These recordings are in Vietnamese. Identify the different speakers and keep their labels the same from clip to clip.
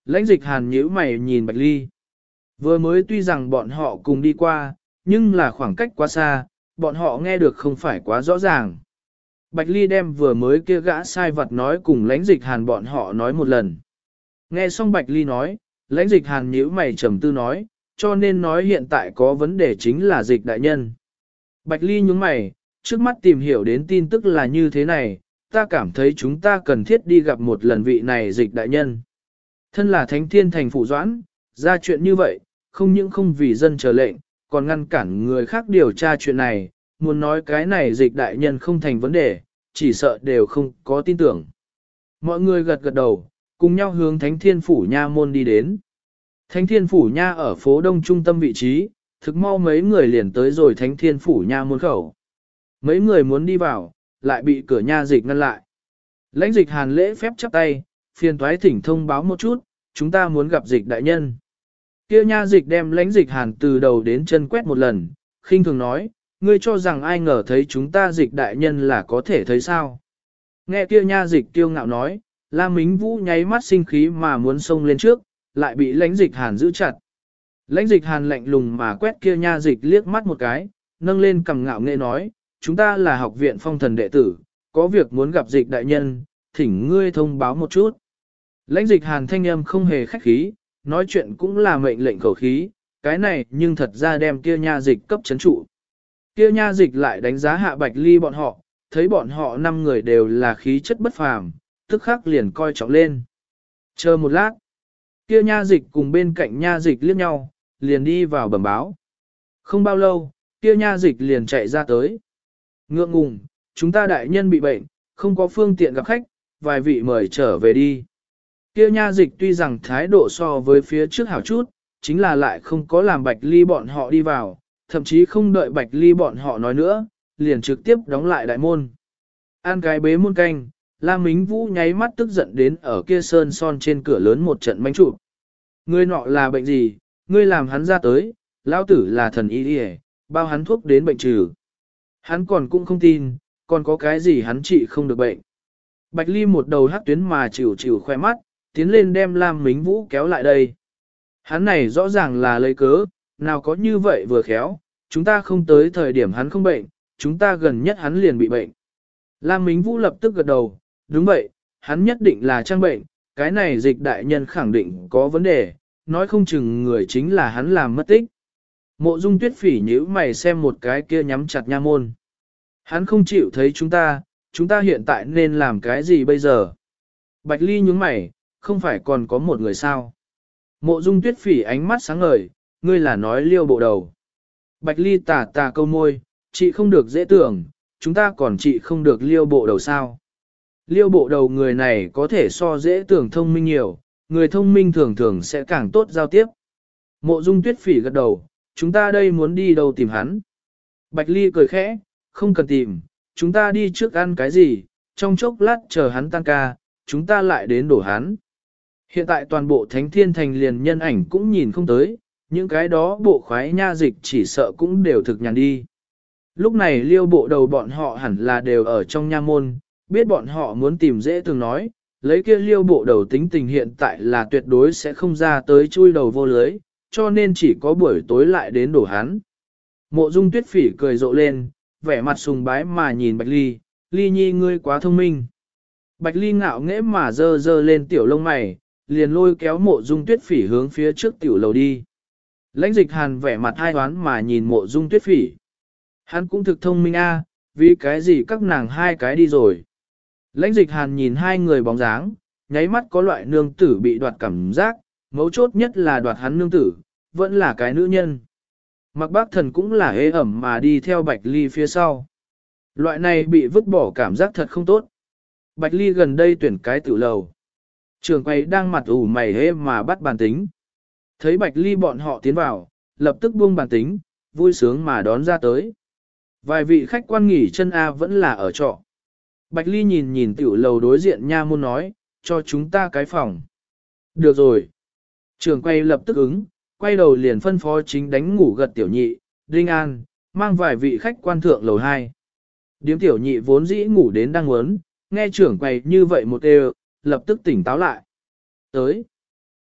Speaker 1: Lãnh Dịch Hàn nhíu mày nhìn Bạch Ly. Vừa mới tuy rằng bọn họ cùng đi qua, nhưng là khoảng cách quá xa, bọn họ nghe được không phải quá rõ ràng. Bạch Ly đem vừa mới kia gã sai vật nói cùng Lãnh Dịch Hàn bọn họ nói một lần. Nghe xong Bạch Ly nói, Lãnh Dịch Hàn nhíu mày trầm tư nói, cho nên nói hiện tại có vấn đề chính là Dịch đại nhân. Bạch Ly nhướng mày, trước mắt tìm hiểu đến tin tức là như thế này, ta cảm thấy chúng ta cần thiết đi gặp một lần vị này Dịch đại nhân. Thân là Thánh Thiên Thành phụ doãn, ra chuyện như vậy, không những không vì dân chờ lệnh, còn ngăn cản người khác điều tra chuyện này, muốn nói cái này Dịch đại nhân không thành vấn đề, chỉ sợ đều không có tin tưởng. Mọi người gật gật đầu, cùng nhau hướng Thánh Thiên Phủ Nha môn đi đến. Thánh Thiên Phủ Nha ở phố đông trung tâm vị trí, thực mau mấy người liền tới rồi Thánh Thiên Phủ Nha môn khẩu. Mấy người muốn đi vào, lại bị cửa nha dịch ngăn lại. Lãnh Dịch Hàn lễ phép chắp tay, phiền toái thỉnh thông báo một chút, chúng ta muốn gặp Dịch đại nhân. Kia nha dịch đem Lãnh Dịch Hàn từ đầu đến chân quét một lần, khinh thường nói, ngươi cho rằng ai ngờ thấy chúng ta Dịch đại nhân là có thể thấy sao. Nghe kia nha dịch kiêu ngạo nói, Lam Mính Vũ nháy mắt sinh khí mà muốn xông lên trước, lại bị Lãnh Dịch Hàn giữ chặt. Lãnh Dịch Hàn lạnh lùng mà quét kia nha dịch liếc mắt một cái, nâng lên cằm ngạo nghễ nói, chúng ta là học viện phong thần đệ tử, có việc muốn gặp Dịch đại nhân, thỉnh ngươi thông báo một chút. Lãnh Dịch Hàn thanh âm không hề khách khí, nói chuyện cũng là mệnh lệnh khẩu khí, cái này nhưng thật ra đem kia nha dịch cấp chấn trụ. Kia nha dịch lại đánh giá hạ Bạch Ly bọn họ, thấy bọn họ 5 người đều là khí chất bất phàm, tức khắc liền coi trọng lên. Chờ một lát, kia nha dịch cùng bên cạnh nha dịch liếc nhau, liền đi vào bẩm báo. Không bao lâu, kia nha dịch liền chạy ra tới. Ngượng ngùng, chúng ta đại nhân bị bệnh, không có phương tiện gặp khách, vài vị mời trở về đi. Kia nha dịch tuy rằng thái độ so với phía trước hảo chút, chính là lại không có làm Bạch Ly bọn họ đi vào, thậm chí không đợi Bạch Ly bọn họ nói nữa, liền trực tiếp đóng lại đại môn. An cái bế muôn canh, Lam Mính Vũ nháy mắt tức giận đến ở kia sơn son trên cửa lớn một trận manh trụ. Ngươi nọ là bệnh gì, ngươi làm hắn ra tới, lão tử là thần y đi, bao hắn thuốc đến bệnh trừ. Hắn còn cũng không tin, còn có cái gì hắn trị không được bệnh. Bạch Ly một đầu hắc tuyến mà chịu chịu khoe mắt, tiến lên đem Lam Mính Vũ kéo lại đây. Hắn này rõ ràng là lấy cớ, nào có như vậy vừa khéo, chúng ta không tới thời điểm hắn không bệnh, chúng ta gần nhất hắn liền bị bệnh. Lam Mính Vũ lập tức gật đầu, đúng vậy, hắn nhất định là trang bệnh, cái này Dịch đại nhân khẳng định có vấn đề, nói không chừng người chính là hắn làm mất tích. Mộ Dung Tuyết Phỉ nhíu mày xem một cái kia nhắm chặt nha môn. Hắn không chịu thấy chúng ta hiện tại nên làm cái gì bây giờ? Bạch Ly nhướng mày, không phải còn có một người sao? Mộ Dung Tuyết Phỉ ánh mắt sáng ngời, ngươi là nói Liêu bộ đầu. Bạch Ly tà tà câu môi, chị không được dễ tưởng, chúng ta còn chị không được Liêu bộ đầu sao? Liêu bộ đầu người này có thể so dễ tưởng thông minh nhiều, người thông minh thường thường sẽ càng tốt giao tiếp. Mộ Dung Tuyết Phỉ gật đầu, chúng ta đây muốn đi đâu tìm hắn? Bạch Ly cười khẽ, không cần tìm, chúng ta đi trước ăn cái gì, trong chốc lát chờ hắn tan ca, chúng ta lại đến đổ hắn. Hiện tại toàn bộ Thánh Thiên Thành liền nhân ảnh cũng nhìn không tới, những cái đó bộ khoái nha dịch chỉ sợ cũng đều thực nhàn đi. Lúc này Liêu bộ đầu bọn họ hẳn là đều ở trong nha môn, biết bọn họ muốn tìm dễ từng nói, lấy kia Liêu bộ đầu tính tình hiện tại là tuyệt đối sẽ không ra tới chui đầu vô lưới, cho nên chỉ có buổi tối lại đến đổ hắn. Mộ Dung Tuyết Phỉ cười rộ lên, vẻ mặt sùng bái mà nhìn Bạch Ly, Ly nhi ngươi quá thông minh. Bạch Ly ngạo nghễ mà dơ dơ lên tiểu lông mày, liền lôi kéo Mộ Dung Tuyết Phỉ hướng phía trước tiểu lầu đi. Lãnh Dịch Hàn vẻ mặt hai đoán mà nhìn Mộ Dung Tuyết Phỉ. Hắn cũng thực thông minh a, vì cái gì các nàng hai cái đi rồi. Lãnh Dịch Hàn nhìn hai người bóng dáng, nháy mắt có loại nương tử bị đoạt cảm giác, mấu chốt nhất là đoạt hắn nương tử, vẫn là cái nữ nhân. Mặc Bác Thần cũng là hế ẩm mà đi theo Bạch Ly phía sau. Loại này bị vứt bỏ cảm giác thật không tốt. Bạch Ly gần đây tuyển cái tiểu lầu. Trường quay đang mặt ủ mày hế mà bắt bàn tính. Thấy Bạch Ly bọn họ tiến vào, lập tức buông bàn tính, vui sướng mà đón ra tới. Vài vị khách quan nghỉ chân A vẫn là ở trọ. Bạch Ly nhìn nhìn tiểu lầu đối diện nha môn nói, cho chúng ta cái phòng. Được rồi. Trường quay lập tức ứng, quay đầu liền phân phó chính đánh ngủ gật tiểu nhị, Đinh An, mang vài vị khách quan thượng lầu 2. Điếm tiểu nhị vốn dĩ ngủ đến đang muốn, nghe trưởng quay như vậy một đều, lập tức tỉnh táo lại. Tới.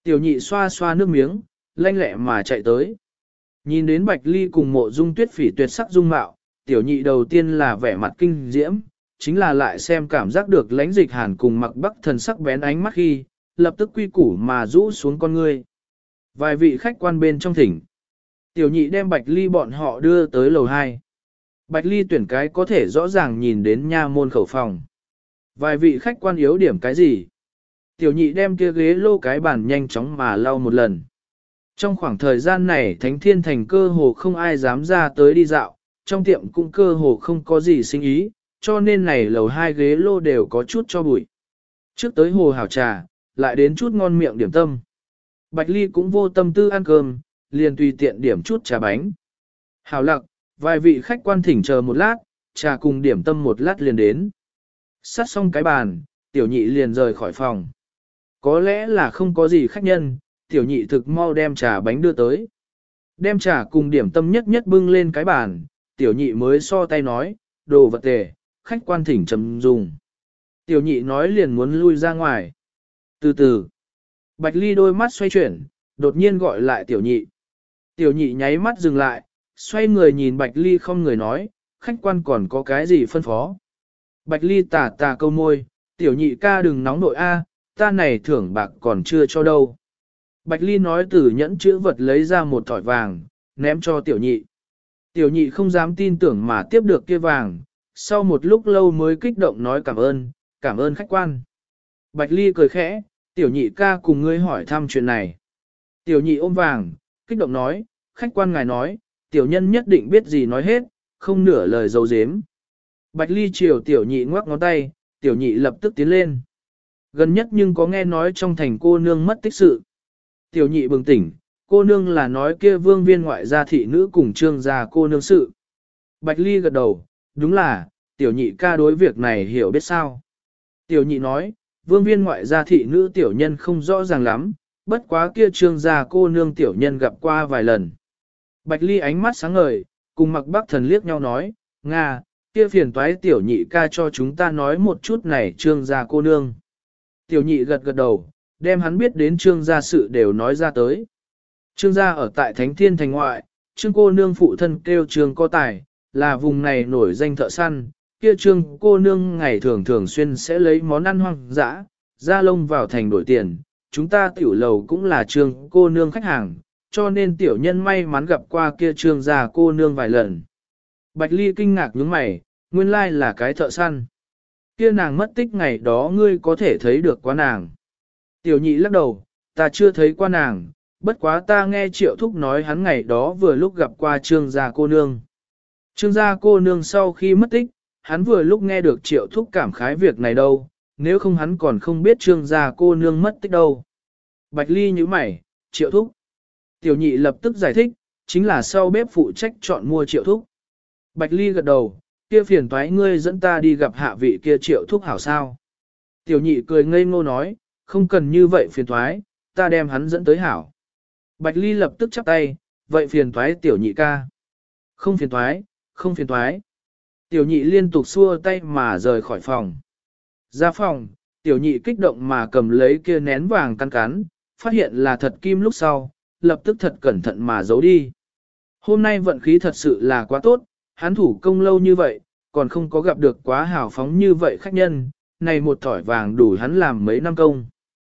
Speaker 1: Tiểu nhị xoa xoa nước miếng, lanh lẹ mà chạy tới. Nhìn đến Bạch Ly cùng Mộ Dung Tuyết Phỉ tuyệt sắc dung mạo, tiểu nhị đầu tiên là vẻ mặt kinh diễm, chính là lại xem cảm giác được lãnh dịch hàn cùng Mặc Bắc thần sắc bén ánh mắt khi, lập tức quy củ mà rũ xuống con ngươi. Vài vị khách quan bên trong thỉnh. Tiểu nhị đem Bạch Ly bọn họ đưa tới lầu 2. Bạch Ly tuyển cái có thể rõ ràng nhìn đến nha môn khẩu phòng. Vài vị khách quan yếu điểm cái gì? Tiểu nhị đem kia ghế lô cái bàn nhanh chóng mà lau một lần. Trong khoảng thời gian này Thánh Thiên Thành cơ hồ không ai dám ra tới đi dạo, trong tiệm cũng cơ hồ không có gì sinh ý, cho nên này lầu 2 ghế lô đều có chút cho bụi. Trước tới hồ hảo trà, lại đến chút ngon miệng điểm tâm. Bạch Ly cũng vô tâm tư ăn cơm, liền tùy tiện điểm chút trà bánh. Hảo lặc, vài vị khách quan thỉnh chờ một lát, trà cùng điểm tâm một lát liền đến. Sát xong cái bàn, tiểu nhị liền rời khỏi phòng. Có lẽ là không có gì khách nhân, tiểu nhị thực mau đem trà bánh đưa tới. Đem trà cùng điểm tâm nhất nhất bưng lên cái bàn, tiểu nhị mới so tay nói, đồ vật tề, khách quan thỉnh chấm dùng. Tiểu nhị nói liền muốn lui ra ngoài. Từ từ, Bạch Ly đôi mắt xoay chuyển, đột nhiên gọi lại tiểu nhị. Tiểu nhị nháy mắt dừng lại, xoay người nhìn Bạch Ly không người nói, khách quan còn có cái gì phân phó. Bạch Ly tà tà câu môi, tiểu nhị ca đừng nóng nội a, ta này thưởng bạc còn chưa cho đâu. Bạch Ly nói từ nhẫn chữ vật lấy ra một thỏi vàng, ném cho tiểu nhị. Tiểu nhị không dám tin tưởng mà tiếp được kia vàng, sau một lúc lâu mới kích động nói cảm ơn khách quan. Bạch Ly cười khẽ, tiểu nhị ca cùng ngươi hỏi thăm chuyện này. Tiểu nhị ôm vàng, kích động nói, khách quan ngài nói, tiểu nhân nhất định biết gì nói hết, không nửa lời dấu dếm. Bạch Ly chiều tiểu nhị ngoắc ngón tay, tiểu nhị lập tức tiến lên. Gần nhất nhưng có nghe nói trong thành cô nương mất tích sự. Tiểu nhị bừng tỉnh, cô nương là nói kia vương viên ngoại gia thị nữ cùng trương gia cô nương sự. Bạch Ly gật đầu, đúng là, tiểu nhị ca đối việc này hiểu biết sao. Tiểu nhị nói, vương viên ngoại gia thị nữ tiểu nhân không rõ ràng lắm, bất quá kia trương gia cô nương tiểu nhân gặp qua vài lần. Bạch Ly ánh mắt sáng ngời, cùng Mặc Bắc thần liếc nhau nói, Nga, kia phiền toái tiểu nhị ca cho chúng ta nói một chút này trương gia cô nương. Tiểu nhị gật gật đầu, đem hắn biết đến trương gia sự đều nói ra tới. Trương gia ở tại Thánh Thiên Thành ngoại, trương cô nương phụ thân kêu trương có tài, là vùng này nổi danh thợ săn, kia trương cô nương ngày thường xuyên sẽ lấy món ăn hoang dã, da lông vào thành đổi tiền, chúng ta tiểu lầu cũng là trương cô nương khách hàng, cho nên tiểu nhân may mắn gặp qua kia trương gia cô nương vài lần. Bạch Ly kinh ngạc nhướng mày, nguyên lai là cái thợ săn. Kia nàng mất tích ngày đó ngươi có thể thấy được qua nàng. Tiểu nhị lắc đầu, ta chưa thấy qua nàng, bất quá ta nghe Triệu Thúc nói hắn ngày đó vừa lúc gặp qua trương gia cô nương. Trương gia cô nương sau khi mất tích, hắn vừa lúc nghe được Triệu Thúc cảm khái việc này đâu, nếu không hắn còn không biết trương gia cô nương mất tích đâu. Bạch Ly nhíu mày, Triệu Thúc. Tiểu nhị lập tức giải thích, chính là sau bếp phụ trách chọn mua Triệu Thúc. Bạch Ly gật đầu, kia phiền toái ngươi dẫn ta đi gặp hạ vị kia Triệu Thúc hảo sao. Tiểu nhị cười ngây ngô nói, không cần như vậy phiền toái, ta đem hắn dẫn tới hảo. Bạch Ly lập tức chắp tay, vậy phiền toái tiểu nhị ca. Không phiền toái, không phiền toái. Tiểu nhị liên tục xua tay mà rời khỏi phòng. Ra phòng, tiểu nhị kích động mà cầm lấy kia nén vàng căn cắn, phát hiện là thật kim lúc sau, lập tức thật cẩn thận mà giấu đi. Hôm nay vận khí thật sự là quá tốt, hắn thủ công lâu như vậy, còn không có gặp được quá hào phóng như vậy khách nhân, này một thỏi vàng đủ hắn làm mấy năm công.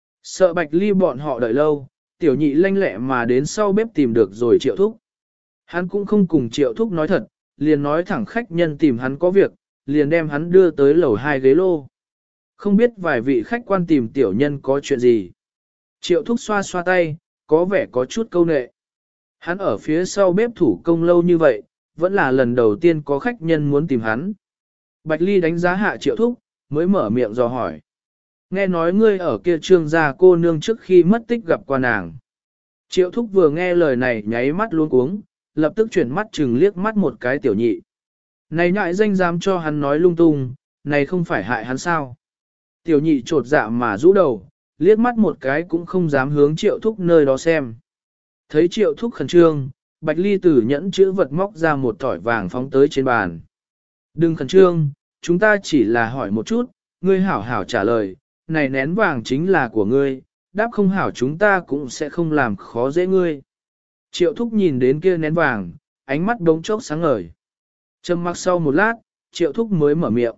Speaker 1: Sợ Bạch Ly bọn họ đợi lâu, tiểu nhị lanh lẹ mà đến sau bếp tìm được rồi Triệu Thúc. Hắn cũng không cùng Triệu Thúc nói thật, liền nói thẳng khách nhân tìm hắn có việc, liền đem hắn đưa tới lầu 2 ghế lô. Không biết vài vị khách quan tìm tiểu nhân có chuyện gì. Triệu Thúc xoa xoa tay, có vẻ có chút câu nệ. Hắn ở phía sau bếp thủ công lâu như vậy, vẫn là lần đầu tiên có khách nhân muốn tìm hắn. Bạch Ly đánh giá hạ Triệu Thúc, mới mở miệng dò hỏi. Nghe nói ngươi ở kia trương gia cô nương trước khi mất tích gặp qua nàng. Triệu Thúc vừa nghe lời này nháy mắt luống cuống, lập tức chuyển mắt chừng liếc mắt một cái tiểu nhị. Này nhại danh dám cho hắn nói lung tung, này không phải hại hắn sao. Tiểu nhị trột dạ mà rũ đầu, liếc mắt một cái cũng không dám hướng Triệu Thúc nơi đó xem. Thấy Triệu Thúc khẩn trương, Bạch Ly từ nhẫn chữ vật móc ra một thỏi vàng phóng tới trên bàn. Đừng khẩn trương, chúng ta chỉ là hỏi một chút, ngươi hảo hảo trả lời, này nén vàng chính là của ngươi, đáp không hảo chúng ta cũng sẽ không làm khó dễ ngươi. Triệu thúc nhìn đến kia nén vàng, ánh mắt đống chốc sáng ngời. Trầm mặc sau một lát, triệu thúc mới mở miệng.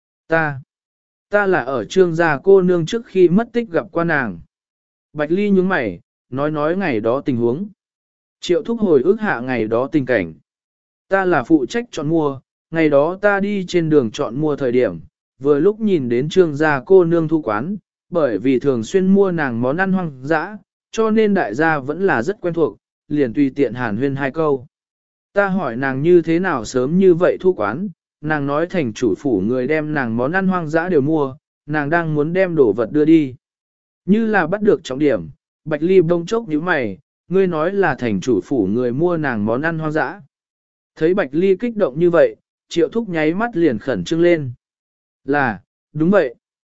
Speaker 1: Ta là ở trương gia cô nương trước khi mất tích gặp qua nàng. Bạch Ly nhướng mày, nói ngày đó tình huống. Triệu thúc hồi ức hạ ngày đó tình cảnh. Ta là phụ trách chọn mua, ngày đó ta đi trên đường chọn mua thời điểm, vừa lúc nhìn đến trương gia cô nương thu quán, bởi vì thường xuyên mua nàng món ăn hoang dã, cho nên đại gia vẫn là rất quen thuộc, liền tùy tiện hàn huyên hai câu. Ta hỏi nàng như thế nào sớm như vậy thu quán, nàng nói thành chủ phủ người đem nàng món ăn hoang dã đều mua, nàng đang muốn đem đồ vật đưa đi. Như là bắt được trọng điểm, Bạch Ly bông chốc nhíu mày, ngươi nói là thành chủ phủ người mua nàng món ăn hoang dã. Thấy Bạch Ly kích động như vậy, Triệu Thúc nháy mắt liền khẩn trương lên. Là, đúng vậy.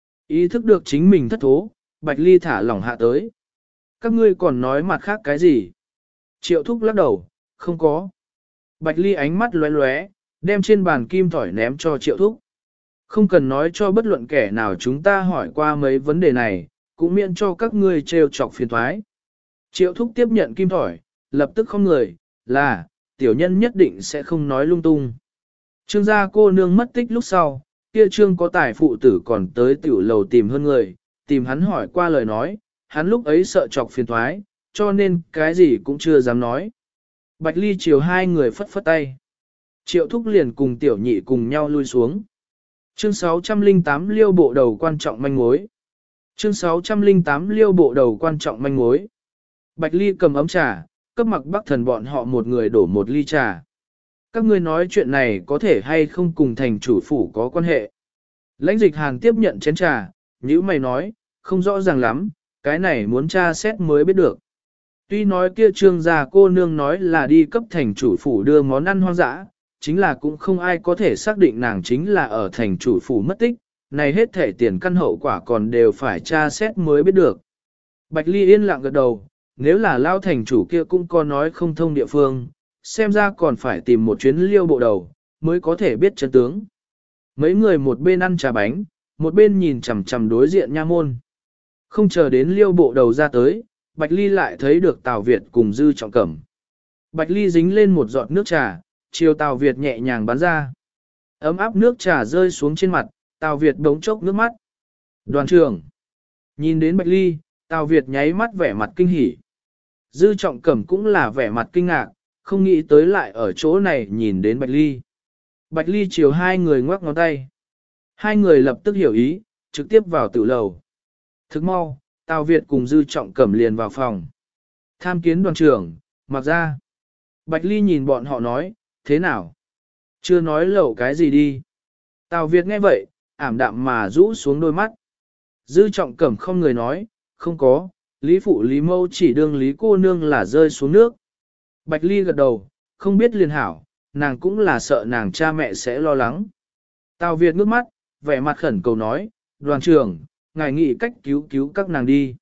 Speaker 1: Ý thức được chính mình thất thố, Bạch Ly thả lỏng hạ tới. Các ngươi còn nói mặt khác cái gì? Triệu Thúc lắc đầu, không có. Bạch Ly ánh mắt lóe lóe, đem trên bàn kim thỏi ném cho Triệu Thúc. Không cần nói cho bất luận kẻ nào chúng ta hỏi qua mấy vấn đề này, cũng miễn cho các ngươi trêu chọc phiền thoái. Triệu Thúc tiếp nhận kim thỏi, lập tức không người, là, tiểu nhân nhất định sẽ không nói lung tung. Trương gia cô nương mất tích lúc sau, kia trương có tài phụ tử còn tới tiểu lầu tìm hơn người, tìm hắn hỏi qua lời nói, hắn lúc ấy sợ chọc phiền thoái, cho nên cái gì cũng chưa dám nói. Bạch Ly chiều hai người phất phất tay. Triệu Thúc liền cùng tiểu nhị cùng nhau lui xuống. Chương 608 liêu bộ đầu quan trọng manh mối. Chương 608 liêu bộ đầu quan trọng manh mối. Bạch Ly cầm ấm trà, cấp Mặc Bắc Thần bọn họ một người đổ một ly trà. Các ngươi nói chuyện này có thể hay không cùng thành chủ phủ có quan hệ. Lãnh Dịch Hàn tiếp nhận chén trà, nhữ mày nói, không rõ ràng lắm, cái này muốn tra xét mới biết được. Tuy nói kia trương gia cô nương nói là đi cấp thành chủ phủ đưa món ăn hoang dã, chính là cũng không ai có thể xác định nàng chính là ở thành chủ phủ mất tích, này hết thể tiền căn hậu quả còn đều phải tra xét mới biết được. Bạch Ly yên lặng gật đầu, nếu là lao thành chủ kia cũng có nói không thông địa phương, xem ra còn phải tìm một chuyến liêu bộ đầu, mới có thể biết chân tướng. Mấy người một bên ăn trà bánh, một bên nhìn chằm chằm đối diện nha môn. Không chờ đến liêu bộ đầu ra tới, Bạch Ly lại thấy được Tào Việt cùng Dư Trọng Cẩm. Bạch Ly dính lên một giọt nước trà, chiều Tào Việt nhẹ nhàng bắn ra. Ấm áp nước trà rơi xuống trên mặt, Tào Việt đống chốc nước mắt. Đoàn trưởng. Nhìn đến Bạch Ly, Tào Việt nháy mắt vẻ mặt kinh hỉ. Dư Trọng Cẩm cũng là vẻ mặt kinh ngạc, không nghĩ tới lại ở chỗ này nhìn đến Bạch Ly. Bạch Ly chiều hai người ngoắc ngón tay. Hai người lập tức hiểu ý, trực tiếp vào tử lầu. Thức mau, Tào Việt cùng Dư Trọng Cẩm liền vào phòng. Tham kiến đoàn trưởng, mặc ra. Bạch Ly nhìn bọn họ nói, thế nào? Chưa nói lẩu cái gì đi. Tào Việt nghe vậy, ảm đạm mà rũ xuống đôi mắt. Dư Trọng Cẩm không người nói, không có, Lý Phụ Lý Mâu chỉ đương Lý cô nương là rơi xuống nước. Bạch Ly gật đầu, không biết liền hảo, nàng cũng là sợ nàng cha mẹ sẽ lo lắng. Tào Việt ngước mắt, vẻ mặt khẩn cầu nói, đoàn trưởng, ngài nghĩ cách cứu cứu các nàng đi.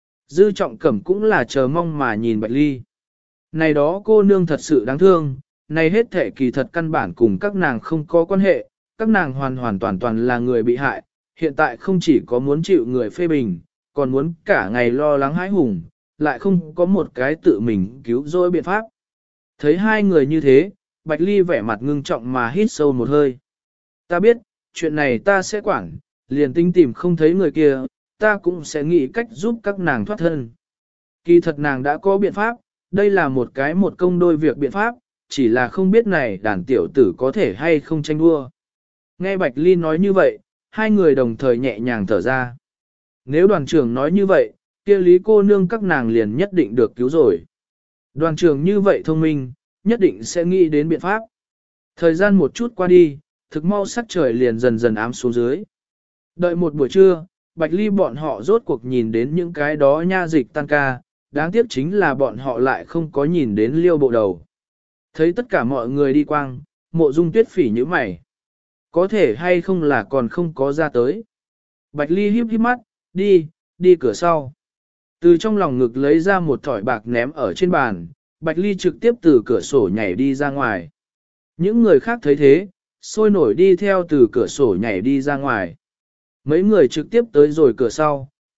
Speaker 1: Dư Trọng Cẩm cũng là chờ mong mà nhìn Bạch Ly. Này đó cô nương thật sự đáng thương, này hết thể kỳ thật căn bản cùng các nàng không có quan hệ, các nàng hoàn hoàn toàn toàn là người bị hại, hiện tại không chỉ có muốn chịu người phê bình, còn muốn cả ngày lo lắng hãi hùng, lại không có một cái tự mình cứu rỗi biện pháp. Thấy hai người như thế, Bạch Ly vẻ mặt ngưng trọng mà hít sâu một hơi. Ta biết, chuyện này ta sẽ quản, liền tinh tìm không thấy người kia, ta cũng sẽ nghĩ cách giúp các nàng thoát thân. Kỳ thật nàng đã có biện pháp, đây là một công đôi việc biện pháp, chỉ là không biết này đàn tiểu tử có thể hay không tranh đua. Nghe Bạch Ly nói như vậy, hai người đồng thời nhẹ nhàng thở ra. Nếu đoàn trưởng nói như vậy, kia Lý cô nương các nàng liền nhất định được cứu rồi. Đoàn trưởng như vậy thông minh, nhất định sẽ nghĩ đến biện pháp. Thời gian một chút qua đi, thực mau sắc trời liền dần dần ám xuống dưới. Đợi một buổi trưa, Bạch Ly bọn họ rốt cuộc nhìn đến những cái đó nha dịch tan ca, đáng tiếc chính là bọn họ lại không có nhìn đến liêu bộ đầu. Thấy tất cả mọi người đi quang, Mộ Dung Tuyết phỉ như mày. Có thể hay không là còn không có ra tới. Bạch Ly híp híp mắt, đi cửa sau. Từ trong lòng ngực lấy ra một thỏi bạc ném ở trên bàn, Bạch Ly trực tiếp từ cửa sổ nhảy đi ra ngoài. Những người khác thấy thế, sôi nổi đi theo từ cửa sổ nhảy đi ra ngoài. Mấy người trực tiếp tới rồi cửa sau,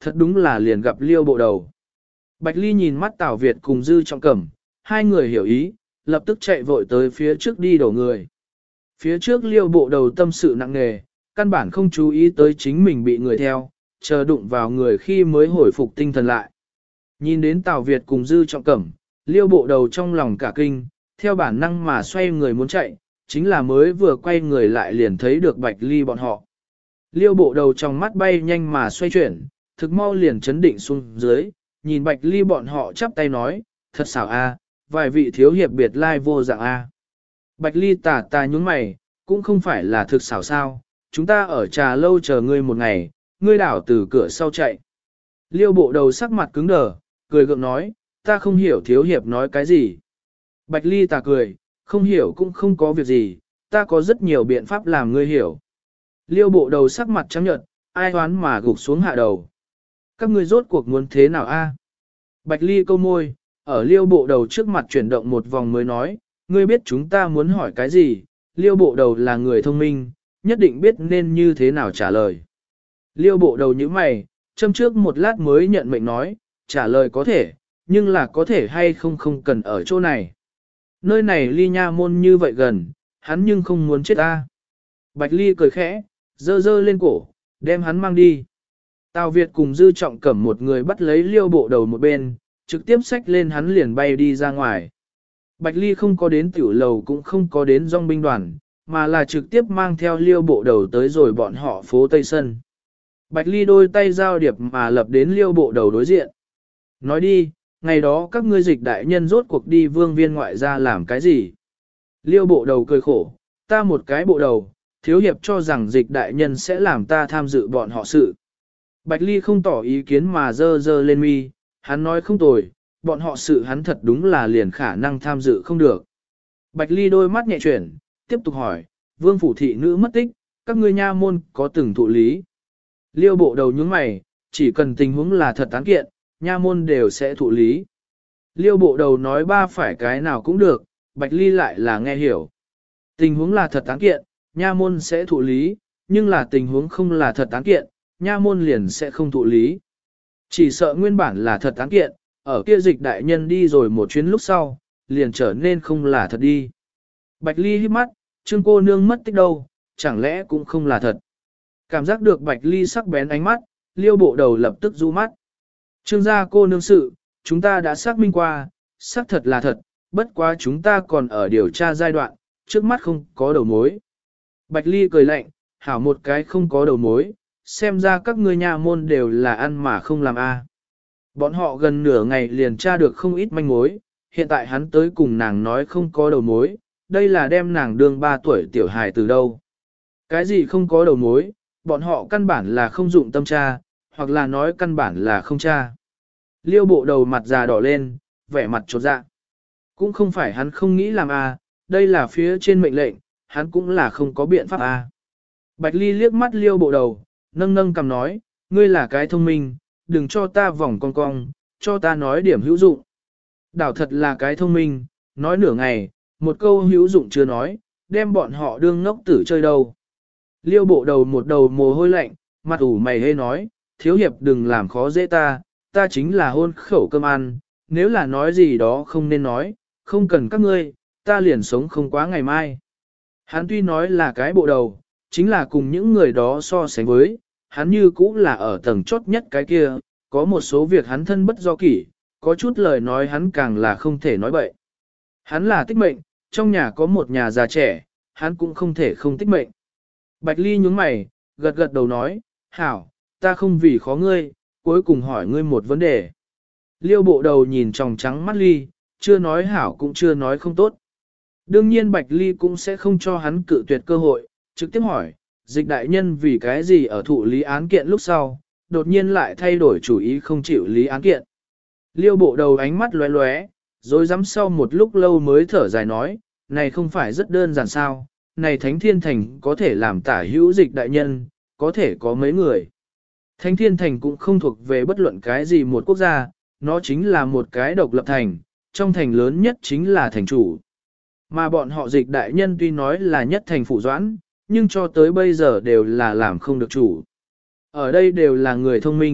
Speaker 1: thật đúng là liền gặp Liêu bộ đầu. Bạch Ly nhìn mắt Tào Việt cùng Dư Trọng Cẩm, hai người hiểu ý, lập tức chạy vội tới phía trước đi đổ người. Phía trước Liêu bộ đầu tâm sự nặng nề, căn bản không chú ý tới chính mình bị người theo, chờ đụng vào người khi mới hồi phục tinh thần lại. Nhìn đến Tào Việt cùng Dư Trọng Cẩm, Liêu bộ đầu trong lòng cả kinh, theo bản năng mà xoay người muốn chạy, chính là mới vừa quay người lại liền thấy được Bạch Ly bọn họ. Liêu bộ đầu trong mắt bay nhanh mà xoay chuyển, thực mau liền chấn định xuống dưới, nhìn Bạch Ly bọn họ chắp tay nói, thật xảo a, vài vị thiếu hiệp biệt lai vô dạng a. Bạch Ly tà nhúng mày, cũng không phải là thực xảo sao, chúng ta ở trà lâu chờ ngươi một ngày, ngươi đảo từ cửa sau chạy. Liêu bộ đầu sắc mặt cứng đờ, cười gượng nói, ta không hiểu thiếu hiệp nói cái gì. Bạch Ly tà cười, không hiểu cũng không có việc gì, ta có rất nhiều biện pháp làm ngươi hiểu. Liêu bộ đầu sắc mặt trắng nhợt, ai hoán mà gục xuống hạ đầu. Các ngươi rốt cuộc muốn thế nào a? Bạch Ly câu môi, ở liêu bộ đầu trước mặt chuyển động một vòng mới nói, ngươi biết chúng ta muốn hỏi cái gì, liêu bộ đầu là người thông minh, nhất định biết nên như thế nào trả lời. Liêu bộ đầu như mày, châm trước một lát mới nhận mệnh nói, trả lời có thể, nhưng là có thể hay không không cần ở chỗ này. Nơi này ly nha môn như vậy gần, hắn nhưng không muốn chết ta. Bạch Ly cười khẽ, dơ dơ lên cổ, đem hắn mang đi. Tào Việt cùng Dư Trọng Cẩm một người bắt lấy liêu bộ đầu một bên, trực tiếp xách lên hắn liền bay đi ra ngoài. Bạch Ly không có đến tiểu lầu cũng không có đến dòng binh đoàn, mà là trực tiếp mang theo liêu bộ đầu tới rồi bọn họ phố Tây Sân. Bạch Ly đôi tay giao điệp mà lập đến liêu bộ đầu đối diện. Nói đi, ngày đó các ngươi dịch đại nhân rốt cuộc đi vương viên ngoại ra làm cái gì? Liêu bộ đầu cười khổ, ta một cái bộ đầu, thiếu hiệp cho rằng dịch đại nhân sẽ làm ta tham dự bọn họ sự. Bạch Ly không tỏ ý kiến mà dơ dơ lên mi, hắn nói không tồi, bọn họ sự hắn thật đúng là liền khả năng tham dự không được. Bạch Ly đôi mắt nhẹ chuyển, tiếp tục hỏi, vương phủ thị nữ mất tích, các ngươi nha môn có từng thụ lý. Liêu bộ đầu nhướng mày, chỉ cần tình huống là thật tán kiện, nha môn đều sẽ thụ lý. Liêu bộ đầu nói ba phải cái nào cũng được, Bạch Ly lại là nghe hiểu. Tình huống là thật tán kiện, nha môn sẽ thụ lý, nhưng là tình huống không là thật tán kiện, nha môn liền sẽ không thụ lý. Chỉ sợ nguyên bản là thật tán kiện, ở kia dịch đại nhân đi rồi một chuyến lúc sau, liền trở nên không là thật đi. Bạch Ly hít mắt, Trương cô nương mất tích đâu, chẳng lẽ cũng không là thật. Cảm giác được Bạch Ly sắc bén ánh mắt, liêu bộ đầu lập tức du mắt. Trương gia cô nương sự, chúng ta đã xác minh qua, xác thật là thật, bất quá chúng ta còn ở điều tra giai đoạn, trước mắt không có đầu mối. Bạch Ly cười lạnh, hảo một cái không có đầu mối, xem ra các ngươi nhà môn đều là ăn mà không làm a. Bọn họ gần nửa ngày liền tra được không ít manh mối, hiện tại hắn tới cùng nàng nói không có đầu mối, đây là đem nàng đương 3 tuổi tiểu hài từ đâu. Cái gì không có đầu mối, bọn họ căn bản là không dụng tâm tra, hoặc là nói căn bản là không tra. Liêu bộ đầu mặt già đỏ lên, vẻ mặt chột dạ. Cũng không phải hắn không nghĩ làm a, đây là phía trên mệnh lệnh, hắn cũng là không có biện pháp a. Bạch Ly liếc mắt liêu bộ đầu, nâng nâng cầm nói, ngươi là cái thông minh, đừng cho ta vòng cong cong, cho ta nói điểm hữu dụng. Đảo thật là cái thông minh, nói nửa ngày, một câu hữu dụng chưa nói, đem bọn họ đương ngốc tử chơi đâu. Liêu bộ đầu một đầu mồ hôi lạnh, mặt ủ mày hê nói, thiếu hiệp đừng làm khó dễ ta, ta chính là hôn khẩu cơm ăn, nếu là nói gì đó không nên nói, không cần các ngươi, ta liền sống không quá ngày mai. Hắn tuy nói là cái bộ đầu, chính là cùng những người đó so sánh với, hắn như cũng là ở tầng chốt nhất cái kia, có một số việc hắn thân bất do kỷ, có chút lời nói hắn càng là không thể nói bậy. Hắn là tích mệnh, trong nhà có một nhà già trẻ, hắn cũng không thể không tích mệnh. Bạch Ly nhướng mày, gật gật đầu nói, hảo, ta không vì khó ngươi, cuối cùng hỏi ngươi một vấn đề. Liêu bộ đầu nhìn tròng trắng mắt Ly, chưa nói hảo cũng chưa nói không tốt. Đương nhiên Bạch Ly cũng sẽ không cho hắn cự tuyệt cơ hội, trực tiếp hỏi, dịch đại nhân vì cái gì ở thụ lý án kiện lúc sau, đột nhiên lại thay đổi chủ ý không chịu lý án kiện. Liêu bộ đầu ánh mắt lóe lóe, rồi dám sau một lúc lâu mới thở dài nói, này không phải rất đơn giản sao, này Thánh Thiên Thành có thể làm tả hữu dịch đại nhân, có thể có mấy người. Thánh Thiên Thành cũng không thuộc về bất luận cái gì một quốc gia, nó chính là một cái độc lập thành, trong thành lớn nhất chính là thành chủ. Mà bọn họ dịch đại nhân tuy nói là nhất thành phụ doãn, nhưng cho tới bây giờ đều là làm không được chủ. Ở đây đều là người thông minh,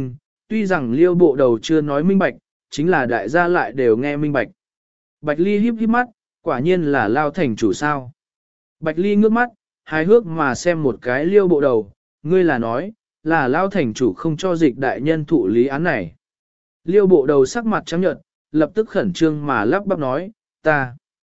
Speaker 1: Tuy rằng liêu bộ đầu chưa nói minh bạch, chính là đại gia lại đều nghe minh bạch. Bạch Ly híp híp mắt, quả nhiên là Lao thành chủ sao. Bạch Ly ngước mắt, hài hước mà xem một cái liêu bộ đầu, ngươi là nói, là Lao thành chủ không cho dịch đại nhân thụ lý án này. Liêu bộ đầu sắc mặt trắng nhợt, lập tức khẩn trương mà lắp bắp nói, ta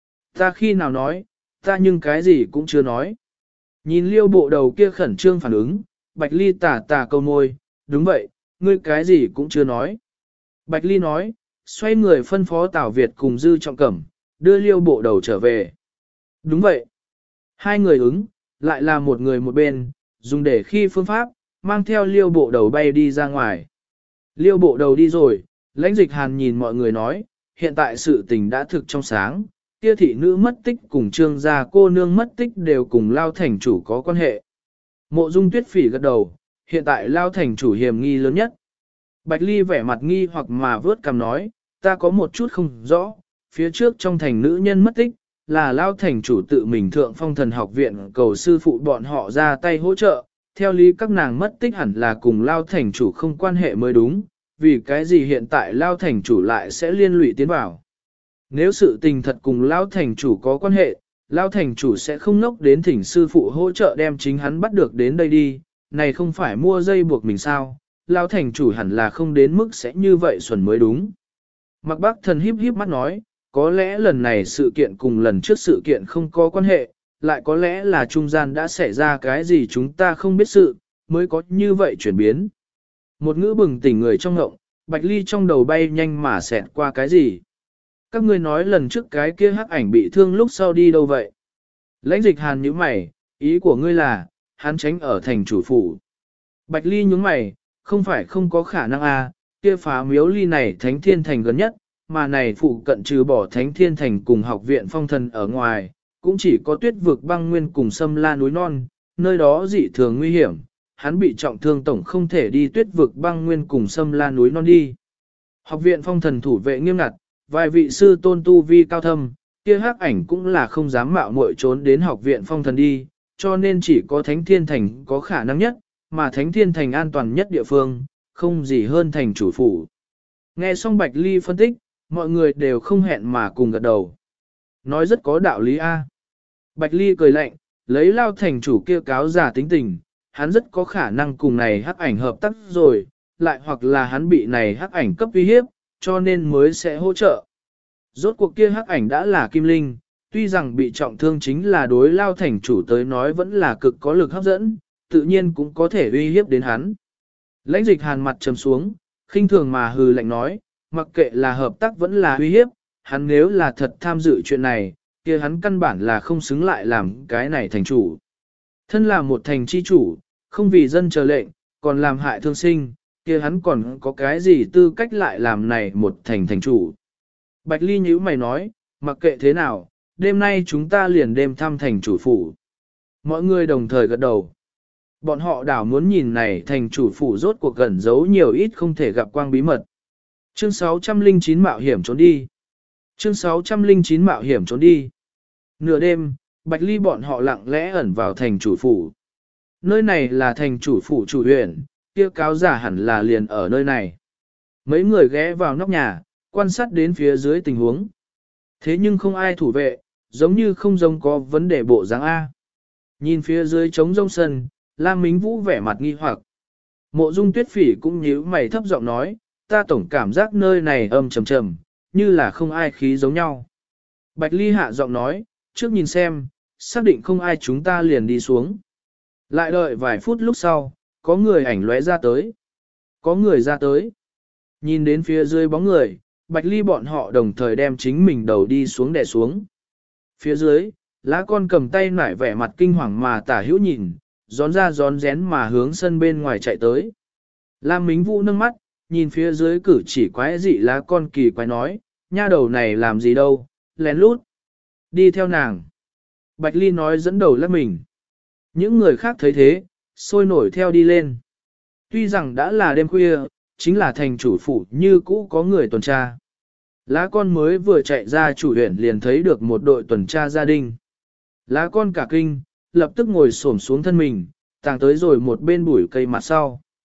Speaker 1: khi nào nói, ta nhưng cái gì cũng chưa nói. Nhìn liêu bộ đầu kia khẩn trương phản ứng, Bạch Ly tà câu môi, đúng vậy, ngươi cái gì cũng chưa nói. Bạch Ly nói, xoay người phân phó Tào Việt cùng Dư Trọng Cẩm, đưa liêu bộ đầu trở về. Đúng vậy. Hai người ứng, lại là một người một bên, dùng để khi phương pháp, mang theo liêu bộ đầu bay đi ra ngoài. Liêu bộ đầu đi rồi, lãnh dịch hàn nhìn mọi người nói, hiện tại sự tình đã thực trong sáng, kia thị nữ mất tích cùng trương gia cô nương mất tích đều cùng Lao thành chủ có quan hệ. Mộ Dung Tuyết Phỉ gật đầu, hiện tại Lao thành chủ hiểm nghi lớn nhất. Bạch Ly vẻ mặt nghi hoặc mà vớt cằm nói, ta có một chút không rõ, phía trước trong thành nữ nhân mất tích, là Lao thành chủ tự mình thượng phong thần học viện cầu sư phụ bọn họ ra tay hỗ trợ, theo lý các nàng mất tích hẳn là cùng Lao thành chủ không quan hệ mới đúng, vì cái gì hiện tại Lao thành chủ lại sẽ liên lụy tiến vào. Nếu sự tình thật cùng Lao thành chủ có quan hệ, Lao thành chủ sẽ không nốc đến thỉnh sư phụ hỗ trợ đem chính hắn bắt được đến đây đi, này không phải mua dây buộc mình sao, Lao thành chủ hẳn là không đến mức sẽ như vậy xuẩn mới đúng. Mạc Bắc Thần híp híp mắt nói, có lẽ lần này sự kiện cùng lần trước sự kiện không có quan hệ, lại có lẽ là trung gian đã xảy ra cái gì chúng ta không biết sự, mới có như vậy chuyển biến. Một ngữ bừng tỉnh người trong ngộng, Bạch Ly trong đầu bay nhanh mà xẹt qua cái gì. Các ngươi nói lần trước cái kia hắc ảnh bị thương lúc sau đi đâu vậy? Lãnh dịch hàn nhíu mày, ý của ngươi là, hắn tránh ở thành chủ phủ. Bạch Ly nhướng mày, không phải không có khả năng kia phá miếu ly này thánh thiên thành gần nhất, mà này phụ cận trừ bỏ thánh thiên thành cùng học viện phong thần ở ngoài, cũng chỉ có tuyết vực băng nguyên cùng sâm la núi non, nơi đó dị thường nguy hiểm, hắn bị trọng thương tổng không thể đi tuyết vực băng nguyên cùng sâm la núi non đi. Học viện phong thần thủ vệ nghiêm ngặt, vài vị sư tôn tu vi cao thâm, kia hắc ảnh cũng là không dám mạo muội trốn đến học viện phong thần đi, cho nên chỉ có thánh thiên thành có khả năng nhất, mà thánh thiên thành an toàn nhất địa phương, không gì hơn thành chủ phủ. Nghe xong Bạch Ly phân tích, mọi người đều không hẹn mà cùng gật đầu. Nói rất có đạo lý a. Bạch Ly cười lạnh, lấy Lao thành chủ kia cáo giả tính tình, hắn rất có khả năng cùng này hắc ảnh hợp tác rồi, lại hoặc là hắn bị này hắc ảnh cấp uy hiếp, cho nên mới sẽ hỗ trợ. Rốt cuộc kia hắc ảnh đã là kim linh, tuy rằng bị trọng thương chính là đối Lao thành chủ tới nói vẫn là cực có lực hấp dẫn, tự nhiên cũng có thể uy hiếp đến hắn. Lãnh dịch hàn mặt trầm xuống, khinh thường mà hừ lạnh nói, mặc kệ là hợp tác vẫn là uy hiếp, hắn nếu là thật tham dự chuyện này, kia hắn căn bản là không xứng lại làm cái này thành chủ. Thân là một thành chi chủ, không vì dân chờ lệnh, còn làm hại thương sinh, kia hắn còn có cái gì tư cách lại làm này một thành chủ. Bạch Ly nhíu mày nói, mặc kệ thế nào, đêm nay chúng ta liền đêm thăm thành chủ phủ. Mọi người đồng thời gật đầu. Bọn họ đảo muốn nhìn này thành chủ phủ rốt cuộc gần giấu nhiều ít không thể gặp quang bí mật. Chương 609 mạo hiểm trốn đi. Chương 609 mạo hiểm trốn đi. Nửa đêm, Bạch Ly bọn họ lặng lẽ ẩn vào thành chủ phủ. Nơi này là thành chủ phủ chủ huyện, kia cáo giả hẳn là liền ở nơi này. Mấy người ghé vào nóc nhà, quan sát đến phía dưới tình huống. Thế nhưng không ai thủ vệ, giống như không giống có vấn đề bộ dáng A. Nhìn phía dưới trống rông sân, Lam Mính Vũ vẻ mặt nghi hoặc. Mộ Dung Tuyết Phỉ cũng nhíu mày thấp giọng nói, ta tổng cảm giác nơi này âm trầm trầm, như là không ai khí giống nhau. Bạch Ly hạ giọng nói, trước nhìn xem, xác định không ai chúng ta liền đi xuống. Lại đợi vài phút lúc sau, có người ảnh lóe ra tới. Có người ra tới. Nhìn đến phía dưới bóng người, Bạch Ly bọn họ đồng thời đem chính mình đầu đi xuống đè xuống. Phía dưới, lá con cầm tay nải vẻ mặt kinh hoàng mà tả hữu nhìn, gión ra gión rén mà hướng sân bên ngoài chạy tới. Lam Mính Vũ nâng mắt, nhìn phía dưới cử chỉ quái dị lá con kỳ quái nói, nha đầu này làm gì đâu, lén lút. Đi theo nàng. Bạch Ly nói dẫn đầu lắc mình. Những người khác thấy thế, sôi nổi theo đi lên. Tuy rằng đã là đêm khuya, chính là thành chủ phủ như cũ có người tuần tra. Lá con mới vừa chạy ra chủ huyện liền thấy được một đội tuần tra gia đình. Lá con cả kinh, lập tức ngồi xổm xuống thân mình, tàng tới rồi một bên bụi cây mặt sau.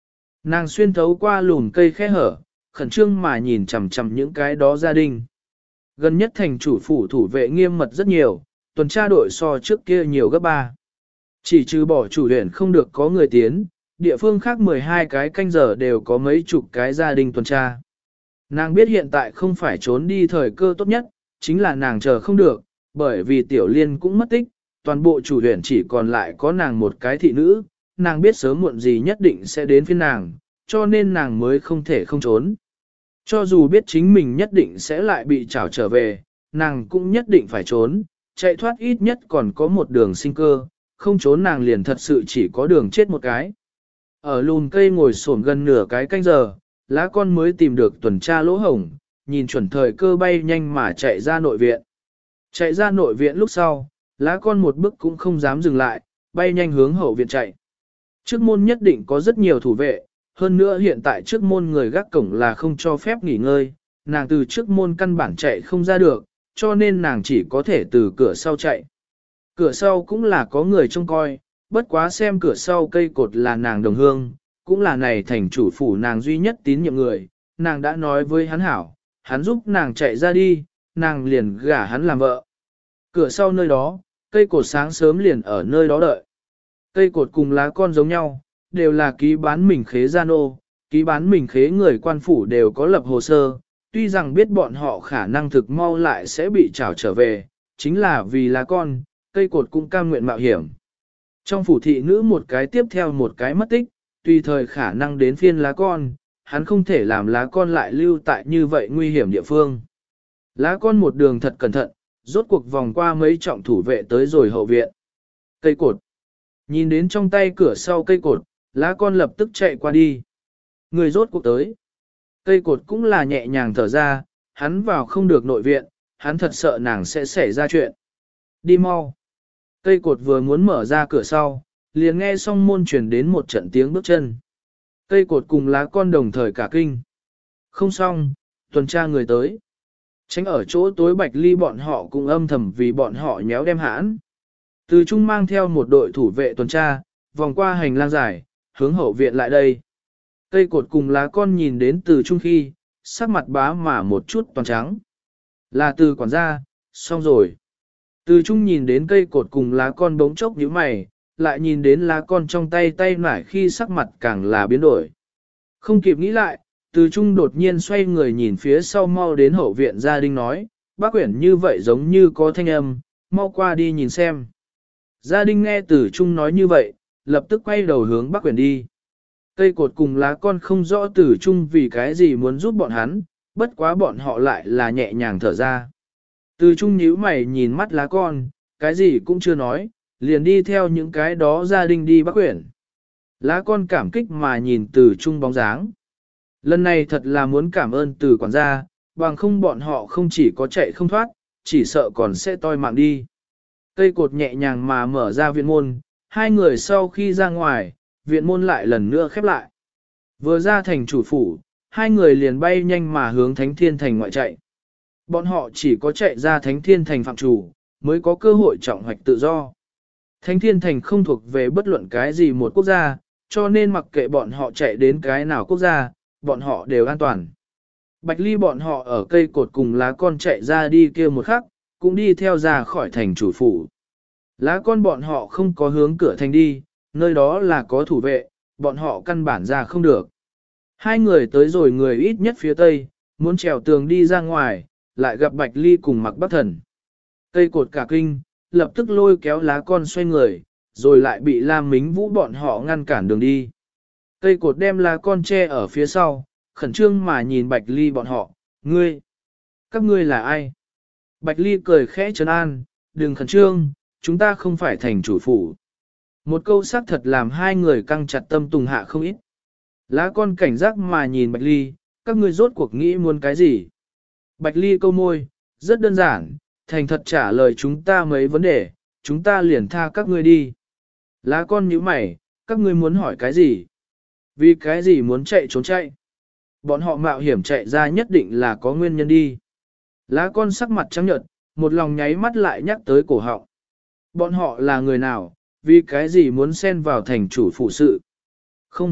Speaker 1: Nàng xuyên thấu qua lùm cây khe hở, khẩn trương mà nhìn chằm chằm những cái đó gia đình. Gần nhất thành chủ phủ thủ vệ nghiêm mật rất nhiều, tuần tra đội so trước kia nhiều gấp 3. Chỉ trừ bỏ chủ huyện không được có người tiến, địa phương khác 12 cái canh giờ đều có mấy chục cái gia đình tuần tra. Nàng biết hiện tại không phải trốn đi thời cơ tốt nhất, chính là nàng chờ không được, bởi vì tiểu liên cũng mất tích, toàn bộ chủ huyện chỉ còn lại có nàng một cái thị nữ, nàng biết sớm muộn gì nhất định sẽ đến phiên nàng, cho nên nàng mới không thể không trốn. Cho dù biết chính mình nhất định sẽ lại bị trảo trở về, nàng cũng nhất định phải trốn, chạy thoát ít nhất còn có một đường sinh cơ, không trốn nàng liền thật sự chỉ có đường chết một cái. Ở lùn cây ngồi xổm gần nửa cái canh giờ, lá con mới tìm được tuần tra lỗ hổng, nhìn chuẩn thời cơ bay nhanh mà chạy ra nội viện. Chạy ra nội viện lúc sau, lá con một bước cũng không dám dừng lại, bay nhanh hướng hậu viện chạy. Trước môn nhất định có rất nhiều thủ vệ, hơn nữa hiện tại trước môn người gác cổng là không cho phép nghỉ ngơi, nàng từ trước môn căn bản chạy không ra được, cho nên nàng chỉ có thể từ cửa sau chạy. Cửa sau cũng là có người trông coi, bất quá xem cửa sau cây cột là nàng đồng hương, cũng là này thành chủ phủ nàng duy nhất tín nhiệm người, nàng đã nói với hắn hảo, hắn giúp nàng chạy ra đi, nàng liền gả hắn làm vợ. Cửa sau nơi đó, cây cột sáng sớm liền ở nơi đó đợi. Cây cột cùng lá con giống nhau, đều là ký bán mình khế gia nô, ký bán mình khế người quan phủ đều có lập hồ sơ, tuy rằng biết bọn họ khả năng thực mau lại sẽ bị trảo trở về, chính là vì lá con, cây cột cũng cam nguyện mạo hiểm. Trong phủ thị nữ một cái tiếp theo một cái mất tích, tùy thời khả năng đến phiên lá con, hắn không thể làm lá con lại lưu tại như vậy nguy hiểm địa phương. Lá con một đường thật cẩn thận, rốt cuộc vòng qua mấy trọng thủ vệ tới rồi hậu viện. Cây cột. Nhìn đến trong tay cửa sau cây cột, lá con lập tức chạy qua đi. Người rốt cuộc tới. Cây cột cũng là nhẹ nhàng thở ra, hắn vào không được nội viện, hắn thật sợ nàng sẽ xảy ra chuyện. Đi mau. Cây cột vừa muốn mở ra cửa sau, liền nghe song môn truyền đến một trận tiếng bước chân. Cây cột cùng lá con đồng thời cả kinh. Không xong, tuần tra người tới. Tránh ở chỗ tối Bạch Ly bọn họ cũng âm thầm vì bọn họ nhéo đem hãn. Từ Trung mang theo một đội thủ vệ tuần tra, vòng qua hành lang dài, hướng hậu viện lại đây. Cây cột cùng lá con nhìn đến từ Trung khi, sắc mặt bá mà một chút toàn trắng. Là từ quản gia, xong rồi. Từ Trung nhìn đến cây cột cùng lá con bỗng chốc nhíu mày, lại nhìn đến lá con trong tay nải khi sắc mặt càng là biến đổi. Không kịp nghĩ lại, Từ Trung đột nhiên xoay người nhìn phía sau mau đến hậu viện gia đình nói, bác Uyển như vậy giống như có thanh âm, mau qua đi nhìn xem. Gia đình nghe Từ Trung nói như vậy, lập tức quay đầu hướng Bắc Uyển đi. Cây cột cùng lá con không rõ Từ Trung vì cái gì muốn giúp bọn hắn, bất quá bọn họ lại là nhẹ nhàng thở ra. Từ Trung nhíu mày nhìn mắt lá con, cái gì cũng chưa nói, liền đi theo những cái đó gia đình đi Bắc Uyển. Lá con cảm kích mà nhìn Từ Trung bóng dáng. Lần này thật là muốn cảm ơn Từ quản gia, bằng không bọn họ không chỉ có chạy không thoát, chỉ sợ còn sẽ toi mạng đi. Cây cột nhẹ nhàng mà mở ra viện môn, hai người sau khi ra ngoài, viện môn lại lần nữa khép lại. Vừa ra thành chủ phủ, hai người liền bay nhanh mà hướng Thánh Thiên Thành ngoại chạy. Bọn họ chỉ có chạy ra Thánh Thiên Thành phạm chủ, mới có cơ hội trọng hoạch tự do. Thánh Thiên Thành không thuộc về bất luận cái gì một quốc gia, cho nên mặc kệ bọn họ chạy đến cái nào quốc gia, bọn họ đều an toàn. Bạch Ly bọn họ ở cây cột cùng lá con chạy ra đi kia một khắc, cũng đi theo ra khỏi thành chủ phủ. Lá con bọn họ không có hướng cửa thành đi, nơi đó là có thủ vệ, bọn họ căn bản ra không được. Hai người tới rồi người ít nhất phía tây, muốn trèo tường đi ra ngoài, lại gặp Bạch Ly cùng Mặc Bắc Thần. Cây cột cả kinh, lập tức lôi kéo lá con xoay người, rồi lại bị Lam Mính Vũ bọn họ ngăn cản đường đi. Cây cột đem lá con che ở phía sau, khẩn trương mà nhìn Bạch Ly bọn họ, các ngươi là ai? Bạch Ly cười khẽ trấn an, đừng khẩn trương, chúng ta không phải thành chủ phủ. Một câu xác thật làm hai người căng chặt tâm tùng hạ không ít. Lá con cảnh giác mà nhìn Bạch Ly, các ngươi rốt cuộc nghĩ muốn cái gì? Bạch Ly câu môi, rất đơn giản, thành thật trả lời chúng ta mấy vấn đề, chúng ta liền tha các ngươi đi. Lá con nhíu mày, các ngươi muốn hỏi cái gì? Vì cái gì muốn chạy trốn chạy? Bọn họ mạo hiểm chạy ra nhất định là có nguyên nhân đi. Lá con sắc mặt trắng nhợt, một lòng nháy mắt lại nhắc tới cổ họng. Bọn họ là người nào, vì cái gì muốn xen vào thành chủ phụ sự? Không,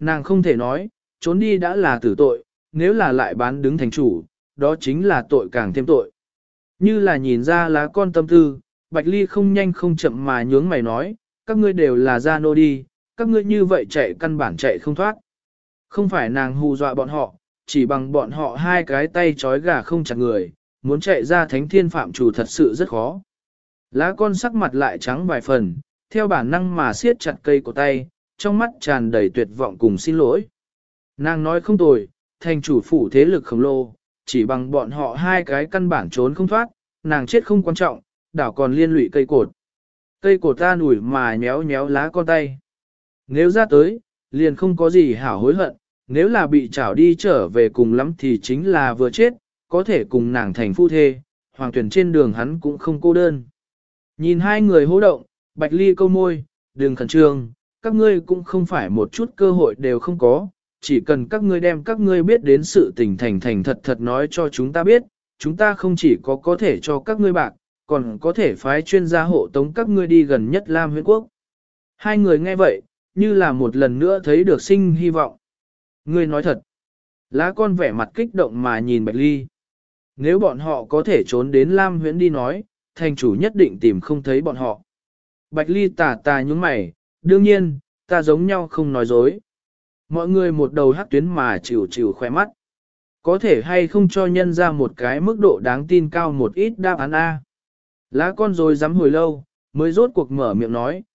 Speaker 1: Nàng không thể nói, trốn đi đã là tử tội, nếu là lại bán đứng thành chủ, đó chính là tội càng thêm tội. Như là nhìn ra lá con tâm tư, Bạch Ly không nhanh không chậm mà nhướng mày nói, các ngươi đều là gia nô đi, các ngươi như vậy chạy căn bản chạy không thoát. Không phải nàng hù dọa bọn họ, chỉ bằng bọn họ hai cái tay trói gà không chặt người, muốn chạy ra thánh thiên phạm chủ thật sự rất khó. Lá con sắc mặt lại trắng vài phần, theo bản năng mà siết chặt cây của tay, trong mắt tràn đầy tuyệt vọng cùng xin lỗi. Nàng nói không tồi, thành chủ phủ thế lực khổng lồ, chỉ bằng bọn họ hai cái căn bản trốn không thoát, nàng chết không quan trọng, đảo còn liên lụy cây cột. Cây cột ta nủi mà nhéo nhéo lá con tay. Nếu ra tới, liền không có gì hảo hối hận, nếu là bị trảo đi trở về cùng lắm thì chính là vừa chết, có thể cùng nàng thành phu thê, hoàng tuyển trên đường hắn cũng không cô đơn. Nhìn hai người hô động, Bạch Ly câu môi, đừng khẩn trương, các ngươi cũng không phải một chút cơ hội đều không có, chỉ cần các ngươi đem các ngươi biết đến sự tình thành thật thật nói cho chúng ta biết, chúng ta không chỉ có thể cho các ngươi bạc, còn có thể phái chuyên gia hộ tống các ngươi đi gần nhất Lam Huyễn Quốc. Hai người nghe vậy, như là một lần nữa thấy được sinh hy vọng. Ngươi nói thật. Lá con vẻ mặt kích động mà nhìn Bạch Ly. Nếu bọn họ có thể trốn đến Lam Huyễn đi nói, thành chủ nhất định tìm không thấy bọn họ. Bạch Ly tà tà nhúng mày, đương nhiên, ta giống nhau không nói dối. Mọi người một đầu hắc tuyến mà chịu chịu khỏe mắt. Có thể hay không cho nhân ra một cái mức độ đáng tin cao một ít đáp án A. Lá con rồi dám hồi lâu, mới rốt cuộc mở miệng nói,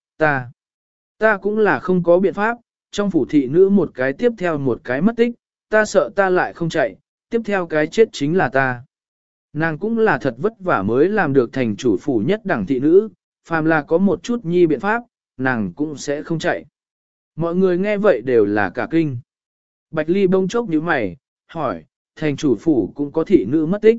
Speaker 1: ta cũng là không có biện pháp, trong phủ thị nữ một cái tiếp theo một cái mất tích, ta sợ ta lại không chạy, tiếp theo cái chết chính là ta. Nàng cũng là thật vất vả mới làm được thành chủ phủ nhất đẳng thị nữ, phàm là có một chút nhi biện pháp, nàng cũng sẽ không chạy. Mọi người nghe vậy đều là cả kinh. Bạch Ly bông chốc nhíu mày, hỏi, thành chủ phủ cũng có thị nữ mất tích.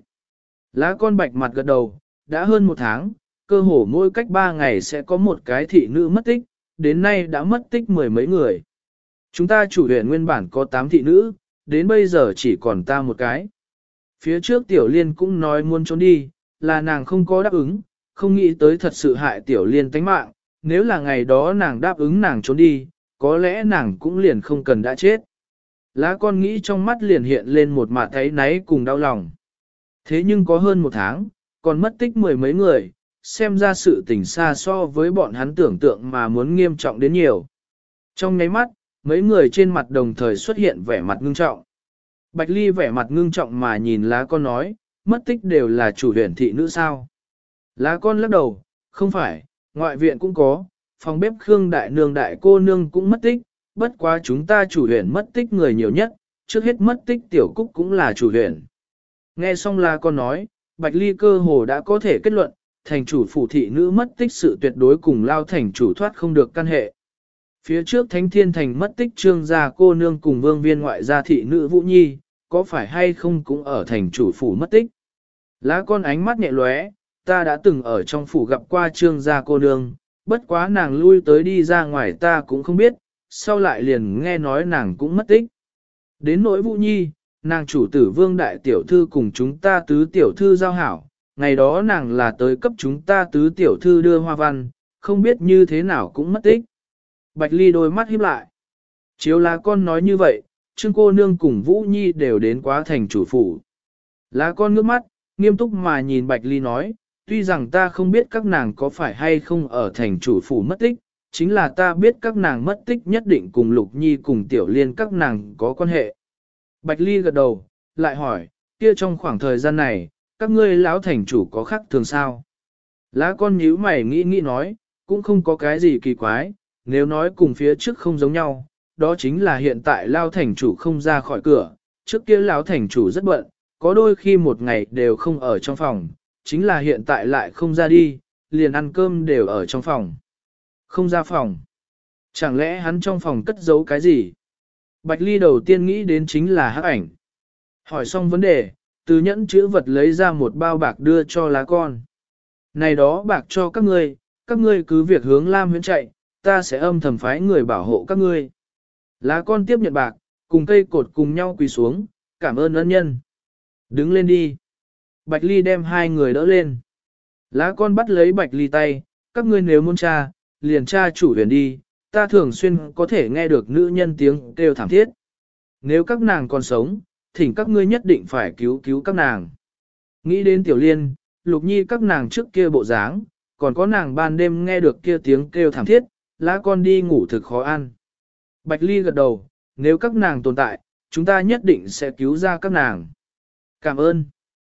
Speaker 1: Lá con bạch mặt gật đầu, đã hơn một tháng, cơ hồ mỗi cách 3 ngày sẽ có một cái thị nữ mất tích, đến nay đã mất tích 10 mấy người. Chúng ta chủ huyện nguyên bản có 8 thị nữ, đến bây giờ chỉ còn ta một cái. Phía trước Tiểu Liên cũng nói muốn trốn đi, là nàng không có đáp ứng, không nghĩ tới thật sự hại Tiểu Liên tánh mạng, nếu là ngày đó nàng đáp ứng nàng trốn đi, có lẽ nàng cũng liền không cần đã chết. Lá con nghĩ trong mắt liền hiện lên một mạt thấy náy cùng đau lòng. Thế nhưng có hơn một tháng, còn mất tích 10 mấy người, xem ra sự tình xa so với bọn hắn tưởng tượng mà muốn nghiêm trọng đến nhiều. Trong nháy mắt, mấy người trên mặt đồng thời xuất hiện vẻ mặt ngưng trọng. Bạch Ly vẻ mặt ngưng trọng mà nhìn lá con nói, mất tích đều là chủ huyện thị nữ sao. Lá con lắc đầu, không phải, ngoại viện cũng có, phòng bếp Khương đại nương đại cô nương cũng mất tích, bất quá chúng ta chủ huyện mất tích người nhiều nhất, trước hết mất tích tiểu cúc cũng là chủ huyện. Nghe xong lá con nói, Bạch Ly cơ hồ đã có thể kết luận, thành chủ phủ thị nữ mất tích sự tuyệt đối cùng lao thành chủ thoát không được căn hệ. Phía trước Thánh Thiên Thành mất tích trương gia cô nương cùng vương viên ngoại gia thị nữ Vũ Nhi, có phải hay không cũng ở thành chủ phủ mất tích. Lá con ánh mắt nhẹ lóe, ta đã từng ở trong phủ gặp qua trương gia cô nương, bất quá nàng lui tới đi ra ngoài ta cũng không biết, sau lại liền nghe nói nàng cũng mất tích. Đến nỗi Vũ Nhi, nàng chủ tử vương đại tiểu thư cùng chúng ta tứ tiểu thư giao hảo, ngày đó nàng là tới cấp chúng ta tứ tiểu thư đưa hoa văn, không biết như thế nào cũng mất tích. Bạch Ly đôi mắt híp lại. Chiếu lá con nói như vậy, Trương cô nương cùng Vũ Nhi đều đến quá thành chủ phủ. Lá con ngước mắt, nghiêm túc mà nhìn Bạch Ly nói, tuy rằng ta không biết các nàng có phải hay không ở thành chủ phủ mất tích, chính là ta biết các nàng mất tích nhất định cùng Lục Nhi cùng Tiểu Liên các nàng có quan hệ. Bạch Ly gật đầu, lại hỏi, kia trong khoảng thời gian này, các ngươi lão thành chủ có khác thường sao? Lá con nhíu mày nghĩ nói, cũng không có cái gì kỳ quái, nếu nói cùng phía trước không giống nhau, đó chính là hiện tại lao thành chủ không ra khỏi cửa, trước kia lão thành chủ rất bận, có đôi khi một ngày đều không ở trong phòng, chính là hiện tại lại không ra đi, liền ăn cơm đều ở trong phòng. Không ra phòng. Chẳng lẽ hắn trong phòng cất giấu cái gì? Bạch Ly đầu tiên nghĩ đến chính là hắc ảnh. Hỏi xong vấn đề, từ nhẫn chữ vật lấy ra một bao bạc đưa cho lá con. Này đó bạc cho các ngươi cứ việc hướng Lam Huyễn chạy, ta sẽ âm thầm phái người bảo hộ các ngươi. Lá con tiếp nhận bạc, cùng cây cột cùng nhau quỳ xuống, cảm ơn ân nhân. Đứng lên đi. Bạch Ly đem hai người đỡ lên. Lá con bắt lấy Bạch Ly tay, các ngươi nếu muốn tra, liền tra chủ huyền đi, ta thường xuyên có thể nghe được nữ nhân tiếng kêu thảm thiết. Nếu các nàng còn sống, thỉnh các ngươi nhất định phải cứu cứu các nàng. Nghĩ đến Tiểu Liên, Lục Nhi các nàng trước kia bộ dáng, còn có nàng ban đêm nghe được kia tiếng kêu thảm thiết, lá con đi ngủ thực khó ăn. Bạch Ly gật đầu, nếu các nàng tồn tại, chúng ta nhất định sẽ cứu ra các nàng. Cảm ơn.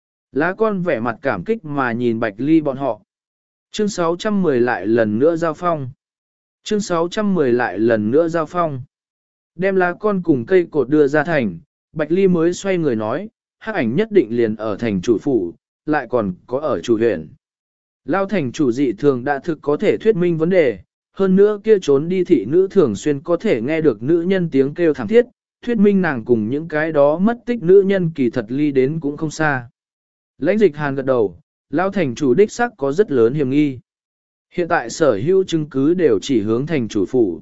Speaker 1: Lá con vẻ mặt cảm kích mà nhìn Bạch Ly bọn họ. Chương 610 lại lần nữa giao phong. Chương 610 lại lần nữa giao phong. Đem lá con cùng cây cột đưa ra thành, Bạch Ly mới xoay người nói, hắc ảnh nhất định liền ở thành chủ phủ, lại còn có ở chủ huyện. Lao thành chủ dị thường đã thực có thể thuyết minh vấn đề, hơn nữa kia trốn đi thị nữ thường xuyên có thể nghe được nữ nhân tiếng kêu thảm thiết, thuyết minh nàng cùng những cái đó mất tích nữ nhân kỳ thật ly đến cũng không xa. Lãnh Dịch Hàn gật đầu, Lao thành chủ đích sắc có rất lớn hiểm nghi. Hiện tại sở hữu chứng cứ đều chỉ hướng thành chủ phủ.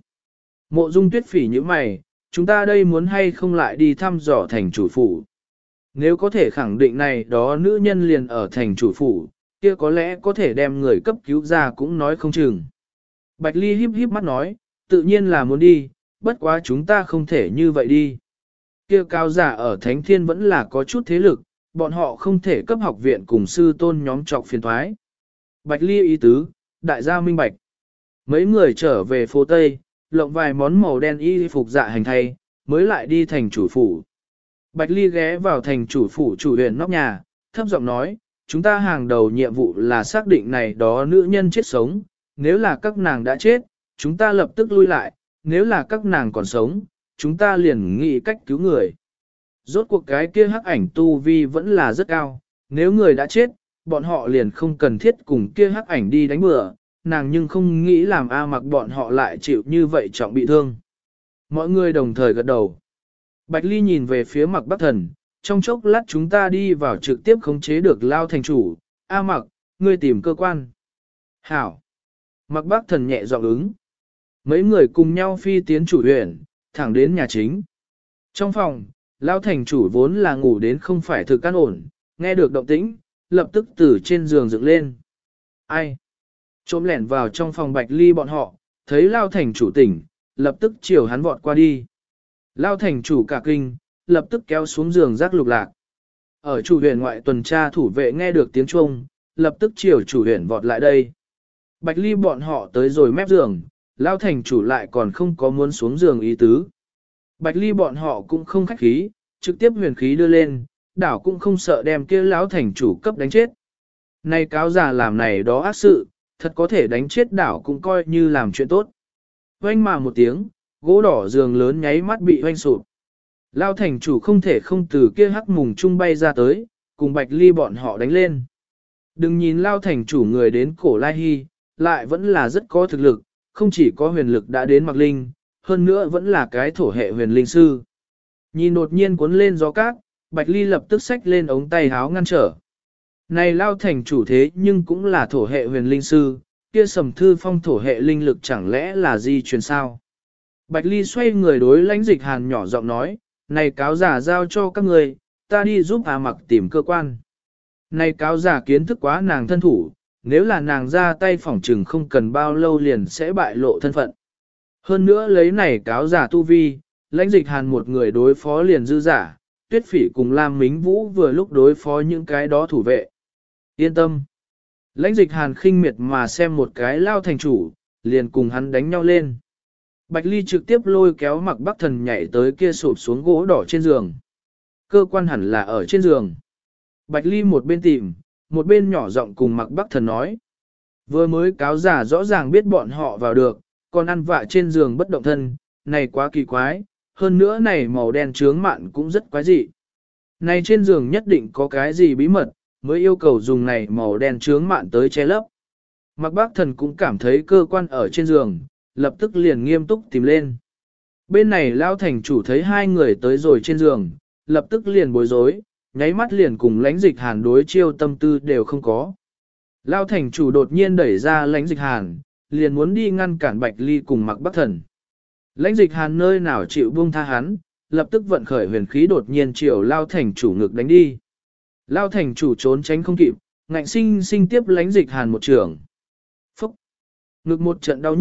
Speaker 1: Mộ Dung Tuyết phỉ như mày, chúng ta đây muốn hay không lại đi thăm dò thành chủ phủ. Nếu có thể khẳng định này đó nữ nhân liền ở thành chủ phủ, kia có lẽ có thể đem người cấp cứu ra cũng nói không chừng. Bạch Ly híp híp mắt nói, tự nhiên là muốn đi, bất quá chúng ta không thể như vậy đi. Kia cao giả ở Thánh Thiên vẫn là có chút thế lực, bọn họ không thể cấp học viện cùng sư tôn nhóm trọc phiền thoái. Bạch Ly ý tứ, đại gia minh bạch. Mấy người trở về phố Tây, lộng vài món màu đen y phục dạ hành thay, mới lại đi thành chủ phủ. Bạch Ly ghé vào thành chủ phủ chủ huyện nóc nhà, thấp giọng nói, chúng ta hàng đầu nhiệm vụ là xác định này đó nữ nhân chết sống, nếu là các nàng đã chết, chúng ta lập tức lui lại, nếu là các nàng còn sống, chúng ta liền nghĩ cách cứu người. Rốt cuộc cái kia hắc ảnh tu vi vẫn là rất cao, nếu người đã chết, bọn họ liền không cần thiết cùng kia hắc ảnh đi đánh bừa, nàng nhưng không nghĩ làm A Mặc bọn họ lại chịu như vậy trọng bị thương. Mọi người đồng thời gật đầu. Bạch Ly nhìn về phía Mặc Bắc Thần, trong chốc lát chúng ta đi vào trực tiếp khống chế được Lao thành chủ, A Mặc, ngươi tìm cơ quan. Hảo. Mặc Bắc Thần nhẹ giọng ứng. Mấy người cùng nhau phi tiến chủ huyện, thẳng đến nhà chính. Trong phòng, Lao thành chủ vốn là ngủ đến không phải thực an ổn, nghe được động tĩnh, lập tức từ trên giường dựng lên. Ai? Trộm lẻn vào trong phòng Bạch Ly bọn họ, thấy Lao thành chủ tỉnh, lập tức chiều hắn vọt qua đi. Lao thành chủ cả kinh, lập tức kéo xuống giường rác lục lạc. Ở chủ huyện ngoại tuần tra thủ vệ nghe được tiếng chuông, lập tức chiều chủ huyện vọt lại đây. Bạch Ly bọn họ tới rồi mép giường, Lao thành chủ lại còn không có muốn xuống giường ý tứ. Bạch Ly bọn họ cũng không khách khí, trực tiếp huyền khí đưa lên, đảo cũng không sợ đem kia lão thành chủ cấp đánh chết. Này cáo già làm này đó ác sự, thật có thể đánh chết đảo cũng coi như làm chuyện tốt. Oanh mà một tiếng, gỗ đỏ giường lớn nháy mắt bị oanh sụp. Lao thành chủ không thể không từ kia hắc mùng trung bay ra tới, cùng Bạch Ly bọn họ đánh lên. Đừng nhìn Lao thành chủ người đến cổ Lai Hy, lại vẫn là rất có thực lực, không chỉ có huyền lực đã đến Mặc Linh, hơn nữa vẫn là cái thổ hệ huyền linh sư. Nhìn đột nhiên cuốn lên gió cát, Bạch Ly lập tức xách lên ống tay háo ngăn trở. Này Lao thành chủ thế nhưng cũng là thổ hệ huyền linh sư, kia Sầm Thư Phong thổ hệ linh lực chẳng lẽ là di truyền sao? Bạch Ly xoay người đối Lãnh Dịch Hàn nhỏ giọng nói, này cáo giả giao cho các người, ta đi giúp A Mặc tìm cơ quan. Này cáo giả kiến thức quá nàng thân thủ, nếu là nàng ra tay phỏng trừng không cần bao lâu liền sẽ bại lộ thân phận. Hơn nữa lấy này cáo giả tu vi, Lãnh Dịch Hàn một người đối phó liền dư giả, Tuyết Phỉ cùng Lam Mính Vũ vừa lúc đối phó những cái đó thủ vệ. Yên tâm. Lãnh Dịch Hàn khinh miệt mà xem một cái Lao thành chủ, liền cùng hắn đánh nhau lên. Bạch Ly trực tiếp lôi kéo Mặc Bắc Thần nhảy tới kia sụp xuống gỗ đỏ trên giường. Cơ quan hẳn là ở trên giường. Bạch Ly một bên tìm, một bên nhỏ giọng cùng Mặc Bắc Thần nói. Vừa mới cáo giả rõ ràng biết bọn họ vào được, còn ăn vạ trên giường bất động thân, này quá kỳ quái, hơn nữa này màu đen trướng mạn cũng rất quái dị. Này trên giường nhất định có cái gì bí mật, mới yêu cầu dùng này màu đen trướng mạn tới che lấp. Mặc Bác Thần cũng cảm thấy cơ quan ở trên giường, lập tức liền nghiêm túc tìm lên. Bên này Lao thành chủ thấy hai người tới rồi trên giường, lập tức liền bối rối, nháy mắt liền cùng Lãnh Dịch Hàn đối chiêu tâm tư đều không có. Lao thành chủ đột nhiên đẩy ra Lãnh Dịch Hàn, liền muốn đi ngăn cản Bạch Ly cùng Mặc Bắc Thần. Lãnh Dịch Hàn nơi nào chịu buông tha hắn, lập tức vận khởi huyền khí đột nhiên chiều Lao thành chủ ngực đánh đi. Lao thành chủ trốn tránh không kịp, ngạnh sinh sinh tiếp Lãnh Dịch Hàn một trường. Phúc! Ngực một trận đau nhức,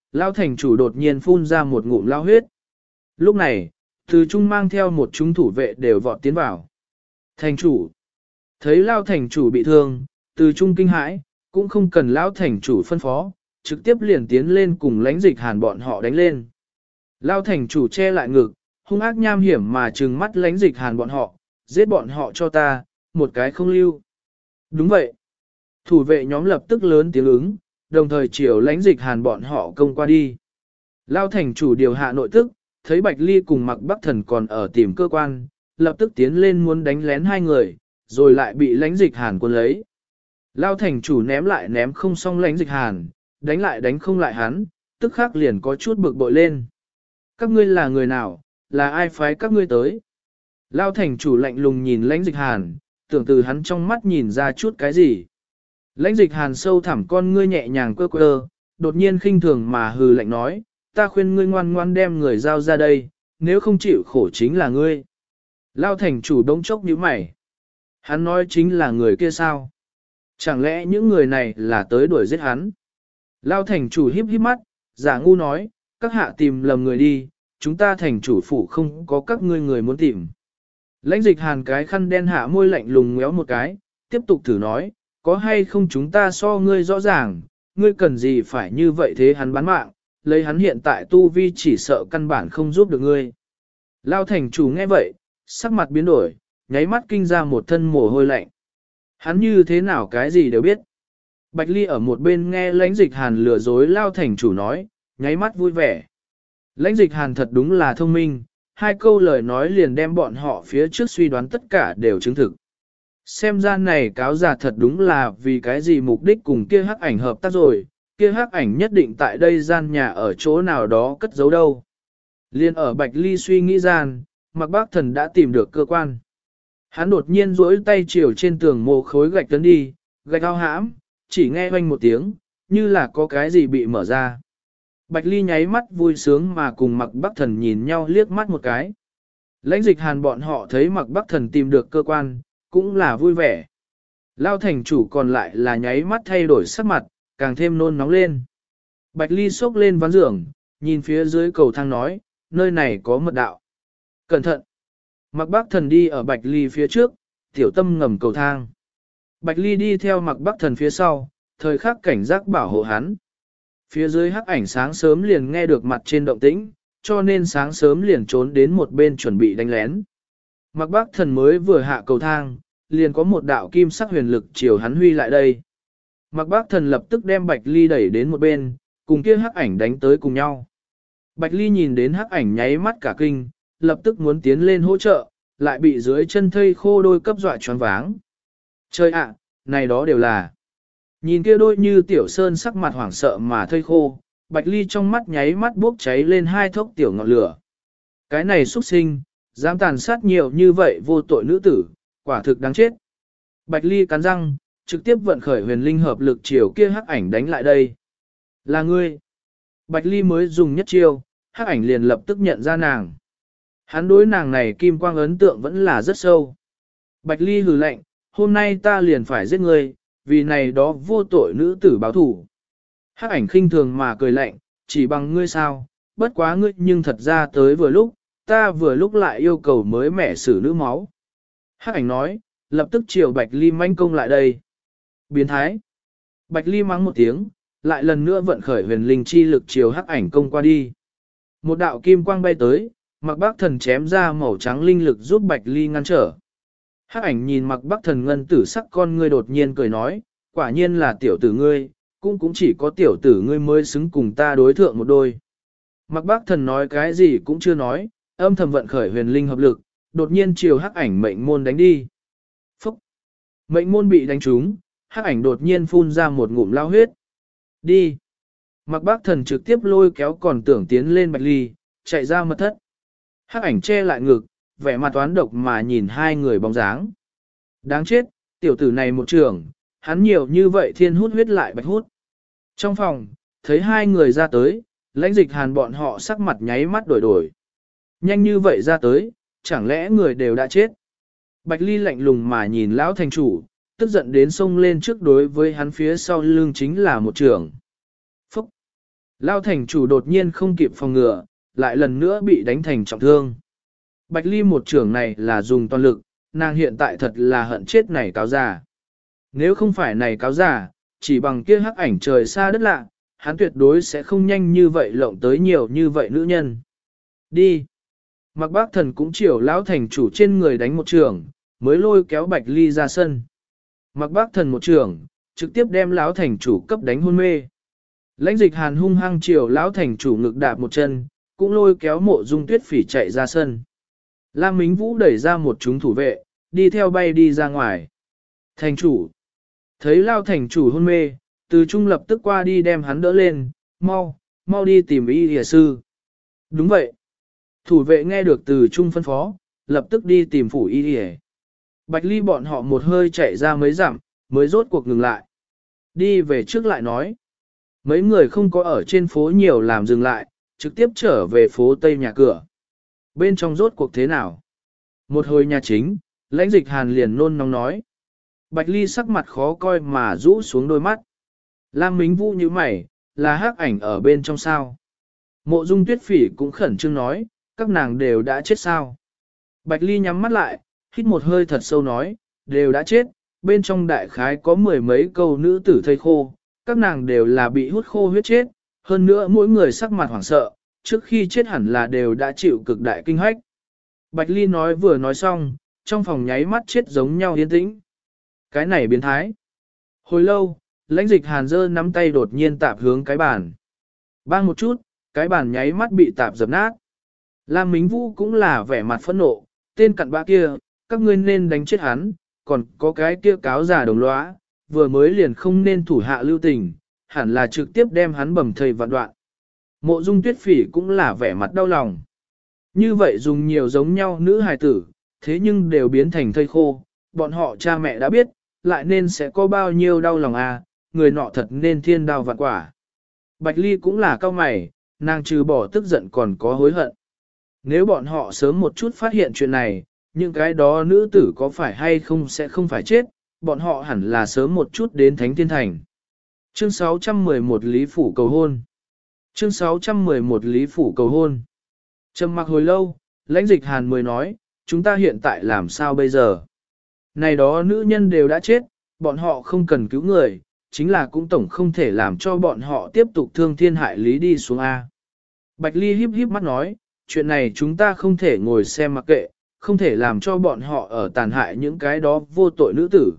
Speaker 1: Lao thành chủ đột nhiên phun ra một ngụm lao huyết. Lúc này, từ trung mang theo một chúng thủ vệ đều vọt tiến vào. Thành chủ, thấy Lao thành chủ bị thương, từ trung kinh hãi, cũng không cần Lao thành chủ phân phó, trực tiếp liền tiến lên cùng lãnh dịch hàn bọn họ đánh lên. Lao thành chủ che lại ngực, hung ác nham hiểm mà trừng mắt lãnh dịch hàn bọn họ, giết bọn họ cho ta, một cái không lưu. Đúng vậy. Thủ vệ nhóm lập tức lớn tiếng ứng, đồng thời chiều lãnh dịch hàn bọn họ công qua đi. Lao thành chủ điều hạ nội tức, thấy Bạch Ly cùng Mặc Bắc Thần còn ở tìm cơ quan, lập tức tiến lên muốn đánh lén hai người, rồi lại bị lãnh dịch hàn quân lấy. Lao thành chủ ném lại ném không xong lãnh dịch hàn, đánh lại đánh không lại hắn, tức khắc liền có chút bực bội lên. Các ngươi là người nào, là ai phái các ngươi tới? Lao thành chủ lạnh lùng nhìn lãnh dịch hàn, tưởng từ hắn trong mắt nhìn ra chút cái gì. Lãnh dịch hàn sâu thẳm con ngươi nhẹ nhàng quơ quơ, đột nhiên khinh thường mà hừ lạnh nói, ta khuyên ngươi ngoan ngoan đem người giao ra đây, nếu không chịu khổ chính là ngươi. Lao thành chủ đống chốc nhíu mày. Hắn nói chính là người kia sao? Chẳng lẽ những người này là tới đuổi giết hắn? Lao thành chủ híp híp mắt, giả ngu nói, các hạ tìm lầm người đi, chúng ta thành chủ phủ không có các ngươi người muốn tìm. Lãnh dịch hàn cái khăn đen hạ môi lạnh lùng ngéo một cái, tiếp tục thử nói, có hay không chúng ta so ngươi rõ ràng, ngươi cần gì phải như vậy thế hắn bán mạng, lấy hắn hiện tại tu vi chỉ sợ căn bản không giúp được ngươi. Lao thành chủ nghe vậy, sắc mặt biến đổi, nháy mắt kinh ra một thân mồ hôi lạnh. Hắn như thế nào cái gì đều biết. Bạch Ly ở một bên nghe lãnh dịch hàn lừa dối Lao thành chủ nói, nháy mắt vui vẻ. Lãnh dịch hàn thật đúng là thông minh, hai câu lời nói liền đem bọn họ phía trước suy đoán tất cả đều chứng thực. Xem ra này cáo giả thật đúng là vì cái gì mục đích cùng kia hắc ảnh hợp tác rồi, kia hắc ảnh nhất định tại đây gian nhà ở chỗ nào đó cất giấu đâu. Liên ở Bạch Ly suy nghĩ gian, Mạc Bác Thần đã tìm được cơ quan. Hắn đột nhiên duỗi tay chiều trên tường mồ khối gạch tấn đi, gạch ao hãm, chỉ nghe oanh một tiếng, như là có cái gì bị mở ra. Bạch Ly nháy mắt vui sướng mà cùng Mạc Bác Thần nhìn nhau liếc mắt một cái. Lãnh dịch hàn bọn họ thấy Mạc Bác Thần tìm được cơ quan, cũng là vui vẻ. Lao thành chủ còn lại là nháy mắt thay đổi sắc mặt, càng thêm nôn nóng lên. Bạch Ly xốc lên ván giường, nhìn phía dưới cầu thang nói, nơi này có mật đạo. Cẩn thận! Mạc Bác Thần đi ở Bạch Ly phía trước, tiểu tâm ngầm cầu thang. Bạch Ly đi theo Mạc Bác Thần phía sau, thời khắc cảnh giác bảo hộ hắn. Phía dưới hắc ảnh sáng sớm liền nghe được mặt trên động tĩnh, cho nên sáng sớm liền trốn đến một bên chuẩn bị đánh lén. Mạc Bác Thần mới vừa hạ cầu thang, liền có một đạo kim sắc huyền lực chiều hắn huy lại đây. Mạc Bác Thần lập tức đem Bạch Ly đẩy đến một bên, cùng kia hắc ảnh đánh tới cùng nhau. Bạch Ly nhìn đến hắc ảnh nháy mắt cả kinh, lập tức muốn tiến lên hỗ trợ, lại bị dưới chân thây khô đôi cấp dọa choáng váng. Trời ạ, này đó đều là. Nhìn kia đôi như tiểu sơn sắc mặt hoảng sợ mà thây khô, Bạch Ly trong mắt nháy mắt bốc cháy lên hai thốc tiểu ngọn lửa. Cái này xuất sinh, dám tàn sát nhiều như vậy vô tội nữ tử, quả thực đáng chết. Bạch Ly cắn răng, trực tiếp vận khởi huyền linh hợp lực chiều kia hắc ảnh đánh lại đây. Là ngươi. Bạch Ly mới dùng nhất chiêu, hắc ảnh liền lập tức nhận ra nàng. Hắn đối nàng này kim quang ấn tượng vẫn là rất sâu. Bạch Ly hừ lạnh, hôm nay ta liền phải giết ngươi, vì này đó vô tội nữ tử báo thủ. Hắc ảnh khinh thường mà cười lạnh, chỉ bằng ngươi sao, bất quá ngươi nhưng thật ra tới vừa lúc, ta vừa lúc lại yêu cầu mới mẻ xử nữ máu. Hắc ảnh nói, lập tức chiều Bạch Ly manh công lại đây. Biến thái. Bạch Ly mắng một tiếng, lại lần nữa vận khởi huyền linh chi lực chiều hắc ảnh công qua đi. Một đạo kim quang bay tới, Mạc Bác Thần chém ra màu trắng linh lực giúp Bạch Ly ngăn trở. Hắc ảnh nhìn Mạc Bác Thần ngân tử sắc con ngươi đột nhiên cười nói, quả nhiên là tiểu tử ngươi, cũng chỉ có tiểu tử ngươi mới xứng cùng ta đối thượng một đôi. Mạc Bác Thần nói cái gì cũng chưa nói, âm thầm vận khởi huyền linh hợp lực, đột nhiên chiều hắc ảnh mệnh môn đánh đi. Phúc! Mệnh môn bị đánh trúng, hắc ảnh đột nhiên phun ra một ngụm lao huyết. Đi! Mạc Bác Thần trực tiếp lôi kéo còn tưởng tiến lên Bạch Ly, chạy ra mật thất. Hắc ảnh che lại ngực, vẻ mặt toán độc mà nhìn hai người bóng dáng. Đáng chết, tiểu tử này một trường, hắn nhiều như vậy thiên hút huyết lại bạch hút. Trong phòng, thấy hai người ra tới, lãnh dịch hàn bọn họ sắc mặt nháy mắt đổi đổi. Nhanh như vậy ra tới, chẳng lẽ người đều đã chết. Bạch Ly lạnh lùng mà nhìn lão thành chủ, tức giận đến xông lên trước đối với hắn phía sau lưng chính là một trường. Phúc! Lao thành chủ đột nhiên không kịp phòng ngừa, lại lần nữa bị đánh thành trọng thương. Bạch Ly một trưởng này là dùng toàn lực, nàng hiện tại thật là hận chết này cáo già. Nếu không phải này cáo già, chỉ bằng kia hắc ảnh trời xa đất lạ, hắn tuyệt đối sẽ không nhanh như vậy lộng tới nhiều như vậy nữ nhân. Đi! Mặc bác thần cũng chiều lão thành chủ trên người đánh một trường, mới lôi kéo Bạch Ly ra sân. Mặc bác thần một trường, trực tiếp đem lão thành chủ cấp đánh hôn mê. Lãnh dịch hàn hung hăng chiều lão thành chủ ngực đạp một chân, cũng lôi kéo Mộ Dung Tuyết Phỉ chạy ra sân. Lam Mính Vũ đẩy ra một chúng thủ vệ, đi theo bay đi ra ngoài. Thành chủ! Thấy lao thành chủ hôn mê, từ trung lập tức qua đi đem hắn đỡ lên, mau đi tìm y y sư. Đúng vậy. Thủ vệ nghe được từ trung phân phó, lập tức đi tìm phủ y y. Bạch Ly bọn họ một hơi chạy ra mấy dặm, mới rốt cuộc ngừng lại. Đi về trước lại nói. Mấy người không có ở trên phố nhiều làm dừng lại, trực tiếp trở về phố Tây nhà cửa. Bên trong rốt cuộc thế nào? Một hồi nhà chính, lãnh dịch hàn liền nôn nóng nói. Bạch Ly sắc mặt khó coi mà rũ xuống đôi mắt. Lam Mính Vũ như mày, là hắc ảnh ở bên trong sao. Mộ Dung Tuyết Phỉ cũng khẩn trương nói, các nàng đều đã chết sao. Bạch Ly nhắm mắt lại, hít một hơi thật sâu nói, đều đã chết, bên trong đại khái có mười mấy câu nữ tử thây khô, các nàng đều là bị hút khô huyết chết, hơn nữa mỗi người sắc mặt hoảng sợ, trước khi chết hẳn là đều đã chịu cực đại kinh hách. Bạch Ly nói vừa nói xong, trong phòng nháy mắt chết giống nhau yên tĩnh. Cái này biến thái. Hồi lâu, lãnh dịch hàn dơ nắm tay đột nhiên tạp hướng cái bàn. Bang một chút, cái bàn nháy mắt bị tạp dập nát. Lam Mính Vũ cũng là vẻ mặt phẫn nộ, tên cặn bã kia, các ngươi nên đánh chết hắn, còn có cái kia cáo giả đồng lõa, vừa mới liền không nên thủ hạ lưu tình, hẳn là trực tiếp đem hắn bầm thây vạn đoạn. Mộ Dung Tuyết Phỉ cũng là vẻ mặt đau lòng. Như vậy dùng nhiều giống nhau nữ hài tử, thế nhưng đều biến thành thây khô, bọn họ cha mẹ đã biết, lại nên sẽ có bao nhiêu đau lòng à, người nọ thật nên thiên đao vạn quả. Bạch Ly cũng là cao mày, nàng trừ bỏ tức giận còn có hối hận. Nếu bọn họ sớm một chút phát hiện chuyện này, những cái đó nữ tử có phải hay không sẽ không phải chết, bọn họ hẳn là sớm một chút đến Thánh Thiên Thành. Chương 611 Lý Phủ cầu hôn. Chương 611 Lý Phủ cầu hôn. Trầm mặc hồi lâu, lãnh dịch hàn mới nói, chúng ta hiện tại làm sao bây giờ? Này đó nữ nhân đều đã chết, bọn họ không cần cứu người, chính là cũng tổng không thể làm cho bọn họ tiếp tục thương thiên hại lý đi xuống A. Bạch Ly híp híp mắt nói, chuyện này chúng ta không thể ngồi xem mặc kệ, không thể làm cho bọn họ ở tàn hại những cái đó vô tội nữ tử.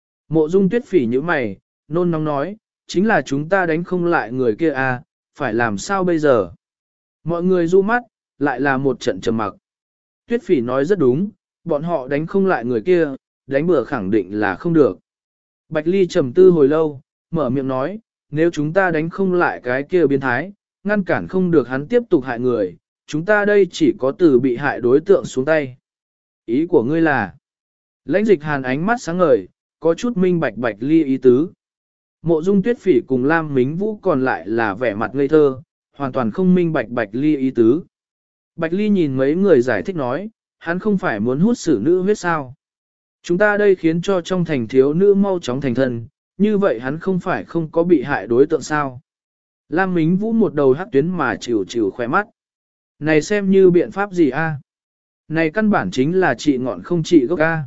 Speaker 1: Mộ Dung Tuyết Phỉ như mày, nôn nóng nói, chính là chúng ta đánh không lại người kia A, phải làm sao bây giờ? Mọi người du mắt, lại là một trận trầm mặc. Tuyết Phỉ nói rất đúng, bọn họ đánh không lại người kia, đánh bừa khẳng định là không được. Bạch Ly trầm tư hồi lâu, mở miệng nói, nếu chúng ta đánh không lại cái kia biến thái, ngăn cản không được hắn tiếp tục hại người, chúng ta đây chỉ có từ bị hại đối tượng xuống tay. Ý của ngươi là, lãnh dịch hàn ánh mắt sáng ngời, có chút minh bạch Bạch Ly ý tứ. Mộ Dung Tuyết Phỉ cùng Lam Mính Vũ còn lại là vẻ mặt ngây thơ, hoàn toàn không minh bạch Bạch Ly ý tứ. Bạch Ly nhìn mấy người giải thích nói, hắn không phải muốn hút xử nữ huyết sao. Chúng ta đây khiến cho trong thành thiếu nữ mau chóng thành thân, như vậy hắn không phải không có bị hại đối tượng sao. Lam Mính Vũ một đầu hắc tuyến mà chịu chịu khỏe mắt. Này xem như biện pháp gì a? Này căn bản chính là trị ngọn không trị gốc a.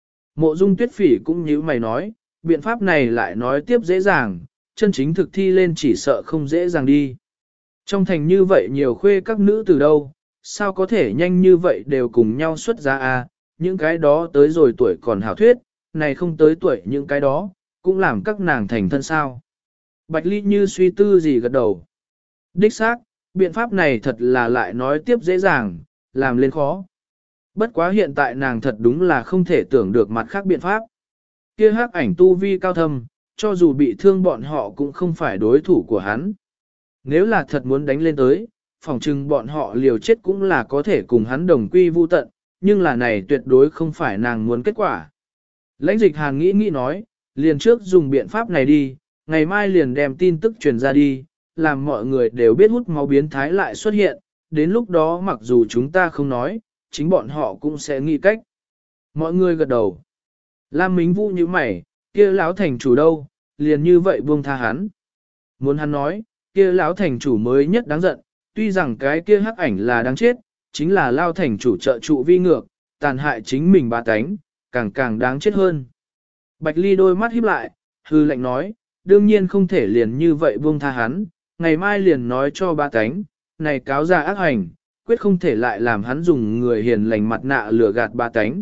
Speaker 1: Mộ Dung Tuyết Phỉ cũng như mày nói, biện pháp này lại nói tiếp dễ dàng, chân chính thực thi lên chỉ sợ không dễ dàng đi. Trong thành như vậy nhiều khuê các nữ từ đâu, sao có thể nhanh như vậy đều cùng nhau xuất ra a? Những cái đó tới rồi tuổi còn hảo thuyết, này không tới tuổi những cái đó, cũng làm các nàng thành thân sao. Bạch Ly như suy tư gì gật đầu. Đích xác, biện pháp này thật là lại nói tiếp dễ dàng, làm lên khó. Bất quá hiện tại nàng thật đúng là không thể tưởng được mặt khác biện pháp. Kia hắc ảnh tu vi cao thâm, cho dù bị thương bọn họ cũng không phải đối thủ của hắn. Nếu là thật muốn đánh lên tới, phỏng chừng bọn họ liều chết cũng là có thể cùng hắn đồng quy vu tận, nhưng là này tuyệt đối không phải nàng muốn kết quả. Lãnh dịch hàn nghĩ nói, liền trước dùng biện pháp này đi, ngày mai liền đem tin tức truyền ra đi, làm mọi người đều biết hút máu biến thái lại xuất hiện, đến lúc đó mặc dù chúng ta không nói, chính bọn họ cũng sẽ nghĩ cách. Mọi người gật đầu. Lam Mính Vũ như mày, kia lão thành chủ đâu, liền như vậy buông tha hắn. Muốn hắn nói, kia lão thành chủ mới nhất đáng giận, tuy rằng cái kia hắc ảnh là đáng chết, chính là lao thành chủ trợ trụ vi ngược, tàn hại chính mình ba tánh, càng càng đáng chết hơn. Bạch Ly đôi mắt híp lại, hư lệnh nói, đương nhiên không thể liền như vậy buông tha hắn, ngày mai liền nói cho ba tánh, này cáo ra ác hành, quyết không thể lại làm hắn dùng người hiền lành mặt nạ lừa gạt ba tánh.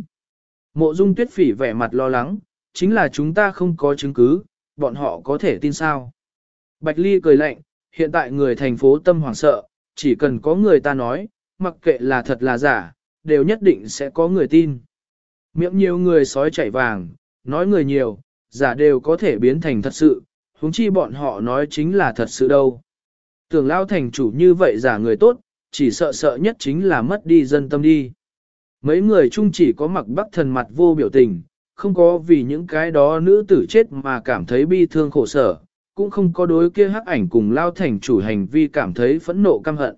Speaker 1: Mộ Dung Tuyết Phỉ vẻ mặt lo lắng, chính là chúng ta không có chứng cứ, bọn họ có thể tin sao? Bạch Ly cười lạnh, hiện tại người thành phố tâm hoảng sợ, chỉ cần có người ta nói, mặc kệ là thật là giả, đều nhất định sẽ có người tin. Miệng nhiều người sói chảy vàng, nói người nhiều, giả đều có thể biến thành thật sự, huống chi bọn họ nói chính là thật sự đâu. Tưởng lao thành chủ như vậy giả người tốt, chỉ sợ nhất chính là mất đi dân tâm đi. Mấy người chung chỉ có Mặc Bắc Thần mặt vô biểu tình, không có vì những cái đó nữ tử chết mà cảm thấy bi thương khổ sở, cũng không có đối kia hắc ảnh cùng lao thành chủ hành vi cảm thấy phẫn nộ căm hận.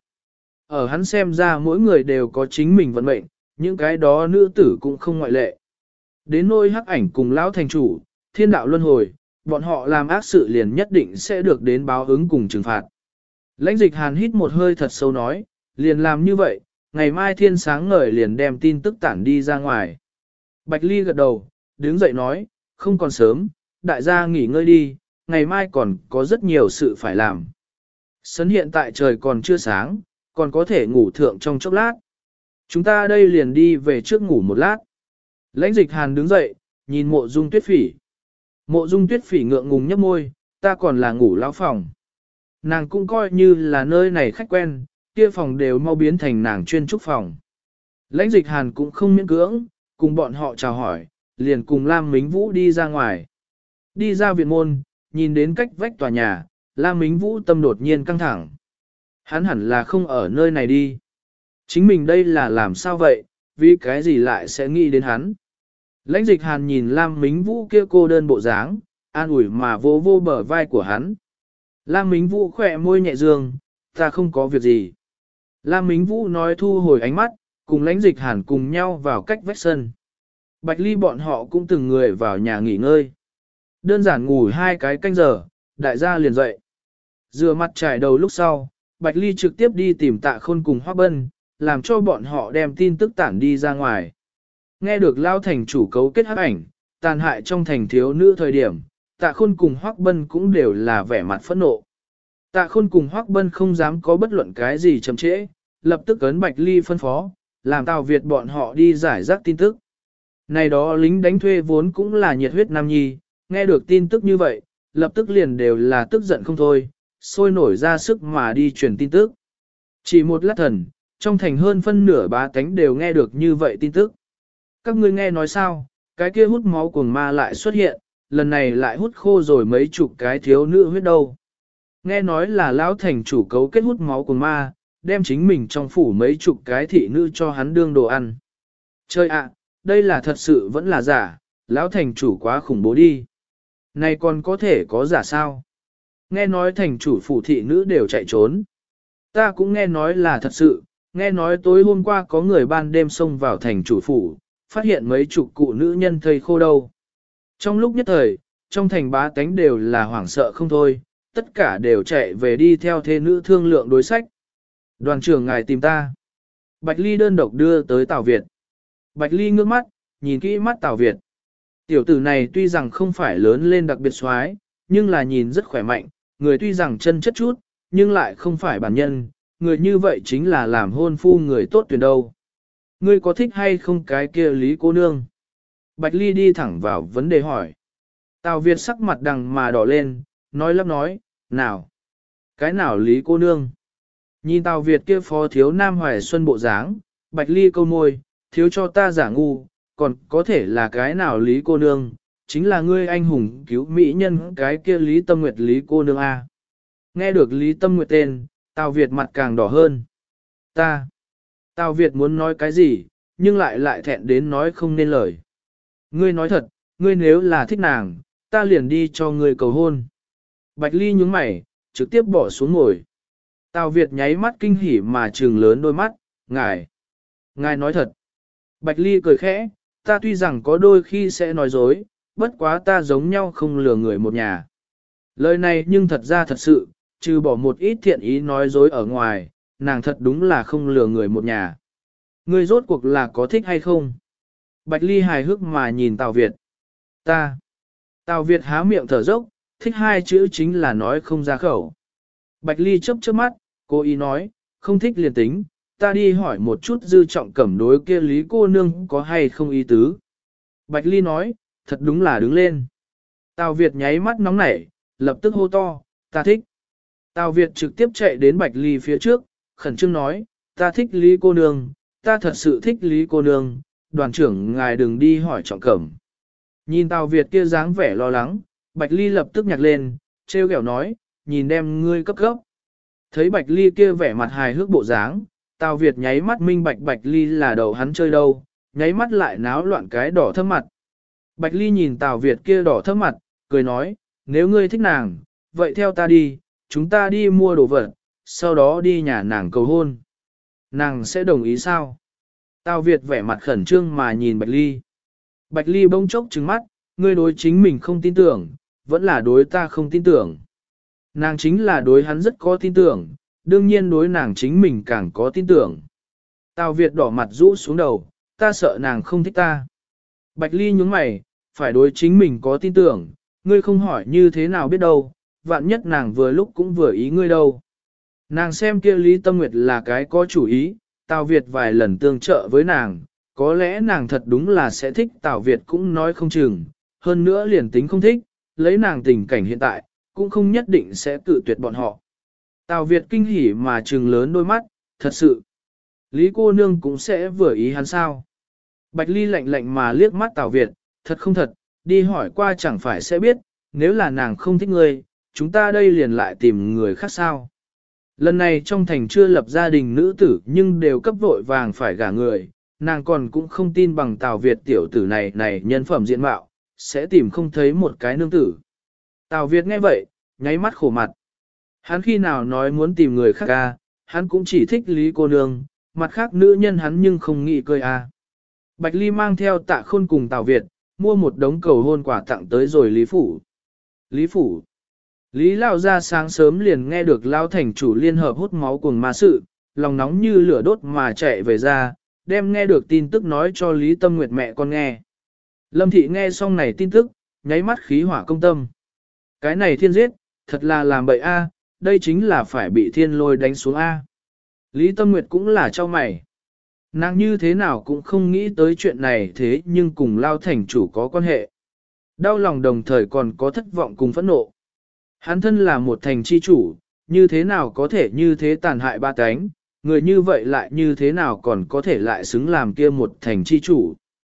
Speaker 1: Ở hắn xem ra mỗi người đều có chính mình vận mệnh, những cái đó nữ tử cũng không ngoại lệ. Đến nôi hắc ảnh cùng lao thành chủ, thiên đạo luân hồi, bọn họ làm ác sự liền nhất định sẽ được đến báo ứng cùng trừng phạt. Lãnh Dịch Hàn hít một hơi thật sâu nói, liền làm như vậy, ngày mai thiên sáng ngời liền đem tin tức tản đi ra ngoài. Bạch Ly gật đầu, đứng dậy nói, không còn sớm, đại gia nghỉ ngơi đi, ngày mai còn có rất nhiều sự phải làm. Sấn hiện tại trời còn chưa sáng, còn có thể ngủ thượng trong chốc lát. Chúng ta đây liền đi về trước ngủ một lát. Lãnh Dịch Hàn đứng dậy, nhìn Mộ Dung Tuyết Phỉ. Mộ Dung Tuyết Phỉ ngượng ngùng nhấp môi, ta còn là ngủ lão phòng. Nàng cũng coi như là nơi này khách quen, kia phòng đều mau biến thành nàng chuyên trúc phòng. Lãnh Dịch Hàn cũng không miễn cưỡng, cùng bọn họ chào hỏi, liền cùng Lam Mính Vũ đi ra ngoài. Đi ra viện môn, nhìn đến cách vách tòa nhà, Lam Mính Vũ tâm đột nhiên căng thẳng. Hắn hẳn là không ở nơi này đi. Chính mình đây là làm sao vậy, vì cái gì lại sẽ nghĩ đến hắn. Lãnh Dịch Hàn nhìn Lam Mính Vũ kia cô đơn bộ dáng, an ủi mà vô vô bờ vai của hắn. Lam Mính Vũ khỏe môi nhẹ dương, ta không có việc gì. Lam Mính Vũ nói thu hồi ánh mắt, cùng Lãnh Dịch Hàn cùng nhau vào cách vách sân. Bạch Ly bọn họ cũng từng người vào nhà nghỉ ngơi. Đơn giản ngủ 2 cái canh giờ, đại gia liền dậy. Rửa mặt trải đầu lúc sau, Bạch Ly trực tiếp đi tìm Tạ Khôn cùng Hoắc Bân, làm cho bọn họ đem tin tức tản đi ra ngoài. Nghe được Lao thành chủ cấu kết hắc ảnh, tàn hại trong thành thiếu nữ thời điểm, Tạ Khôn cùng Hoắc Bân cũng đều là vẻ mặt phẫn nộ. Tạ Khôn cùng Hoắc Bân không dám có bất luận cái gì chậm trễ, lập tức ấn Bạch Ly phân phó, làm Tào Việt bọn họ đi giải rác tin tức. Này đó lính đánh thuê vốn cũng là nhiệt huyết nam nhi, nghe được tin tức như vậy, lập tức liền đều là tức giận không thôi, sôi nổi ra sức mà đi truyền tin tức. Chỉ một lát thần, trong thành hơn phân nửa bá tánh đều nghe được như vậy tin tức. Các ngươi nghe nói sao, cái kia hút máu cuồng ma lại xuất hiện, lần này lại hút khô rồi mấy chục cái thiếu nữ huyết đâu. Nghe nói là lão thành chủ cấu kết hút máu cuồng ma, đem chính mình trong phủ mấy chục cái thị nữ cho hắn đương đồ ăn. Chơi ạ, đây là thật sự vẫn là giả, lão thành chủ quá khủng bố đi. Này còn có thể có giả sao? Nghe nói thành chủ phủ thị nữ đều chạy trốn. Ta cũng nghe nói là thật sự, nghe nói tối hôm qua có người ban đêm xông vào thành chủ phủ, phát hiện mấy chục cụ nữ nhân thây khô đâu. Trong lúc nhất thời, trong thành bá tánh đều là hoảng sợ không thôi, tất cả đều chạy về đi theo thê nữ thương lượng đối sách. Đoàn trưởng ngài tìm ta. Bạch Ly đơn độc đưa tới Tào Việt. Bạch Ly ngước mắt, nhìn kỹ mắt Tào Việt. Tiểu tử này tuy rằng không phải lớn lên đặc biệt xoái, nhưng là nhìn rất khỏe mạnh, người tuy rằng chân chất chút, nhưng lại không phải bản nhân, người như vậy chính là làm hôn phu người tốt tuyển đâu. Ngươi có thích hay không cái kia Lý cô nương? Bạch Ly đi thẳng vào vấn đề hỏi. Tào Việt sắc mặt đằng mà đỏ lên, nói lắp nói, nào? Cái nào Lý cô nương? Nhìn Tào Việt kia phó thiếu nam hoài xuân bộ dáng, Bạch Ly câu môi, thiếu cho ta giả ngu, còn có thể là cái nào Lý cô nương, chính là ngươi anh hùng cứu mỹ nhân cái kia Lý Tâm Nguyệt Lý cô nương A. Nghe được Lý Tâm Nguyệt tên, Tào Việt mặt càng đỏ hơn. Tào Việt muốn nói cái gì, nhưng lại thẹn đến nói không nên lời. Ngươi nói thật, ngươi nếu là thích nàng, ta liền đi cho ngươi cầu hôn. Bạch Ly nhướng mày, trực tiếp bỏ xuống ngồi. Tào Việt nháy mắt kinh hỉ mà trừng lớn đôi mắt, ngài nói thật. Bạch Ly cười khẽ, ta tuy rằng có đôi khi sẽ nói dối, bất quá ta giống nhau không lừa người một nhà. Lời này nhưng thật ra thật sự, trừ bỏ một ít thiện ý nói dối ở ngoài, nàng thật đúng là không lừa người một nhà. Ngươi rốt cuộc là có thích hay không? Bạch Ly hài hước mà nhìn Tào Việt. Ta. Tào Việt há miệng thở dốc, thích hai chữ chính là nói không ra khẩu. Bạch Ly chớp chớp mắt, cô ý nói, không thích liền tính, ta đi hỏi một chút Dư Trọng Cẩm đối kia Lý cô nương có hay không ý tứ. Bạch Ly nói, thật đúng là đứng lên. Tào Việt nháy mắt nóng nảy, lập tức hô to, ta thích. Tào Việt trực tiếp chạy đến Bạch Ly phía trước, khẩn trương nói, ta thích Lý cô nương, ta thật sự thích Lý cô nương, đoàn trưởng ngài đừng đi hỏi Trọng Cẩm. Nhìn Tào Việt kia dáng vẻ lo lắng, Bạch Ly lập tức nhạc lên, trêu ghẹo nói, nhìn đem ngươi cấp cấp. Thấy Bạch Ly kia vẻ mặt hài hước bộ dáng, Tào Việt nháy mắt minh bạch Bạch Ly là đầu hắn chơi đâu, nháy mắt lại náo loạn cái đỏ thâm mặt. Bạch Ly nhìn Tào Việt kia đỏ thâm mặt, cười nói, nếu ngươi thích nàng, vậy theo ta đi, chúng ta đi mua đồ vật, sau đó đi nhà nàng cầu hôn. Nàng sẽ đồng ý sao? Tào Việt vẻ mặt khẩn trương mà nhìn Bạch Ly. Bạch Ly bỗng chốc trừng mắt, ngươi đối chính mình không tin tưởng, vẫn là đối ta không tin tưởng. Nàng chính là đối hắn rất có tin tưởng, đương nhiên đối nàng chính mình càng có tin tưởng. Tào Việt đỏ mặt rũ xuống đầu, ta sợ nàng không thích ta. Bạch Ly nhướng mày, phải đối chính mình có tin tưởng, ngươi không hỏi như thế nào biết đâu, vạn nhất nàng vừa lúc cũng vừa ý ngươi đâu. Nàng xem kia Lý Tâm Nguyệt là cái có chủ ý, Tào Việt vài lần tương trợ với nàng, có lẽ nàng thật đúng là sẽ thích Tào Việt cũng nói không chừng, hơn nữa liền tính không thích, lấy nàng tình cảnh hiện tại, cũng không nhất định sẽ cự tuyệt bọn họ. Tào Việt kinh hỉ mà trừng lớn đôi mắt, thật sự. Lý cô nương cũng sẽ vừa ý hắn sao. Bạch Ly lạnh lạnh mà liếc mắt Tào Việt, thật không thật, đi hỏi qua chẳng phải sẽ biết, nếu là nàng không thích ngươi, chúng ta đây liền lại tìm người khác sao. Lần này trong thành chưa lập gia đình nữ tử nhưng đều cấp vội vàng phải gả người, nàng còn cũng không tin bằng Tào Việt tiểu tử này nhân phẩm diện mạo, sẽ tìm không thấy một cái nương tử. Tào Việt nghe vậy, nháy mắt khổ mặt. Hắn khi nào nói muốn tìm người khác à, hắn cũng chỉ thích Lý cô nương, mặt khác nữ nhân hắn nhưng không nghĩ cười à. Bạch Ly mang theo Tạ Khôn cùng Tào Việt, mua một đống cầu hôn quà tặng tới rồi Lý Phủ. Lý Phủ. Lý Lao ra sáng sớm liền nghe được Lao thành chủ liên hợp hút máu cùng ma sự, lòng nóng như lửa đốt mà chạy về ra, đem nghe được tin tức nói cho Lý Tâm Nguyệt mẹ con nghe. Lâm Thị nghe xong này tin tức, nháy mắt khí hỏa công tâm. Cái này thiên giết, thật là làm bậy a, đây chính là phải bị thiên lôi đánh xuống a. Lý Tâm Nguyệt cũng là cho mày. Nàng như thế nào cũng không nghĩ tới chuyện này thế nhưng cùng Lao thành chủ có quan hệ. Đau lòng đồng thời còn có thất vọng cùng phẫn nộ. Hắn thân là một thành chi chủ, như thế nào có thể như thế tàn hại ba cánh, người như vậy lại như thế nào còn có thể lại xứng làm kia một thành chi chủ.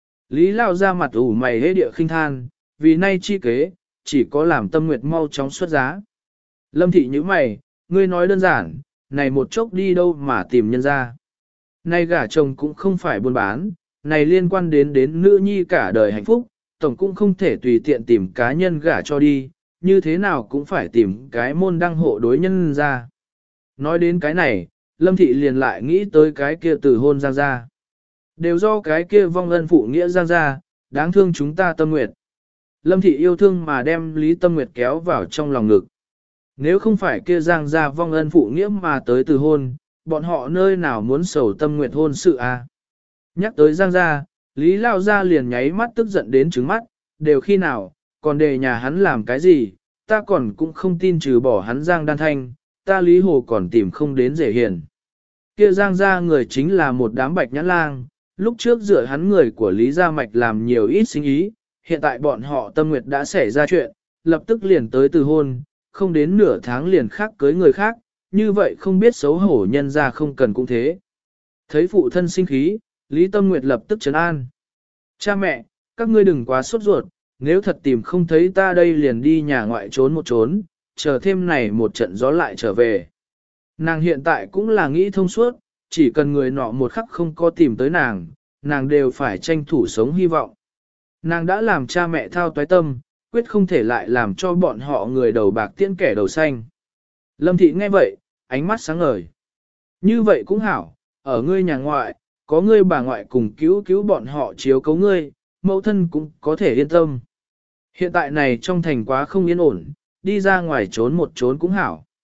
Speaker 1: Lý Lao ra mặt ủ mày hế địa khinh than, vì nay chi kế, chỉ có làm Tâm Nguyệt mau chóng xuất giá. Lâm Thị như mày, ngươi nói đơn giản, này một chốc đi đâu mà tìm nhân ra. Này gả chồng cũng không phải buôn bán, này liên quan đến nữ nhi cả đời hạnh phúc, tổng cũng không thể tùy tiện tìm cá nhân gả cho đi, như thế nào cũng phải tìm cái môn đăng hộ đối nhân ra. Nói đến cái này, Lâm Thị liền lại nghĩ tới cái kia từ hôn Giang gia. Đều do cái kia vong ân phụ nghĩa Giang gia, đáng thương chúng ta Tâm Nguyệt. Lâm Thị yêu thương mà đem Lý Tâm Nguyệt kéo vào trong lòng ngực. Nếu không phải kia Giang gia vong ân phụ nghĩa mà tới từ hôn, bọn họ nơi nào muốn sầu Tâm Nguyệt hôn sự à? Nhắc tới Giang gia, Lý Lao gia liền nháy mắt tức giận đến trứng mắt, đều khi nào, còn để nhà hắn làm cái gì, ta còn cũng không tin trừ bỏ hắn Giang Đan Thanh, ta Lý Hồ còn tìm không đến rể hiền. Kia Giang gia người chính là một đám bạch nhãn lang, lúc trước dựa hắn người của Lý Gia Mạch làm nhiều ít sinh ý, hiện tại bọn họ Tâm Nguyệt đã xảy ra chuyện, lập tức liền tới từ hôn, không đến nửa tháng liền khác cưới người khác, như vậy không biết xấu hổ nhân ra không cần cũng thế. Thấy phụ thân sinh khí, Lý Tâm Nguyệt lập tức trấn an. Cha mẹ, các ngươi đừng quá sốt ruột, nếu thật tìm không thấy ta đây liền đi nhà ngoại trốn một trốn, chờ thêm này một trận gió lại trở về. Nàng hiện tại cũng là nghĩ thông suốt, chỉ cần người nọ một khắc không có tìm tới nàng, nàng đều phải tranh thủ sống hy vọng. Nàng đã làm cha mẹ thao toái tâm, quyết không thể lại làm cho bọn họ người đầu bạc tiễn kẻ đầu xanh. Lâm Thị nghe vậy, ánh mắt sáng ngời. Như vậy cũng hảo, ở ngươi nhà ngoại, có ngươi bà ngoại cùng cứu bọn họ chiếu cấu ngươi, mẫu thân cũng có thể yên tâm. Hiện tại này trong thành quá không yên ổn, đi ra ngoài trốn một trốn cũng hảo.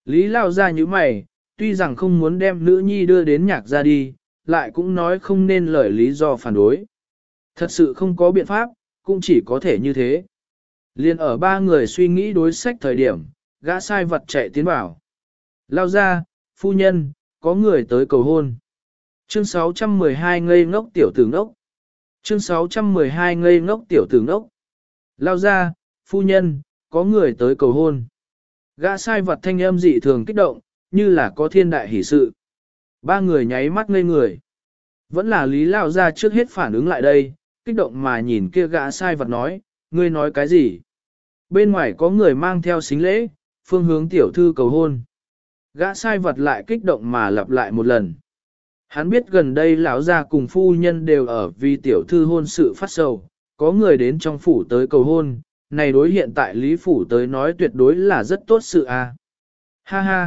Speaker 1: Lý lao ra như mày, tuy rằng không muốn đem nữ nhi đưa đến nhạc ra đi, lại cũng nói không nên lời lý do phản đối. Thật sự không có biện pháp, cũng chỉ có thể như thế. Liên ở ba người suy nghĩ đối sách thời điểm, gã sai vật chạy tiến vào. Lao ra, phu nhân, có người tới cầu hôn. Chương 612 ngây ngốc tiểu tử ngốc. Chương 612 ngây ngốc tiểu tử ngốc. Lao ra, phu nhân, có người tới cầu hôn. Gã sai vật thanh âm dị thường kích động, như là có thiên đại hỷ sự. Ba người nháy mắt ngây người. Vẫn là Lý Lao ra trước hết phản ứng lại đây, kích động mà nhìn kia gã sai vật nói, ngươi nói cái gì? Bên ngoài có người mang theo xính lễ, phương hướng tiểu thư cầu hôn. Gã sai vật lại kích động mà lặp lại một lần. Hắn biết gần đây lão gia cùng phu nhân đều ở vì tiểu thư hôn sự phát sầu, có người đến trong phủ tới cầu hôn, này đối hiện tại Lý phủ tới nói tuyệt đối là rất tốt sự a. Ha ha.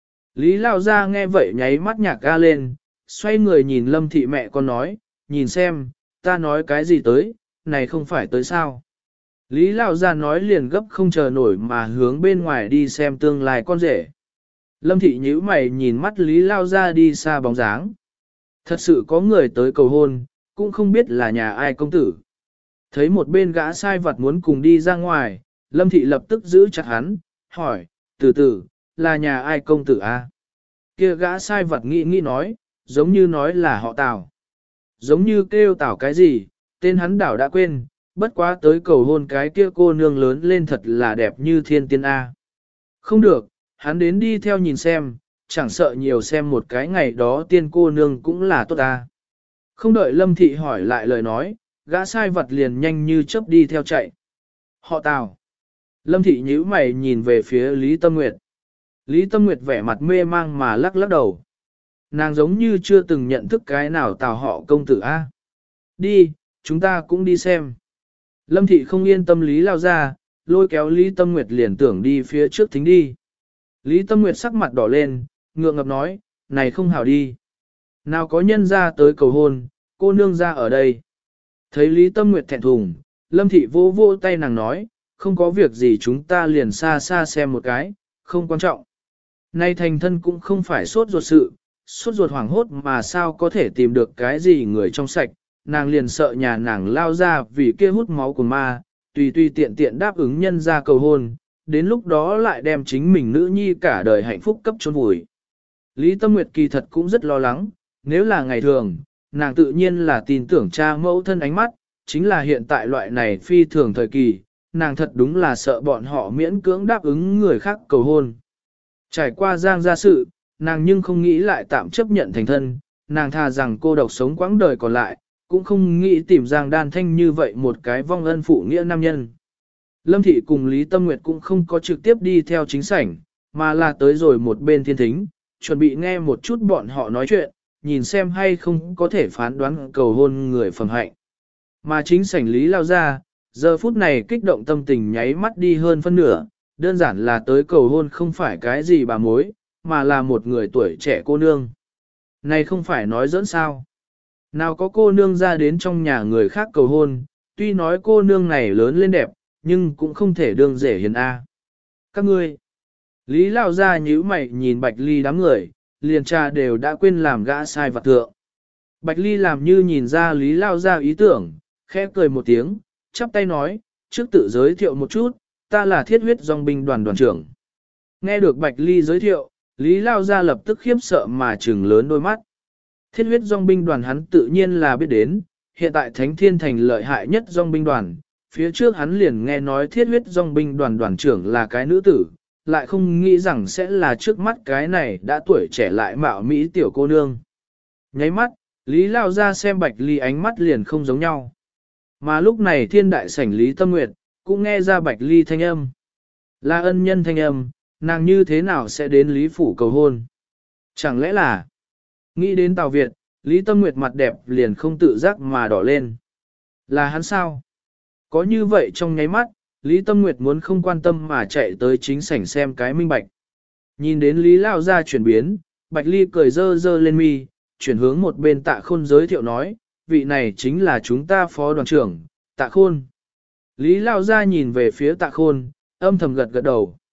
Speaker 1: Lý Lao gia nghe vậy nháy mắt nhạc ga lên, xoay người nhìn Lâm thị mẹ con nói, nhìn xem, ta nói cái gì tới, này không phải tới sao. Lý Lao gia nói liền gấp không chờ nổi mà hướng bên ngoài đi xem tương lai con rể. Lâm thị nhíu mày nhìn mắt Lý Lao gia đi xa bóng dáng. Thật sự có người tới cầu hôn, cũng không biết là nhà ai công tử. Thấy một bên gã sai vật muốn cùng đi ra ngoài, Lâm thị lập tức giữ chặt hắn, hỏi, từ từ, là nhà ai công tử a? Kia gã sai vật nghĩ nói, giống như nói là họ Tào. Giống như kêu Tào cái gì, tên hắn đảo đã quên, bất quá tới cầu hôn cái kia cô nương lớn lên thật là đẹp như thiên tiên A. Không được, hắn đến đi theo nhìn xem, chẳng sợ nhiều xem một cái ngày đó tiên cô nương cũng là tốt A. Không đợi Lâm Thị hỏi lại lời nói, gã sai vật liền nhanh như chớp đi theo chạy. Họ Tào. Lâm Thị nhíu mày nhìn về phía Lý Tâm Nguyệt. Lý Tâm Nguyệt vẻ mặt mê mang mà lắc lắc đầu. Nàng giống như chưa từng nhận thức cái nào Tào họ công tử A. Đi, chúng ta cũng đi xem. Lâm Thị không yên tâm Lý Lao ra, lôi kéo Lý Tâm Nguyệt liền tưởng đi phía trước thính đi. Lý Tâm Nguyệt sắc mặt đỏ lên, ngượng ngập nói, này không hảo đi. Nào có nhân ra tới cầu hôn, cô nương ra ở đây. Thấy Lý Tâm Nguyệt thẹn thùng, Lâm Thị vô vô tay nàng nói, không có việc gì chúng ta liền xa xa xem một cái, không quan trọng. Nay thành thân cũng không phải sốt ruột sự, sốt ruột hoảng hốt mà sao có thể tìm được cái gì người trong sạch, nàng liền sợ nhà nàng lao ra vì kia hút máu của ma, tùy tùy tiện tiện đáp ứng nhân ra cầu hôn, đến lúc đó lại đem chính mình nữ nhi cả đời hạnh phúc cấp chôn vùi. Lý Tâm Nguyệt kỳ thật cũng rất lo lắng, nếu là ngày thường, nàng tự nhiên là tin tưởng cha mẫu thân ánh mắt, chính là hiện tại loại này phi thường thời kỳ, nàng thật đúng là sợ bọn họ miễn cưỡng đáp ứng người khác cầu hôn. Trải qua giang gia sự, nàng nhưng không nghĩ lại tạm chấp nhận thành thân, nàng thà rằng cô độc sống quãng đời còn lại, cũng không nghĩ tìm Giang Đan Thanh như vậy một cái vong ân phụ nghĩa nam nhân. Lâm Thị cùng Lý Tâm Nguyệt cũng không có trực tiếp đi theo chính sảnh, mà là tới rồi một bên thiên thính, chuẩn bị nghe một chút bọn họ nói chuyện, nhìn xem hay không có thể phán đoán cầu hôn người phẩm hạnh. Mà chính sảnh Lý Lao ra, giờ phút này kích động tâm tình nháy mắt đi hơn phân nửa, đơn giản là tới cầu hôn không phải cái gì bà mối, mà là một người tuổi trẻ cô nương. Này không phải nói giỡn sao. Nào có cô nương ra đến trong nhà người khác cầu hôn, tuy nói cô nương này lớn lên đẹp, nhưng cũng không thể đương rể hiền A. Các ngươi, Lý Lao ra nhíu mày nhìn Bạch Ly đám người, liền trà đều đã quên làm gã sai vặt thượng. Bạch Ly làm như nhìn ra Lý Lao ra ý tưởng, khẽ cười một tiếng, chắp tay nói, trước tự giới thiệu một chút, ta là thiết huyết dòng binh đoàn đoàn trưởng. Nghe được Bạch Ly giới thiệu, Lý Lao ra lập tức khiếp sợ mà trừng lớn đôi mắt. Thiết huyết dòng binh đoàn hắn tự nhiên là biết đến, hiện tại Thánh Thiên Thành lợi hại nhất dòng binh đoàn, phía trước hắn liền nghe nói thiết huyết dòng binh đoàn đoàn trưởng là cái nữ tử, lại không nghĩ rằng sẽ là trước mắt cái này đã tuổi trẻ lại mạo mỹ tiểu cô nương. Nháy mắt, Lý Lao ra xem Bạch Ly ánh mắt liền không giống nhau. Mà lúc này thiên đại sảnh Lý Tâm Nguyệt, cũng nghe ra Bạch Ly thanh âm. Là ân nhân thanh âm, nàng như thế nào sẽ đến Lý Phủ cầu hôn? Chẳng lẽ là... Nghĩ đến Tào Việt, Lý Tâm Nguyệt mặt đẹp liền không tự giác mà đỏ lên. Là hắn sao? Có như vậy trong nháy mắt, Lý Tâm Nguyệt muốn không quan tâm mà chạy tới chính sảnh xem cái minh bạch. Nhìn đến Lý Lao ra chuyển biến, Bạch Ly cười dơ dơ lên mi, chuyển hướng một bên Tạ Khôn giới thiệu nói, vị này chính là chúng ta phó đoàn trưởng, Tạ Khôn. Lý Lao ra nhìn về phía Tạ Khôn, âm thầm gật gật đầu.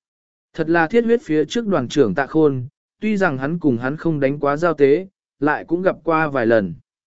Speaker 1: Thật là thiết huyết phía trước đoàn trưởng Tạ Khôn, tuy rằng hắn cùng hắn không đánh quá giao tế, lại cũng gặp qua vài lần.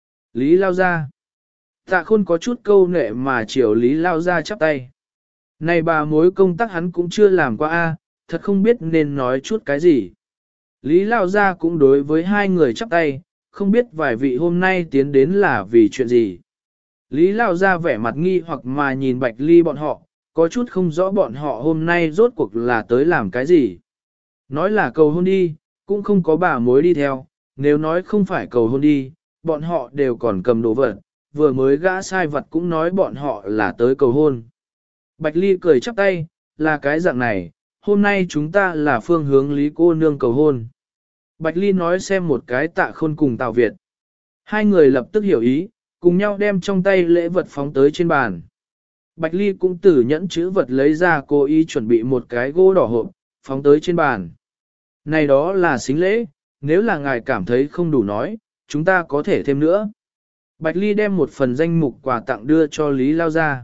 Speaker 1: Lý Lao Gia. Tạ Khôn có chút câu nệ mà chiều Lý Lao Gia chắp tay. Này bà mối công tác hắn cũng chưa làm qua a, thật không biết nên nói chút cái gì. Lý Lao Gia cũng đối với hai người chắp tay, không biết vài vị hôm nay tiến đến là vì chuyện gì. Lý Lao Gia vẻ mặt nghi hoặc mà nhìn Bạch Ly bọn họ, có chút không rõ bọn họ hôm nay rốt cuộc là tới làm cái gì. Nói là cầu hôn đi, cũng không có bà mối đi theo, nếu nói không phải cầu hôn đi, bọn họ đều còn cầm đồ vật, vừa mới gã sai vật cũng nói bọn họ là tới cầu hôn. Bạch Ly cười chắp tay, là cái dạng này, hôm nay chúng ta là phương hướng Lý cô nương cầu hôn. Bạch Ly nói xem một cái Tạ Khôn cùng Tào Việt. Hai người lập tức hiểu ý, cùng nhau đem trong tay lễ vật phóng tới trên bàn. Bạch Ly cũng từ nhẫn chữ vật lấy ra cố ý chuẩn bị một cái gỗ đỏ hộp, phóng tới trên bàn. Này đó là xính lễ, nếu là ngài cảm thấy không đủ nói, chúng ta có thể thêm nữa. Bạch Ly đem một phần danh mục quà tặng đưa cho Lý Lao Gia.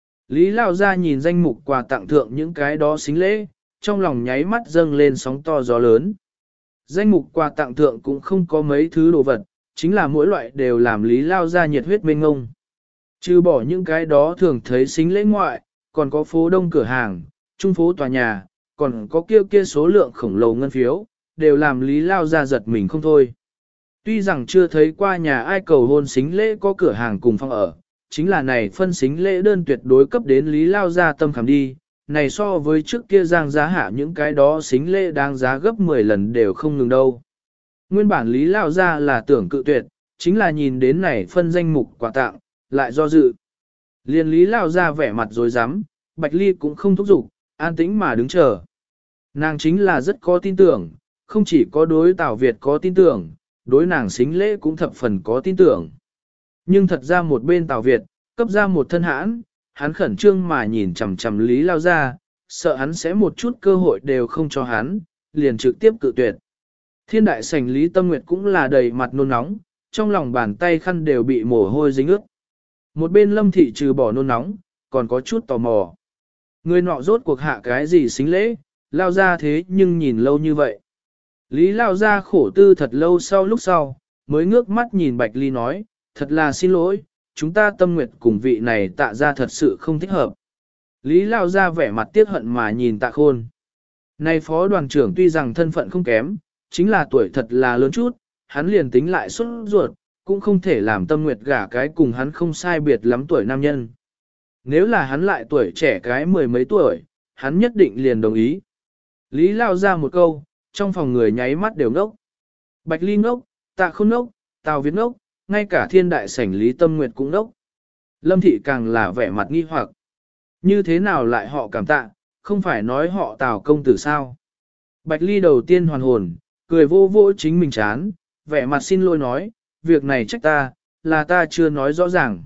Speaker 1: Lý Lao Gia nhìn danh mục quà tặng thượng những cái đó xính lễ, trong lòng nháy mắt dâng lên sóng to gió lớn. Danh mục quà tặng thượng cũng không có mấy thứ đồ vật, chính là mỗi loại đều làm Lý Lao Gia nhiệt huyết mênh ngông. Trừ bỏ những cái đó thường thấy xính lễ ngoại, còn có phố đông cửa hàng, trung phố tòa nhà, còn có kia số lượng khổng lồ ngân phiếu, đều làm Lý Lao Gia giật mình không thôi. Tuy rằng chưa thấy qua nhà ai cầu hôn xính lễ có cửa hàng cùng phòng ở, chính là này phân xính lễ đơn tuyệt đối cấp đến Lý Lao Gia tâm khảm đi, này so với trước kia giang giá hạ những cái đó xính lễ đáng giá gấp 10 lần đều không ngừng đâu. Nguyên bản Lý Lao Gia là tưởng cự tuyệt, chính là nhìn đến này phân danh mục quà tặng, lại do dự. Liên Lý Lao Gia vẻ mặt dối rắm, Bạch Ly cũng không thúc giục, an tĩnh mà đứng chờ. Nàng chính là rất có tin tưởng, không chỉ có đối Tào Việt có tin tưởng, đối nàng xính lễ cũng thập phần có tin tưởng. Nhưng thật ra một bên Tào Việt, cấp ra một thân hãn, hắn khẩn trương mà nhìn chằm chằm Lý Lao Gia, sợ hắn sẽ một chút cơ hội đều không cho hắn, liền trực tiếp cự tuyệt. Thiên đại sảnh Lý Tâm Nguyệt cũng là đầy mặt nôn nóng, trong lòng bàn tay khăn đều bị mồ hôi dính ướt. Một bên Lâm Thị trừ bỏ nôn nóng, còn có chút tò mò. Người nọ rốt cuộc hạ cái gì xính lễ, Lao Gia thế nhưng nhìn lâu như vậy. Lý Lao Gia khổ tư thật lâu lúc sau, mới ngước mắt nhìn Bạch Ly nói, thật là xin lỗi, chúng ta Tâm Nguyệt cùng vị này Tạ ra thật sự không thích hợp. Lý Lao Gia vẻ mặt tiếc hận mà nhìn Tạ Khôn. Này phó đoàn trưởng tuy rằng thân phận không kém, chính là tuổi thật là lớn chút, hắn liền tính lại xuất ruột, cũng không thể làm Tâm Nguyệt gả cái cùng hắn không sai biệt lắm tuổi nam nhân. Nếu là hắn lại tuổi trẻ cái mười mấy tuổi, hắn nhất định liền đồng ý. Lý Lao Gia một câu, trong phòng người nháy mắt đều ngốc. Bạch Ly ngốc, Tạ Khôn ngốc, Tào Việt ngốc, ngay cả thiên đại sảnh Lý Tâm Nguyệt cũng ngốc. Lâm Thị càng là vẻ mặt nghi hoặc. Như thế nào lại họ cảm tạ, không phải nói họ Tào công tử sao? Bạch Ly đầu tiên hoàn hồn, cười vô vô chính mình chán, vẻ mặt xin lỗi nói, việc này trách ta, là ta chưa nói rõ ràng.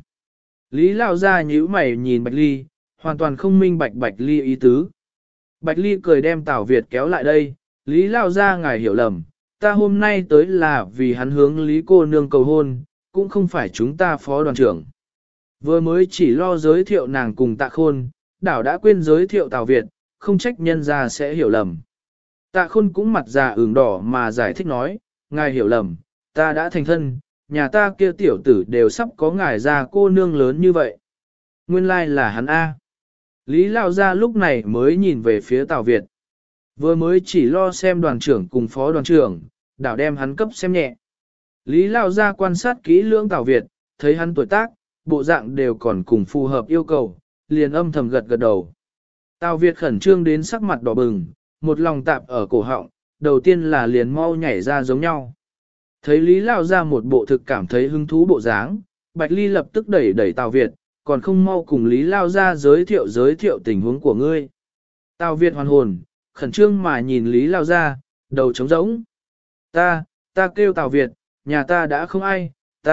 Speaker 1: Lý Lao Gia nhíu mày nhìn Bạch Ly, hoàn toàn không minh bạch Bạch Ly ý tứ. Bạch Ly cười đem Tào Việt kéo lại đây, Lý Lao Gia ngài hiểu lầm, ta hôm nay tới là vì hắn hướng Lý cô nương cầu hôn, cũng không phải chúng ta phó đoàn trưởng. Vừa mới chỉ lo giới thiệu nàng cùng Tạ Khôn, đảo đã quên giới thiệu Tào Việt, không trách nhân ra sẽ hiểu lầm. Tạ Khôn cũng mặt già ửng đỏ mà giải thích nói, ngài hiểu lầm, ta đã thành thân, nhà ta kia tiểu tử đều sắp có ngài ra cô nương lớn như vậy. Nguyên lai là hắn A. Lý Lao Gia lúc này mới nhìn về phía Tào Việt. Vừa mới chỉ lo xem đoàn trưởng cùng phó đoàn trưởng, đảo đem hắn cấp xem nhẹ. Lý Lao Gia quan sát kỹ lưỡng Tào Việt, thấy hắn tuổi tác, bộ dạng đều còn cùng phù hợp yêu cầu, liền âm thầm gật gật đầu. Tào Việt khẩn trương đến sắc mặt đỏ bừng, một lòng tạp ở cổ họng, đầu tiên là liền mau nhảy ra giống nhau. Thấy Lý Lao Gia một bộ thực cảm thấy hứng thú bộ dáng, Bạch Ly lập tức đẩy Tào Việt, còn không mau cùng Lý Lao Gia giới thiệu tình huống của ngươi. Tào Việt hoàn hồn, khẩn trương mà nhìn Lý Lao Gia, đầu trống rỗng. Ta kêu Tào Việt, nhà ta đã không ai,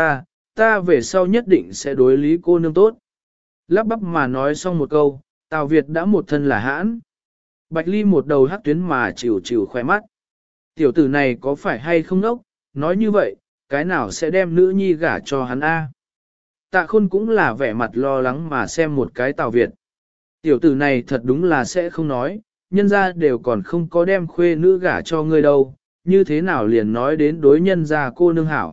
Speaker 1: ta về sau nhất định sẽ đối Lý cô nương tốt. Lắp bắp mà nói xong một câu, Tào Việt đã một thân là hãn. Bạch Ly một đầu hắc tuyến mà chịu khoe mắt. Tiểu tử này có phải hay không nốc, nói như vậy, cái nào sẽ đem nữ nhi gả cho hắn A. Tạ Khôn cũng là vẻ mặt lo lắng mà xem một cái Tào Việt. Tiểu tử này thật đúng là sẽ không nói, nhân ra đều còn không có đem khuê nữ gả cho ngươi đâu, như thế nào liền nói đến đối nhân ra cô nương hảo.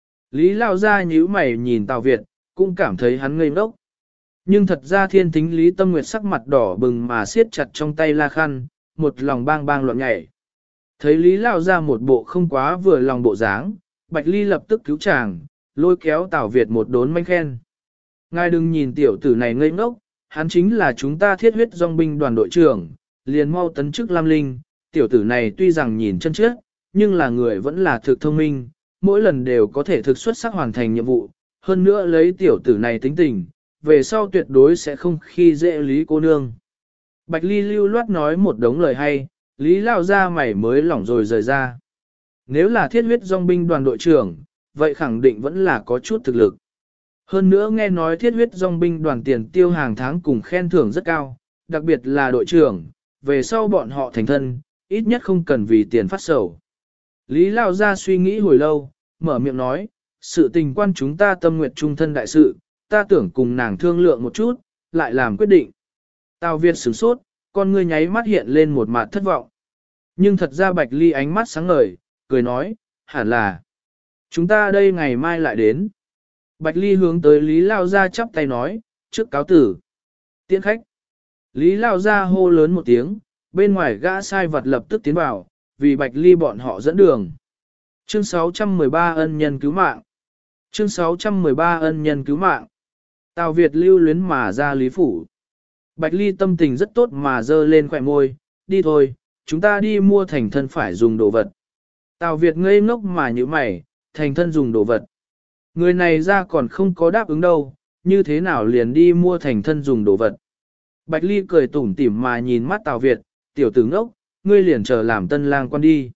Speaker 1: Lý Lao Gia nhíu mày nhìn Tào Việt, cũng cảm thấy hắn ngây ngốc. Nhưng thật ra thiên thính Lý Tâm Nguyệt sắc mặt đỏ bừng mà siết chặt trong tay la khăn, một lòng bang bang loạn nhảy. Thấy Lý Lao Gia một bộ không quá vừa lòng bộ dáng, Bạch Ly lập tức cứu chàng, lôi kéo Tào Việt một đốn manh khen. Ngài đừng nhìn tiểu tử này ngây ngốc, hắn chính là chúng ta thiết huyết dòng binh đoàn đội trưởng, liền mau tấn chức Lam Linh, tiểu tử này tuy rằng nhìn chân trước, nhưng là người vẫn là thực thông minh, mỗi lần đều có thể thực xuất sắc hoàn thành nhiệm vụ, hơn nữa lấy tiểu tử này tính tình, về sau tuyệt đối sẽ không khi dễ Lý cô nương. Bạch Ly lưu loát nói một đống lời hay, Lý Lao Gia mày mới lỏng rồi rời ra. Nếu là thiết huyết dòng binh đoàn đội trưởng, vậy khẳng định vẫn là có chút thực lực. Hơn nữa nghe nói thiết huyết dòng binh đoàn tiền tiêu hàng tháng cùng khen thưởng rất cao, đặc biệt là đội trưởng, về sau bọn họ thành thân, ít nhất không cần vì tiền phát sầu. Lý Lao Gia suy nghĩ hồi lâu, mở miệng nói, sự tình quan chúng ta tâm nguyện trung thân đại sự, ta tưởng cùng nàng thương lượng một chút, lại làm quyết định. Tào Việt sửng sốt, con ngươi nháy mắt hiện lên một mặt thất vọng. Nhưng thật ra Bạch Ly ánh mắt sáng ngời, cười nói, hẳn là chúng ta đây ngày mai lại đến. Bạch Ly hướng tới Lý Lao Gia chắp tay nói, trước cáo tử. Tiễn khách. Lý Lao Gia hô lớn một tiếng, bên ngoài gã sai vật lập tức tiến vào, vì Bạch Ly bọn họ dẫn đường. Chương 613 ân nhân cứu mạng. Chương 613 ân nhân cứu mạng. Tào Việt lưu luyến mà ra Lý Phủ. Bạch Ly tâm tình rất tốt mà dơ lên khỏe môi, đi thôi, chúng ta đi mua thành thân phải dùng đồ vật. Tào Việt ngây ngốc mà như mày, thành thân dùng đồ vật. Người này ra còn không có đáp ứng đâu, như thế nào liền đi mua thành thân dùng đồ vật. Bạch Ly cười tủm tỉm mà nhìn mắt Tào Việt, tiểu tử ngốc, ngươi liền chờ làm tân lang quan đi.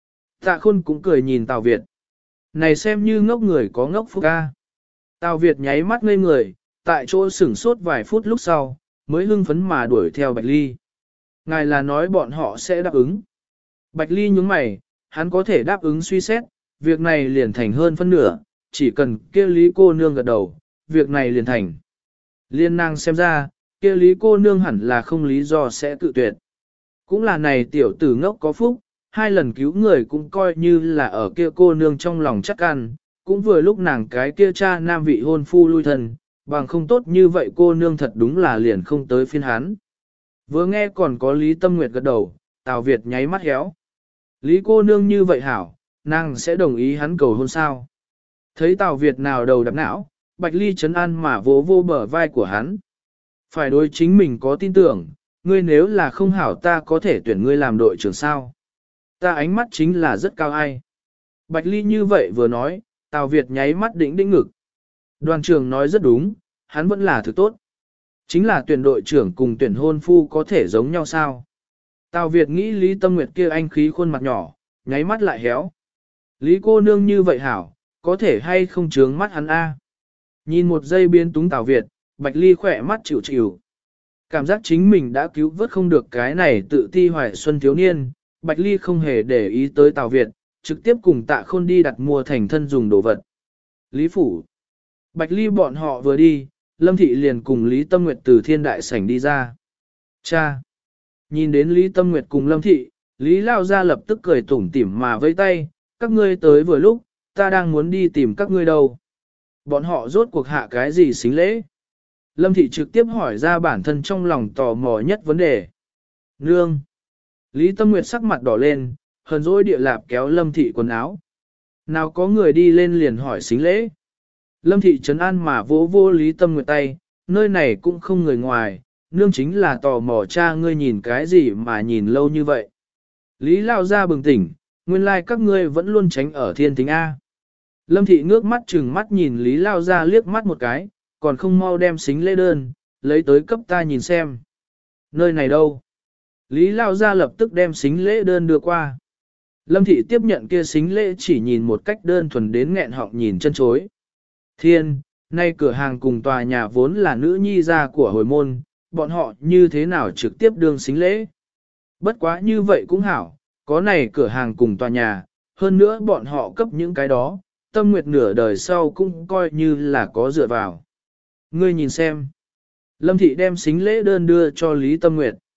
Speaker 1: Tạ Khôn cũng cười nhìn Tào Việt. Này xem như ngốc người có ngốc phúc ca. Tào Việt nháy mắt ngây người, tại chỗ sửng sốt vài phút lúc sau, mới hưng phấn mà đuổi theo Bạch Ly. Ngài là nói bọn họ sẽ đáp ứng. Bạch Ly nhướng mày, hắn có thể đáp ứng suy xét, việc này liền thành hơn phân nửa, chỉ cần kia Lý cô nương gật đầu, việc này liền thành. Liên năng xem ra, kia Lý cô nương hẳn là không lý do sẽ tự tuyệt. Cũng là này tiểu tử ngốc có phúc, 2 lần cứu người cũng coi như là ở kia cô nương trong lòng chắc ăn, cũng vừa lúc nàng cái kia cha nam vị hôn phu lui thân, bằng không tốt như vậy cô nương thật đúng là liền không tới phiên hắn. Vừa nghe còn có Lý Tâm Nguyệt gật đầu, Tào Việt nháy mắt héo. Lý cô nương như vậy hảo, nàng sẽ đồng ý hắn cầu hôn sao. Thấy Tào Việt nào đầu đập não, Bạch Ly trấn an mà vỗ vô bờ vai của hắn. Phải đối chính mình có tin tưởng, ngươi nếu là không hảo ta có thể tuyển ngươi làm đội trưởng sao. Ta ánh mắt chính là rất cao ai. Bạch Ly như vậy vừa nói, Tào Việt nháy mắt đĩnh đĩnh ngực. Đoàn trưởng nói rất đúng, hắn vẫn là thứ tốt. Chính là tuyển đội trưởng cùng tuyển hôn phu có thể giống nhau sao. Tào Việt nghĩ Lý Tâm Nguyệt kia anh khí khuôn mặt nhỏ, nháy mắt lại héo. Lý cô nương như vậy hảo, có thể hay không chướng mắt hắn a? Nhìn một giây biến túng Tào Việt, Bạch Ly khỏe mắt chịu chịu. Cảm giác chính mình đã cứu vớt không được cái này tự ti hoài xuân thiếu niên, Bạch Ly không hề để ý tới Tào Việt, trực tiếp cùng Tạ Khôn đi đặt mua thành thân dùng đồ vật. Lý Phủ. Bạch Ly bọn họ vừa đi, Lâm Thị liền cùng Lý Tâm Nguyệt từ thiên đại sảnh đi ra. Cha! Nhìn đến Lý Tâm Nguyệt cùng Lâm Thị, Lý Lao Gia lập tức cười tủm tỉm mà vẫy tay, các ngươi tới vừa lúc, ta đang muốn đi tìm các ngươi đâu. Bọn họ rốt cuộc hạ cái gì xính lễ? Lâm Thị trực tiếp hỏi ra bản thân trong lòng tò mò nhất vấn đề. Nương! Lý Tâm Nguyệt sắc mặt đỏ lên, hờn dỗi địa lạp kéo Lâm Thị quần áo. Nào có người đi lên liền hỏi xính lễ. Lâm Thị trấn an mà vỗ vô Lý Tâm Nguyệt tay, nơi này cũng không người ngoài, nương chính là tò mò cha ngươi nhìn cái gì mà nhìn lâu như vậy. Lý Lao Gia bừng tỉnh, nguyên lai các ngươi vẫn luôn tránh ở thiên thính A. Lâm Thị ngước mắt chừng mắt nhìn Lý Lao Gia liếc mắt một cái, còn không mau đem xính lễ đơn, lấy tới cấp ta nhìn xem. Nơi này đâu? Lý Lao Gia lập tức đem xính lễ đơn đưa qua. Lâm Thị tiếp nhận kia xính lễ chỉ nhìn một cách đơn thuần đến nghẹn họng nhìn chân chối. Thiên, nay cửa hàng cùng tòa nhà vốn là nữ nhi gia của hồi môn, bọn họ như thế nào trực tiếp đương xính lễ. Bất quá như vậy cũng hảo, có này cửa hàng cùng tòa nhà, hơn nữa bọn họ cấp những cái đó, Tâm Nguyệt nửa đời sau cũng coi như là có dựa vào. Ngươi nhìn xem. Lâm Thị đem xính lễ đơn đưa cho Lý Tâm Nguyệt.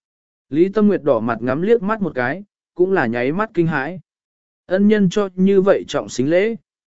Speaker 1: Lý Tâm Nguyệt đỏ mặt ngắm liếc mắt một cái, cũng là nháy mắt kinh hãi. Ân nhân cho như vậy trọng xính lễ.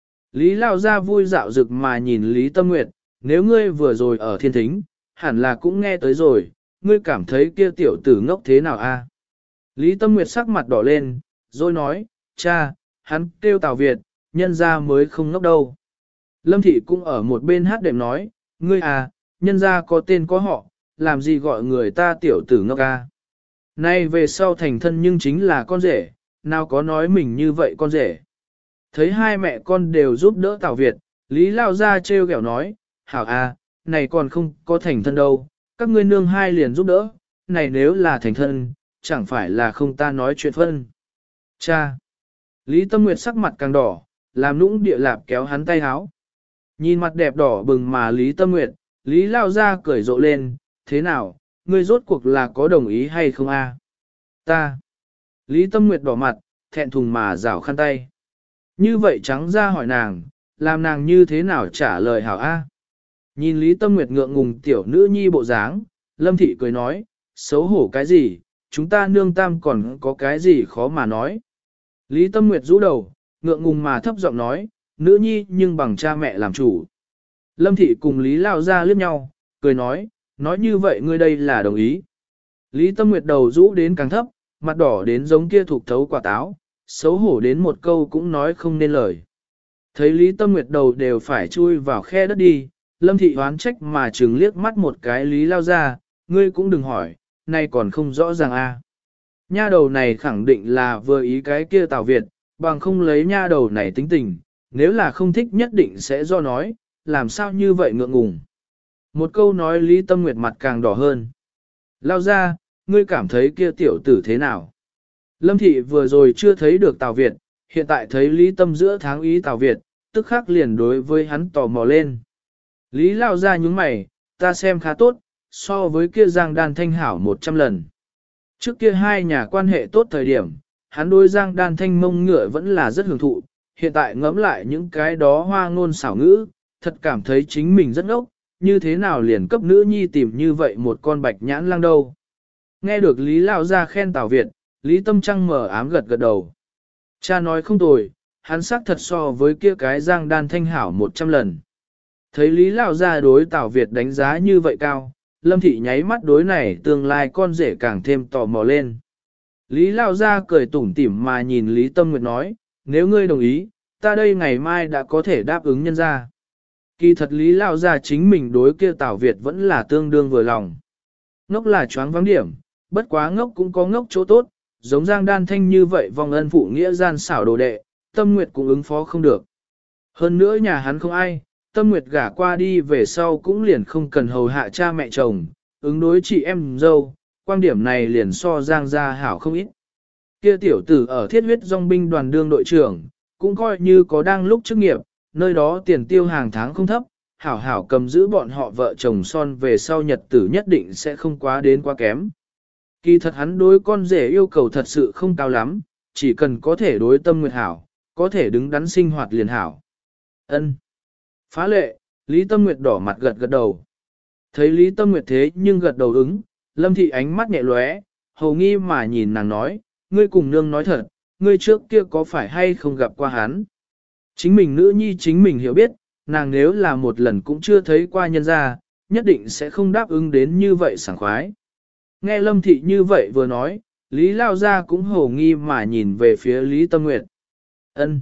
Speaker 1: Lý Lao Gia vui dạo rực mà nhìn Lý Tâm Nguyệt, nếu ngươi vừa rồi ở thiên thính, hẳn là cũng nghe tới rồi, ngươi cảm thấy kia tiểu tử ngốc thế nào a? Lý Tâm Nguyệt sắc mặt đỏ lên, rồi nói, cha, hắn kêu Tào Việt, nhân ra mới không ngốc đâu. Lâm Thị cũng ở một bên hát đệm nói, ngươi à, nhân ra có tên có họ, làm gì gọi người ta tiểu tử ngốc a? Nay về sau thành thân nhưng chính là con rể, nào có nói mình như vậy con rể. Thấy hai mẹ con đều giúp đỡ Tào Việt, Lý Lao Gia trêu ghẹo nói, hảo à, này còn không có thành thân đâu, các ngươi nương hai liền giúp đỡ, này nếu là thành thân, chẳng phải là không ta nói chuyện phân. Cha! Lý Tâm Nguyệt sắc mặt càng đỏ, làm nũng địa lạp kéo hắn tay háo. Nhìn mặt đẹp đỏ bừng mà Lý Tâm Nguyệt, Lý Lao Gia cười rộ lên, thế nào, ngươi rốt cuộc là có đồng ý hay không a? Ta! Lý Tâm Nguyệt đỏ mặt, thẹn thùng mà rảo khăn tay. Như vậy trắng ra hỏi nàng, làm nàng như thế nào trả lời hảo a? Nhìn Lý Tâm Nguyệt ngượng ngùng tiểu nữ nhi bộ dáng, Lâm Thị cười nói, xấu hổ cái gì, chúng ta nương tam còn có cái gì khó mà nói. Lý Tâm Nguyệt rũ đầu, ngượng ngùng mà thấp giọng nói, nữ nhi nhưng bằng cha mẹ làm chủ. Lâm Thị cùng Lý Lao Gia liếc nhau, cười nói như vậy ngươi đây là đồng ý. Lý Tâm Nguyệt đầu rũ đến càng thấp, mặt đỏ đến giống kia thuộc thấu quả táo, xấu hổ đến một câu cũng nói không nên lời. Thấy Lý Tâm Nguyệt đầu đều phải chui vào khe đất đi, Lâm Thị hoán trách mà trừng liếc mắt một cái Lý Lao Gia, ngươi cũng đừng hỏi, nay còn không rõ ràng a. Nha đầu này khẳng định là vừa ý cái kia Tào Việt, bằng không lấy nha đầu này tính tình, nếu là không thích nhất định sẽ do nói, làm sao như vậy ngượng ngùng. Một câu nói Lý Tâm Nguyệt mặt càng đỏ hơn. Lao Gia, ngươi cảm thấy kia tiểu tử thế nào? Lâm Thị vừa rồi chưa thấy được Tào Việt, hiện tại thấy Lý Tâm giữa tháng ý Tào Việt, tức khắc liền đối với hắn tò mò lên. Lý Lao Gia nhúng mày, ta xem khá tốt, so với kia Giang Đan Thanh hảo 100 lần. Trước kia hai nhà quan hệ tốt thời điểm, hắn đối Giang Đan Thanh mông ngựa vẫn là rất hưởng thụ, hiện tại ngẫm lại những cái đó hoa ngôn xảo ngữ, thật cảm thấy chính mình rất ngốc, như thế nào liền cấp nữ nhi tìm như vậy một con bạch nhãn lang đâu. Nghe được Lý Lao Gia khen Tào Việt, Lý Tâm Trăng mở ám gật gật đầu. Cha nói không tồi, hắn xác thật so với kia cái Giang Đan Thanh hảo 100 lần. Thấy Lý Lao Gia đối Tào Việt đánh giá như vậy cao, Lâm Thị nháy mắt đối này tương lai con rể càng thêm tò mò lên. Lý Lao Gia cười tủm tỉm mà nhìn Lý Tâm Nguyệt nói, nếu ngươi đồng ý, ta đây ngày mai đã có thể đáp ứng nhân ra. Kỳ thật Lý Lao Gia chính mình đối kia Tào Việt vẫn là tương đương vừa lòng. Ngốc là choáng vắng điểm, bất quá ngốc cũng có ngốc chỗ tốt, giống Giang Đan Thanh như vậy vòng ân phụ nghĩa gian xảo đồ đệ, Tâm Nguyệt cũng ứng phó không được. Hơn nữa nhà hắn không ai, Tâm Nguyệt gả qua đi về sau cũng liền không cần hầu hạ cha mẹ chồng, ứng đối chị em dâu, quan điểm này liền so Giang gia hảo không ít. Kia tiểu tử ở thiết huyết dòng binh đoàn đương đội trưởng, cũng coi như có đang lúc chức nghiệp, nơi đó tiền tiêu hàng tháng không thấp, hảo hảo cầm giữ bọn họ vợ chồng son về sau nhật tử nhất định sẽ không quá đến quá kém. Kỳ thật hắn đối con rể yêu cầu thật sự không cao lắm, chỉ cần có thể đối Tâm Nguyệt hảo, có thể đứng đắn sinh hoạt liền hảo. Ân. Phá lệ, Lý Tâm Nguyệt đỏ mặt gật gật đầu. Thấy Lý Tâm Nguyệt thế nhưng gật đầu ứng, Lâm Thị ánh mắt nhẹ lóe, hầu nghi mà nhìn nàng nói, ngươi cùng nương nói thật, ngươi trước kia có phải hay không gặp qua hắn. Chính mình nữ nhi chính mình hiểu biết, nàng nếu là một lần cũng chưa thấy qua nhân gia, nhất định sẽ không đáp ứng đến như vậy sảng khoái. Nghe Lâm Thị như vậy vừa nói, Lý Lao Gia cũng hầu nghi mà nhìn về phía Lý Tâm Nguyệt. Ân.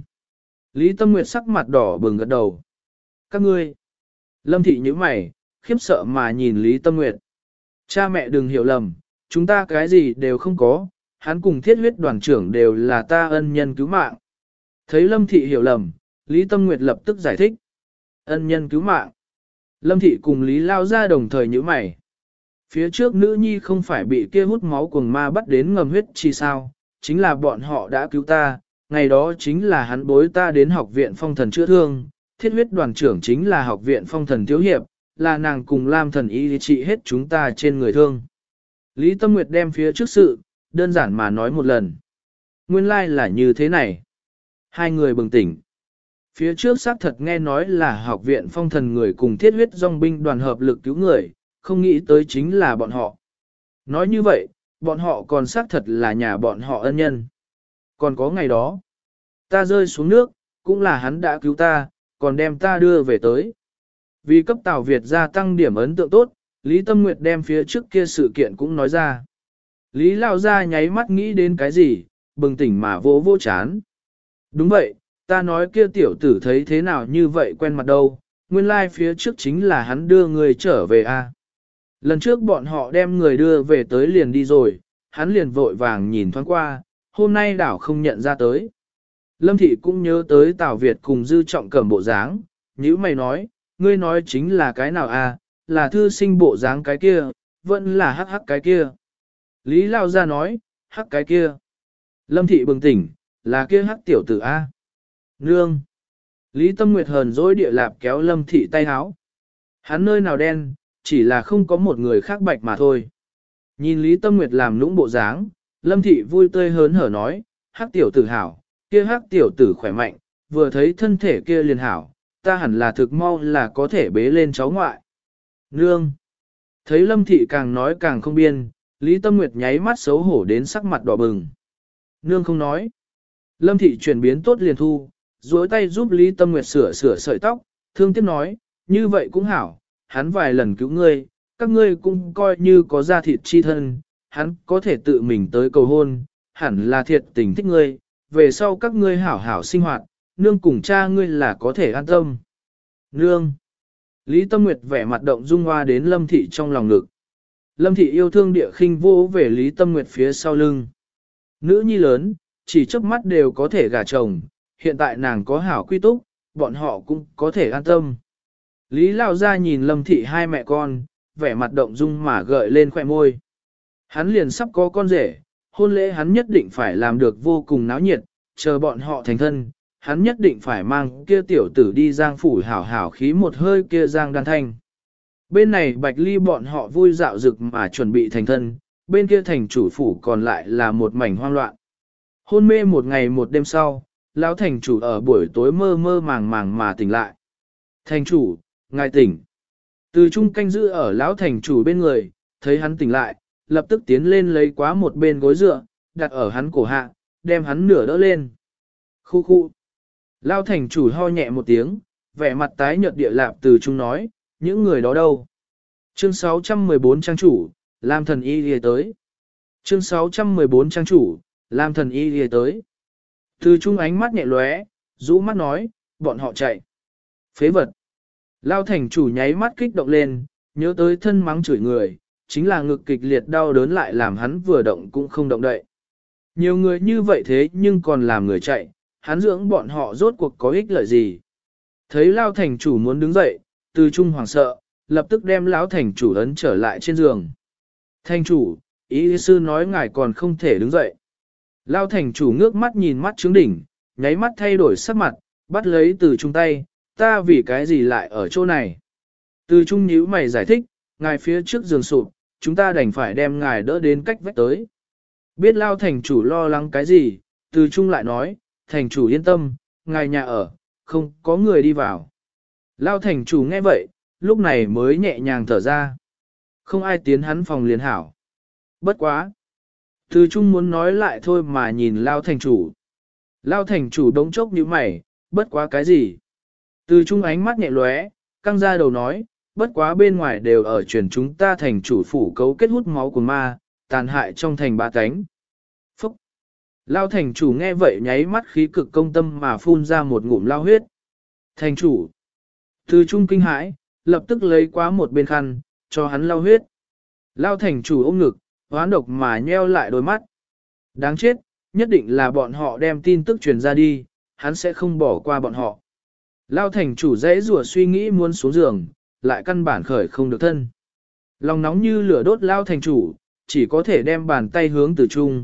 Speaker 1: Lý Tâm Nguyệt sắc mặt đỏ bừng gật đầu. Các ngươi. Lâm Thị nhíu mày, khiếp sợ mà nhìn Lý Tâm Nguyệt. Cha mẹ đừng hiểu lầm, chúng ta cái gì đều không có, hắn cùng thiết huyết đoàn trưởng đều là ta ân nhân cứu mạng. Thấy Lâm Thị hiểu lầm, Lý Tâm Nguyệt lập tức giải thích. Ân nhân cứu mạng. Lâm Thị cùng Lý Lao Gia đồng thời nhíu mày. Phía trước nữ nhi không phải bị kia hút máu cuồng ma bắt đến ngầm huyết chi sao, chính là bọn họ đã cứu ta, ngày đó chính là hắn bối ta đến học viện phong thần chữa thương, thiết huyết đoàn trưởng chính là học viện phong thần thiếu hiệp, là nàng cùng Lam thần y trị hết chúng ta trên người thương. Lý Tâm Nguyệt đem phía trước sự, đơn giản mà nói một lần. Nguyên lai là như thế này. Hai người bừng tỉnh. Phía trước xác thật nghe nói là học viện phong thần người cùng thiết huyết dòng binh đoàn hợp lực cứu người, không nghĩ tới chính là bọn họ. Nói như vậy, bọn họ còn xác thật là nhà bọn họ ân nhân. Còn có ngày đó, ta rơi xuống nước, cũng là hắn đã cứu ta, còn đem ta đưa về tới. Vì cấp Tào Việt gia tăng điểm ấn tượng tốt, Lý Tâm Nguyệt đem phía trước kia sự kiện cũng nói ra. Lý Lao Gia nháy mắt nghĩ đến cái gì, bừng tỉnh mà vô vô chán. Đúng vậy, ta nói kia tiểu tử thấy thế nào như vậy quen mặt đâu, nguyên lai like phía trước chính là hắn đưa người trở về a. Lần trước bọn họ đem người đưa về tới liền đi rồi, hắn liền vội vàng nhìn thoáng qua, hôm nay đảo không nhận ra tới. Lâm Thị cũng nhớ tới Tào Việt cùng Dư Trọng Cẩm bộ dáng, nhữ mày nói, ngươi nói chính là cái nào a? Là thư sinh bộ dáng cái kia, vẫn là hắc hắc cái kia. Lý Lao Gia nói, hắc cái kia. Lâm Thị bừng tỉnh, là kia hắc tiểu tử a. Nương. Lý Tâm Nguyệt hờn dỗi địa lạp kéo Lâm Thị tay háo. Hắn nơi nào đen, chỉ là không có một người khác bạch mà thôi. Nhìn Lý Tâm Nguyệt làm lũng bộ dáng, Lâm Thị vui tươi hớn hở nói, hắc tiểu tử hảo, kia hắc tiểu tử khỏe mạnh, vừa thấy thân thể kia liền hảo, ta hẳn là thực mau là có thể bế lên cháu ngoại. Nương. Thấy Lâm Thị càng nói càng không biên, Lý Tâm Nguyệt nháy mắt xấu hổ đến sắc mặt đỏ bừng. Nương không nói. Lâm Thị chuyển biến tốt liền thu, duỗi tay giúp Lý Tâm Nguyệt sửa sợi tóc, thương tiếc nói, như vậy cũng hảo, hắn vài lần cứu ngươi, các ngươi cũng coi như có da thịt chi thân, hắn có thể tự mình tới cầu hôn, hẳn là thiệt tình thích ngươi, về sau các ngươi hảo hảo sinh hoạt, nương cùng cha ngươi là có thể an tâm. Nương. Lý Tâm Nguyệt vẻ mặt động dung hoa đến Lâm Thị trong lòng ngực. Lâm Thị yêu thương địa khinh vô về Lý Tâm Nguyệt phía sau lưng. Nữ nhi lớn, chỉ chớp mắt đều có thể gả chồng, hiện tại nàng có hảo quy túc, bọn họ cũng có thể an tâm. Lý Lao Gia nhìn Lâm Thị hai mẹ con, vẻ mặt động dung mà gợi lên khỏe môi. Hắn liền sắp có con rể, hôn lễ hắn nhất định phải làm được vô cùng náo nhiệt, chờ bọn họ thành thân, hắn nhất định phải mang kia tiểu tử đi giang phủ hảo hảo khí một hơi kia giang đan thanh. Bên này Bạch Ly bọn họ vui dạo rực mà chuẩn bị thành thân, bên kia thành chủ phủ còn lại là một mảnh hoang loạn. Hôn mê một ngày một đêm sau, lão thành chủ ở buổi tối mơ mơ màng màng mà tỉnh lại. Thành chủ, ngài tỉnh. Từ trung canh giữ ở lão thành chủ bên người, thấy hắn tỉnh lại, lập tức tiến lên lấy quá một bên gối dựa, đặt ở hắn cổ hạ, đem hắn nửa đỡ lên. Khu khu. Lão thành chủ ho nhẹ một tiếng, vẻ mặt tái nhợt địa lạp từ trung nói, những người đó đâu? Chương 614 trang chủ, Lam thần y lìa tới. Chương 614 trang chủ, Lam thần y lìa tới. Từ trung ánh mắt nhẹ lóe, rũ mắt nói, bọn họ chạy. Phế vật. Lao thành chủ nháy mắt kích động lên, nhớ tới thân mắng chửi người, chính là ngực kịch liệt đau đớn lại làm hắn vừa động cũng không động đậy. Nhiều người như vậy thế nhưng còn làm người chạy, hắn dưỡng bọn họ rốt cuộc có ích lợi gì. Thấy Lao thành chủ muốn đứng dậy, từ trung hoảng sợ, lập tức đem lão thành chủ ấn trở lại trên giường. Thành chủ, ý sư nói ngài còn không thể đứng dậy. Lao thành chủ ngước mắt nhìn mắt trướng đỉnh, nháy mắt thay đổi sắc mặt, bắt lấy từ trung tay, ta vì cái gì lại ở chỗ này. Từ trung nhíu mày giải thích, ngài phía trước giường sụp, chúng ta đành phải đem ngài đỡ đến cách vách tới. Biết Lao thành chủ lo lắng cái gì, từ trung lại nói, thành chủ yên tâm, ngài nhà ở, không có người đi vào. Lao thành chủ nghe vậy, lúc này mới nhẹ nhàng thở ra. Không ai tiến hắn phòng liền hảo. Bất quá. Từ trung muốn nói lại thôi mà nhìn Lao thành chủ. Lao thành chủ đống chốc như mày, bất quá cái gì? Từ trung ánh mắt nhẹ lóe, căng ra đầu nói, bất quá bên ngoài đều ở truyền chúng ta thành chủ phủ cấu kết hút máu của ma, tàn hại trong thành ba cánh. Phúc! Lao thành chủ nghe vậy nháy mắt khí cực công tâm mà phun ra một ngụm lao huyết. Thành chủ! Từ trung kinh hãi, lập tức lấy quá một bên khăn, cho hắn lao huyết. Lao thành chủ ôm ngực, hoán độc mà nheo lại đôi mắt. Đáng chết, nhất định là bọn họ đem tin tức truyền ra đi, hắn sẽ không bỏ qua bọn họ. Lao thành chủ dễ rùa suy nghĩ muốn xuống giường, lại căn bản khởi không được thân. Lòng nóng như lửa đốt Lao thành chủ, chỉ có thể đem bàn tay hướng từ trung,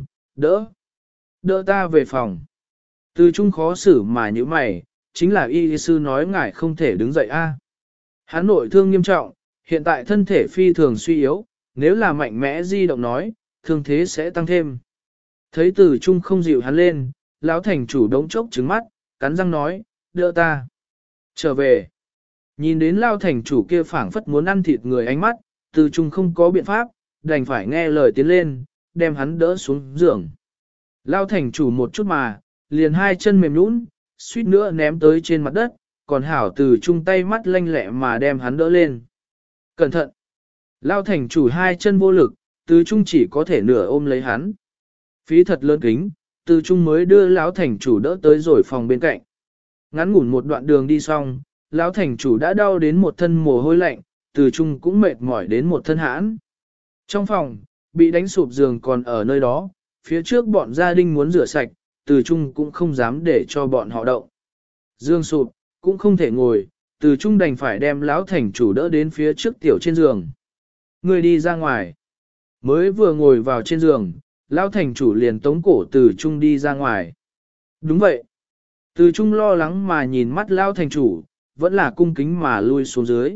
Speaker 1: đỡ ta về phòng. Từ trung khó xử mà như mày, chính là y sư nói ngài không thể đứng dậy a. Hắn nội thương nghiêm trọng, hiện tại thân thể phi thường suy yếu, nếu là mạnh mẽ di động nói, thương thế sẽ tăng thêm. Thấy từ trung không dịu hắn lên, lão thành chủ đống chốc trứng mắt, cắn răng nói, đỡ ta. Trở về. Nhìn đến lao thành chủ kia phảng phất muốn ăn thịt người ánh mắt, từ trung không có biện pháp, đành phải nghe lời tiến lên, đem hắn đỡ xuống giường. Lao thành chủ một chút mà, liền hai chân mềm nhũn, suýt nữa ném tới trên mặt đất, còn hảo từ chung tay mắt lanh lẹ mà đem hắn đỡ lên. Cẩn thận! Lao thành chủ hai chân vô lực, từ chung chỉ có thể nửa ôm lấy hắn. Phí thật lớn kính, từ chung mới đưa lão thành chủ đỡ tới rồi phòng bên cạnh. Ngắn ngủn một đoạn đường đi xong, lão thành chủ đã đau đến một thân mồ hôi lạnh, từ chung cũng mệt mỏi đến một thân hãn. Trong phòng, bị đánh sụp giường còn ở nơi đó, phía trước bọn gia đình muốn rửa sạch, từ chung cũng không dám để cho bọn họ động. Dương sụp, cũng không thể ngồi, từ chung đành phải đem lão thành chủ đỡ đến phía trước tiểu trên giường. Người đi ra ngoài. Mới vừa ngồi vào trên giường, lão thành chủ liền tống cổ từ chung đi ra ngoài. Đúng vậy. Từ chung lo lắng mà nhìn mắt lão thành chủ, vẫn là cung kính mà lui xuống dưới.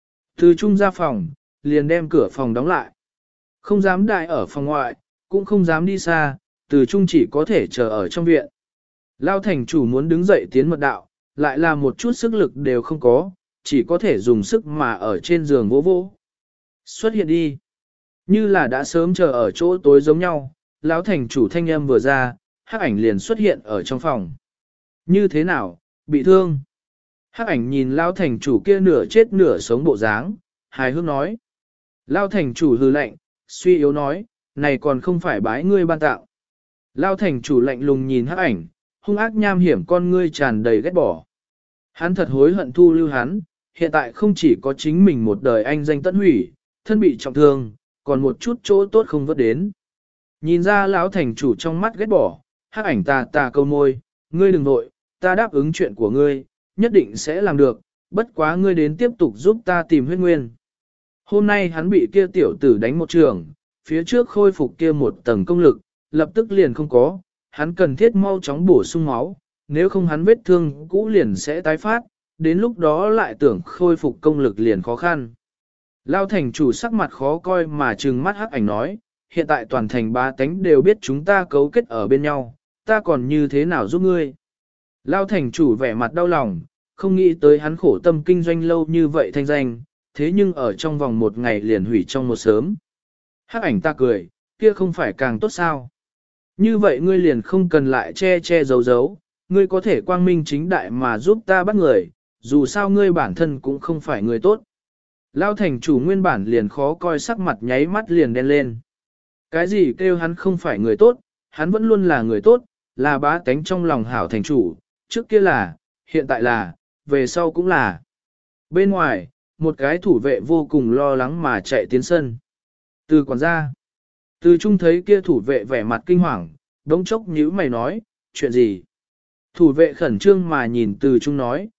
Speaker 1: Từ chung ra phòng, liền đem cửa phòng đóng lại. Không dám đại ở phòng ngoại, cũng không dám đi xa, từ chung chỉ có thể chờ ở trong viện. Lão thành chủ muốn đứng dậy tiến mật đạo, lại là một chút sức lực đều không có, chỉ có thể dùng sức mà ở trên giường vỗ vỗ. Xuất hiện đi. Như là đã sớm chờ ở chỗ tối giống nhau, lão thành chủ thanh âm vừa ra, hắc ảnh liền xuất hiện ở trong phòng. Như thế nào, bị thương? Hắc ảnh nhìn lão thành chủ kia nửa chết nửa sống bộ dáng, hài hước nói. Lão thành chủ hừ lạnh, suy yếu nói, này còn không phải bái ngươi ban tạo. Lão thành chủ lạnh lùng nhìn hắc ảnh, hung ác nham hiểm con ngươi tràn đầy ghét bỏ. Hắn thật hối hận thu lưu hắn, hiện tại không chỉ có chính mình một đời anh danh tận hủy, thân bị trọng thương, còn một chút chỗ tốt không vớt đến. Nhìn ra lão thành chủ trong mắt ghét bỏ, hắc ảnh tà câu môi, ngươi đừng nội, ta đáp ứng chuyện của ngươi, nhất định sẽ làm được, bất quá ngươi đến tiếp tục giúp ta tìm huyết nguyên. Hôm nay hắn bị kia tiểu tử đánh một trường, phía trước khôi phục kia một tầng công lực, lập tức liền không có, hắn cần thiết mau chóng bổ sung máu, nếu không hắn vết thương cũ liền sẽ tái phát, đến lúc đó lại tưởng khôi phục công lực liền khó khăn. Lao thành chủ sắc mặt khó coi mà trừng mắt hắc ảnh nói, hiện tại toàn thành ba tánh đều biết chúng ta cấu kết ở bên nhau, ta còn như thế nào giúp ngươi. Lao thành chủ vẻ mặt đau lòng, không nghĩ tới hắn khổ tâm kinh doanh lâu như vậy thanh danh, thế nhưng ở trong vòng một ngày liền hủy trong một sớm. Hắc ảnh ta cười, kia không phải càng tốt sao. Như vậy ngươi liền không cần lại che giấu giấu, ngươi có thể quang minh chính đại mà giúp ta bắt người, dù sao ngươi bản thân cũng không phải người tốt. Lao thành chủ nguyên bản liền khó coi sắc mặt nháy mắt liền đen lên. Cái gì kêu hắn không phải người tốt, hắn vẫn luôn là người tốt, là bá tánh trong lòng hảo thành chủ, trước kia là, hiện tại là, về sau cũng là. Bên ngoài, một cái thủ vệ vô cùng lo lắng mà chạy tiến sân. Từ quản gia, từ trung thấy kia thủ vệ vẻ mặt kinh hoàng, đống chốc nhíu mày nói, chuyện gì? Thủ vệ khẩn trương mà nhìn từ trung nói,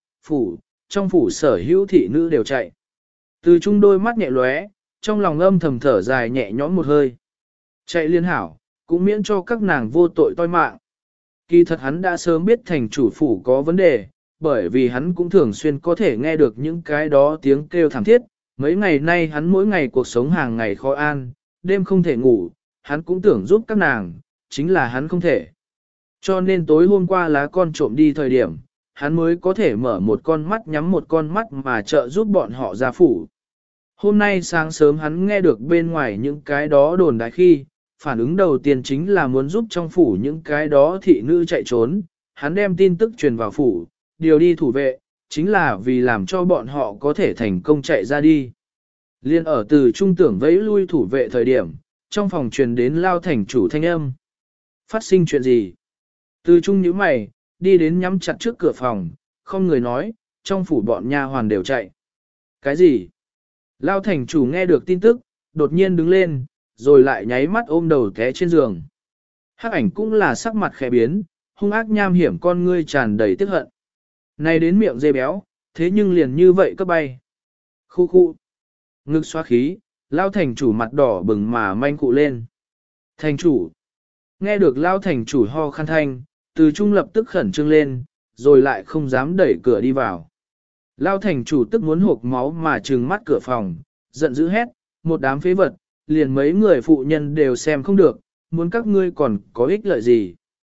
Speaker 1: trong phủ sở hữu thị nữ đều chạy. Từ trung đôi mắt nhẹ lóe, trong lòng âm thầm thở dài nhẹ nhõm một hơi. Chạy liên hảo, cũng miễn cho các nàng vô tội toi mạng. Kỳ thật hắn đã sớm biết thành chủ phủ có vấn đề, bởi vì hắn cũng thường xuyên có thể nghe được những cái đó tiếng kêu thảm thiết. Mấy ngày nay hắn mỗi ngày cuộc sống hàng ngày khó an, đêm không thể ngủ, hắn cũng tưởng giúp các nàng, chính là hắn không thể. Cho nên tối hôm qua lá con trộm đi thời điểm, hắn mới có thể mở một con mắt nhắm một con mắt mà trợ giúp bọn họ ra phủ. Hôm nay sáng sớm hắn nghe được bên ngoài những cái đó đồn đại khi, phản ứng đầu tiên chính là muốn giúp trong phủ những cái đó thị nữ chạy trốn, hắn đem tin tức truyền vào phủ, điều đi thủ vệ, chính là vì làm cho bọn họ có thể thành công chạy ra đi. Liên ở từ trung tưởng vẫy lui thủ vệ thời điểm, trong phòng truyền đến Lao thành chủ thanh âm. Phát sinh chuyện gì? Từ trung nhíu mày, đi đến nhắm chặt trước cửa phòng, không người nói, trong phủ bọn nha hoàn đều chạy. Cái gì? Lao thành chủ nghe được tin tức, đột nhiên đứng lên, rồi lại nháy mắt ôm đầu té trên giường. Hắc ảnh cũng là sắc mặt khẽ biến, hung ác nham hiểm con ngươi tràn đầy tức hận. Này đến miệng dê béo, thế nhưng liền như vậy cấp bay. Khu khu. Ngực xoa khí, Lao thành chủ mặt đỏ bừng mà manh cụ lên. Thành chủ. Nghe được Lao thành chủ ho khăn thanh, từ trung lập tức khẩn trương lên, rồi lại không dám đẩy cửa đi vào. Lao thành chủ tức muốn hộp máu mà trừng mắt cửa phòng, giận dữ hét, một đám phế vật, liền mấy người phụ nhân đều xem không được, muốn các ngươi còn có ích lợi gì.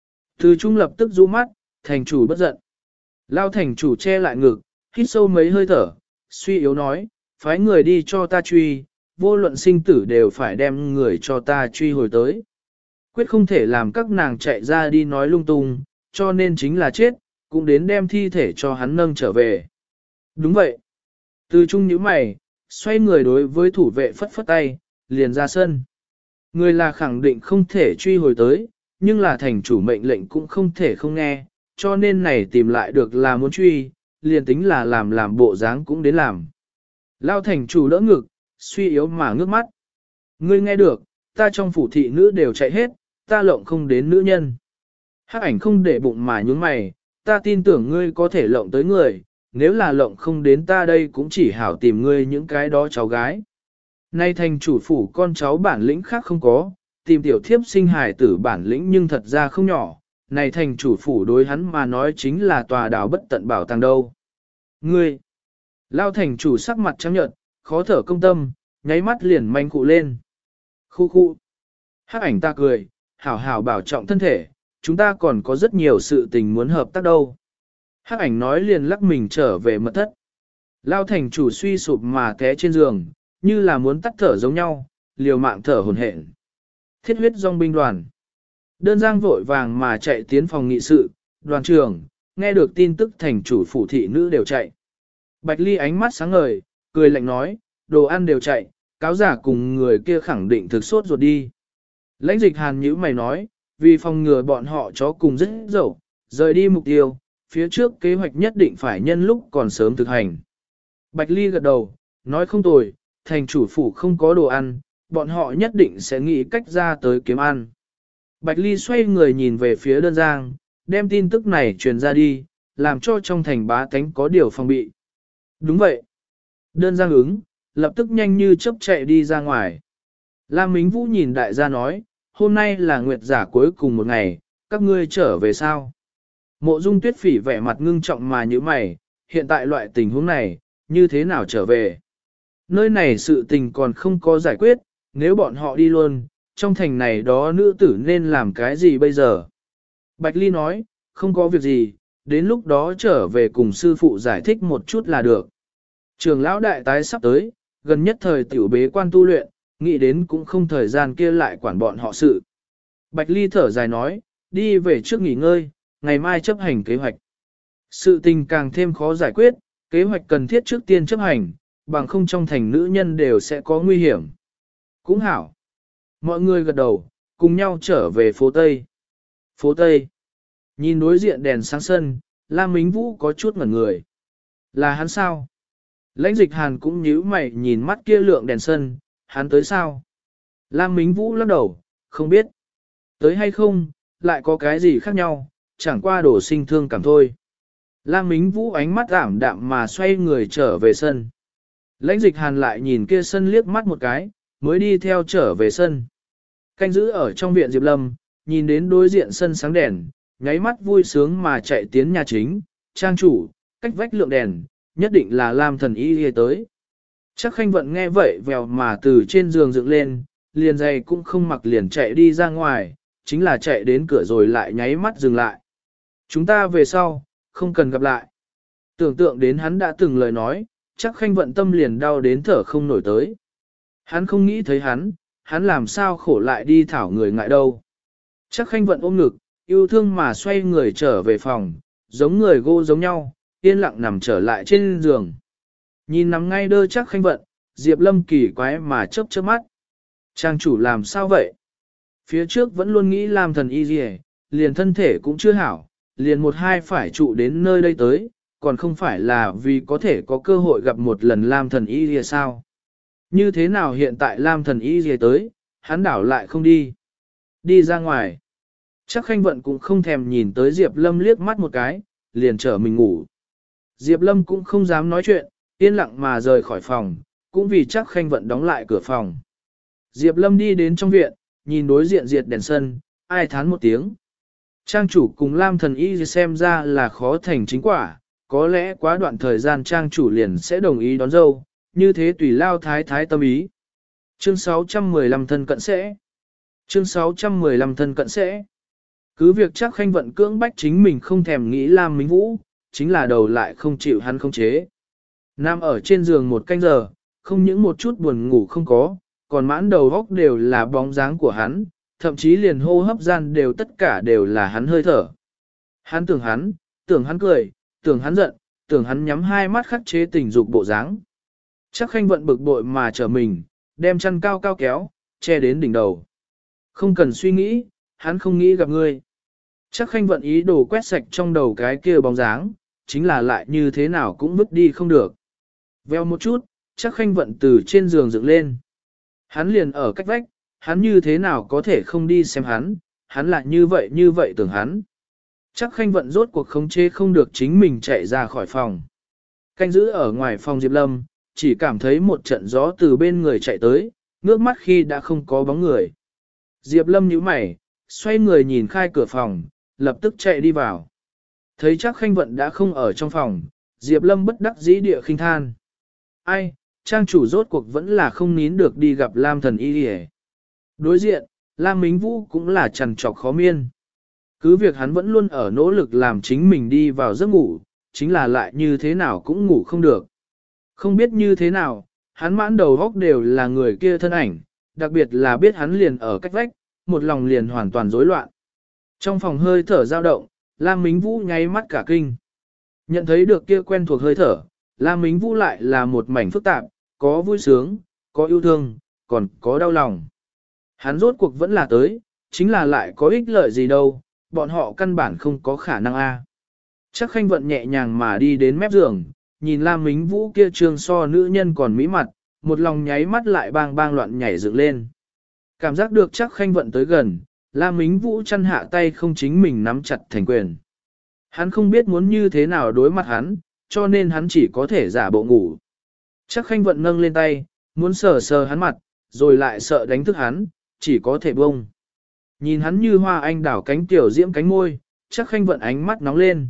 Speaker 1: Từ trung lập tức rũ mắt, thành chủ bất giận. Lao thành chủ che lại ngực, hít sâu mấy hơi thở, suy yếu nói, phái người đi cho ta truy, vô luận sinh tử đều phải đem người cho ta truy hồi tới. Quyết không thể làm các nàng chạy ra đi nói lung tung, cho nên chính là chết, cũng đến đem thi thể cho hắn nâng trở về. Đúng vậy. Từ chung nhíu mày, xoay người đối với thủ vệ phất phất tay, liền ra sân. Người là khẳng định không thể truy hồi tới, nhưng là thành chủ mệnh lệnh cũng không thể không nghe, cho nên này tìm lại được là muốn truy, liền tính là làm bộ dáng cũng đến làm. Lao thành chủ đỡ ngực, suy yếu mà ngước mắt. Ngươi nghe được, ta trong phủ thị nữ đều chạy hết, ta lộng không đến nữ nhân. Hắc ảnh không để bụng mà nhúng mày, ta tin tưởng ngươi có thể lộng tới người, nếu là lộng không đến ta đây cũng chỉ hảo tìm ngươi những cái đó cháu gái. Nay thành chủ phủ con cháu bản lĩnh khác không có, tìm tiểu thiếp sinh hài tử bản lĩnh nhưng thật ra không nhỏ, này thành chủ phủ đối hắn mà nói chính là tòa đảo bất tận bảo tàng đâu. Ngươi, lao thành chủ sắc mặt trắng nhợt, khó thở công tâm, nháy mắt liền manh cụ lên. Khu khu, hắc ảnh ta cười, hảo hảo bảo trọng thân thể, chúng ta còn có rất nhiều sự tình muốn hợp tác đâu. Hắc ảnh nói liền lắc mình trở về mật thất. Lao thành chủ suy sụp mà té trên giường, như là muốn tắt thở giống nhau, liều mạng thở hổn hển. Thiết huyết dòng binh đoàn. Đơn giang vội vàng mà chạy tiến phòng nghị sự, đoàn trưởng, nghe được tin tức thành chủ phủ thị nữ đều chạy. Bạch Ly ánh mắt sáng ngời, cười lạnh nói, đồ ăn đều chạy, cáo giả cùng người kia khẳng định thực sốt ruột đi. Lãnh dịch hàn nhữ mày nói, vì phòng ngừa bọn họ chó cùng rất dẫu, rời đi mục tiêu, phía trước kế hoạch nhất định phải nhân lúc còn sớm thực hành. Bạch Ly gật đầu, nói không tồi, thành chủ phủ không có đồ ăn, bọn họ nhất định sẽ nghĩ cách ra tới kiếm ăn. Bạch Ly xoay người nhìn về phía đơn giang, đem tin tức này truyền ra đi, làm cho trong thành bá tánh có điều phòng bị. Đúng vậy. Đơn giang ứng, lập tức nhanh như chớp chạy đi ra ngoài. Lam Mính Vũ nhìn đại gia nói, hôm nay là nguyệt giả cuối cùng một ngày, các ngươi trở về sao? Mộ Dung Tuyết Phỉ vẻ mặt ngưng trọng mà như mày, hiện tại loại tình huống này, như thế nào trở về? Nơi này sự tình còn không có giải quyết, nếu bọn họ đi luôn, trong thành này đó nữ tử nên làm cái gì bây giờ? Bạch Ly nói, không có việc gì, đến lúc đó trở về cùng sư phụ giải thích một chút là được. Trường lão đại tái sắp tới, gần nhất thời tiểu bế quan tu luyện, nghĩ đến cũng không thời gian kia lại quản bọn họ sự. Bạch Ly thở dài nói, đi về trước nghỉ ngơi, ngày mai chấp hành kế hoạch. Sự tình càng thêm khó giải quyết, kế hoạch cần thiết trước tiên chấp hành, bằng không trong thành nữ nhân đều sẽ có nguy hiểm. Cũng hảo. Mọi người gật đầu, cùng nhau trở về phố Tây. Phố Tây. Nhìn đối diện đèn sáng sân, Lam Mính Vũ có chút ngẩn người. Là hắn sao? Lãnh dịch hàn cũng nhíu mày nhìn mắt kia lượng đèn sân, hắn tới sao? Lam Mính Vũ lắc đầu, không biết. Tới hay không, lại có cái gì khác nhau, chẳng qua đổ sinh thương cảm thôi. Lam Mính Vũ ánh mắt ảm đạm mà xoay người trở về sân. Lãnh dịch hàn lại nhìn kia sân liếc mắt một cái, mới đi theo trở về sân. Canh giữ ở trong viện Diệp Lâm, nhìn đến đối diện sân sáng đèn, nháy mắt vui sướng mà chạy tiến nhà chính, trang chủ, cách vách lượng đèn, nhất định là Lam thần y tới. Chắc Khanh Vận nghe vậy vèo mà từ trên giường dựng lên, liền giày cũng không mặc liền chạy đi ra ngoài, chính là chạy đến cửa rồi lại nháy mắt dừng lại. Chúng ta về sau, không cần gặp lại. Tưởng tượng đến hắn đã từng lời nói, chắc Khanh Vận tâm liền đau đến thở không nổi tới. Hắn không nghĩ thấy hắn làm sao khổ lại đi thảo người ngại đâu. Chắc Khanh Vận ôm ngực, yêu thương mà xoay người trở về phòng, giống người gô giống nhau, yên lặng nằm trở lại trên giường. Nhìn nằm ngay đơ chắc Khanh Vận, Diệp Lâm kỳ quái mà chớp chớp mắt. Trang chủ làm sao vậy? Phía trước vẫn luôn nghĩ làm thần y gì, liền thân thể cũng chưa hảo, liền một hai phải trụ đến nơi đây tới, còn không phải là vì có thể có cơ hội gặp một lần Lam thần y gì sao? Như thế nào hiện tại Lam thần y gì tới, hắn đảo lại không đi. Đi ra ngoài. Chắc Khanh Vận cũng không thèm nhìn tới Diệp Lâm liếc mắt một cái, liền trở mình ngủ. Diệp Lâm cũng không dám nói chuyện, yên lặng mà rời khỏi phòng, cũng vì chắc Khanh Vận đóng lại cửa phòng. Diệp Lâm đi đến trong viện, nhìn đối diện diệt đèn sân, ai thán một tiếng. Trang chủ cùng Lam thần y xem ra là khó thành chính quả, có lẽ quá đoạn thời gian trang chủ liền sẽ đồng ý đón dâu, như thế tùy lao thái thái tâm ý. Chương 615 thân cận sẽ. Chương 615 thân cận sẽ. Cứ việc chắc Khanh Vận cưỡng bách chính mình không thèm nghĩ Lam Mính Vũ, chính là đầu lại không chịu hắn không chế. Nam ở trên giường một canh giờ, không những một chút buồn ngủ không có, còn mãn đầu góc đều là bóng dáng của hắn, thậm chí liền hô hấp gian đều tất cả đều là hắn hơi thở. Hắn, tưởng hắn cười, tưởng hắn giận, tưởng hắn nhắm hai mắt khắc chế tình dục bộ dáng. Chắc Khanh Vận bực bội mà trở mình, đem chăn cao cao kéo, che đến đỉnh đầu. Không cần suy nghĩ, hắn không nghĩ gặp ngươi. Chắc Khanh Vận ý đồ quét sạch trong đầu cái kia bóng dáng, chính là lại như thế nào cũng vứt đi không được. Veo một chút, Chắc Khanh Vận từ trên giường dựng lên. Hắn liền ở cách vách, hắn như thế nào có thể không đi xem hắn lại như vậy tưởng hắn. Chắc Khanh Vận rốt cuộc khống chế không được chính mình chạy ra khỏi phòng. Canh giữ ở ngoài phòng Diệp Lâm, chỉ cảm thấy một trận gió từ bên người chạy tới, ngước mắt khi đã không có bóng người. Diệp Lâm nhíu mày, xoay người nhìn khai cửa phòng, lập tức chạy đi vào. Thấy chắc Khanh Vận đã không ở trong phòng, Diệp Lâm bất đắc dĩ địa khinh than. Ai, trang chủ rốt cuộc vẫn là không nín được đi gặp Lam Thần Y Điề. Đối diện, Lam Mính Vũ cũng là trằn trọc khó miên. Cứ việc hắn vẫn luôn ở nỗ lực làm chính mình đi vào giấc ngủ, chính là lại như thế nào cũng ngủ không được. Không biết như thế nào, hắn mãn đầu góc đều là người kia thân ảnh, đặc biệt là biết hắn liền ở cách vách, một lòng liền hoàn toàn rối loạn. Trong phòng hơi thở dao động, Lam Mính Vũ nháy mắt cả kinh. Nhận thấy được kia quen thuộc hơi thở, Lam Mính Vũ lại là một mảnh phức tạp, có vui sướng, có yêu thương, còn có đau lòng. Hắn rốt cuộc vẫn là tới, chính là lại có ích lợi gì đâu, bọn họ căn bản không có khả năng a. Chắc Khanh Vận nhẹ nhàng mà đi đến mép giường, nhìn Lam Mính Vũ kia trương so nữ nhân còn mỹ mặt, một lòng nháy mắt lại bang bang loạn nhảy dựng lên. Cảm giác được Chắc Khanh Vận tới gần, Lam Mính Vũ chăn hạ tay không chính mình nắm chặt thành quyền. Hắn không biết muốn như thế nào đối mặt hắn, cho nên hắn chỉ có thể giả bộ ngủ. Chắc Khanh Vận nâng lên tay, muốn sờ sờ hắn mặt, rồi lại sợ đánh thức hắn, chỉ có thể bông. Nhìn hắn như hoa anh đảo cánh tiểu diễm cánh môi, Chắc Khanh Vận ánh mắt nóng lên.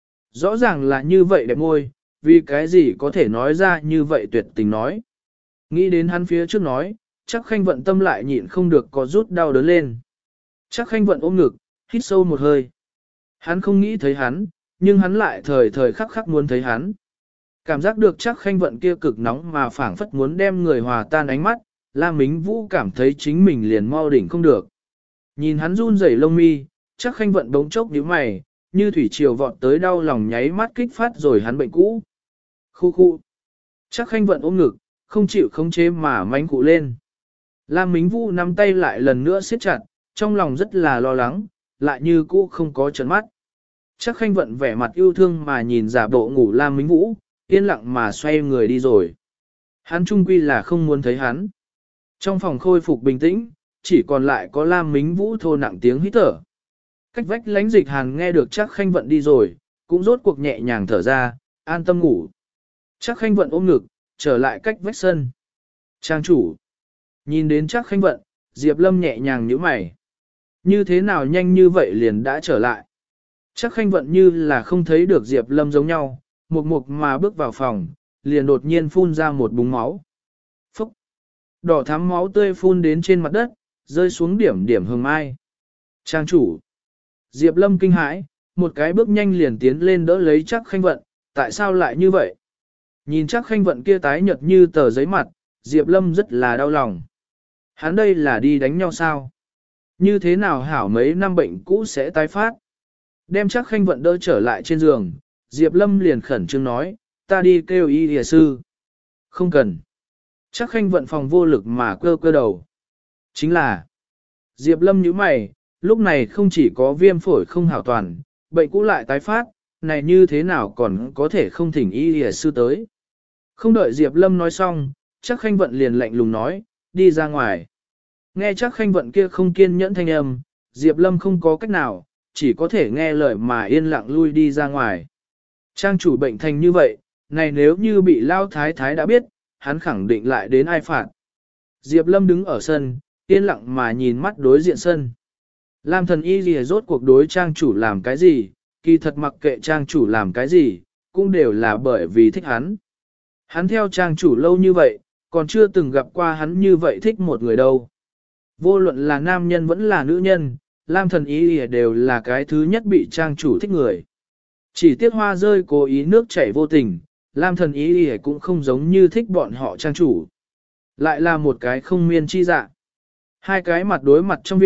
Speaker 1: Rõ ràng là như vậy đẹp môi, vì cái gì có thể nói ra như vậy tuyệt tình nói. Nghĩ đến hắn phía trước nói, Chắc Khanh Vận tâm lại nhịn không được có rút đau đớn lên. Chắc Khanh Vận ôm ngực, hít sâu một hơi. Hắn không nghĩ thấy hắn, nhưng hắn lại thời thời khắc khắc muốn thấy hắn. Cảm giác được Chắc Khanh Vận kia cực nóng mà phảng phất muốn đem người hòa tan ánh mắt, Lam Mính Vũ cảm thấy chính mình liền mau đỉnh không được. Nhìn hắn run rẩy lông mi, Chắc Khanh Vận bỗng chốc nhíu mày, như thủy triều vọt tới đau lòng nháy mắt kích phát rồi hắn bệnh cũ. Khu khu. Chắc Khanh Vận ôm ngực, không chịu khống chế mà mánh cụ lên. Lam Mính Vũ nắm tay lại lần nữa siết chặt, trong lòng rất là lo lắng, lại như cũ không có trấn mắt. Chắc Khanh Vận vẻ mặt yêu thương mà nhìn giả bộ ngủ Lam Mính Vũ, yên lặng mà xoay người đi rồi. Hắn trung quy là không muốn thấy hắn. Trong phòng khôi phục bình tĩnh, chỉ còn lại có Lam Mính Vũ thô nặng tiếng hít thở. Cách vách lánh Dịch Hàn nghe được Chắc Khanh Vận đi rồi, cũng rốt cuộc nhẹ nhàng thở ra, an tâm ngủ. Chắc Khanh Vận ôm ngực, trở lại cách vách sân. Trang chủ. Nhìn đến Chắc Khanh Vận, Diệp Lâm nhẹ nhàng nhíu mày. Như thế nào nhanh như vậy liền đã trở lại. Chắc Khanh Vận như là không thấy được Diệp Lâm giống nhau, mục mục mà bước vào phòng, liền đột nhiên phun ra một búng máu. Phúc! Đỏ thắm máu tươi phun đến trên mặt đất, rơi xuống điểm điểm hương mai. Trang chủ! Diệp Lâm kinh hãi, một cái bước nhanh liền tiến lên đỡ lấy Chắc Khanh Vận, tại sao lại như vậy? Nhìn Chắc Khanh Vận kia tái nhợt như tờ giấy mặt, Diệp Lâm rất là đau lòng. Hắn đây là đi đánh nhau sao? Như thế nào hảo mấy năm bệnh cũ sẽ tái phát? Đem Chắc Khanh Vận đỡ trở lại trên giường, Diệp Lâm liền khẩn trương nói, ta đi kêu y y sư. Không cần. Chắc Khanh Vận phòng vô lực mà cơ đầu. Chính là, Diệp Lâm nhíu mày, lúc này không chỉ có viêm phổi không hảo toàn, bệnh cũ lại tái phát, này như thế nào còn có thể không thỉnh y y sư tới. Không đợi Diệp Lâm nói xong, Chắc Khanh Vận liền lạnh lùng nói, đi ra ngoài. Nghe Chắc Khanh Vận kia không kiên nhẫn thanh âm, Diệp Lâm không có cách nào, chỉ có thể nghe lời mà yên lặng lui đi ra ngoài. Trang chủ bệnh thành như vậy, này nếu như bị Lao Thái Thái đã biết, hắn khẳng định lại đến ai phạt. Diệp Lâm đứng ở sân, yên lặng mà nhìn mắt đối diện sân. Lam Thần Y lìa rốt cuộc đối trang chủ làm cái gì, kỳ thật mặc kệ trang chủ làm cái gì, cũng đều là bởi vì thích hắn. Hắn theo trang chủ lâu như vậy, còn chưa từng gặp qua hắn như vậy thích một người đâu. Vô luận là nam nhân vẫn là nữ nhân, Lam Thần Y lìa đều là cái thứ nhất bị trang chủ thích người. Chỉ tiếc hoa rơi cố ý nước chảy vô tình, Lam Thần Y lìa cũng không giống như thích bọn họ trang chủ. Lại là một cái không miên chi dạ. Hai cái mặt đối mặt trong viện,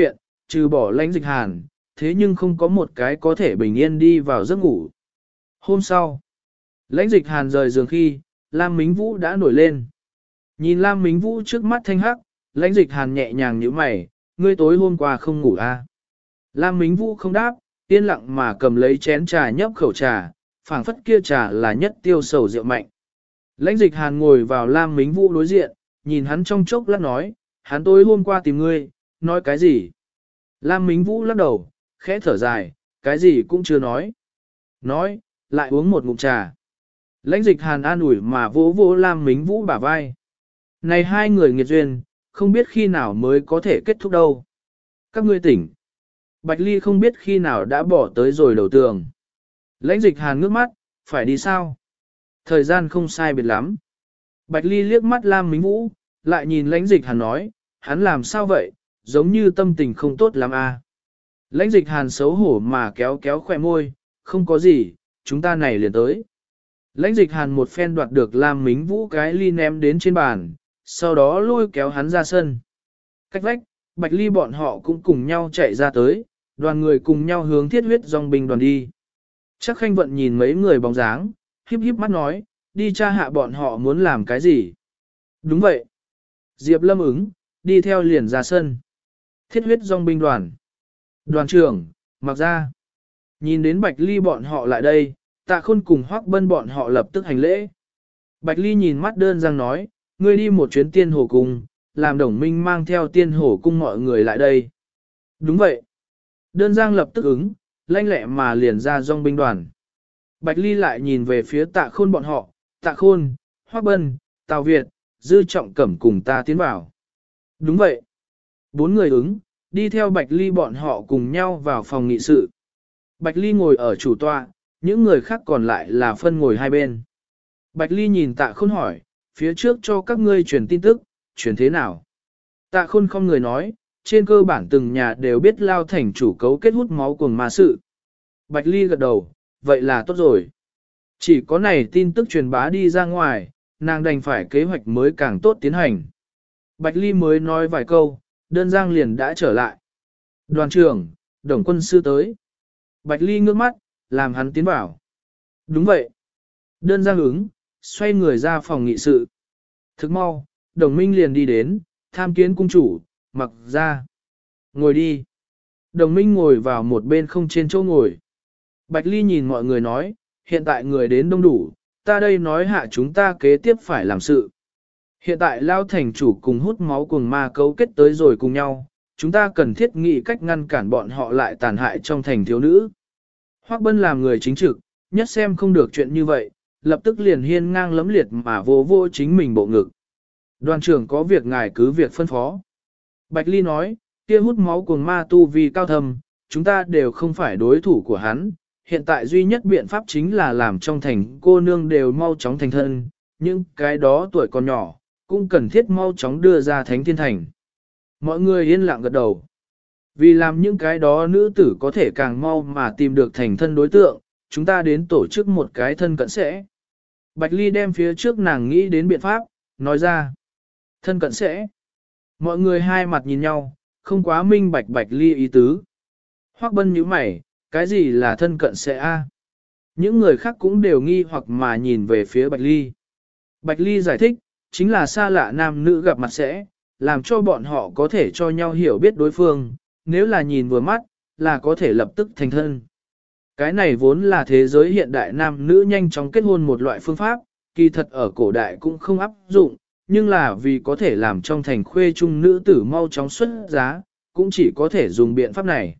Speaker 1: trừ bỏ lãnh dịch hàn, thế nhưng không có một cái có thể bình yên đi vào giấc ngủ. Hôm sau, lãnh dịch hàn rời giường khi, Lam Mính Vũ đã nổi lên. Nhìn Lam Mính Vũ trước mắt thanh hắc, lãnh dịch hàn nhẹ nhàng nhíu mày, ngươi tối hôm qua không ngủ à? Lam Mính Vũ không đáp, yên lặng mà cầm lấy chén trà nhấp khẩu trà, phảng phất kia trà là nhất tiêu sầu rượu mạnh. Lãnh dịch hàn ngồi vào Lam Mính Vũ đối diện, nhìn hắn trong chốc lát nói, hắn tối hôm qua tìm ngươi, nói cái gì? Lam Mính Vũ lắc đầu, khẽ thở dài, cái gì cũng chưa nói. Nói, lại uống một ngụm trà. Lãnh dịch hàn an ủi mà vỗ vỗ Lam Mính Vũ bả vai. Này hai người nghiệt duyên, không biết khi nào mới có thể kết thúc đâu. Các ngươi tỉnh. Bạch Ly không biết khi nào đã bỏ tới rồi đầu tường. Lãnh dịch hàn ngước mắt, phải đi sao? Thời gian không sai biệt lắm. Bạch Ly liếc mắt Lam Mính Vũ, lại nhìn lãnh dịch hàn nói, hắn làm sao vậy, giống như tâm tình không tốt lắm à. Lãnh dịch hàn xấu hổ mà kéo kéo khỏe môi, không có gì, chúng ta này liền tới. Lãnh dịch hàn một phen đoạt được Lam Mính Vũ cái ly ném đến trên bàn, sau đó lôi kéo hắn ra sân. Cách vách, Bạch Ly bọn họ cũng cùng nhau chạy ra tới, đoàn người cùng nhau hướng thiết huyết dòng binh đoàn đi. Chắc Khanh Vận nhìn mấy người bóng dáng, híp híp mắt nói, đi tra hạ bọn họ muốn làm cái gì. Đúng vậy. Diệp Lâm ứng, đi theo liền ra sân. Thiết huyết dòng binh đoàn. Đoàn trưởng, mặc ra. Nhìn đến Bạch Ly bọn họ lại đây, Tạ Khôn cùng Hoắc Bân bọn họ lập tức hành lễ. Bạch Ly nhìn mắt đơn giang nói, ngươi đi một chuyến tiên hồ cung, làm Đồng Minh mang theo tiên hồ cung mọi người lại đây. Đúng vậy. Đơn giang lập tức ứng, lanh lẹ mà liền ra dòng binh đoàn. Bạch Ly lại nhìn về phía Tạ Khôn bọn họ, Tạ Khôn, Hoắc Bân, Tào Việt, Dư Trọng Cẩm cùng ta tiến vào. Đúng vậy. Bốn người ứng, đi theo Bạch Ly bọn họ cùng nhau vào phòng nghị sự. Bạch Ly ngồi ở chủ tọa, những người khác còn lại là phân ngồi hai bên. Bạch Ly nhìn Tạ Khôn hỏi, phía trước cho các ngươi truyền tin tức, truyền thế nào? Tạ Khôn không người nói, trên cơ bản từng nhà đều biết Lao Thành chủ cấu kết hút máu cuồng ma sự. Bạch Ly gật đầu, vậy là tốt rồi. Chỉ có này tin tức truyền bá đi ra ngoài, nàng đành phải kế hoạch mới càng tốt tiến hành. Bạch Ly mới nói vài câu, đơn giang liền đã trở lại. Đoàn trưởng, Đồng quân sư tới. Bạch Ly ngước mắt, làm hắn tiến vào. Đúng vậy. Đơn giang ứng, xoay người ra phòng nghị sự. Thức mau, Đồng Minh liền đi đến, tham kiến cung chủ, mặc ra. Ngồi đi. Đồng Minh ngồi vào một bên không trên chỗ ngồi. Bạch Ly nhìn mọi người nói, hiện tại người đến đông đủ, ta đây nói hạ chúng ta kế tiếp phải làm sự. Hiện tại Lao Thành chủ cùng hút máu cùng ma cấu kết tới rồi cùng nhau, chúng ta cần thiết nghĩ cách ngăn cản bọn họ lại tàn hại trong thành thiếu nữ. Hoắc Bân làm người chính trực, nhất xem không được chuyện như vậy, lập tức liền hiên ngang lấm liệt mà vô vô chính mình bộ ngực. Đoàn trưởng có việc ngài cứ việc phân phó. Bạch Ly nói, kia hút máu cùng ma tu vi cao thâm, chúng ta đều không phải đối thủ của hắn. Hiện tại duy nhất biện pháp chính là làm trong thành cô nương đều mau chóng thành thân, những cái đó tuổi còn nhỏ, cũng cần thiết mau chóng đưa ra thánh thiên thành. Mọi người yên lặng gật đầu. Vì làm những cái đó nữ tử có thể càng mau mà tìm được thành thân đối tượng, chúng ta đến tổ chức một cái thân cận sẽ. Bạch Ly đem phía trước nàng nghĩ đến biện pháp, nói ra. Thân cận sẽ. Mọi người hai mặt nhìn nhau, không quá minh bạch Bạch Ly ý tứ. Hoắc Bân nhíu mày, cái gì là thân cận sẽ a? Những người khác cũng đều nghi hoặc mà nhìn về phía Bạch Ly. Bạch Ly giải thích, chính là xa lạ nam nữ gặp mặt sẽ, làm cho bọn họ có thể cho nhau hiểu biết đối phương, nếu là nhìn vừa mắt, là có thể lập tức thành thân. Cái này vốn là thế giới hiện đại nam nữ nhanh chóng kết hôn một loại phương pháp, kỳ thật ở cổ đại cũng không áp dụng, nhưng là vì có thể làm trong thành khuê trung nữ tử mau chóng xuất giá, cũng chỉ có thể dùng biện pháp này.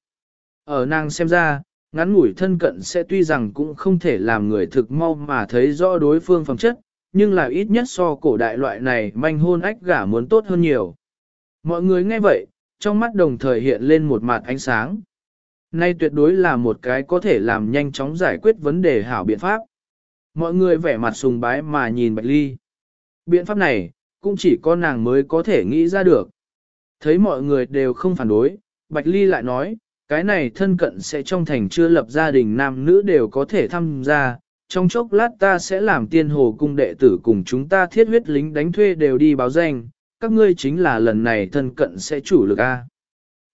Speaker 1: Ở nàng xem ra, ngắn ngủi thân cận sẽ tuy rằng cũng không thể làm người thực mau mà thấy rõ đối phương phẩm chất, nhưng là ít nhất so cổ đại loại này manh hôn ách gả muốn tốt hơn nhiều. Mọi người nghe vậy, trong mắt đồng thời hiện lên một mặt ánh sáng. Nay tuyệt đối là một cái có thể làm nhanh chóng giải quyết vấn đề hảo biện pháp. Mọi người vẻ mặt sùng bái mà nhìn Bạch Ly. Biện pháp này, cũng chỉ có nàng mới có thể nghĩ ra được. Thấy mọi người đều không phản đối, Bạch Ly lại nói, cái này thân cận sẽ trong thành chưa lập gia đình nam nữ đều có thể tham gia, trong chốc lát ta sẽ làm tiên hồ cung đệ tử cùng chúng ta thiết huyết lính đánh thuê đều đi báo danh, các ngươi chính là lần này thân cận sẽ chủ lực A.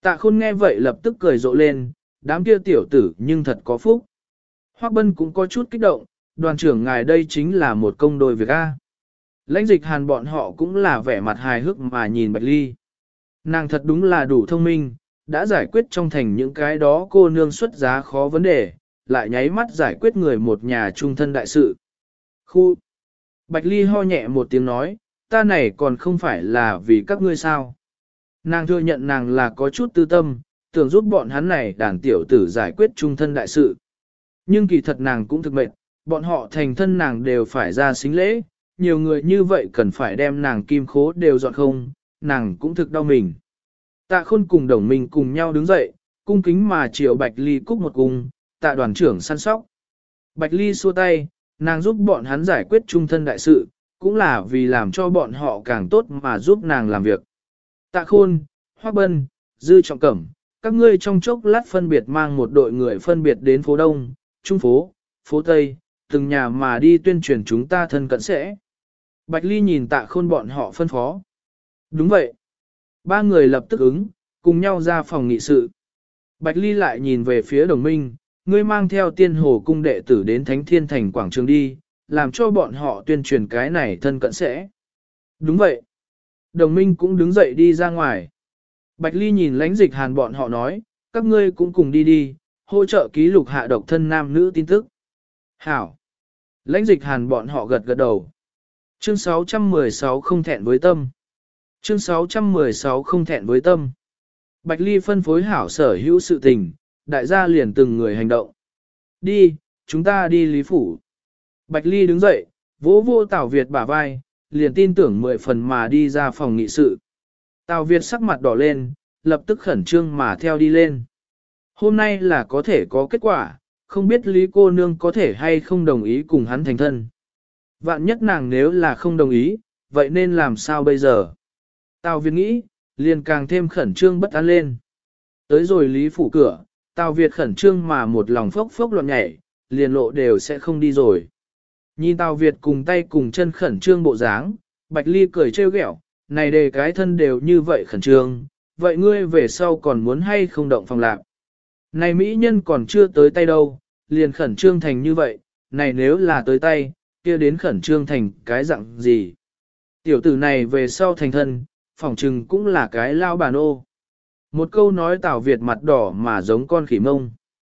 Speaker 1: Tạ Khôn nghe vậy lập tức cười rộ lên, đám kia tiểu tử nhưng thật có phúc. Hoắc Bân cũng có chút kích động, đoàn trưởng ngài đây chính là một công đôi việc a. Lãnh Dịch Hàn bọn họ cũng là vẻ mặt hài hước mà nhìn Bạch Ly. Nàng thật đúng là đủ thông minh, đã giải quyết trong thành những cái đó cô nương xuất giá khó vấn đề, lại nháy mắt giải quyết người một nhà trung thân đại sự. Khu! Bạch Ly ho nhẹ một tiếng nói, ta này còn không phải là vì các ngươi sao. Nàng thừa nhận nàng là có chút tư tâm, tưởng giúp bọn hắn này đàn tiểu tử giải quyết trung thân đại sự. Nhưng kỳ thật nàng cũng thực mệt, bọn họ thành thân nàng đều phải ra xính lễ, nhiều người như vậy cần phải đem nàng kim khố đều dọn không, nàng cũng thực đau mình. Tạ Khôn cùng Đồng Minh cùng nhau đứng dậy, cung kính mà chiều Bạch Ly cúc một cung, tạ đoàn trưởng săn sóc. Bạch Ly xua tay, nàng giúp bọn hắn giải quyết trung thân đại sự, cũng là vì làm cho bọn họ càng tốt mà giúp nàng làm việc. Tạ Khôn, Hoắc Bân, Dư Trọng Cẩm, các ngươi trong chốc lát phân biệt mang một đội người phân biệt đến phố Đông, Trung phố, phố Tây, từng nhà mà đi tuyên truyền chúng ta thân cận sẽ. Bạch Ly nhìn Tạ Khôn bọn họ phân phó. Đúng vậy. Ba người lập tức ứng, cùng nhau ra phòng nghị sự. Bạch Ly lại nhìn về phía Đồng Minh, ngươi mang theo tiên hồ cung đệ tử đến Thánh Thiên Thành quảng trường đi, làm cho bọn họ tuyên truyền cái này thân cận sẽ. Đúng vậy. Đồng Minh cũng đứng dậy đi ra ngoài. Bạch Ly nhìn Lãnh Dịch Hàn bọn họ nói, các ngươi cũng cùng đi đi, hỗ trợ ký lục hạ độc thân nam nữ tin tức. Hảo. Lãnh Dịch Hàn bọn họ gật gật đầu. Chương 616 không thẹn với tâm. Chương 616 không thẹn với tâm. Bạch Ly phân phối hảo sở hữu sự tình, đại gia liền từng người hành động. Đi, chúng ta đi Lý Phủ. Bạch Ly đứng dậy, vỗ vô Tào Việt bả vai, liền tin tưởng 10 phần mà đi ra phòng nghị sự. Tào Việt sắc mặt đỏ lên, lập tức khẩn trương mà theo đi lên. Hôm nay là có thể có kết quả, không biết Lý cô nương có thể hay không đồng ý cùng hắn thành thân. Vạn nhất nàng nếu là không đồng ý, vậy nên làm sao bây giờ? Tào Việt nghĩ, liền càng thêm khẩn trương bất an lên. Tới rồi Lý Phủ cửa, Tào Việt khẩn trương mà một lòng phốc phốc loạn nhảy, liền lộ đều sẽ không đi rồi. Nhìn Tào Việt cùng tay cùng chân khẩn trương bộ dáng, Bạch Ly cười trêu ghẹo, này đề cái thân đều như vậy khẩn trương, vậy ngươi về sau còn muốn hay không động phòng lạc? Này mỹ nhân còn chưa tới tay đâu, liền khẩn trương thành như vậy, này nếu là tới tay, kia đến khẩn trương thành cái dạng gì? Tiểu tử này về sau thành thân, phỏng chừng cũng là cái lao bà nô. Một câu nói Tào Việt mặt đỏ mà giống con khỉ mông.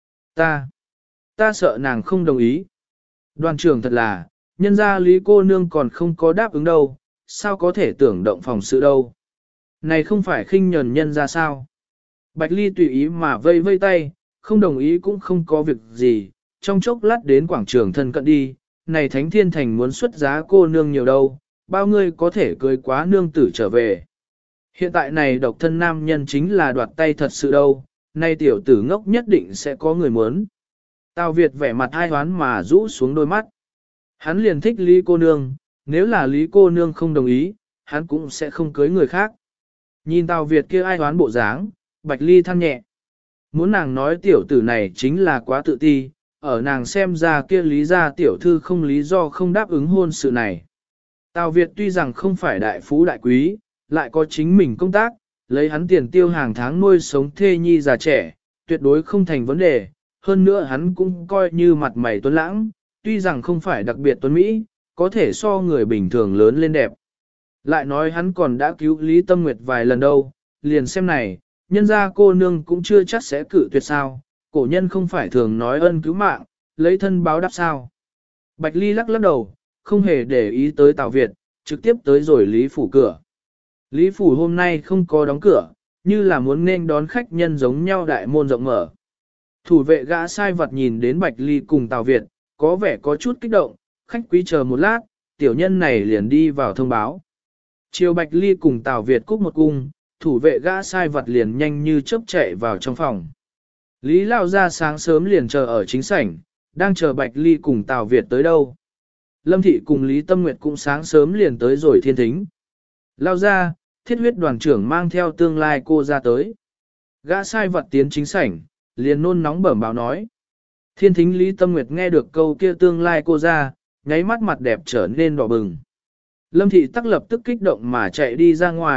Speaker 1: Ta sợ nàng không đồng ý. Đoàn trưởng thật là, nhân ra Lý cô nương còn không có đáp ứng đâu, sao có thể tưởng động phòng sự đâu. Này không phải khinh nhẫn nhân ra sao. Bạch Ly tùy ý mà vây vây tay, không đồng ý cũng không có việc gì, trong chốc lát đến quảng trường thân cận đi, này Thánh Thiên Thành muốn xuất giá cô nương nhiều đâu, bao ngươi có thể cưới quá nương tử trở về. Hiện tại này độc thân nam nhân chính là đoạt tay thật sự đâu, nay tiểu tử ngốc nhất định sẽ có người muốn. Tào Việt vẻ mặt ai hoán mà rũ xuống đôi mắt. Hắn liền thích Lý cô nương, nếu là Lý cô nương không đồng ý, hắn cũng sẽ không cưới người khác. Nhìn Tào Việt kia ai hoán bộ dáng, Bạch Ly than nhẹ. Muốn nàng nói tiểu tử này chính là quá tự ti, ở nàng xem ra kia lý gia tiểu thư không lý do không đáp ứng hôn sự này. Tào Việt tuy rằng không phải đại phú đại quý, lại có chính mình công tác, lấy hắn tiền tiêu hàng tháng nuôi sống thê nhi già trẻ, tuyệt đối không thành vấn đề. Hơn nữa hắn cũng coi như mặt mày tuấn lãng, tuy rằng không phải đặc biệt tuấn Mỹ, có thể so người bình thường lớn lên đẹp. Lại nói hắn còn đã cứu Lý Tâm Nguyệt vài lần đâu, liền xem này, nhân ra cô nương cũng chưa chắc sẽ cự tuyệt sao, cổ nhân không phải thường nói ân cứu mạng, lấy thân báo đáp sao. Bạch Ly lắc lắc đầu, không hề để ý tới Tào Việt, trực tiếp tới rồi Lý Phủ cửa. Lý Phủ hôm nay không có đóng cửa, như là muốn nên đón khách nhân giống nhau đại môn rộng mở. Thủ vệ gã sai vật nhìn đến Bạch Ly cùng Tào Việt, có vẻ có chút kích động, khách quý chờ một lát, tiểu nhân này liền đi vào thông báo. Chiều Bạch Ly cùng Tào Việt cúc một cung, thủ vệ gã sai vật liền nhanh như chớp chạy vào trong phòng. Lý Lao ra sáng sớm liền chờ ở chính sảnh, đang chờ Bạch Ly cùng Tào Việt tới đâu. Lâm Thị cùng Lý Tâm Nguyệt cũng sáng sớm liền tới rồi thiên thính. Lao ra, thiết huyết đoàn trưởng mang theo tương lai cô ra tới. Gã sai vật tiến chính sảnh, liền nôn nóng bẩm báo nói. Thiên thính Lý Tâm Nguyệt nghe được câu kia tương lai cô ra, nháy mắt mặt đẹp trở nên đỏ bừng. Lâm Thị tắc lập tức kích động mà chạy đi ra ngoài,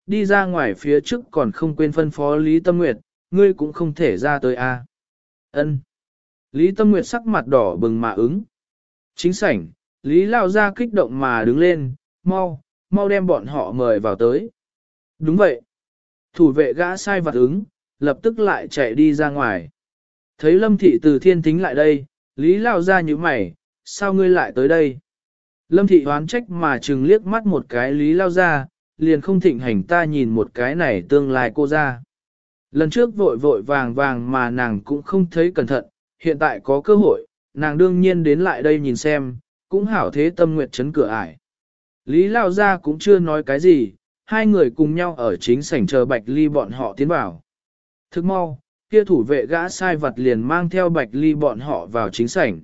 Speaker 1: đi ra ngoài phía trước còn không quên phân phó Lý Tâm Nguyệt, ngươi cũng không thể ra tới a. Ân. Lý Tâm Nguyệt sắc mặt đỏ bừng mà ứng. Chính sảnh, Lý Lao Gia kích động mà đứng lên, mau đem bọn họ mời vào tới. Đúng vậy. Thủ vệ gã sai vặt ứng, lập tức lại chạy đi ra ngoài. Thấy Lâm Thị từ Thiên Thính lại đây, Lý Lao Gia nhíu mày, sao ngươi lại tới đây? Lâm Thị hoán trách mà trừng liếc mắt một cái Lý Lao Gia, liền không thịnh hành ta nhìn một cái này tương lai cô ra. Lần trước vội vội vàng vàng mà nàng cũng không thấy cẩn thận, hiện tại có cơ hội, nàng đương nhiên đến lại đây nhìn xem, cũng hảo thế tâm nguyệt chấn cửa ải. Lý Lao Gia cũng chưa nói cái gì, hai người cùng nhau ở chính sảnh chờ Bạch Ly bọn họ tiến vào. Thức mau, kia thủ vệ gã sai vật liền mang theo Bạch Ly bọn họ vào chính sảnh.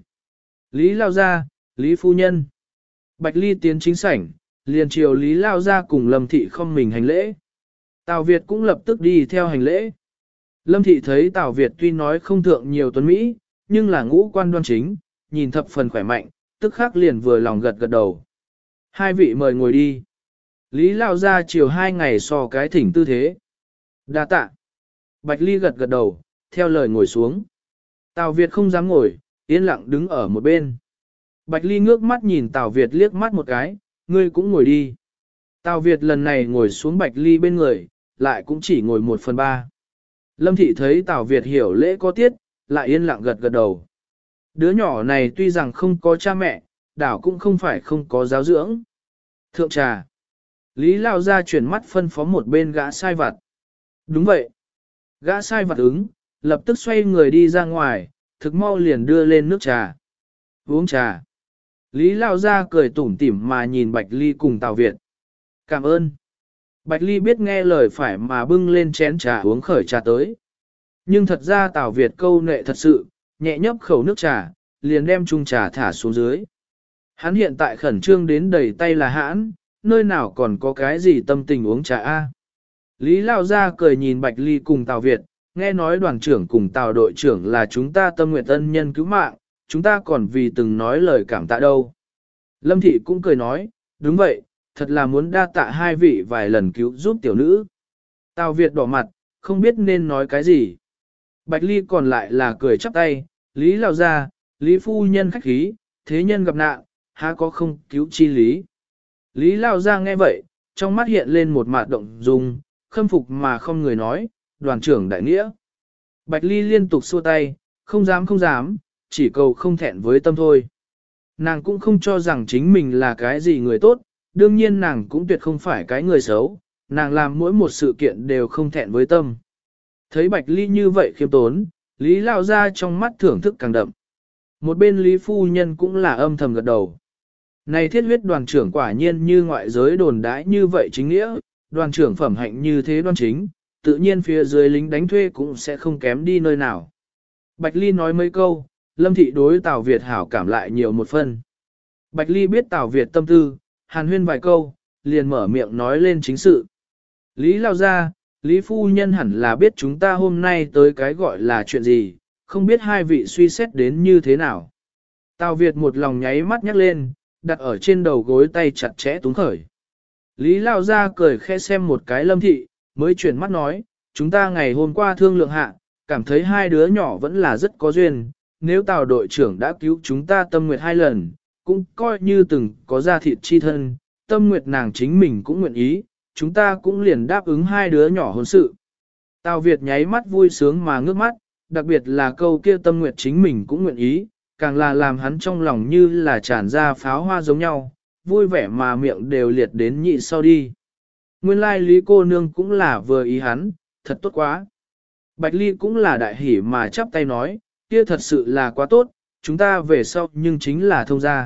Speaker 1: Lý Lao Gia, Lý Phu Nhân. Bạch Ly tiến chính sảnh, liền chiều Lý Lao Gia cùng Lâm Thị không mình hành lễ. Tào Việt cũng lập tức đi theo hành lễ. Lâm Thị thấy Tào Việt tuy nói không thượng nhiều tuấn Mỹ, nhưng là ngũ quan đoan chính, nhìn thập phần khỏe mạnh, tức khắc liền vừa lòng gật gật đầu. Hai vị mời ngồi đi. Lý Lao Gia chiều 2 ngày so cái thỉnh tư thế. Đa tạ. Bạch Ly gật gật đầu, theo lời ngồi xuống. Tào Việt không dám ngồi, yên lặng đứng ở một bên. Bạch Ly ngước mắt nhìn Tào Việt liếc mắt một cái, ngươi cũng ngồi đi. Tào Việt lần này ngồi xuống Bạch Ly bên người, lại cũng chỉ ngồi 1/3. Lâm Thị thấy Tào Việt hiểu lễ có tiết, lại yên lặng gật gật đầu. Đứa nhỏ này tuy rằng không có cha mẹ, đảo cũng không phải không có giáo dưỡng. Thượng trà. Lý Lao Gia chuyển mắt phân phó một bên gã sai vặt. Đúng vậy. Gã sai vặt ứng, lập tức xoay người đi ra ngoài, thực mau liền đưa lên nước trà. Uống trà. Lý Lao Gia cười tủm tỉm mà nhìn Bạch Ly cùng Tào Việt. Cảm ơn. Bạch Ly biết nghe lời phải mà bưng lên chén trà uống khởi trà tới. Nhưng thật ra Tào Việt câu nệ thật sự, nhẹ nhấp khẩu nước trà, liền đem chung trà thả xuống dưới. Hắn hiện tại khẩn trương đến đầy tay là hãn, nơi nào còn có cái gì tâm tình uống trà a? Lý Lao Gia cười nhìn Bạch Ly cùng Tào Việt, nghe nói đoàn trưởng cùng Tào đội trưởng là chúng ta Tâm Nguyệt ân nhân cứu mạng, chúng ta còn vì từng nói lời cảm tạ đâu. Lâm Thị cũng cười nói, đúng vậy, thật là muốn đa tạ hai vị vài lần cứu giúp tiểu nữ. Tào Việt đỏ mặt, không biết nên nói cái gì. Bạch Ly còn lại là cười chắp tay, Lý Lao Gia, Lý Phu Nhân khách khí, thế nhân gặp nạn, há có không cứu chi lý. Lý Lao Gia nghe vậy, trong mắt hiện lên một mạt động dung, khâm phục mà không người nói, đoàn trưởng đại nghĩa. Bạch Ly liên tục xua tay, không dám, chỉ cầu không thẹn với tâm thôi. Nàng cũng không cho rằng chính mình là cái gì người tốt, đương nhiên nàng cũng tuyệt không phải cái người xấu, nàng làm mỗi một sự kiện đều không thẹn với tâm. Thấy Bạch Ly như vậy khiêm tốn, Lý Lao Gia trong mắt thưởng thức càng đậm. Một bên Lý Phu Nhân cũng là âm thầm gật đầu. Này thiết huyết đoàn trưởng quả nhiên như ngoại giới đồn đãi như vậy chính nghĩa, đoàn trưởng phẩm hạnh như thế đoan chính, tự nhiên phía dưới lính đánh thuê cũng sẽ không kém đi nơi nào. Bạch Ly nói mấy câu, Lâm Thị đối Tào Việt hảo cảm lại nhiều một phân. Bạch Ly biết Tào Việt tâm tư, hàn huyên vài câu, liền mở miệng nói lên chính sự. Lý Lao Gia, Lý Phu Nhân hẳn là biết chúng ta hôm nay tới cái gọi là chuyện gì, không biết hai vị suy xét đến như thế nào. Tào Việt một lòng nháy mắt nhắc lên, đặt ở trên đầu gối tay chặt chẽ túng khởi. Lý Lao Gia cười khẽ xem một cái Lâm Thị, mới chuyển mắt nói, chúng ta ngày hôm qua thương lượng hạ, cảm thấy hai đứa nhỏ vẫn là rất có duyên, nếu Tào đội trưởng đã cứu chúng ta Tâm Nguyệt 2 lần, cũng coi như từng có gia thịt chi thân, Tâm Nguyệt nàng chính mình cũng nguyện ý, chúng ta cũng liền đáp ứng hai đứa nhỏ hôn sự. Tào Việt nháy mắt vui sướng mà ngước mắt, đặc biệt là câu kia Tâm Nguyệt chính mình cũng nguyện ý, càng là làm hắn trong lòng như là tràn ra pháo hoa giống nhau, vui vẻ mà miệng đều liệt đến nhị sau đi. Nguyên lai Lý cô nương cũng là vừa ý hắn, thật tốt quá. Bạch Ly cũng là đại hỉ mà chắp tay nói, kia thật sự là quá tốt, chúng ta về sau nhưng chính là thông gia.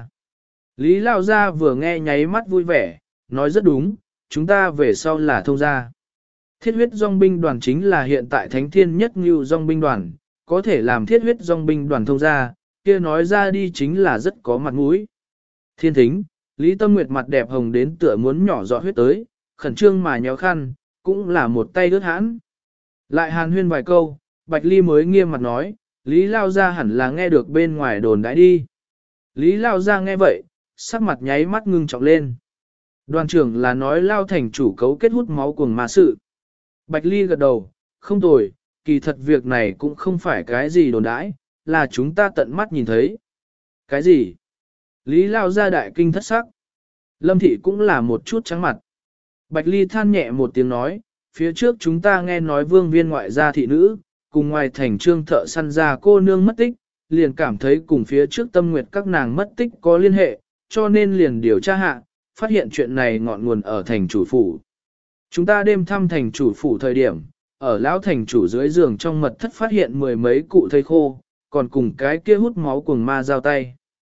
Speaker 1: Lý Lao Gia vừa nghe nháy mắt vui vẻ, nói rất đúng, chúng ta về sau là thông gia. Thiết huyết dòng binh đoàn chính là hiện tại thánh thiên nhất ngưu dòng binh đoàn, có thể làm thiết huyết dòng binh đoàn thông gia, kia nói ra đi chính là rất có mặt mũi. Thiên thính, Lý Tâm Nguyệt mặt đẹp hồng đến tựa muốn nhỏ giọt huyết tới, khẩn trương mà nhéo khăn, cũng là một tay đứt hãn. Lại hàn huyên vài câu, Bạch Ly mới nghiêm mặt nói, Lý Lao Gia hẳn là nghe được bên ngoài đồn đãi đi. Lý Lao Gia nghe vậy, sắc mặt nháy mắt ngưng trọng lên. Đoàn trưởng là nói Lao thành chủ cấu kết hút máu cuồng ma sự. Bạch Ly gật đầu, không tồi, kỳ thật việc này cũng không phải cái gì đồn đãi, là chúng ta tận mắt nhìn thấy. Cái gì? Lý Lao ra đại kinh thất sắc. Lâm Thị cũng là một chút trắng mặt. Bạch Ly than nhẹ một tiếng nói, phía trước chúng ta nghe nói vương viên ngoại gia thị nữ, cùng ngoài thành trương thợ săn ra cô nương mất tích, liền cảm thấy cùng phía trước tâm nguyệt các nàng mất tích có liên hệ, cho nên liền điều tra hạ, phát hiện chuyện này ngọn nguồn ở thành chủ phủ. Chúng ta đêm thăm thành chủ phủ thời điểm, ở lão thành chủ dưới giường trong mật thất phát hiện mười mấy cụ thây khô, còn cùng cái kia hút máu cuồng ma giao tay.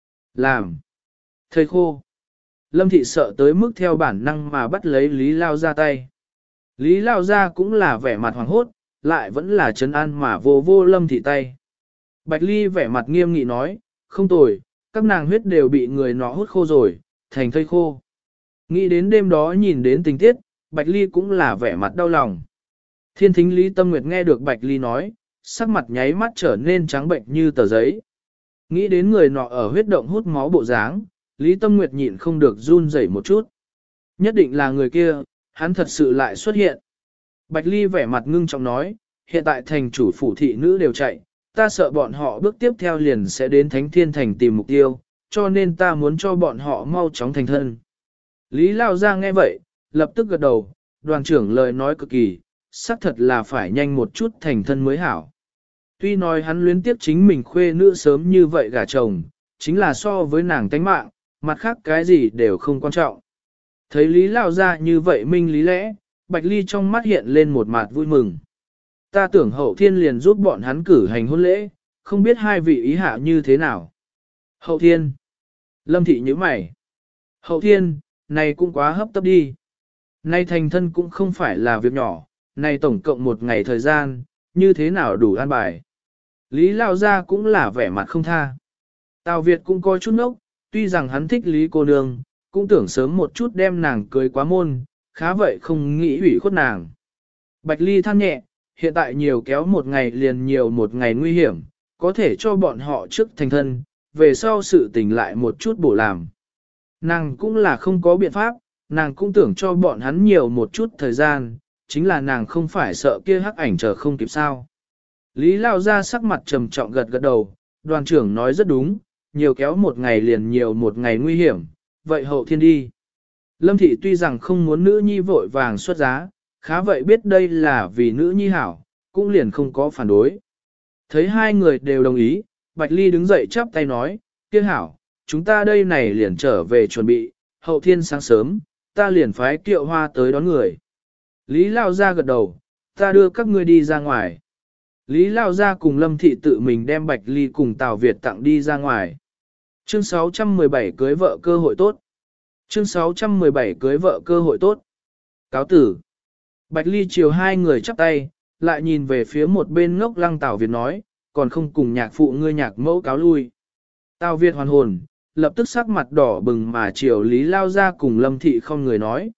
Speaker 1: Làm. Thây khô. Lâm Thị sợ tới mức theo bản năng mà bắt lấy Lý Lao ra tay. Lý Lao ra cũng là vẻ mặt hoàng hốt, lại vẫn là trấn an mà vô vô Lâm Thị tay. Bạch Ly vẻ mặt nghiêm nghị nói, không tồi, các nàng huyết đều bị người nọ hút khô rồi, thành thây khô. Nghĩ đến đêm đó nhìn đến tình tiết, Bạch Ly cũng là vẻ mặt đau lòng. Thiên thính Lý Tâm Nguyệt nghe được Bạch Ly nói, sắc mặt nháy mắt trở nên trắng bệnh như tờ giấy. Nghĩ đến người nọ ở huyết động hút máu bộ dáng, Lý Tâm Nguyệt nhịn không được run rẩy một chút. Nhất định là người kia, hắn thật sự lại xuất hiện. Bạch Ly vẻ mặt ngưng trọng nói, hiện tại thành chủ phủ thị nữ đều chạy, ta sợ bọn họ bước tiếp theo liền sẽ đến Thánh Thiên Thành tìm mục tiêu, cho nên ta muốn cho bọn họ mau chóng thành thân. Lý Lao Gia nghe vậy, lập tức gật đầu, đoàn trưởng lời nói cực kỳ, xác thật là phải nhanh một chút thành thân mới hảo. Tuy nói hắn luyến tiếp chính mình khuê nữ sớm như vậy gả chồng, chính là so với nàng tánh mạng, mặt khác cái gì đều không quan trọng. Thấy Lý Lao Gia như vậy minh lý lẽ, Bạch Ly trong mắt hiện lên một mặt vui mừng. Ta tưởng Hậu Thiên liền giúp bọn hắn cử hành hôn lễ, không biết hai vị ý hạ như thế nào. Hậu Thiên. Lâm Thị nhíu mày. Hậu Thiên, này cũng quá hấp tấp đi. Nay thành thân cũng không phải là việc nhỏ, này tổng cộng một ngày thời gian, như thế nào đủ an bài. Lý Lao Gia cũng là vẻ mặt không tha. Tào Việt cũng coi chút nốc, tuy rằng hắn thích Lý cô nương, cũng tưởng sớm một chút đem nàng cưới quá môn, khá vậy không nghĩ hủy khuất nàng. Bạch Ly than nhẹ, hiện tại nhiều kéo một ngày liền nhiều một ngày nguy hiểm, có thể cho bọn họ trước thành thân, về sau sự tình lại một chút bổ làm. Nàng cũng là không có biện pháp, nàng cũng tưởng cho bọn hắn nhiều một chút thời gian, chính là nàng không phải sợ kia hắc ảnh chờ không kịp sao. Lý Lao ra sắc mặt trầm trọng gật gật đầu, đoàn trưởng nói rất đúng, nhiều kéo một ngày liền nhiều một ngày nguy hiểm, vậy Hậu Thiên đi. Lâm Thị tuy rằng không muốn nữ nhi vội vàng xuất giá, khá vậy biết đây là vì nữ nhi hảo, cũng liền không có phản đối. Thấy hai người đều đồng ý, Bạch Ly đứng dậy chắp tay nói, kia hảo, chúng ta đây này liền trở về chuẩn bị, Hậu Thiên sáng sớm, ta liền phái Kiệu Hoa tới đón người. Lý Lao ra gật đầu, ta đưa các ngươi đi ra ngoài. Lý Lao ra cùng Lâm Thị tự mình đem Bạch Ly cùng Tào Việt tặng đi ra ngoài. Chương 617 cưới vợ cơ hội tốt. Chương 617 cưới vợ cơ hội tốt. Cáo tử. Bạch Ly chiều hai người chắp tay, lại nhìn về phía một bên ngốc lăng Tào Việt nói, còn không cùng nhạc phụ ngươi nhạc mẫu cáo lui. Tào Việt hoàn hồn, lập tức sắc mặt đỏ bừng mà chiều Lý Lao ra cùng Lâm Thị không người nói,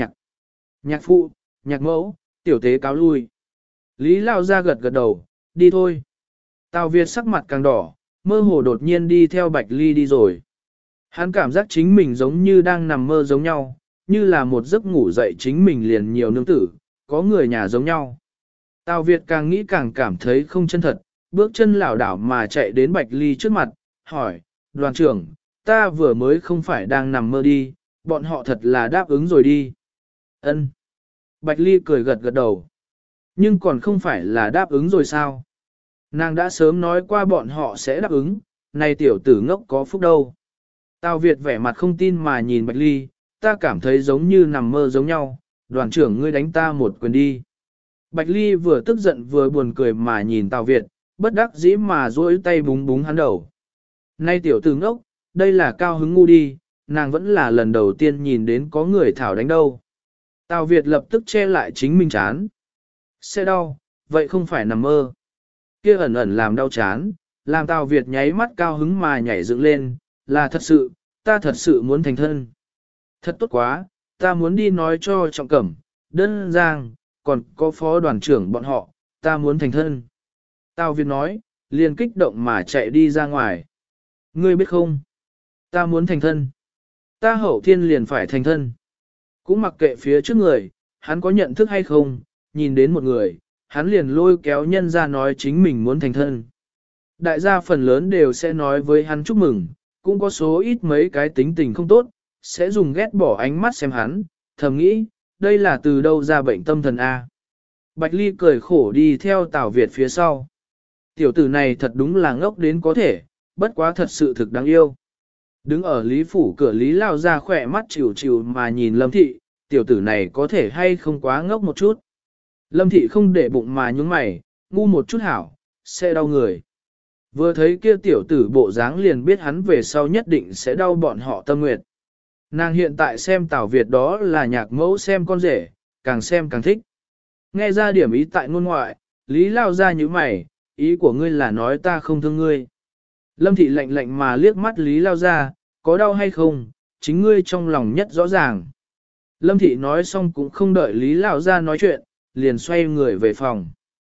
Speaker 1: nhạc phụ, nhạc mẫu, tiểu tế cáo lui. Lý Lao ra gật gật đầu, đi thôi. Tào Việt sắc mặt càng đỏ, mơ hồ đột nhiên đi theo Bạch Ly đi rồi. Hắn cảm giác chính mình giống như đang nằm mơ giống nhau, như là một giấc ngủ dậy chính mình liền nhiều nương tử, có người nhà giống nhau. Tào Việt càng nghĩ càng cảm thấy không chân thật, bước chân lảo đảo mà chạy đến Bạch Ly trước mặt, hỏi, đoàn trưởng, ta vừa mới không phải đang nằm mơ đi, bọn họ thật là đáp ứng rồi đi. Ân. Bạch Ly cười gật gật đầu. Nhưng còn không phải là đáp ứng rồi sao? Nàng đã sớm nói qua bọn họ sẽ đáp ứng, này tiểu tử ngốc có phúc đâu. Tào Việt vẻ mặt không tin mà nhìn Bạch Ly, ta cảm thấy giống như nằm mơ giống nhau, đoàn trưởng ngươi đánh ta một quyền đi. Bạch Ly vừa tức giận vừa buồn cười mà nhìn Tào Việt, bất đắc dĩ mà duỗi tay búng búng hắn đầu. Nay tiểu tử ngốc, đây là cao hứng ngu đi, nàng vẫn là lần đầu tiên nhìn đến có người thảo đánh đâu. Tào Việt lập tức che lại chính mình chán. Sẽ đau, vậy không phải nằm mơ. Kia ẩn ẩn làm đau chán, làm Tào Việt nháy mắt cao hứng mà nhảy dựng lên, là thật sự, ta thật sự muốn thành thân. Thật tốt quá, ta muốn đi nói cho Trọng Cẩm, Đơn Giang, còn có phó đoàn trưởng bọn họ, ta muốn thành thân. Tào Việt nói, liền kích động mà chạy đi ra ngoài. Ngươi biết không? Ta muốn thành thân. Ta Hậu Thiên liền phải thành thân. Cũng mặc kệ phía trước người, hắn có nhận thức hay không, nhìn đến một người, hắn liền lôi kéo nhân ra nói chính mình muốn thành thân. Đại gia phần lớn đều sẽ nói với hắn chúc mừng, cũng có số ít mấy cái tính tình không tốt, sẽ dùng ghét bỏ ánh mắt xem hắn, thầm nghĩ, đây là từ đâu ra bệnh tâm thần A. Bạch Ly cười khổ đi theo Tào Việt phía sau. Tiểu tử này thật đúng là ngốc đến có thể, bất quá thật sự thực đáng yêu. Đứng ở Lý Phủ cửa Lý lao ra khỏe mắt chịu chịu mà nhìn Lâm Thị, tiểu tử này có thể hay không quá ngốc một chút. Lâm Thị không để bụng mà nhúng mày, ngu một chút hảo, sẽ đau người. Vừa thấy kia tiểu tử bộ dáng liền biết hắn về sau nhất định sẽ đau bọn họ tâm nguyệt. Nàng hiện tại xem Tào Việt đó là nhạc mẫu xem con rể, càng xem càng thích. Nghe ra điểm ý tại ngôn ngoại, Lý lao ra như mày, ý của ngươi là nói ta không thương ngươi. Lâm Thị lạnh lạnh mà liếc mắt Lý lao ra, có đau hay không, chính ngươi trong lòng nhất rõ ràng. Lâm Thị nói xong cũng không đợi Lý lao ra nói chuyện, liền xoay người về phòng.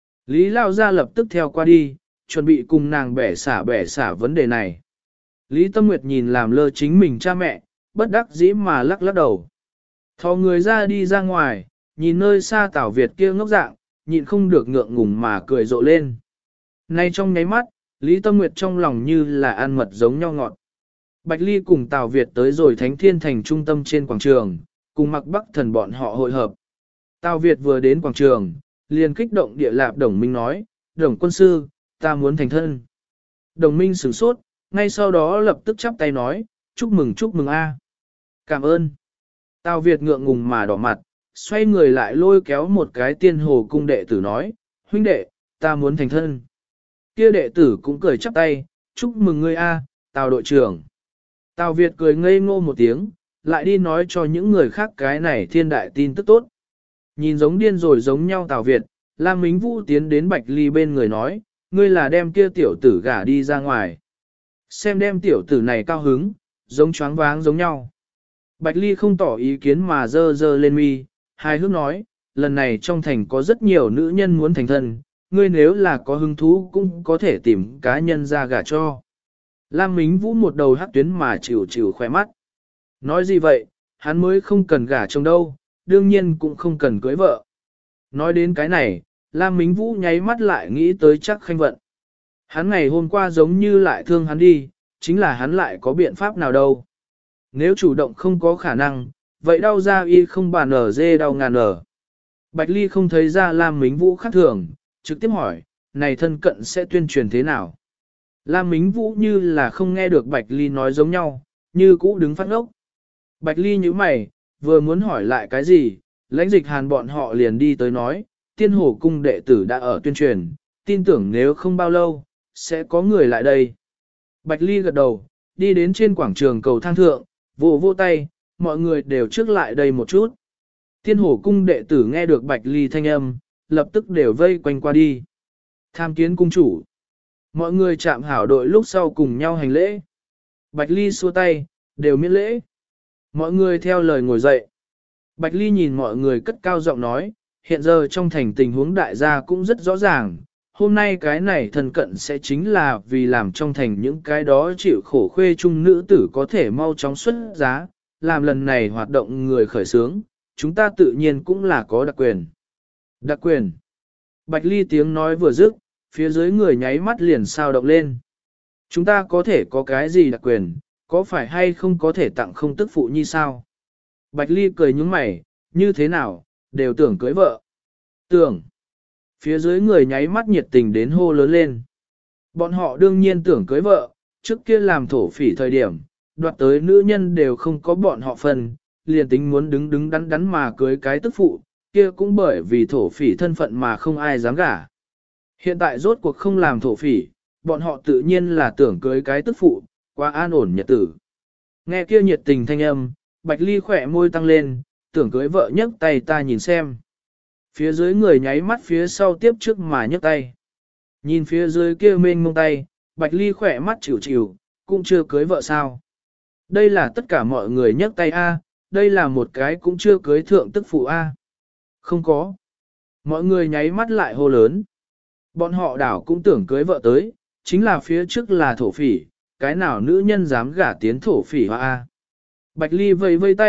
Speaker 1: Lý lao ra lập tức theo qua đi, chuẩn bị cùng nàng bẻ xả vấn đề này. Lý Tâm Nguyệt nhìn làm lơ chính mình cha mẹ, bất đắc dĩ mà lắc lắc đầu. Thò người ra đi ra ngoài, nhìn nơi xa Tào Việt kia ngốc dạng, nhịn không được ngượng ngùng mà cười rộ lên. Nay trong nháy mắt, Lý Tâm Nguyệt trong lòng như là ăn mật giống nhau ngọt. Bạch Ly cùng Tào Việt tới rồi Thánh Thiên Thành trung tâm trên quảng trường, cùng Mặc Bắc Thần bọn họ hội hợp. Tào Việt vừa đến quảng trường, liền kích động địa lạp Đồng Minh nói, Đồng quân sư, ta muốn thành thân. Đồng Minh sửng sốt, ngay sau đó lập tức chắp tay nói, chúc mừng a. Cảm ơn. Tào Việt ngượng ngùng mà đỏ mặt, xoay người lại lôi kéo một cái tiên hồ cung đệ tử nói, huynh đệ, ta muốn thành thân. Kia đệ tử cũng cười chắp tay, chúc mừng ngươi a, Tào đội trưởng. Tào Việt cười ngây ngô một tiếng, lại đi nói cho những người khác cái này thiên đại tin tức tốt. Nhìn giống điên rồi giống nhau Tào Việt, Lam Mính Vũ tiến đến Bạch Ly bên người nói, ngươi là đem kia tiểu tử gả đi ra ngoài. Xem đem tiểu tử này cao hứng, giống choáng váng giống nhau. Bạch Ly không tỏ ý kiến mà dơ dơ lên mi, hài hước nói, lần này trong thành có rất nhiều nữ nhân muốn thành thân, ngươi nếu là có hứng thú cũng có thể tìm cá nhân ra gả cho. Lam Mính Vũ một đầu hắc tuyến mà chịu chịu khỏe mắt. Nói gì vậy, hắn mới không cần gả chồng đâu, đương nhiên cũng không cần cưới vợ. Nói đến cái này, Lam Mính Vũ nháy mắt lại nghĩ tới chắc khanh vận. Hắn ngày hôm qua giống như lại thương hắn đi, chính là hắn lại có biện pháp nào đâu. Nếu chủ động không có khả năng, vậy đau ra y không bàn ở dê đau ngàn ở. Bạch Ly không thấy ra Lam Mính Vũ khác thường, trực tiếp hỏi, này thân cận sẽ tuyên truyền thế nào? Lam Mính Vũ như là không nghe được Bạch Ly nói giống nhau, như cũ đứng phát ngốc. Bạch Ly như mày, vừa muốn hỏi lại cái gì, lãnh dịch hàn bọn họ liền đi tới nói, tiên hồ cung đệ tử đã ở tuyên truyền, tin tưởng nếu không bao lâu, sẽ có người lại đây. Bạch Ly gật đầu, đi đến trên quảng trường cầu thang thượng, vỗ vỗ tay, mọi người đều trước lại đây một chút. Tiên hồ cung đệ tử nghe được Bạch Ly thanh âm, lập tức đều vây quanh qua đi. Tham kiến cung chủ. Mọi người chạm hảo đội lúc sau cùng nhau hành lễ. Bạch Ly xua tay, đều miễn lễ. Mọi người theo lời ngồi dậy. Bạch Ly nhìn mọi người cất cao giọng nói, hiện giờ trong thành tình huống đại gia cũng rất rõ ràng. Hôm nay cái này thân cận sẽ chính là vì làm trong thành những cái đó chịu khổ khuê trung nữ tử có thể mau chóng xuất giá, làm lần này hoạt động người khởi xướng, chúng ta tự nhiên cũng là có đặc quyền. Đặc quyền. Bạch Ly tiếng nói vừa dứt, phía dưới người nháy mắt liền sao động lên. Chúng ta có thể có cái gì đặc quyền, có phải hay không có thể tặng không tức phụ như sao? Bạch Ly cười nhướng mày, như thế nào, đều tưởng cưới vợ. Tưởng. Phía dưới người nháy mắt nhiệt tình đến hô lớn lên. Bọn họ đương nhiên tưởng cưới vợ, trước kia làm thổ phỉ thời điểm, đoạt tới nữ nhân đều không có bọn họ phần, liền tính muốn đứng đắn đắn mà cưới cái tức phụ, kia cũng bởi vì thổ phỉ thân phận mà không ai dám gả. Hiện tại rốt cuộc không làm thổ phỉ, bọn họ tự nhiên là tưởng cưới cái tức phụ, qua an ổn nhật tử. Nghe kia nhiệt tình thanh âm, Bạch Ly khỏe môi tăng lên, tưởng cưới vợ nhấc tay ta nhìn xem. Phía dưới người nháy mắt phía sau tiếp trước mà nhấc tay. Nhìn phía dưới kia mênh mông tay, Bạch Ly khỏe mắt chịu chịu, cũng chưa cưới vợ sao. Đây là tất cả mọi người nhấc tay A, đây là một cái cũng chưa cưới thượng tức phụ A. Không có. Mọi người nháy mắt lại hô lớn. Bọn họ đảo cũng tưởng cưới vợ tới, chính là phía trước là thổ phỉ, cái nào nữ nhân dám gả tiến thổ phỉ hoa A. Bạch Ly vây vây tay,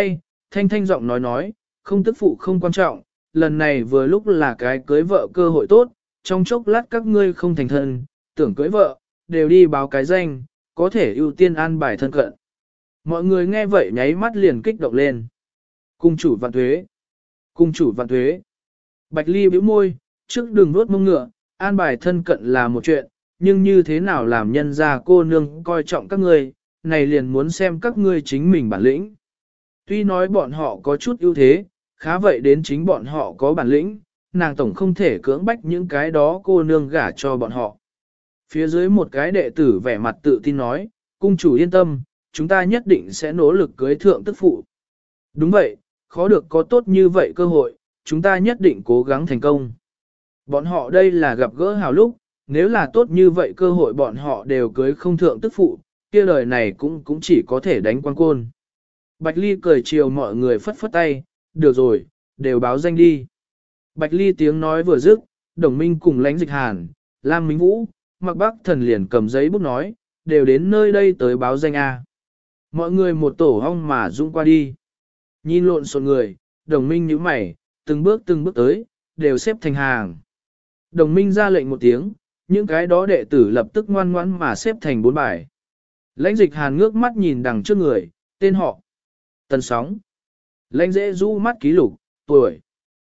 Speaker 1: thanh thanh giọng nói, không tức phụ không quan trọng, lần này vừa lúc là cái cưới vợ cơ hội tốt, trong chốc lát các ngươi không thành thân, tưởng cưới vợ, đều đi báo cái danh, có thể ưu tiên an bài thân cận. Mọi người nghe vậy nháy mắt liền kích động lên. Cung chủ vạn thuế, cung chủ vạn thuế. Bạch Ly bĩu môi, trước đừng vuốt mông ngựa, an bài thân cận là một chuyện, nhưng như thế nào làm nhân gia cô nương coi trọng các ngươi, này liền muốn xem các ngươi chính mình bản lĩnh. Tuy nói bọn họ có chút ưu thế, khá vậy đến chính bọn họ có bản lĩnh, nàng tổng không thể cưỡng bách những cái đó cô nương gả cho bọn họ. Phía dưới một cái đệ tử vẻ mặt tự tin nói, cung chủ yên tâm, chúng ta nhất định sẽ nỗ lực cưới thượng tức phụ. Đúng vậy, khó được có tốt như vậy cơ hội, chúng ta nhất định cố gắng thành công. Bọn họ đây là gặp gỡ hào lúc, nếu là tốt như vậy cơ hội bọn họ đều cưới không thượng tức phụ, kia đời này cũng chỉ có thể đánh quang côn. Bạch Ly cười chiều mọi người phất phất tay, được rồi, đều báo danh đi. Bạch Ly tiếng nói vừa dứt, Đồng Minh cùng Lãnh Dịch Hàn, Lam Minh Vũ, Mạc Bắc Thần liền cầm giấy bút nói, đều đến nơi đây tới báo danh A. Mọi người một tổ hong mà dũng qua đi. Nhìn lộn xộn người, Đồng Minh nhíu mày, từng bước tới, đều xếp thành hàng. Đồng Minh ra lệnh một tiếng, những cái đó đệ tử lập tức ngoan ngoãn mà xếp thành 4 bài. Lãnh Dịch Hàn ngước mắt nhìn đằng trước người, tên họ Tần Sóng. Lãnh Dễ rũ mắt ký lục, tuổi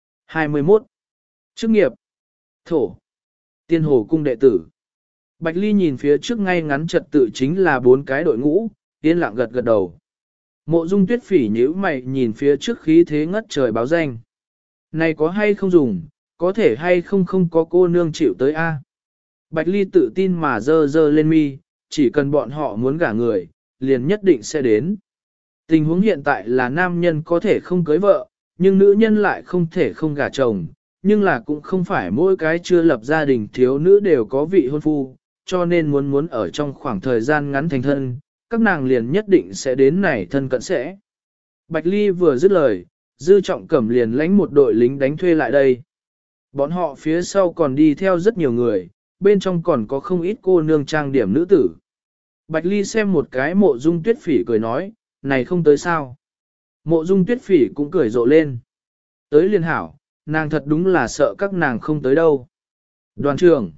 Speaker 1: 21. Chức nghiệp Thổ. Tiên Hồ cung đệ tử. Bạch Ly nhìn phía trước ngay ngắn trật tự chính là 4 cái đội ngũ, yên lặng gật gật đầu. Mộ Dung Tuyết Phỉ nhíu mày nhìn phía trước khí thế ngất trời báo danh. Này có hay không dùng, có thể hay không có cô nương chịu tới a. Bạch Ly tự tin mà dơ lên mi, chỉ cần bọn họ muốn gả người, liền nhất định sẽ đến. Tình huống hiện tại là nam nhân có thể không cưới vợ, nhưng nữ nhân lại không thể không gả chồng, nhưng là cũng không phải mỗi cái chưa lập gia đình thiếu nữ đều có vị hôn phu, cho nên muốn ở trong khoảng thời gian ngắn thành thân, các nàng liền nhất định sẽ đến này thân cận sẽ. Bạch Ly vừa dứt lời, Dư Trọng Cẩm liền lãnh một đội lính đánh thuê lại đây. Bọn họ phía sau còn đi theo rất nhiều người, bên trong còn có không ít cô nương trang điểm nữ tử. Bạch Ly xem một cái Mộ Dung Tuyết Phỉ cười nói, này không tới sao. Mộ Dung Tuyết Phỉ cũng cười rộ lên. Tới liền hảo, nàng thật đúng là sợ các nàng không tới đâu. Đoàn trưởng.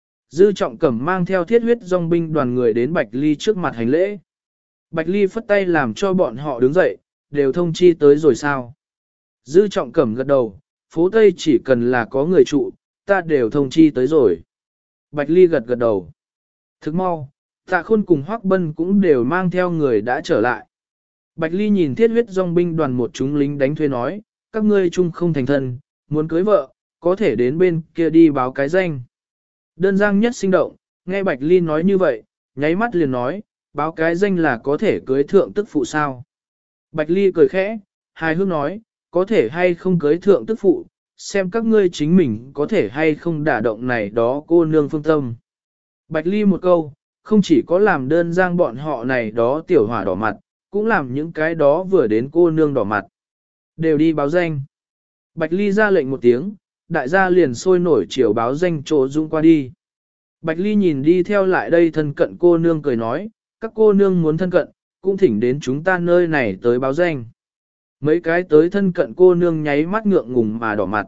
Speaker 1: Dư Trọng Cẩm mang theo thiết huyết dòng binh đoàn người đến Bạch Ly trước mặt hành lễ. Bạch Ly phất tay làm cho bọn họ đứng dậy, đều thông chi tới rồi sao. Dư Trọng Cẩm gật đầu, phố Tây chỉ cần là có người trụ, ta đều thông chi tới rồi. Bạch Ly gật gật đầu. Thức mau, Tạ Khôn cùng Hoắc Bân cũng đều mang theo người đã trở lại. Bạch Ly nhìn thiết huyết dòng binh đoàn một chúng lính đánh thuê nói, các ngươi chung không thành thân, muốn cưới vợ, có thể đến bên kia đi báo cái danh. Đơn Giang nhất sinh động, nghe Bạch Ly nói như vậy, nháy mắt liền nói, báo cái danh là có thể cưới thượng tức phụ sao. Bạch Ly cười khẽ, hài hước nói, có thể hay không cưới thượng tức phụ, xem các ngươi chính mình có thể hay không đả động này đó cô nương phương tâm. Bạch Ly một câu, không chỉ có làm Đơn Giang bọn họ này đó tiểu hỏa đỏ mặt, cũng làm những cái đó vừa đến cô nương đỏ mặt. Đều đi báo danh. Bạch Ly ra lệnh một tiếng, đại gia liền sôi nổi chiều báo danh chỗ dũng qua đi. Bạch Ly nhìn đi theo lại đây thân cận cô nương cười nói, các cô nương muốn thân cận, cũng thỉnh đến chúng ta nơi này tới báo danh. Mấy cái tới thân cận cô nương nháy mắt ngượng ngùng mà đỏ mặt.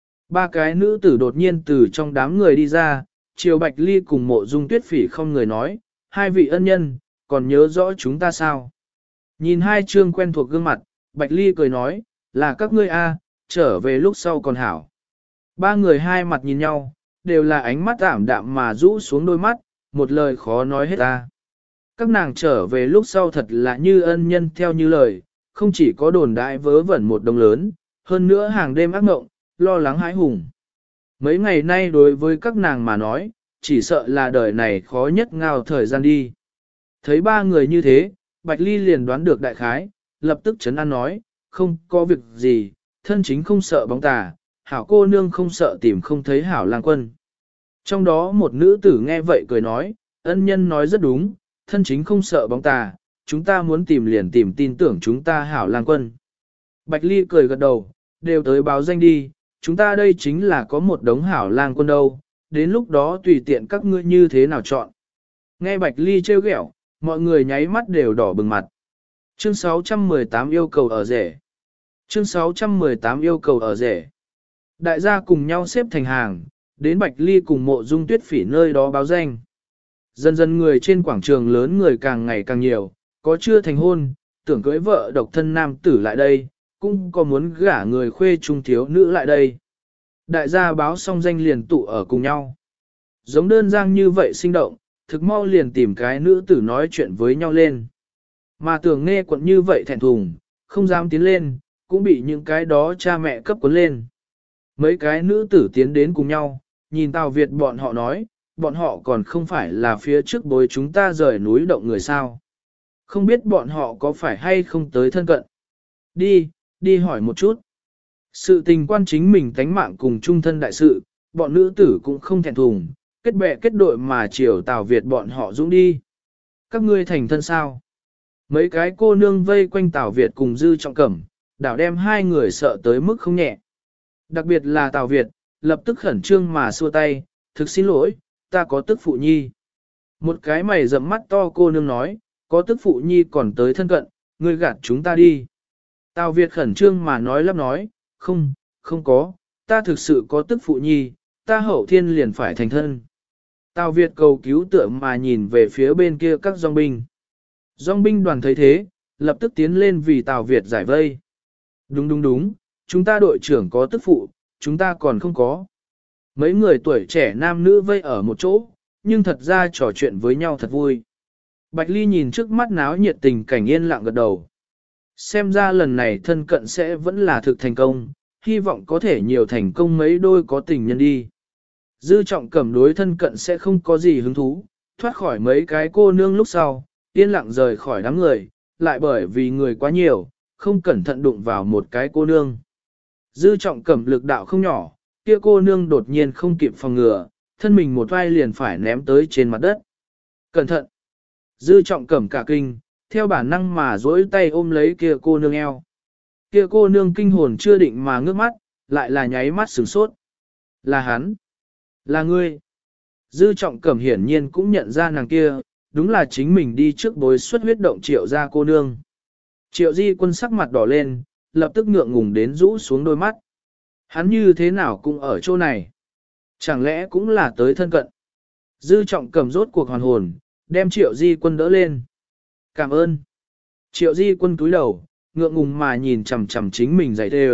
Speaker 1: 3 cái nữ tử đột nhiên từ trong đám người đi ra, chiều Bạch Ly cùng Mộ Dung Tuyết Phỉ không người nói, 2 vị ân nhân, còn nhớ rõ chúng ta sao? Nhìn 2 trương quen thuộc gương mặt, Bạch Ly cười nói, là các ngươi a, trở về lúc sau còn hảo. 3 người hai mặt nhìn nhau, đều là ánh mắt ảm đạm mà rũ xuống đôi mắt, một lời khó nói hết ta. Các nàng trở về lúc sau thật là như ân nhân theo như lời, không chỉ có đồn đại vớ vẩn một đồng lớn, hơn nữa hàng đêm ác mộng, lo lắng hãi hùng. Mấy ngày nay đối với các nàng mà nói, chỉ sợ là đời này khó nhất ngao thời gian đi. Thấy 3 người như thế, Bạch Ly liền đoán được đại khái, lập tức trấn an nói, không có việc gì, thân chính không sợ bóng tà, hảo cô nương không sợ tìm không thấy hảo lang quân. Trong đó một nữ tử nghe vậy cười nói, ân nhân nói rất đúng, thân chính không sợ bóng tà, chúng ta muốn tìm liền tìm tin tưởng chúng ta hảo lang quân. Bạch Ly cười gật đầu, đều tới báo danh đi, chúng ta đây chính là có một đống hảo lang quân đâu, đến lúc đó tùy tiện các ngươi như thế nào chọn. Nghe Bạch Ly trêu ghẹo, mọi người nháy mắt đều đỏ bừng mặt. Chương 618 yêu cầu ở rể. Chương 618 yêu cầu ở rể. Đại gia cùng nhau xếp thành hàng, đến Bạch Ly cùng Mộ Dung Tuyết Phỉ nơi đó báo danh. Dần dần người trên quảng trường lớn người càng ngày càng nhiều, có chưa thành hôn, tưởng cưới vợ độc thân nam tử lại đây, cũng có muốn gả người khuê trung thiếu nữ lại đây. Đại gia báo xong danh liền tụ ở cùng nhau. Giống đơn giang như vậy sinh động, thực mau liền tìm cái nữ tử nói chuyện với nhau lên. Mà tưởng nghe quận như vậy thẹn thùng, không dám tiến lên, cũng bị những cái đó cha mẹ cấp cuốn lên. Mấy cái nữ tử tiến đến cùng nhau, nhìn Tào Việt bọn họ nói, bọn họ còn không phải là phía trước bối chúng ta rời núi động người sao. Không biết bọn họ có phải hay không tới thân cận. Đi hỏi một chút. Sự tình quan chính mình tánh mạng cùng chung thân đại sự, bọn nữ tử cũng không thẹn thùng, kết bè kết đội mà chiều Tào Việt bọn họ dũng đi. Các ngươi thành thân sao? Mấy cái cô nương vây quanh Tào Việt cùng Dư Trọng Cẩm, đảo đem hai người sợ tới mức không nhẹ. Đặc biệt là Tào Việt, lập tức khẩn trương mà xua tay, thực xin lỗi, ta có tức phụ nhi. Một cái mày rậm mắt to cô nương nói, có tức phụ nhi còn tới thân cận, ngươi gạt chúng ta đi. Tào Việt khẩn trương mà nói lắp nói, không có, ta thực sự có tức phụ nhi, ta hậu thiên liền phải thành thân. Tào Việt cầu cứu tượng mà nhìn về phía bên kia các dòng binh. Dòng binh đoàn thấy thế, lập tức tiến lên vì Tào Việt giải vây. Đúng, chúng ta đội trưởng có tức phụ, chúng ta còn không có. Mấy người tuổi trẻ nam nữ vây ở một chỗ, nhưng thật ra trò chuyện với nhau thật vui. Bạch Ly nhìn trước mắt náo nhiệt tình cảnh yên lặng gật đầu. Xem ra lần này thân cận sẽ vẫn là thực thành công, hy vọng có thể nhiều thành công mấy đôi có tình nhân đi. Dư Trọng Cẩm đối thân cận sẽ không có gì hứng thú, thoát khỏi mấy cái cô nương lúc sau, yên lặng rời khỏi đám người, lại bởi vì người quá nhiều, không cẩn thận đụng vào một cái cô nương. Dư Trọng Cẩm lực đạo không nhỏ, kia cô nương đột nhiên không kịp phòng ngừa, thân mình một vai liền phải ném tới trên mặt đất. Cẩn thận! Dư Trọng Cẩm cả kinh, theo bản năng mà duỗi tay ôm lấy kia cô nương eo. Kia cô nương kinh hồn chưa định mà ngước mắt, lại là nháy mắt sửng sốt. Là hắn! Là ngươi! Dư Trọng Cẩm hiển nhiên cũng nhận ra nàng kia, đúng là chính mình đi trước bối xuất huyết động Triệu ra cô nương. Triệu Di Quân sắc mặt đỏ lên, lập tức ngượng ngùng đến rũ xuống đôi mắt. Hắn như thế nào cũng ở chỗ này. Chẳng lẽ cũng là tới thân cận. Dư Trọng Cẩm rốt cuộc hoàn hồn, đem Triệu Di Quân đỡ lên. Cảm ơn. Triệu Di Quân cúi đầu, ngượng ngùng mà nhìn chằm chằm chính mình giày thề.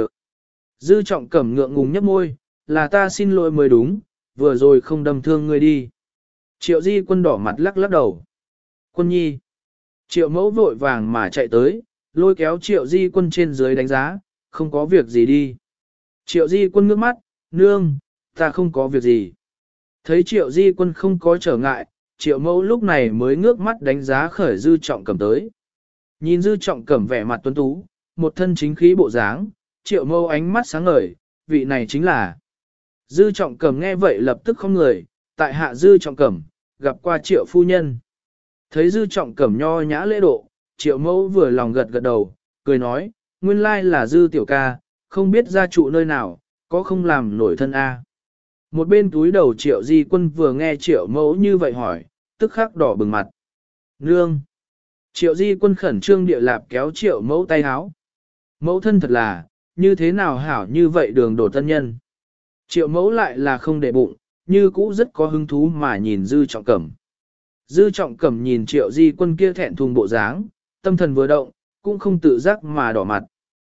Speaker 1: Dư Trọng Cẩm ngượng ngùng nhấp môi, là ta xin lỗi mới đúng, vừa rồi không đâm thương ngươi đi. Triệu Di Quân đỏ mặt lắc lắc đầu. Quân nhi. Triệu mẫu vội vàng mà chạy tới, lôi kéo Triệu Di Quân trên dưới đánh giá, không có việc gì đi. Triệu Di Quân ngước mắt, nương, ta không có việc gì. Thấy Triệu Di Quân không có trở ngại, Triệu mẫu lúc này mới ngước mắt đánh giá khởi Dư Trọng Cẩm tới. Nhìn Dư Trọng Cẩm vẻ mặt tuấn tú, một thân chính khí bộ dáng, Triệu mẫu ánh mắt sáng ngời, vị này chính là. Dư Trọng Cẩm nghe vậy lập tức không người, tại hạ Dư Trọng Cẩm, gặp qua Triệu phu nhân. Thấy Dư Trọng Cẩm nho nhã lễ độ, Triệu mẫu vừa lòng gật gật đầu, cười nói, nguyên lai là Dư tiểu ca, không biết gia trụ nơi nào, có không làm nổi thân A. Một bên túi đầu Triệu Di Quân vừa nghe Triệu mẫu như vậy hỏi, tức khắc đỏ bừng mặt. Nương! Triệu Di Quân khẩn trương địa lạp kéo Triệu mẫu tay háo. Mẫu thân thật là, như thế nào hảo như vậy đường đổ tân nhân. Triệu mẫu lại là không để bụng, như cũ rất có hứng thú mà nhìn Dư Trọng Cẩm. Dư Trọng Cẩm nhìn Triệu Di Quân kia thẹn thùng bộ dáng, tâm thần vừa động, cũng không tự giác mà đỏ mặt.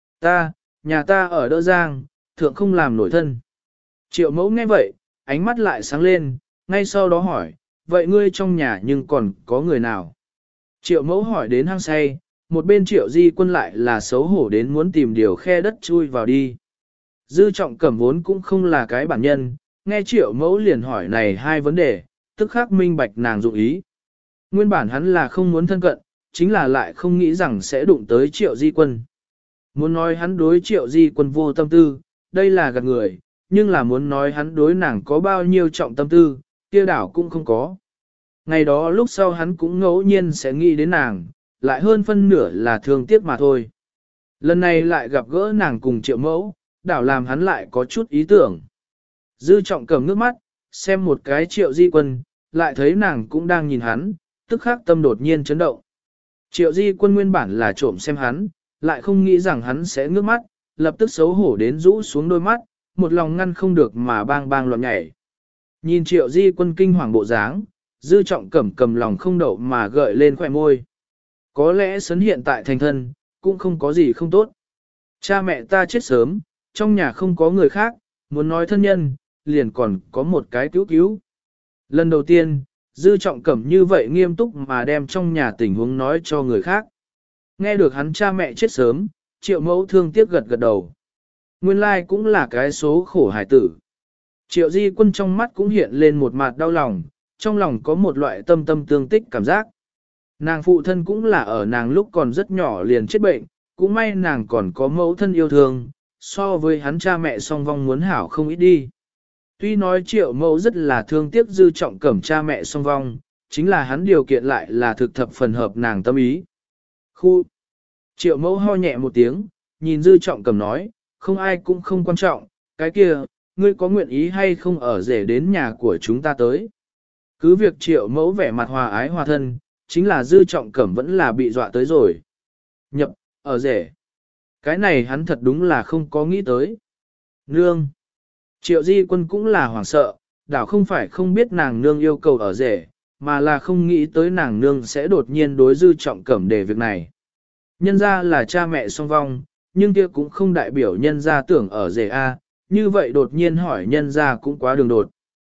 Speaker 1: Nhà ta ở Đỡ Giang, thượng không làm nổi thân. Triệu mẫu nghe vậy, ánh mắt lại sáng lên, ngay sau đó hỏi, vậy ngươi trong nhà nhưng còn có người nào? Triệu mẫu hỏi đến hang say, một bên Triệu Di Quân lại là xấu hổ đến muốn tìm điều khe đất chui vào đi. Dư Trọng Cẩm vốn cũng không là cái bản nhân, nghe Triệu mẫu liền hỏi này hai vấn đề, tức khắc minh bạch nàng dụng ý. Nguyên bản hắn là không muốn thân cận, chính là lại không nghĩ rằng sẽ đụng tới Triệu Di Quân. Muốn nói hắn đối Triệu Di Quân vô tâm tư, đây là gạt người, nhưng là muốn nói hắn đối nàng có bao nhiêu trọng tâm tư, kia đảo cũng không có. Ngày đó lúc sau hắn cũng ngẫu nhiên sẽ nghĩ đến nàng, lại hơn phân nửa là thương tiếc mà thôi. Lần này lại gặp gỡ nàng cùng Triệu mẫu, đảo làm hắn lại có chút ý tưởng. Dư Trọng Cẩm nước mắt, xem một cái Triệu Di Quân, lại thấy nàng cũng đang nhìn hắn, tức khắc tâm đột nhiên chấn động. Triệu Di Quân nguyên bản là trộm xem hắn, lại không nghĩ rằng hắn sẽ ngước mắt, lập tức xấu hổ đến rũ xuống đôi mắt, một lòng ngăn không được mà bang bang loạn nhảy. Nhìn Triệu Di Quân kinh hoàng bộ dáng, Dư Trọng Cẩm cầm lòng không đậu mà gợi lên khóe môi. Có lẽ sấn hiện tại thành thân, cũng không có gì không tốt. Cha mẹ ta chết sớm, trong nhà không có người khác, muốn nói thân nhân, liền còn có một cái cứu cứu. Lần đầu tiên, Dư Trọng Cẩm như vậy nghiêm túc mà đem trong nhà tình huống nói cho người khác. Nghe được hắn cha mẹ chết sớm, Triệu Mẫu thương tiếc gật gật đầu. Nguyên lai cũng là cái số khổ hải tử. Triệu Di Quân trong mắt cũng hiện lên một mặt đau lòng, trong lòng có một loại tâm tâm tương tích cảm giác. Nàng phụ thân cũng là ở nàng lúc còn rất nhỏ liền chết bệnh, cũng may nàng còn có mẫu thân yêu thương, so với hắn cha mẹ song vong muốn hảo không ít đi. Tuy nói Triệu Mẫu rất là thương tiếc Dư Trọng Cẩm cha mẹ song vong, chính là hắn điều kiện lại là thực thập phần hợp nàng tâm ý. Khu! Triệu Mẫu ho nhẹ một tiếng, nhìn Dư Trọng Cẩm nói, không ai cũng không quan trọng, cái kia, ngươi có nguyện ý hay không ở rể đến nhà của chúng ta tới. Cứ việc Triệu Mẫu vẻ mặt hòa ái hòa thân, chính là Dư Trọng Cẩm vẫn là bị dọa tới rồi. Nhập, ở rể. Cái này hắn thật đúng là không có nghĩ tới. Nương. Triệu Di Quân cũng là hoảng sợ, đảo không phải không biết nàng nương yêu cầu ở rể, mà là không nghĩ tới nàng nương sẽ đột nhiên đối Dư Trọng Cẩm để việc này. Nhân ra là cha mẹ song vong, nhưng kia cũng không đại biểu nhân ra tưởng ở rể A, như vậy đột nhiên hỏi nhân ra cũng quá đường đột.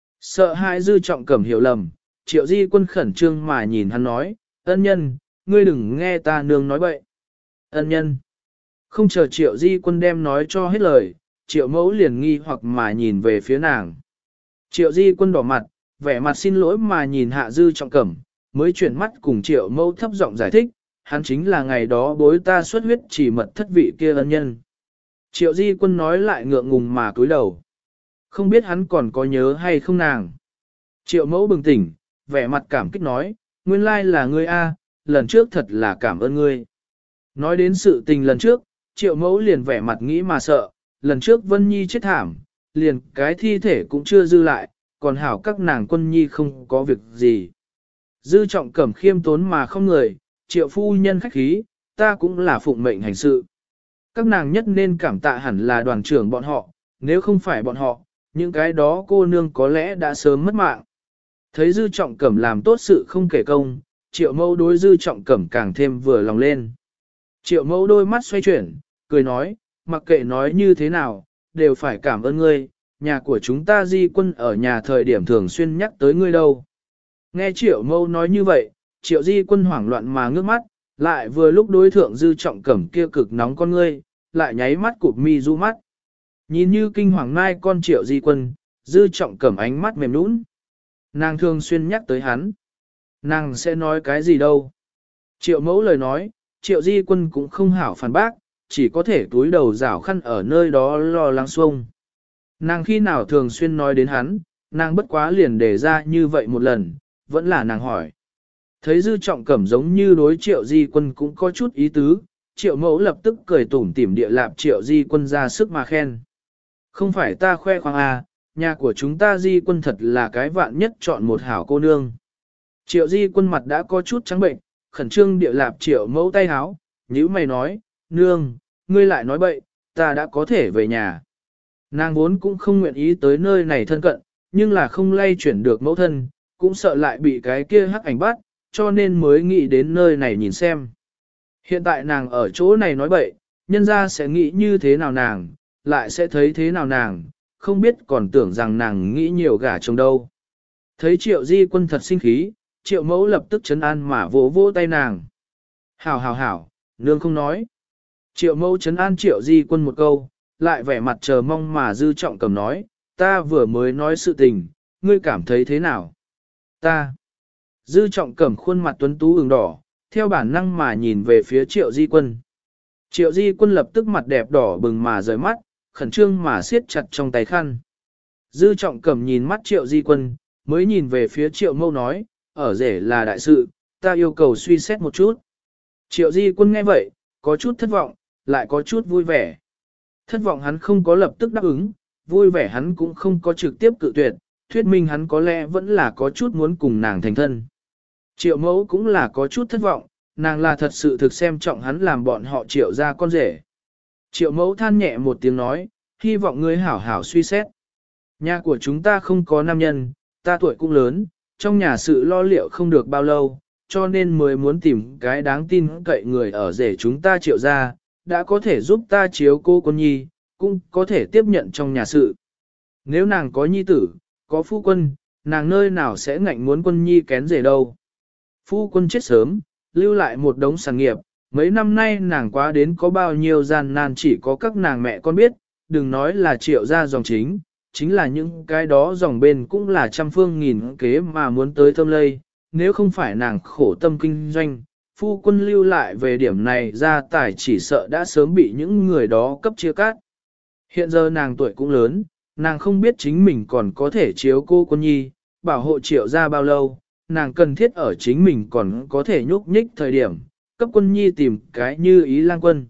Speaker 1: Sợ hãi Dư Trọng Cẩm hiểu lầm, Triệu Di Quân khẩn trương mà nhìn hắn nói, ân nhân, ngươi đừng nghe ta nương nói bậy. Ân nhân. Không chờ Triệu Di Quân đem nói cho hết lời, Triệu Mẫu liền nghi hoặc mà nhìn về phía nàng. Triệu Di Quân đỏ mặt, vẻ mặt xin lỗi mà nhìn hạ Dư Trọng Cẩm, mới chuyển mắt cùng Triệu Mẫu thấp giọng giải thích, hắn chính là ngày đó bối ta xuất huyết chỉ mật thất vị kia ân nhân. Triệu Di Quân nói lại ngượng ngùng mà cúi đầu. Không biết hắn còn có nhớ hay không nàng. Triệu Mẫu bừng tỉnh, vẻ mặt cảm kích nói, nguyên lai là ngươi A, lần trước thật là cảm ơn ngươi. Nói đến sự tình lần trước, Triệu Mẫu liền vẻ mặt nghĩ mà sợ, lần trước Vân Nhi chết thảm, liền cái thi thể cũng chưa dư lại, còn hảo các nàng Quân Nhi không có việc gì. Dư Trọng Cẩm khiêm tốn mà không người, Triệu phu nhân khách khí, ta cũng là phụng mệnh hành sự. Các nàng nhất nên cảm tạ hẳn là đoàn trưởng bọn họ, nếu không phải bọn họ, những cái đó cô nương có lẽ đã sớm mất mạng. Thấy Dư Trọng Cẩm làm tốt sự không kể công, Triệu Mẫu đối Dư Trọng Cẩm càng thêm vừa lòng lên. Triệu Mẫu đôi mắt xoay chuyển, cười nói, mặc kệ nói như thế nào, đều phải cảm ơn ngươi, nhà của chúng ta Di Quân ở nhà thời điểm thường xuyên nhắc tới ngươi đâu. Nghe Triệu Mẫu nói như vậy, Triệu Di Quân hoảng loạn mà ngước mắt, lại vừa lúc đối thượng Dư Trọng Cẩm kia cực nóng con ngươi, lại nháy mắt cụp mi du mắt. Nhìn như kinh hoàng mai con Triệu Di Quân, Dư Trọng Cẩm ánh mắt mềm nũng. Nàng thường xuyên nhắc tới hắn. Nàng sẽ nói cái gì đâu. Triệu Mẫu lời nói, Triệu Di Quân cũng không hảo phản bác, chỉ có thể túi đầu rảo khăn ở nơi đó lo lắng xuông. Nàng khi nào thường xuyên nói đến hắn, nàng bất quá liền để ra như vậy một lần, vẫn là nàng hỏi. Thấy Dư Trọng Cẩm giống như đối Triệu Di Quân cũng có chút ý tứ, Triệu Mẫu lập tức cười tủm tỉm địa lạp Triệu Di Quân ra sức mà khen. Không phải ta khoe khoang à, nhà của chúng ta Di Quân thật là cái vạn nhất chọn một hảo cô nương. Triệu Di Quân mặt đã có chút trắng bệnh, khẩn trương địa lạp Triệu Mẫu tay háo, nhíu mày nói, nương, ngươi lại nói bậy, ta đã có thể về nhà. Nàng vốn cũng không nguyện ý tới nơi này thân cận, nhưng là không lay chuyển được mẫu thân, cũng sợ lại bị cái kia hắc ảnh bắt, cho nên mới nghĩ đến nơi này nhìn xem. Hiện tại nàng ở chỗ này nói bậy, nhân ra sẽ nghĩ như thế nào nàng, lại sẽ thấy thế nào nàng, không biết còn tưởng rằng nàng nghĩ nhiều gả chồng đâu. Thấy Triệu Di Quân thật sinh khí, Triệu Mẫu lập tức trấn an mà vỗ vỗ tay nàng. Hảo hảo hảo, nương không nói. Triệu Mẫu trấn an Triệu Di Quân một câu, lại vẻ mặt chờ mong mà Dư Trọng Cẩm nói, ta vừa mới nói sự tình, ngươi cảm thấy thế nào? Ta. Dư Trọng Cẩm khuôn mặt tuấn tú ửng đỏ, theo bản năng mà nhìn về phía Triệu Di Quân. Triệu Di Quân lập tức mặt đẹp đỏ bừng mà rời mắt, khẩn trương mà siết chặt trong tay khăn. Dư Trọng Cẩm nhìn mắt Triệu Di Quân, mới nhìn về phía Triệu Mẫu nói, ở rể là đại sự, ta yêu cầu suy xét một chút. Triệu Di Quân nghe vậy, có chút thất vọng, lại có chút vui vẻ. Thất vọng hắn không có lập tức đáp ứng, vui vẻ hắn cũng không có trực tiếp cự tuyệt, thuyết minh hắn có lẽ vẫn là có chút muốn cùng nàng thành thân. Triệu Mẫu cũng là có chút thất vọng, nàng là thật sự thực xem trọng hắn làm bọn họ Triệu ra con rể. Triệu mẫu than nhẹ một tiếng nói, hy vọng ngươi hảo hảo suy xét. Nhà của chúng ta không có nam nhân, ta tuổi cũng lớn, trong nhà sự lo liệu không được bao lâu, cho nên mới muốn tìm cái đáng tin cậy người ở rể chúng ta Triệu ra, đã có thể giúp ta chiếu cô con nhi, cũng có thể tiếp nhận trong nhà sự. Nếu nàng có nhi tử, có phu quân, nàng nơi nào sẽ ngạnh muốn quân nhi kén rể đâu. Phu quân chết sớm, lưu lại một đống sản nghiệp, mấy năm nay nàng quá đến có bao nhiêu gian nan chỉ có các nàng mẹ con biết, đừng nói là Triệu ra dòng chính là những cái đó dòng bên cũng là trăm phương nghìn kế mà muốn tới thâm lây, nếu không phải nàng khổ tâm kinh doanh, phu quân lưu lại về điểm này gia tài chỉ sợ đã sớm bị những người đó cấp chia cắt. Hiện giờ nàng tuổi cũng lớn, nàng không biết chính mình còn có thể chiếu cô quân nhi, bảo hộ Triệu ra bao lâu, nàng cần thiết ở chính mình còn có thể nhúc nhích thời điểm, cấp quân nhi tìm cái như ý lang quân.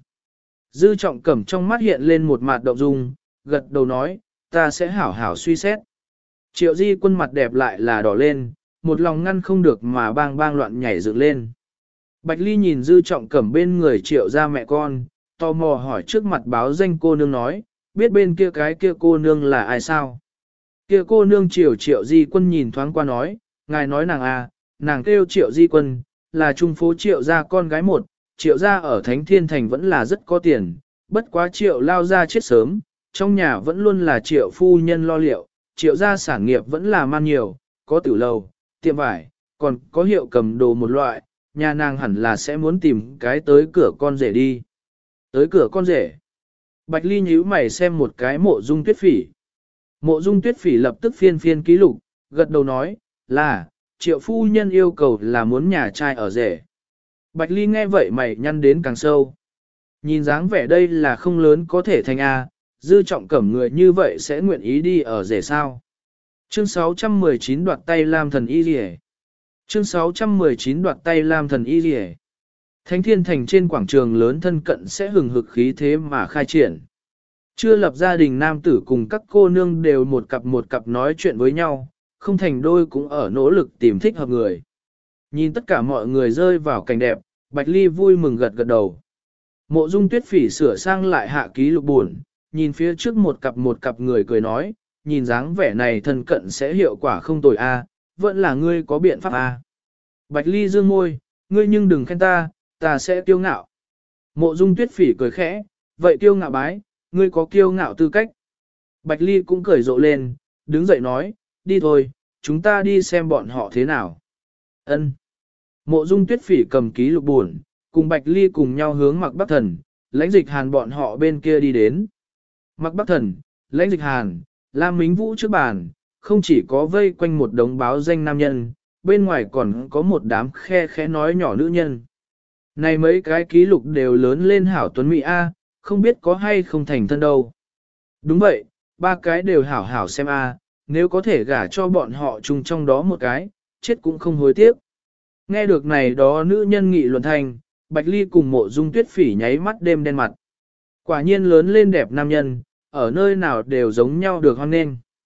Speaker 1: Dư Trọng Cẩm trong mắt hiện lên một mặt động dung, gật đầu nói, ta sẽ hảo hảo suy xét. Triệu Di Quân mặt đẹp lại là đỏ lên, một lòng ngăn không được mà bang bang loạn nhảy dựng lên. Bạch Ly nhìn Dư Trọng Cẩm bên người Triệu ra mẹ con, tò mò hỏi trước mặt báo danh cô nương nói, biết bên kia cái kia cô nương là ai sao? Kia cô nương Triệu Di Quân nhìn thoáng qua nói, ngài nói nàng à, nàng kêu Triệu Di Quân, là trung phố Triệu gia con gái một, Triệu gia ở Thánh Thiên Thành vẫn là rất có tiền, bất quá Triệu lao ra chết sớm, trong nhà vẫn luôn là Triệu phu nhân lo liệu, Triệu gia sản nghiệp vẫn là man nhiều, có tử lầu, tiệm vải, còn có hiệu cầm đồ một loại, nhà nàng hẳn là sẽ muốn tìm cái tới cửa con rể đi. Tới cửa con rể. Bạch Ly nhíu mày xem một cái Mộ Dung Tuyết Phỉ. Mộ Dung Tuyết Phỉ lập tức phiên ký lục, gật đầu nói, là, Triệu phu nhân yêu cầu là muốn nhà trai ở rể. Bạch Ly nghe vậy mày nhăn đến càng sâu. Nhìn dáng vẻ đây là không lớn có thể thành A, Dư Trọng Cẩm người như vậy sẽ nguyện ý đi ở rể sao. Chương 619 đoạt tay Lam Thần Y Liề. Chương 619 đoạt tay Lam Thần Y Liề. Thánh Thiên Thành trên quảng trường lớn thân cận sẽ hừng hực khí thế mà khai triển. Chưa lập gia đình nam tử cùng các cô nương đều một cặp nói chuyện với nhau, không thành đôi cũng ở nỗ lực tìm thích hợp người. Nhìn tất cả mọi người rơi vào cảnh đẹp, Bạch Ly vui mừng gật đầu. Mộ Dung Tuyết Phỉ sửa sang lại hạ ký lục buồn, nhìn phía trước một cặp người cười nói, nhìn dáng vẻ này thân cận sẽ hiệu quả không tồi a, vẫn là ngươi có biện pháp a. Bạch Ly dương môi, ngươi nhưng đừng khen ta sẽ kiêu ngạo. Mộ Dung Tuyết Phỉ cười khẽ, vậy kiêu ngạo bái, ngươi có kiêu ngạo tư cách. Bạch Ly cũng cười rộ lên, đứng dậy nói, đi thôi, chúng ta đi xem bọn họ thế nào. Ân. Mộ Dung Tuyết Phỉ cầm ký lục buồn, cùng Bạch Ly cùng nhau hướng Mạc Bắc Thần, Lãnh Dịch Hàn bọn họ bên kia đi đến. Mạc Bắc Thần, Lãnh Dịch Hàn, Lam Mính Vũ trước bàn, không chỉ có vây quanh một đống báo danh nam nhân, bên ngoài còn có một đám khe khẽ nói nhỏ nữ nhân. Này mấy cái ký lục đều lớn lên hảo tuấn mỹ A, không biết có hay không thành thân đâu. Đúng vậy, ba cái đều hảo hảo xem A, nếu có thể gả cho bọn họ chung trong đó một cái, chết cũng không hối tiếc. Nghe được này đó nữ nhân nghị luận thành, Bạch Ly cùng Mộ Dung Tuyết Phỉ nháy mắt đêm đen mặt. Quả nhiên lớn lên đẹp nam nhân, ở nơi nào đều giống nhau được hoan nghênh.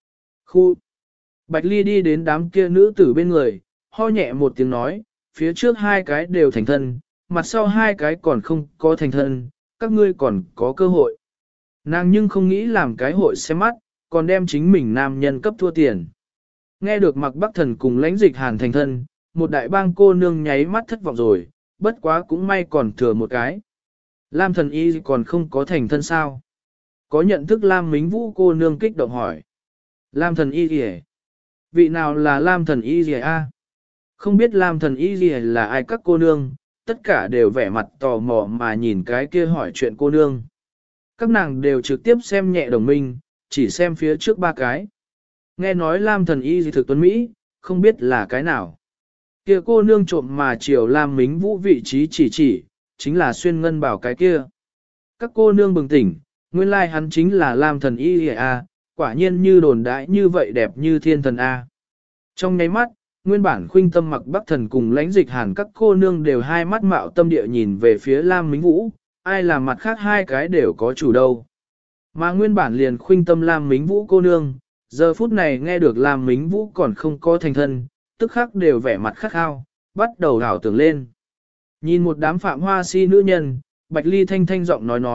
Speaker 1: Khu! Bạch Ly đi đến đám kia nữ tử bên người, ho nhẹ một tiếng nói, phía trước hai cái đều thành thân, mặt sau hai cái còn không có thành thân, các ngươi còn có cơ hội. Nàng nhưng không nghĩ làm cái hội xem mắt, còn đem chính mình nam nhân cấp thua tiền. Nghe được Mạc Bắc Thần cùng Lãnh Dịch Hàn thành thân, một đại bang cô nương nháy mắt thất vọng rồi, bất quá cũng may còn thừa một cái. Lam Thần Y còn không có thành thân sao? Có nhận thức Lam Mính Vũ cô nương kích động hỏi. Lam Thần Y gì? Vị nào là Lam Thần Y gì a? Không biết Lam Thần Y gì là ai các cô nương, tất cả đều vẻ mặt tò mò mà nhìn cái kia hỏi chuyện cô nương. Các nàng đều trực tiếp xem nhẹ đồng minh, chỉ xem phía trước ba cái. Nghe nói Lam Thần Y gì thực tuấn Mỹ, không biết là cái nào. Kia cô nương trộm mà chiều Lam Mính Vũ vị trí chỉ, chính là xuyên ngân bảo cái kia. Các cô nương bừng tỉnh, nguyên lai hắn chính là Lam Thần Y A, quả nhiên như đồn đại như vậy đẹp như thiên thần A. Trong nháy mắt, nguyên bản khuynh tâm Mặc Bắc Thần cùng Lãnh Dịch Hàn các cô nương đều hai mắt mạo tâm địa nhìn về phía Lam Mính Vũ, ai làm mặt khác hai cái đều có chủ đâu. Mà nguyên bản liền khuynh tâm Lam Mính Vũ cô nương, giờ phút này nghe được Lam Mính Vũ còn không có thành thân, tức khắc đều vẻ mặt khắc khao, bắt đầu đảo tưởng lên. Nhìn một đám phạm hoa si nữ nhân, Bạch Ly thanh thanh giọng nói,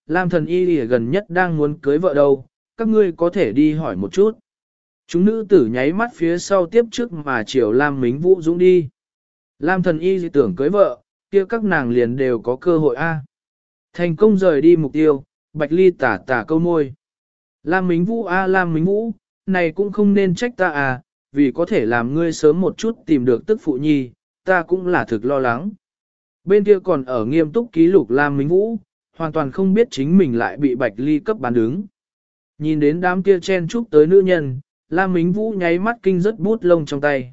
Speaker 1: Lam thần y gần nhất đang muốn cưới vợ đâu, các ngươi có thể đi hỏi một chút. Chúng nữ tử nháy mắt phía sau tiếp trước mà chiều Lam Mính Vũ dũng đi. Lam thần y tưởng cưới vợ, kia các nàng liền đều có cơ hội a. Thành công rời đi mục tiêu, Bạch Ly tả tả câu môi. Lam Mính Vũ a Lam Mính Vũ, này cũng không nên trách ta à, vì có thể làm ngươi sớm một chút tìm được tức phụ nhi, ta cũng là thực lo lắng. Bên kia còn ở nghiêm túc ký lục Lam Mính Vũ, hoàn toàn không biết chính mình lại bị Bạch Ly cấp bán đứng. Nhìn đến đám kia chen chúc tới nữ nhân, Lam Mính Vũ nháy mắt kinh rất bút lông trong tay.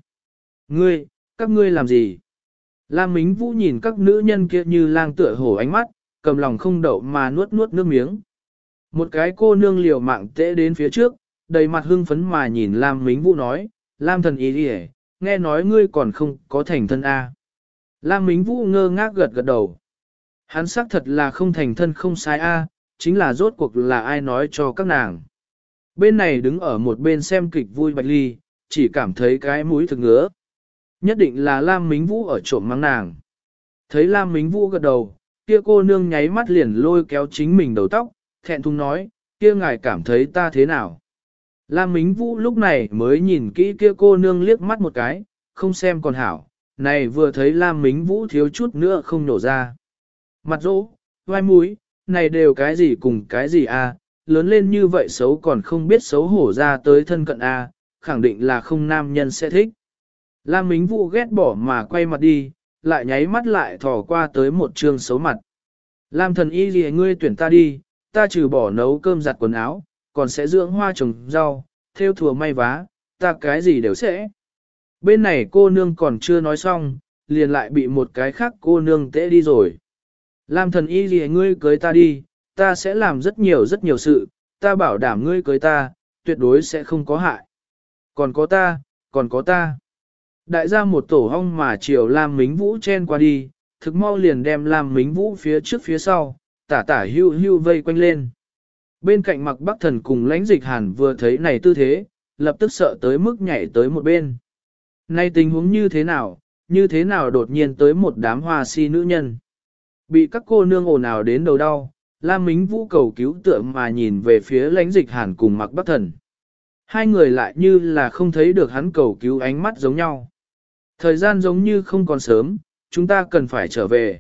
Speaker 1: Các ngươi làm gì? Lam Mính Vũ nhìn các nữ nhân kia như lang tựa hổ ánh mắt, cầm lòng không đậu mà nuốt nuốt nước miếng. Một cái cô nương liều mạng tễ đến phía trước, đầy mặt hưng phấn mà nhìn Lam Mính Vũ nói, Lam thần ý đi nghe nói ngươi còn không có thành thân A. Lam Mính Vũ ngơ ngác gật gật đầu. Hắn xác thật là không thành thân không sai A, chính là rốt cuộc là ai nói cho các nàng. Bên này đứng ở một bên xem kịch vui Bạch Ly, chỉ cảm thấy cái mũi thực ngứa. Nhất định là Lam Mính Vũ ở trộm mắng nàng. Thấy Lam Mính Vũ gật đầu, kia cô nương nháy mắt liền lôi kéo chính mình đầu tóc, thẹn thùng nói, kia ngài cảm thấy ta thế nào? Lam Mính Vũ lúc này mới nhìn kỹ kia cô nương liếc mắt một cái, không xem còn hảo, này vừa thấy Lam Mính Vũ thiếu chút nữa không nổ ra. Mặt rỗ, vai mũi, này đều cái gì cùng cái gì a? Lớn lên như vậy xấu còn không biết xấu hổ ra tới thân cận a, khẳng định là không nam nhân sẽ thích. Lam Mính Vũ ghét bỏ mà quay mặt đi, lại nháy mắt lại thò qua tới một trương xấu mặt. Lam thần y gì ngươi tuyển ta đi, ta trừ bỏ nấu cơm giặt quần áo, còn sẽ dưỡng hoa trồng rau, theo thùa may vá, ta cái gì đều sẽ. Bên này cô nương còn chưa nói xong, liền lại bị một cái khác cô nương tễ đi rồi. Lam thần y gì ngươi cưới ta đi, ta sẽ làm rất nhiều sự, ta bảo đảm ngươi cưới ta, tuyệt đối sẽ không có hại. Còn có ta. Đại gia một tổ hong mà chiều Lam Mính Vũ chen qua đi, thực mau liền đem Lam Mính Vũ phía trước phía sau, tả hưu vây quanh lên. Bên cạnh Mặc Bắc Thần cùng Lãnh Dịch Hàn vừa thấy này tư thế, lập tức sợ tới mức nhảy tới một bên. Nay tình huống như thế nào đột nhiên tới một đám hoa si nữ nhân. Bị các cô nương ồn ào đến đầu đau, Lam Mính Vũ cầu cứu tượng mà nhìn về phía Lãnh Dịch Hàn cùng Mặc Bắc Thần. Hai người lại như là không thấy được hắn cầu cứu ánh mắt giống nhau. Thời gian giống như không còn sớm, chúng ta cần phải trở về.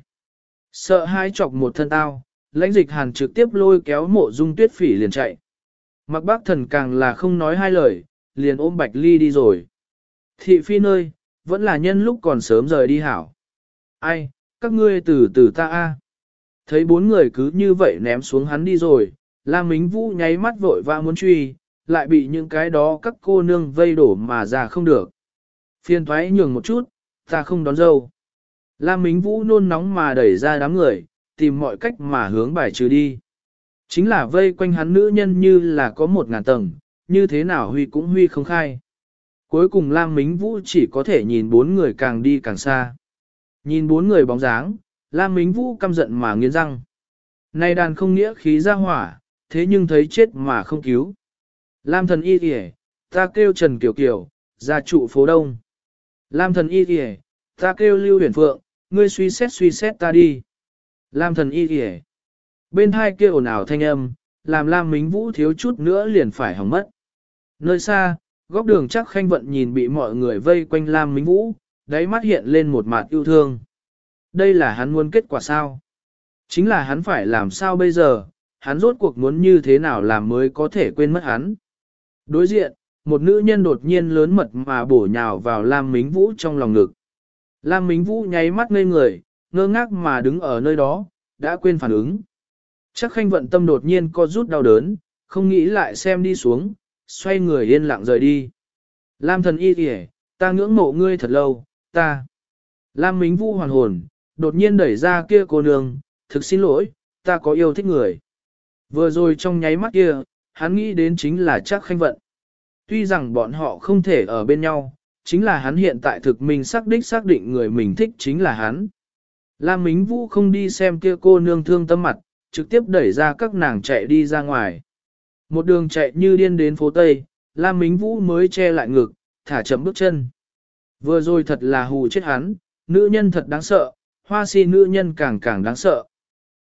Speaker 1: Sợ hai chọc một thân tao, Lãnh Dịch Hàn trực tiếp lôi kéo Mộ Dung Tuyết Phỉ liền chạy. Mặc Bác Thần càng là không nói hai lời, liền ôm Bạch Ly đi rồi. Thị phi nơi, vẫn là nhân lúc còn sớm rời đi hảo. Ai, các ngươi từ từ ta a. Thấy bốn người cứ như vậy ném xuống hắn đi rồi, Lam Mính Vũ nháy mắt vội vã muốn truy, lại bị những cái đó các cô nương vây đổ mà ra không được. Phiên thoái nhường một chút, ta không đón dâu. Lam Mính Vũ nôn nóng mà đẩy ra đám người, tìm mọi cách mà hướng bài trừ đi. Chính là vây quanh hắn nữ nhân như là có 1000 tầng, như thế nào huy cũng huy không khai. Cuối cùng Lam Mính Vũ chỉ có thể nhìn bốn người càng đi càng xa. Nhìn bốn người bóng dáng, Lam Mính Vũ căm giận mà nghiến răng. Này đàn không nghĩa khí ra hỏa, thế nhưng thấy chết mà không cứu. Lam thần y kìa, ta kêu Trần Kiều Kiều, gia trụ phố Đông. Lam thần y kìa, ta kêu Lưu Huyền Phượng, ngươi suy xét ta đi. Lam thần y kìa. Bên hai kia ồn ào thanh âm, làm Lam Mính Vũ thiếu chút nữa liền phải hỏng mất. Nơi xa, góc đường chắc Khanh Vận nhìn bị mọi người vây quanh Lam Mính Vũ, đáy mắt hiện lên một mặt yêu thương. Đây là hắn muốn kết quả sao? Chính là hắn phải làm sao bây giờ, hắn rốt cuộc muốn như thế nào làm mới có thể quên mất hắn. Đối diện, một nữ nhân đột nhiên lớn mật mà bổ nhào vào Lam Mính Vũ trong lòng ngực. Lam Mính Vũ nháy mắt ngây người, ngơ ngác mà đứng ở nơi đó, đã quên phản ứng. Chắc Khanh Vận tâm đột nhiên co rút đau đớn, không nghĩ lại xem đi xuống, xoay người yên lặng rời đi. Lam thần y kìa, ta ngưỡng mộ ngươi thật lâu, ta. Lam Mính Vũ hoàn hồn, đột nhiên đẩy ra kia cô nương, thực xin lỗi, ta có yêu thích người. Vừa rồi trong nháy mắt kia, hắn nghĩ đến chính là Trác Khanh Vận. Tuy rằng bọn họ không thể ở bên nhau, chính là hắn hiện tại thực mình xác định người mình thích chính là hắn. Lam Mính Vũ không đi xem kia cô nương thương tâm mặt, trực tiếp đẩy ra các nàng chạy đi ra ngoài. Một đường chạy như điên đến phố Tây, Lam Mính Vũ mới che lại ngực, thả chậm bước chân. Vừa rồi thật là hù chết hắn, nữ nhân thật đáng sợ, hoa si nữ nhân càng đáng sợ.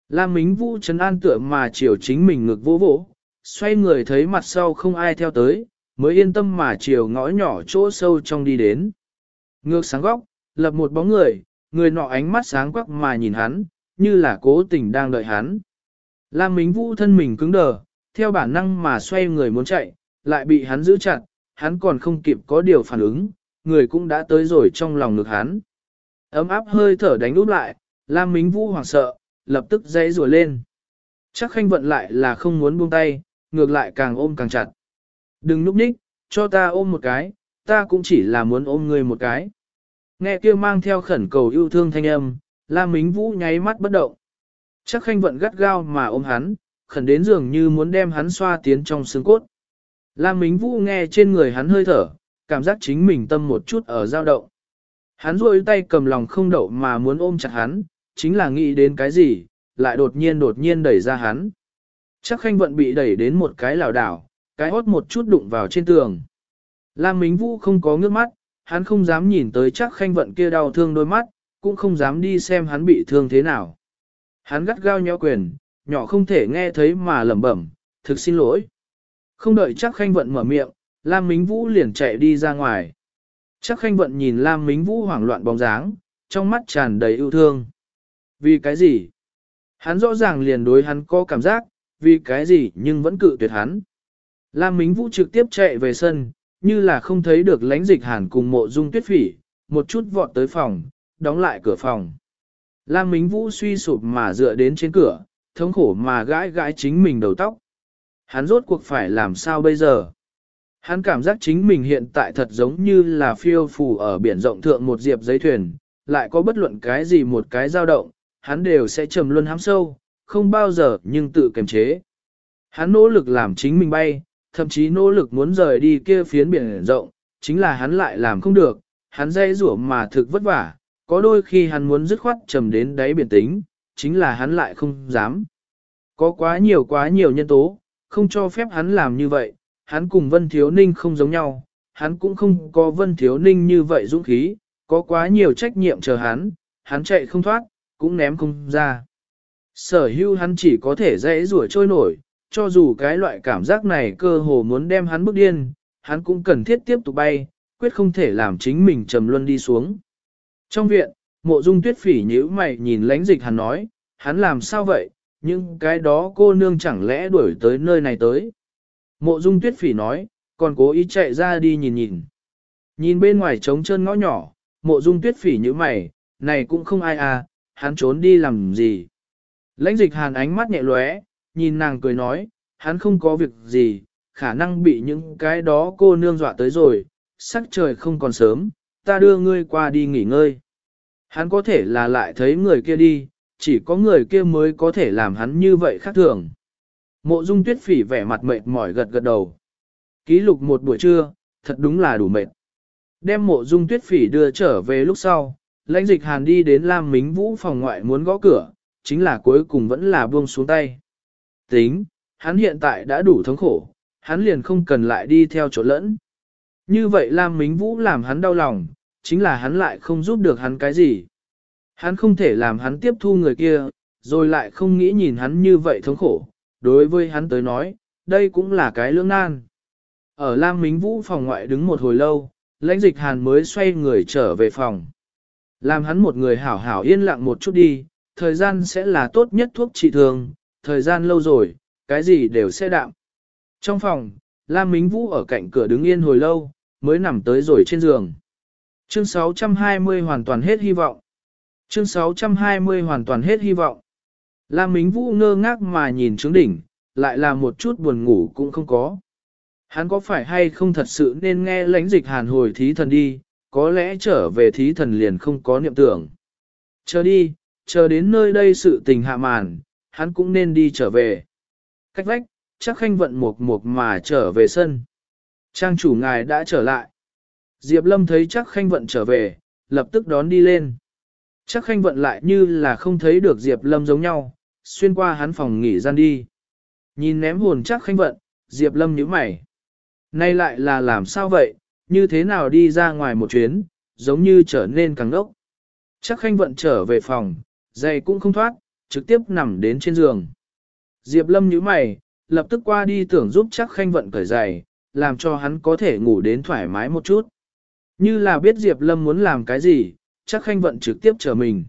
Speaker 1: Lam Mính Vũ trấn an tựa mà chiều chính mình ngực vỗ vỗ, xoay người thấy mặt sau không ai theo tới, mới yên tâm mà chiều ngõ nhỏ chỗ sâu trong đi đến. Ngược sáng góc, lập một bóng người, người nọ ánh mắt sáng quắc mà nhìn hắn, như là cố tình đang đợi hắn. Lam Mính Vũ thân mình cứng đờ, theo bản năng mà xoay người muốn chạy, lại bị hắn giữ chặt, hắn còn không kịp có điều phản ứng, người cũng đã tới rồi trong lòng ngực hắn. Ấm áp hơi thở đánh úp lại, Lam Mính Vũ hoảng sợ, lập tức dãy rùa lên. Chắc Khanh Vận lại là không muốn buông tay, ngược lại càng ôm càng chặt. Đừng núp ních, cho ta ôm một cái, ta cũng chỉ là muốn ôm ngươi một cái. Nghe kia mang theo khẩn cầu yêu thương thanh âm, Lam Mính Vũ nháy mắt bất động. Chắc Khanh Vận gắt gao mà ôm hắn, khẩn đến dường như muốn đem hắn xoa tiến trong xương cốt. Lam Mính Vũ nghe trên người hắn hơi thở, cảm giác chính mình tâm một chút ở dao động. Hắn rôi tay cầm lòng không đậu mà muốn ôm chặt hắn, chính là nghĩ đến cái gì, lại đột nhiên đẩy ra hắn. Chắc Khanh Vận bị đẩy đến một cái lảo đảo, cái hốt một chút đụng vào trên tường. Lam Mính Vũ không có ngước mắt, hắn không dám nhìn tới Chắc Khanh Vận kia đau thương đôi mắt, cũng không dám đi xem hắn bị thương thế nào. Hắn gắt gao nhéo quyền, nhỏ không thể nghe thấy mà lẩm bẩm, thực xin lỗi. Không đợi Chắc Khanh Vận mở miệng, Lam Mính Vũ liền chạy đi ra ngoài. Chắc Khanh Vận nhìn Lam Mính Vũ hoảng loạn bóng dáng, trong mắt tràn đầy yêu thương. Vì cái gì? Hắn rõ ràng liền đối hắn có cảm giác, vì cái gì nhưng vẫn cự tuyệt hắn. Lam Mính Vũ trực tiếp chạy về sân, như là không thấy được Lãnh Dịch Hàn cùng Mộ Dung Tuyết Phỉ, một chút vọt tới phòng, đóng lại cửa phòng. Lam Mính Vũ suy sụp mà dựa đến trên cửa, thống khổ mà gãi gãi chính mình đầu tóc. Hắn rốt cuộc phải làm sao bây giờ? Hắn cảm giác chính mình hiện tại thật giống như là phiêu phù ở biển rộng thượng một diệp giấy thuyền, lại có bất luận cái gì một cái dao động, hắn đều sẽ trầm luân hãm sâu, không bao giờ nhưng tự kiềm chế. Hắn nỗ lực làm chính mình bay, thậm chí nỗ lực muốn rời đi kia phiến biển rộng, chính là hắn lại làm không được, hắn dây rủa mà thực vất vả, có đôi khi hắn muốn dứt khoát trầm đến đáy biển tính, chính là hắn lại không dám. Có quá nhiều nhân tố, không cho phép hắn làm như vậy, hắn cùng Vân Thiếu Ninh không giống nhau, hắn cũng không có Vân Thiếu Ninh như vậy dũng khí, có quá nhiều trách nhiệm chờ hắn chạy không thoát, cũng ném không ra. Sở hữu hắn chỉ có thể dễ rủa trôi nổi, cho dù cái loại cảm giác này cơ hồ muốn đem hắn bức điên, hắn cũng cần thiết tiếp tục bay, quyết không thể làm chính mình trầm luân đi xuống. Trong viện, Mộ Dung Tuyết Phỉ nhíu mày nhìn Lãnh Dịch Hàn nói, hắn làm sao vậy, nhưng cái đó cô nương chẳng lẽ đuổi tới nơi này tới. Mộ Dung Tuyết Phỉ nói, còn cố ý chạy ra đi nhìn nhìn. Nhìn bên ngoài trống trơn ngõ nhỏ, Mộ Dung Tuyết Phỉ nhíu mày, này cũng không ai à, hắn trốn đi làm gì. Lãnh Dịch Hàn ánh mắt nhẹ lóe, nhìn nàng cười nói, hắn không có việc gì, khả năng bị những cái đó cô nương dọa tới rồi, sắc trời không còn sớm, ta đưa ngươi qua đi nghỉ ngơi. Hắn có thể là lại thấy người kia đi, chỉ có người kia mới có thể làm hắn như vậy khác thường. Mộ Dung Tuyết Phỉ vẻ mặt mệt mỏi gật gật đầu. Ký lục một buổi trưa, thật đúng là đủ mệt. Đem Mộ Dung Tuyết Phỉ đưa trở về lúc sau, Lãnh Dịch Hàn đi đến Lam Mính Vũ phòng ngoại muốn gõ cửa, chính là cuối cùng vẫn là buông xuống tay. Tính, hắn hiện tại đã đủ thống khổ, hắn liền không cần lại đi theo chỗ lẫn. Như vậy Lam Mính Vũ làm hắn đau lòng, chính là hắn lại không giúp được hắn cái gì. Hắn không thể làm hắn tiếp thu người kia, rồi lại không nghĩ nhìn hắn như vậy thống khổ. Đối với hắn tới nói, đây cũng là cái lưỡng nan. Ở Lam Mính Vũ phòng ngoại đứng một hồi lâu, Lãnh Dịch Hàn mới xoay người trở về phòng. Làm hắn một người hảo hảo yên lặng một chút đi, thời gian sẽ là tốt nhất thuốc trị thương, thời gian lâu rồi, cái gì đều sẽ đạm. Trong phòng, Lam Mính Vũ ở cạnh cửa đứng yên hồi lâu, mới nằm tới rồi trên giường. Chương 620 hoàn toàn hết hy vọng. Chương 620 hoàn toàn hết hy vọng. Lam Mính Vũ ngơ ngác mà nhìn trướng đỉnh, lại là một chút buồn ngủ cũng không có. Hắn có phải hay không thật sự nên nghe Lãnh Dịch Hàn hồi thí thần đi, có lẽ trở về thí thần liền không có niệm tưởng. Chờ đi, chờ đến nơi đây sự tình hạ màn, hắn cũng nên đi trở về. Cách vách, Chắc Khanh Vận mộc mà trở về sân. Trang chủ ngài đã trở lại. Diệp Lâm thấy Chắc Khanh Vận trở về, lập tức đón đi lên. Chắc Khanh Vận lại như là không thấy được Diệp Lâm giống nhau, xuyên qua hắn phòng nghỉ gian đi. Nhìn ném hồn Chắc Khanh Vận, Diệp Lâm nhíu mày. Nay lại là làm sao vậy, như thế nào đi ra ngoài một chuyến, giống như trở nên càng đốc. Chắc Khanh Vận trở về phòng, giày cũng không thoát, trực tiếp nằm đến trên giường. Diệp Lâm nhíu mày, lập tức qua đi tưởng giúp Trác Khanh Vận cởi giày, làm cho hắn có thể ngủ đến thoải mái một chút. Như là biết Diệp Lâm muốn làm cái gì, Trác Khanh Vận trực tiếp trở mình.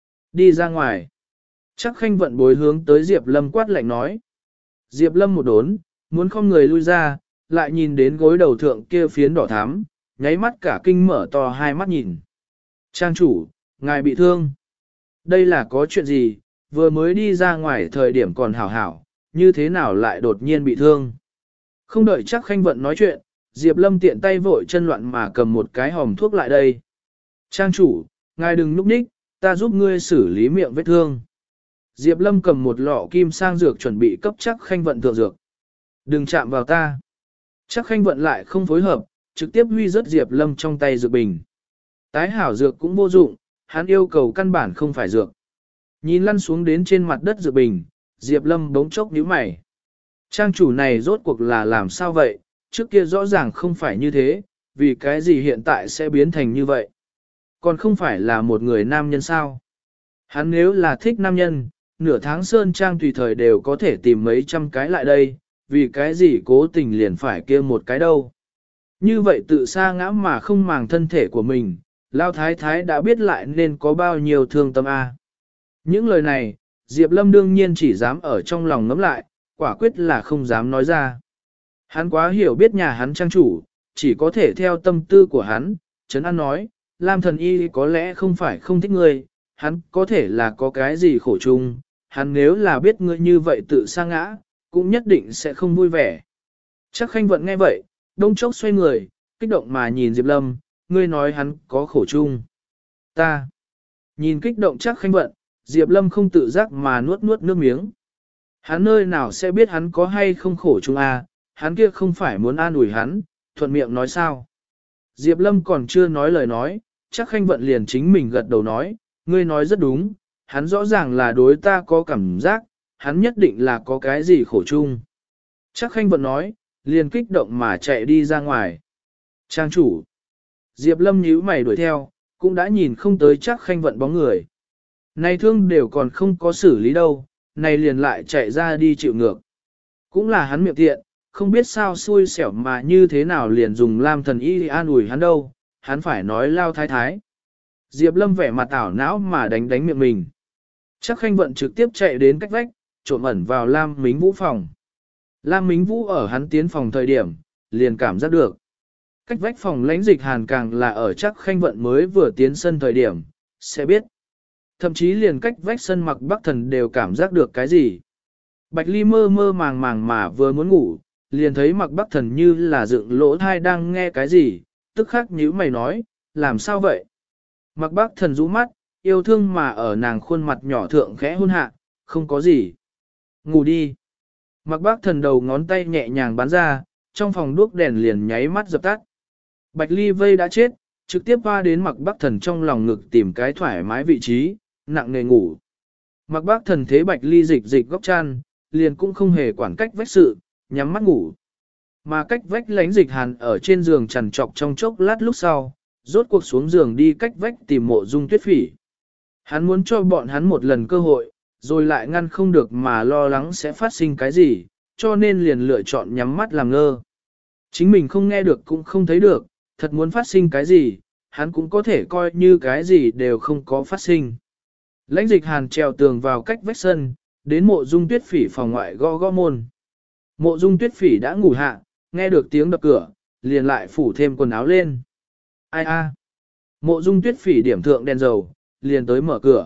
Speaker 1: Đi ra ngoài. Trác Khanh Vận bối hướng tới Diệp Lâm quát lạnh nói. Diệp Lâm một đốn, muốn không người lui ra, lại nhìn đến gối đầu thượng kia phiến đỏ thắm, nháy mắt cả kinh mở to hai mắt nhìn. Trang chủ, ngài bị thương. Đây là có chuyện gì, vừa mới đi ra ngoài thời điểm còn hảo hảo, như thế nào lại đột nhiên bị thương. Không đợi Trác Khanh Vận nói chuyện, Diệp Lâm tiện tay vội chân loạn mà cầm một cái hòm thuốc lại đây. Trang chủ, ngài đừng núp ních, ta giúp ngươi xử lý miệng vết thương. Diệp Lâm cầm một lọ kim sang dược chuẩn bị cấp Trác Khanh Vận thượng dược. Đừng chạm vào ta. Trác Khanh Vận lại không phối hợp, trực tiếp huy rớt Diệp Lâm trong tay dược bình. Tái hảo dược cũng vô dụng, hắn yêu cầu căn bản không phải dược. Nhìn lăn xuống đến trên mặt đất dược bình, Diệp Lâm bỗng chốc nhíu mày. Trang chủ này rốt cuộc là làm sao vậy, trước kia rõ ràng không phải như thế, vì cái gì hiện tại sẽ biến thành như vậy. Còn không phải là một người nam nhân sao. Hắn nếu là thích nam nhân, nửa tháng sơn trang tùy thời đều có thể tìm mấy trăm cái lại đây, vì cái gì cố tình liền phải kia một cái đâu. Như vậy tự sa ngã mà không màng thân thể của mình, Lao Thái Thái đã biết lại nên có bao nhiêu thương tâm a. Những lời này, Diệp Lâm đương nhiên chỉ dám ở trong lòng ngẫm lại, quả quyết là không dám nói ra. Hắn quá hiểu biết nhà hắn trang chủ, chỉ có thể theo tâm tư của hắn, Trấn An nói, Lam thần y có lẽ không phải không thích ngươi, hắn có thể là có cái gì khổ chung, hắn nếu là biết ngươi như vậy tự sa ngã, cũng nhất định sẽ không vui vẻ. Trác Khanh Vận nghe vậy, đông chốc xoay người, kích động mà nhìn Diệp Lâm, ngươi nói hắn có khổ chung. Ta. Nhìn kích động Trác Khanh Vận, Diệp Lâm không tự giác mà nuốt nuốt nước miếng. Hắn nơi nào sẽ biết hắn có hay không khổ chung à, hắn kia không phải muốn an ủi hắn, thuận miệng nói sao. Diệp Lâm còn chưa nói lời nói, Trác Khanh Vận liền chính mình gật đầu nói, ngươi nói rất đúng, hắn rõ ràng là đối ta có cảm giác, hắn nhất định là có cái gì khổ chung. Trác Khanh Vận nói, liền kích động mà chạy đi ra ngoài. Trang chủ. Diệp Lâm nhíu mày đuổi theo, cũng đã nhìn không tới Trác Khanh Vận bóng người. Này thương đều còn không có xử lý đâu, này liền lại chạy ra đi chịu ngược. Cũng là hắn miệng tiện, không biết sao xui xẻo mà như thế nào liền dùng Lam thần y an ủi hắn đâu, hắn phải nói Lao Thái Thái. Diệp Lâm vẻ mặt ảo não mà đánh miệng mình. Trác Khanh Vận trực tiếp chạy đến cách vách, trộm ẩn vào Lam Mính Vũ phòng. Lam Mính Vũ ở hắn tiến phòng thời điểm, liền cảm giác được. Cách vách phòng lãnh dịch hàn càng là ở Trác Khanh Vận mới vừa tiến sân thời điểm, sẽ biết. Thậm chí liền cách vách sân Mặc Bắc Thần đều cảm giác được cái gì. Bạch Ly mơ mơ màng màng mà vừa muốn ngủ, liền thấy Mặc Bắc Thần như là dựng lỗ thai đang nghe cái gì, tức khắc nhíu mày nói, làm sao vậy? Mặc Bắc Thần rũ mắt, yêu thương mà ở nàng khuôn mặt nhỏ thượng khẽ hôn hạ, không có gì. Ngủ đi. Mặc Bắc Thần đầu ngón tay nhẹ nhàng bắn ra, trong phòng đuốc đèn liền nháy mắt dập tắt. Bạch Ly vây đã chết, trực tiếp qua đến Mặc Bắc Thần trong lòng ngực tìm cái thoải mái vị trí, nặng nề ngủ. Mặc Bắc Thần thế Bạch Ly dịch dịch góc chăn, liền cũng không hề quản cách vách sự, nhắm mắt ngủ. Mà cách vách lãnh dịch hàn ở trên giường trằn trọc trong chốc lát lúc sau, rốt cuộc xuống giường đi cách vách tìm Mộ Dung Tuyết Phỉ. Hắn muốn cho bọn hắn một lần cơ hội, rồi lại ngăn không được mà lo lắng sẽ phát sinh cái gì, cho nên liền lựa chọn nhắm mắt làm ngơ. Chính mình không nghe được cũng không thấy được, thật muốn phát sinh cái gì, hắn cũng có thể coi như cái gì đều không có phát sinh. Lãnh dịch hàn trèo tường vào cách vách sân, đến Mộ Dung Tuyết Phỉ phòng ngoại gõ gõ môn. Mộ Dung Tuyết Phỉ đã ngủ hạ, nghe được tiếng đập cửa, liền lại phủ thêm quần áo lên. Ai a? Mộ Dung Tuyết Phỉ điểm thượng đèn dầu, liền tới mở cửa.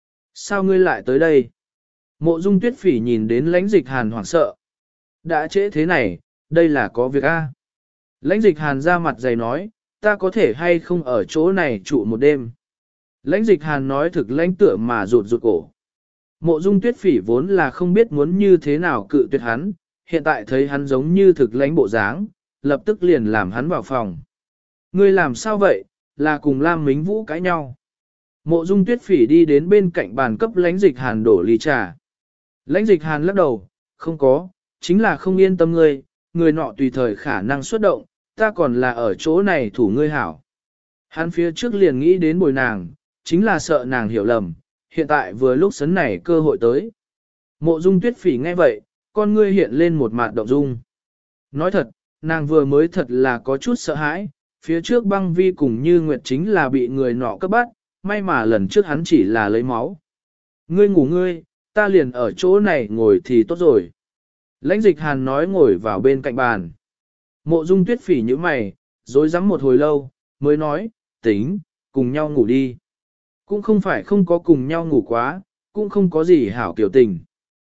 Speaker 1: Sao ngươi lại tới đây? Mộ Dung Tuyết Phỉ nhìn đến lãnh dịch hàn hoảng sợ. Đã trễ thế này, đây là có việc a. Lãnh dịch hàn ra mặt dày nói, ta có thể hay không ở chỗ này trụ một đêm. Lãnh dịch hàn nói thực lãnh tựa mà rụt rụt cổ. Mộ Dung Tuyết Phỉ vốn là không biết muốn như thế nào cự tuyệt hắn, hiện tại thấy hắn giống như thực lãnh bộ dáng, lập tức liền làm hắn vào phòng. Ngươi làm sao vậy, là cùng Lam Mính Vũ cãi nhau. Mộ Dung Tuyết Phỉ đi đến bên cạnh bàn cấp lãnh dịch hàn đổ ly trà. Lãnh dịch hàn lắc đầu, không có, chính là không yên tâm ngươi, người nọ tùy thời khả năng xuất động, ta còn là ở chỗ này thủ ngươi hảo. Hắn phía trước liền nghĩ đến bồi nàng, chính là sợ nàng hiểu lầm, hiện tại vừa lúc sấn này cơ hội tới. Mộ Dung Tuyết Phỉ nghe vậy, con ngươi hiện lên một mạt động dung. Nói thật, nàng vừa mới thật là có chút sợ hãi, phía trước Băng Vi cùng Như Nguyệt chính là bị người nọ cấp bắt, may mà lần trước hắn chỉ là lấy máu. Ngươi ngủ ngươi, ta liền ở chỗ này ngồi thì tốt rồi. Lãnh Dịch Hàn nói ngồi vào bên cạnh bàn. Mộ Dung Tuyết Phỉ như mày, dối rắm một hồi lâu, mới nói, tính, cùng nhau ngủ đi. Cũng không phải không có cùng nhau ngủ quá, cũng không có gì hảo kiểu tình.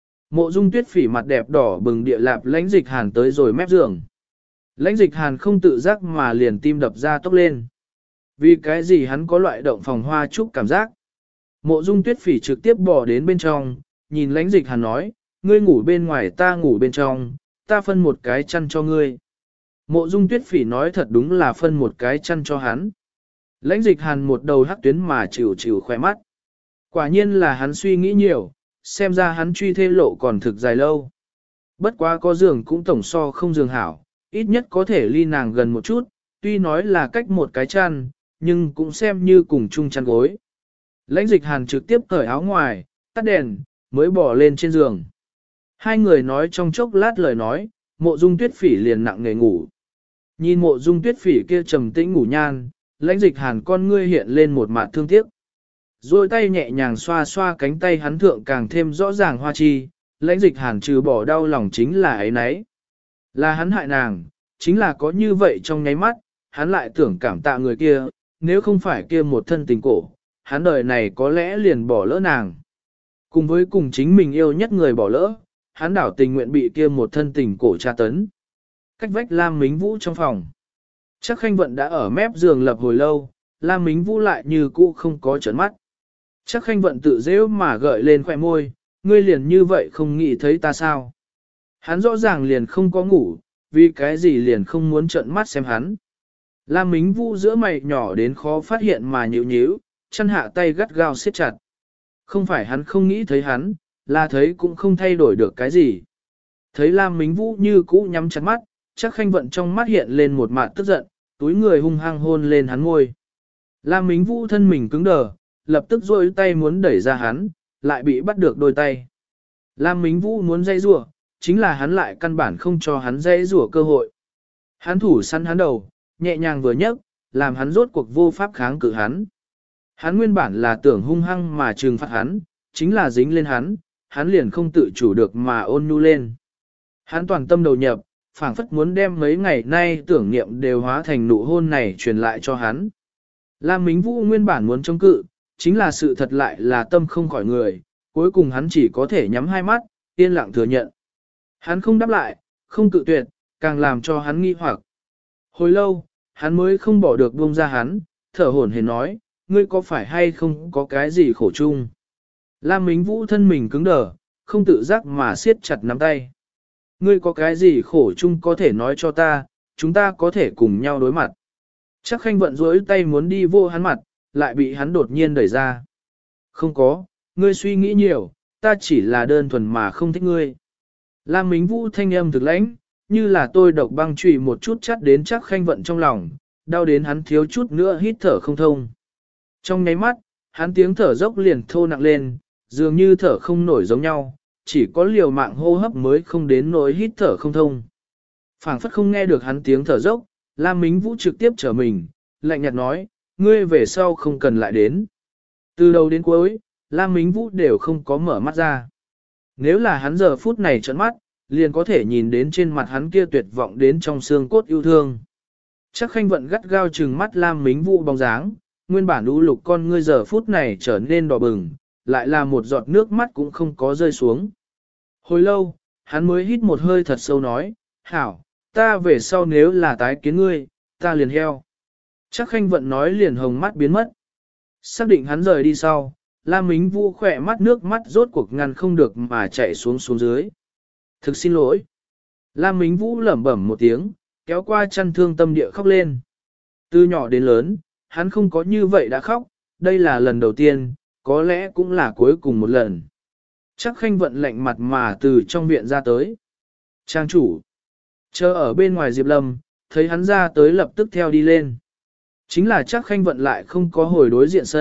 Speaker 1: Mộ Dung Tuyết Phỉ mặt đẹp đỏ bừng địa lạp Lãnh Dịch Hàn tới rồi mép giường. Lãnh Dịch Hàn không tự giác mà liền tim đập ra tốc lên. Vì cái gì hắn có loại động phòng hoa trúc cảm giác. Mộ Dung Tuyết Phỉ trực tiếp bỏ đến bên trong, nhìn Lãnh Dịch Hàn nói, ngươi ngủ bên ngoài ta ngủ bên trong, ta phân một cái chăn cho ngươi. Mộ Dung Tuyết Phỉ nói thật đúng là phân một cái chăn cho hắn. Lãnh Dịch Hàn một đầu hắc tuyến mà chịu chịu khỏe mắt. Quả nhiên là hắn suy nghĩ nhiều, xem ra hắn truy thê lộ còn thực dài lâu. Bất quá có giường cũng tổng so không giường hảo, ít nhất có thể ly nàng gần một chút, tuy nói là cách một cái chăn, nhưng cũng xem như cùng chung chăn gối. Lãnh Dịch Hàn trực tiếp cởi áo ngoài, tắt đèn, mới bỏ lên trên giường. Hai người nói trong chốc lát lời nói, Mộ Dung Tuyết Phỉ liền nặng nề ngủ. Nhìn Mộ Dung Tuyết Phỉ kia trầm tĩnh ngủ nhan, Lãnh Dịch Hàn con ngươi hiện lên một mặt thương tiếc. Rồi tay nhẹ nhàng xoa xoa cánh tay hắn thượng càng thêm rõ ràng hoa chi, Lãnh Dịch Hàn trừ bỏ đau lòng chính là ấy nấy. Là hắn hại nàng, chính là có như vậy trong nháy mắt, hắn lại tưởng cảm tạ người kia, nếu không phải kia một thân tình cổ, hắn đời này có lẽ liền bỏ lỡ nàng. Cùng với cùng chính mình yêu nhất người bỏ lỡ, hắn đảo tình nguyện bị kia một thân tình cổ tra tấn. Cách vách Lam Mính Vũ trong phòng. Chắc Khanh Vận đã ở mép giường lập hồi lâu, Lam Mính Vũ lại như cũ không có trợn mắt. Chắc Khanh Vận tự dễ mà gợi lên khỏe môi, ngươi liền như vậy không nghĩ thấy ta sao. Hắn rõ ràng liền không có ngủ, vì cái gì liền không muốn trợn mắt xem hắn. Lam Mính Vũ giữa mày nhỏ đến khó phát hiện mà nhíu nhíu, chân hạ tay gắt gao siết chặt. Không phải hắn không nghĩ thấy hắn, là thấy cũng không thay đổi được cái gì. Thấy Lam Mính Vũ như cũ nhắm chặt mắt, chắc Khanh Vận trong mắt hiện lên một mạt tức giận, túi người hung hăng hôn lên hắn môi. Lam Mính Vũ thân mình cứng đờ, lập tức duỗi tay muốn đẩy ra hắn, lại bị bắt được đôi tay. Lam Mính Vũ muốn dây rủa, chính là hắn lại căn bản không cho hắn dây rủa cơ hội. Hắn thủ săn hắn đầu, nhẹ nhàng vừa nhấc, làm hắn rốt cuộc vô pháp kháng cự hắn. Hắn nguyên bản là tưởng hung hăng mà trừng phạt hắn, chính là dính lên hắn, hắn liền không tự chủ được mà ôn nhu lên. Hắn toàn tâm đầu nhập, phảng phất muốn đem mấy ngày nay tưởng niệm đều hóa thành nụ hôn này truyền lại cho hắn. Lam Mính Vũ nguyên bản muốn chống cự, chính là sự thật lại là tâm không khỏi người, cuối cùng hắn chỉ có thể nhắm hai mắt, yên lặng thừa nhận. Hắn không đáp lại, không cự tuyệt, càng làm cho hắn nghi hoặc. Hồi lâu, hắn mới không bỏ được buông ra hắn, thở hổn hển nói, ngươi có phải hay không có cái gì khổ chung? Lam Mính Vũ thân mình cứng đờ, không tự giác mà siết chặt nắm tay. Ngươi có cái gì khổ chung có thể nói cho ta, chúng ta có thể cùng nhau đối mặt. Chắc Khanh Vận duỗi tay muốn đi vô hắn mặt, lại bị hắn đột nhiên đẩy ra. Không có, ngươi suy nghĩ nhiều, ta chỉ là đơn thuần mà không thích ngươi. Lam Mính Vũ thanh âm thực lãnh, như là tôi độc băng chùy một chút chắt đến Chắc Khanh Vận trong lòng, đau đến hắn thiếu chút nữa hít thở không thông. Trong nháy mắt, hắn tiếng thở dốc liền thô nặng lên, dường như thở không nổi giống nhau, chỉ có liều mạng hô hấp mới không đến nỗi hít thở không thông. Phảng phất không nghe được hắn tiếng thở dốc, Lam Mính Vũ trực tiếp trở mình, lạnh nhạt nói, ngươi về sau không cần lại đến. Từ đầu đến cuối, Lam Mính Vũ đều không có mở mắt ra. Nếu là hắn giờ phút này trợn mắt, liền có thể nhìn đến trên mặt hắn kia tuyệt vọng đến trong xương cốt yêu thương. Chắc Khanh Vận gắt gao trừng mắt Lam Mính Vũ bóng dáng, nguyên bản u lục con ngươi giờ phút này trở nên đỏ bừng, lại là một giọt nước mắt cũng không có rơi xuống. Hồi lâu, hắn mới hít một hơi thật sâu nói, hảo, ta về sau nếu là tái kiến ngươi, ta liền heo. Chắc Khanh Vận nói liền hồng mắt biến mất. Xác định hắn rời đi sau, Lam Mính Vũ khỏe mắt nước mắt rốt cuộc ngăn không được mà chạy xuống dưới. Thực xin lỗi. Lam Mính Vũ lẩm bẩm một tiếng, kéo qua chăn thương tâm địa khóc lên. Từ nhỏ đến lớn, hắn không có như vậy đã khóc, đây là lần đầu tiên, có lẽ cũng là cuối cùng một lần. Chắc Khanh Vận lạnh mặt mà từ trong viện ra tới. Trang chủ. Chờ ở bên ngoài Diệp Lâm, thấy hắn ra tới lập tức theo đi lên. Chính là Chắc Khanh Vận lại không có hồi đối diện sân,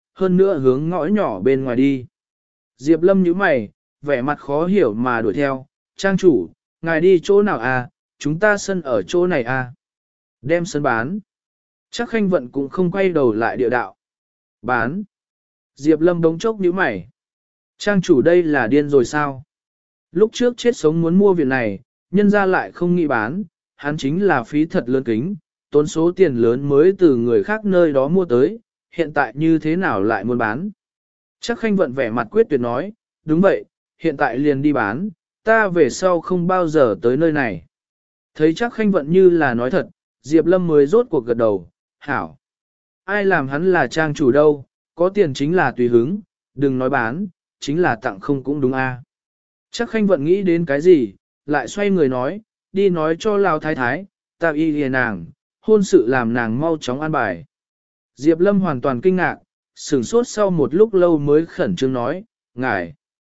Speaker 1: hơn nữa hướng ngõ nhỏ bên ngoài đi. Diệp Lâm nhíu mày, vẻ mặt khó hiểu mà đuổi theo, trang chủ, ngài đi chỗ nào à, chúng ta sân ở chỗ này à. Đem sân bán. Chắc Khanh Vận cũng không quay đầu lại địa đạo. Bán. Diệp Lâm bỗng chốc nhíu mày. Trang chủ đây là điên rồi sao? Lúc trước chết sống muốn mua viện này, nhân ra lại không nghĩ bán, hắn chính là phí thật lớn kính, tốn số tiền lớn mới từ người khác nơi đó mua tới, hiện tại như thế nào lại muốn bán? Chắc Khanh Vận vẻ mặt quyết tuyệt nói, đúng vậy, hiện tại liền đi bán, ta về sau không bao giờ tới nơi này. Thấy chắc Khanh Vận như là nói thật, Diệp Lâm mới rốt cuộc gật đầu, hảo. Ai làm hắn là trang chủ đâu, có tiền chính là tùy hứng, đừng nói bán, chính là tặng không cũng đúng a. Chắc Khanh Vận nghĩ đến cái gì, lại xoay người nói, đi nói cho Lão Thái Thái, ta y lìa nàng, hôn sự làm nàng mau chóng an bài. Diệp Lâm hoàn toàn kinh ngạc, sửng sốt sau một lúc lâu mới khẩn trương nói, ngài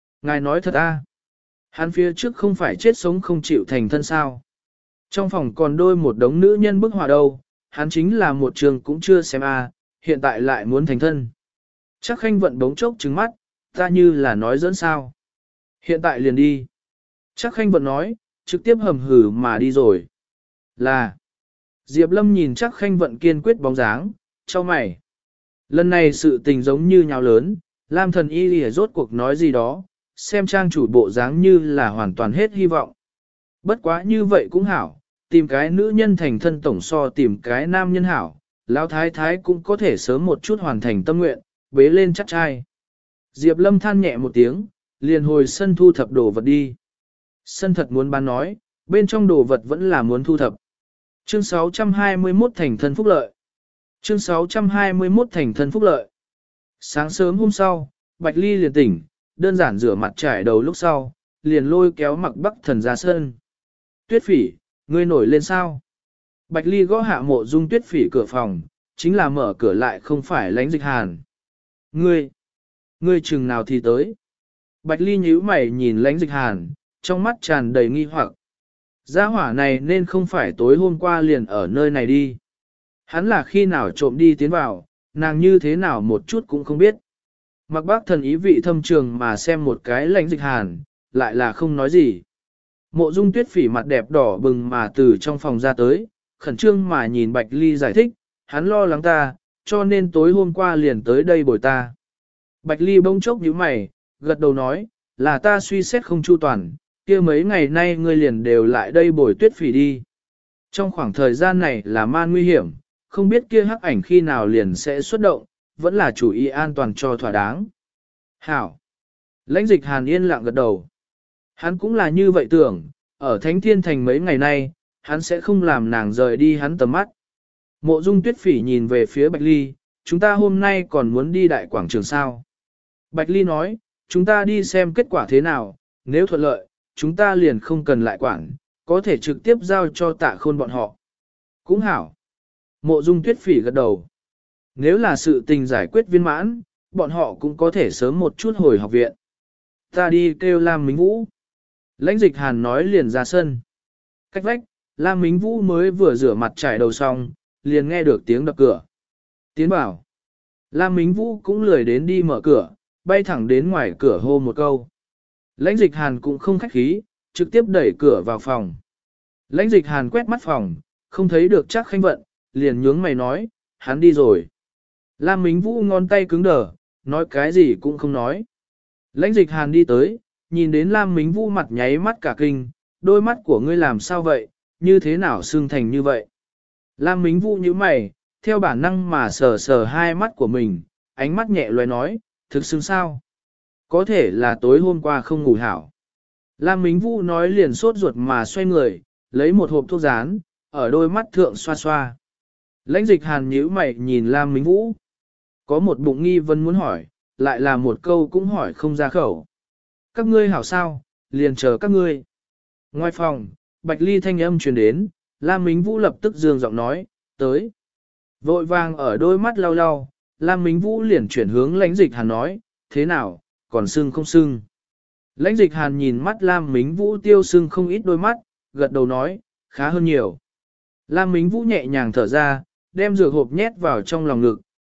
Speaker 1: nói thật a? Hắn phía trước không phải chết sống không chịu thành thân sao. Trong phòng còn đôi một đống nữ nhân bức họa đâu, hắn chính là một trường cũng chưa xem a, hiện tại lại muốn thành thân. Chắc Khanh Vận bỗng chốc trừng mắt, ta như là nói dẫn sao. Hiện tại liền đi. Chắc Khanh Vận nói, trực tiếp hầm hử mà đi rồi. Là. Diệp Lâm nhìn Chắc Khanh Vận kiên quyết bóng dáng, cho mày. Lần này sự tình giống như nhào lớn, Lam Thần Y lìa rốt cuộc nói gì đó, xem trang chủ bộ dáng như là hoàn toàn hết hy vọng. Bất quá như vậy cũng hảo, tìm cái nữ nhân thành thân tổng so tìm cái nam nhân hảo, Lão Thái Thái cũng có thể sớm một chút hoàn thành tâm nguyện, bế lên chắc trai. Diệp Lâm than nhẹ một tiếng, liền hồi sân thu thập đồ vật đi. Sân thật muốn bán nói, bên trong đồ vật vẫn là muốn thu thập. Chương 621 thành thân phúc lợi. Chương 621 thành thân phúc lợi. Sáng sớm hôm sau, Bạch Ly liền tỉnh, đơn giản rửa mặt trải đầu lúc sau, liền lôi kéo Mặc Bắc Thần ra sân. Tuyết Phỉ, ngươi nổi lên sao? Bạch Ly gõ hạ Mộ Dung Tuyết Phỉ cửa phòng, chính là mở cửa lại không phải Lãnh Dịch Hàn. Ngươi chừng nào thì tới? Bạch Ly nhíu mày nhìn Lãnh Dịch Hàn, trong mắt tràn đầy nghi hoặc. Gia hỏa này nên không phải tối hôm qua liền ở nơi này đi. Hắn là khi nào trộm đi tiến vào, nàng như thế nào một chút cũng không biết. Mặc Bác Thần ý vị thâm trường mà xem một cái Lãnh Dịch Hàn, lại là không nói gì. Mộ Dung Tuyết Phỉ mặt đẹp đỏ bừng mà từ trong phòng ra tới, khẩn trương mà nhìn Bạch Ly giải thích, hắn lo lắng ta, cho nên tối hôm qua liền tới đây bồi ta. Bạch Ly bỗng chốc nhíu mày, gật đầu nói, là ta suy xét không chu toàn, kia mấy ngày nay ngươi liền đều lại đây bồi Tuyết Phỉ đi. Trong khoảng thời gian này là man nguy hiểm, không biết kia hắc ảnh khi nào liền sẽ xuất động, vẫn là chủ ý an toàn cho thỏa đáng. Hảo! Lãnh Dịch Hàn yên lặng gật đầu. Hắn cũng là như vậy tưởng, ở Thánh Thiên Thành mấy ngày nay, hắn sẽ không làm nàng rời đi hắn tầm mắt. Mộ Dung Tuyết Phỉ nhìn về phía Bạch Ly, chúng ta hôm nay còn muốn đi đại quảng trường sao. Bạch Ly nói, chúng ta đi xem kết quả thế nào, nếu thuận lợi, chúng ta liền không cần lại quản, có thể trực tiếp giao cho Tạ Khôn bọn họ. Cũng hảo. Mộ Dung Tuyết Phỉ gật đầu. Nếu là sự tình giải quyết viên mãn, bọn họ cũng có thể sớm một chút hồi học viện. Ta đi kêu Lam Mính Vũ. Lãnh Dịch Hàn nói liền ra sân. Cách vách, Lam Mính Vũ mới vừa rửa mặt trải đầu xong, liền nghe được tiếng đập cửa. Tiến bảo. Lam Mính Vũ cũng lười đến đi mở cửa, bay thẳng đến ngoài cửa hô một câu. Lãnh Dịch Hàn cũng không khách khí, trực tiếp đẩy cửa vào phòng. Lãnh Dịch Hàn quét mắt phòng, không thấy được Trác Khanh Vận, liền nhướng mày nói, hắn đi rồi. Lam Mính Vũ ngón tay cứng đờ, nói cái gì cũng không nói. Lãnh Dịch Hàn đi tới, nhìn đến Lam Mính Vũ mặt nháy mắt cả kinh, đôi mắt của ngươi làm sao vậy, như thế nào xương thành như vậy. Lam Mính Vũ nhíu mày, theo bản năng mà sờ sờ hai mắt của mình, ánh mắt nhẹ loé nói, thực xương sao? Có thể là tối hôm qua không ngủ hảo. Lam Mính Vũ nói liền sốt ruột mà xoay người, lấy một hộp thuốc rán, ở đôi mắt thượng xoa xoa. Lãnh Dịch Hàn nhíu mày nhìn Lam Mính Vũ. Có một bụng nghi vấn muốn hỏi, lại là một câu cũng hỏi không ra khẩu. Các ngươi hảo sao, liền chờ các ngươi. Ngoài phòng, Bạch Ly thanh âm truyền đến, Lam Mính Vũ lập tức dương giọng nói, tới. Vội vàng ở đôi mắt lau lau, Lam Mính Vũ liền chuyển hướng Lãnh Dịch Hàn nói, thế nào, còn sưng không sưng. Lãnh Dịch Hàn nhìn mắt Lam Mính Vũ tiêu sưng không ít đôi mắt, gật đầu nói, khá hơn nhiều. Lam Mính Vũ nhẹ nhàng thở ra, đem dược hộp nhét vào trong lòng ngực,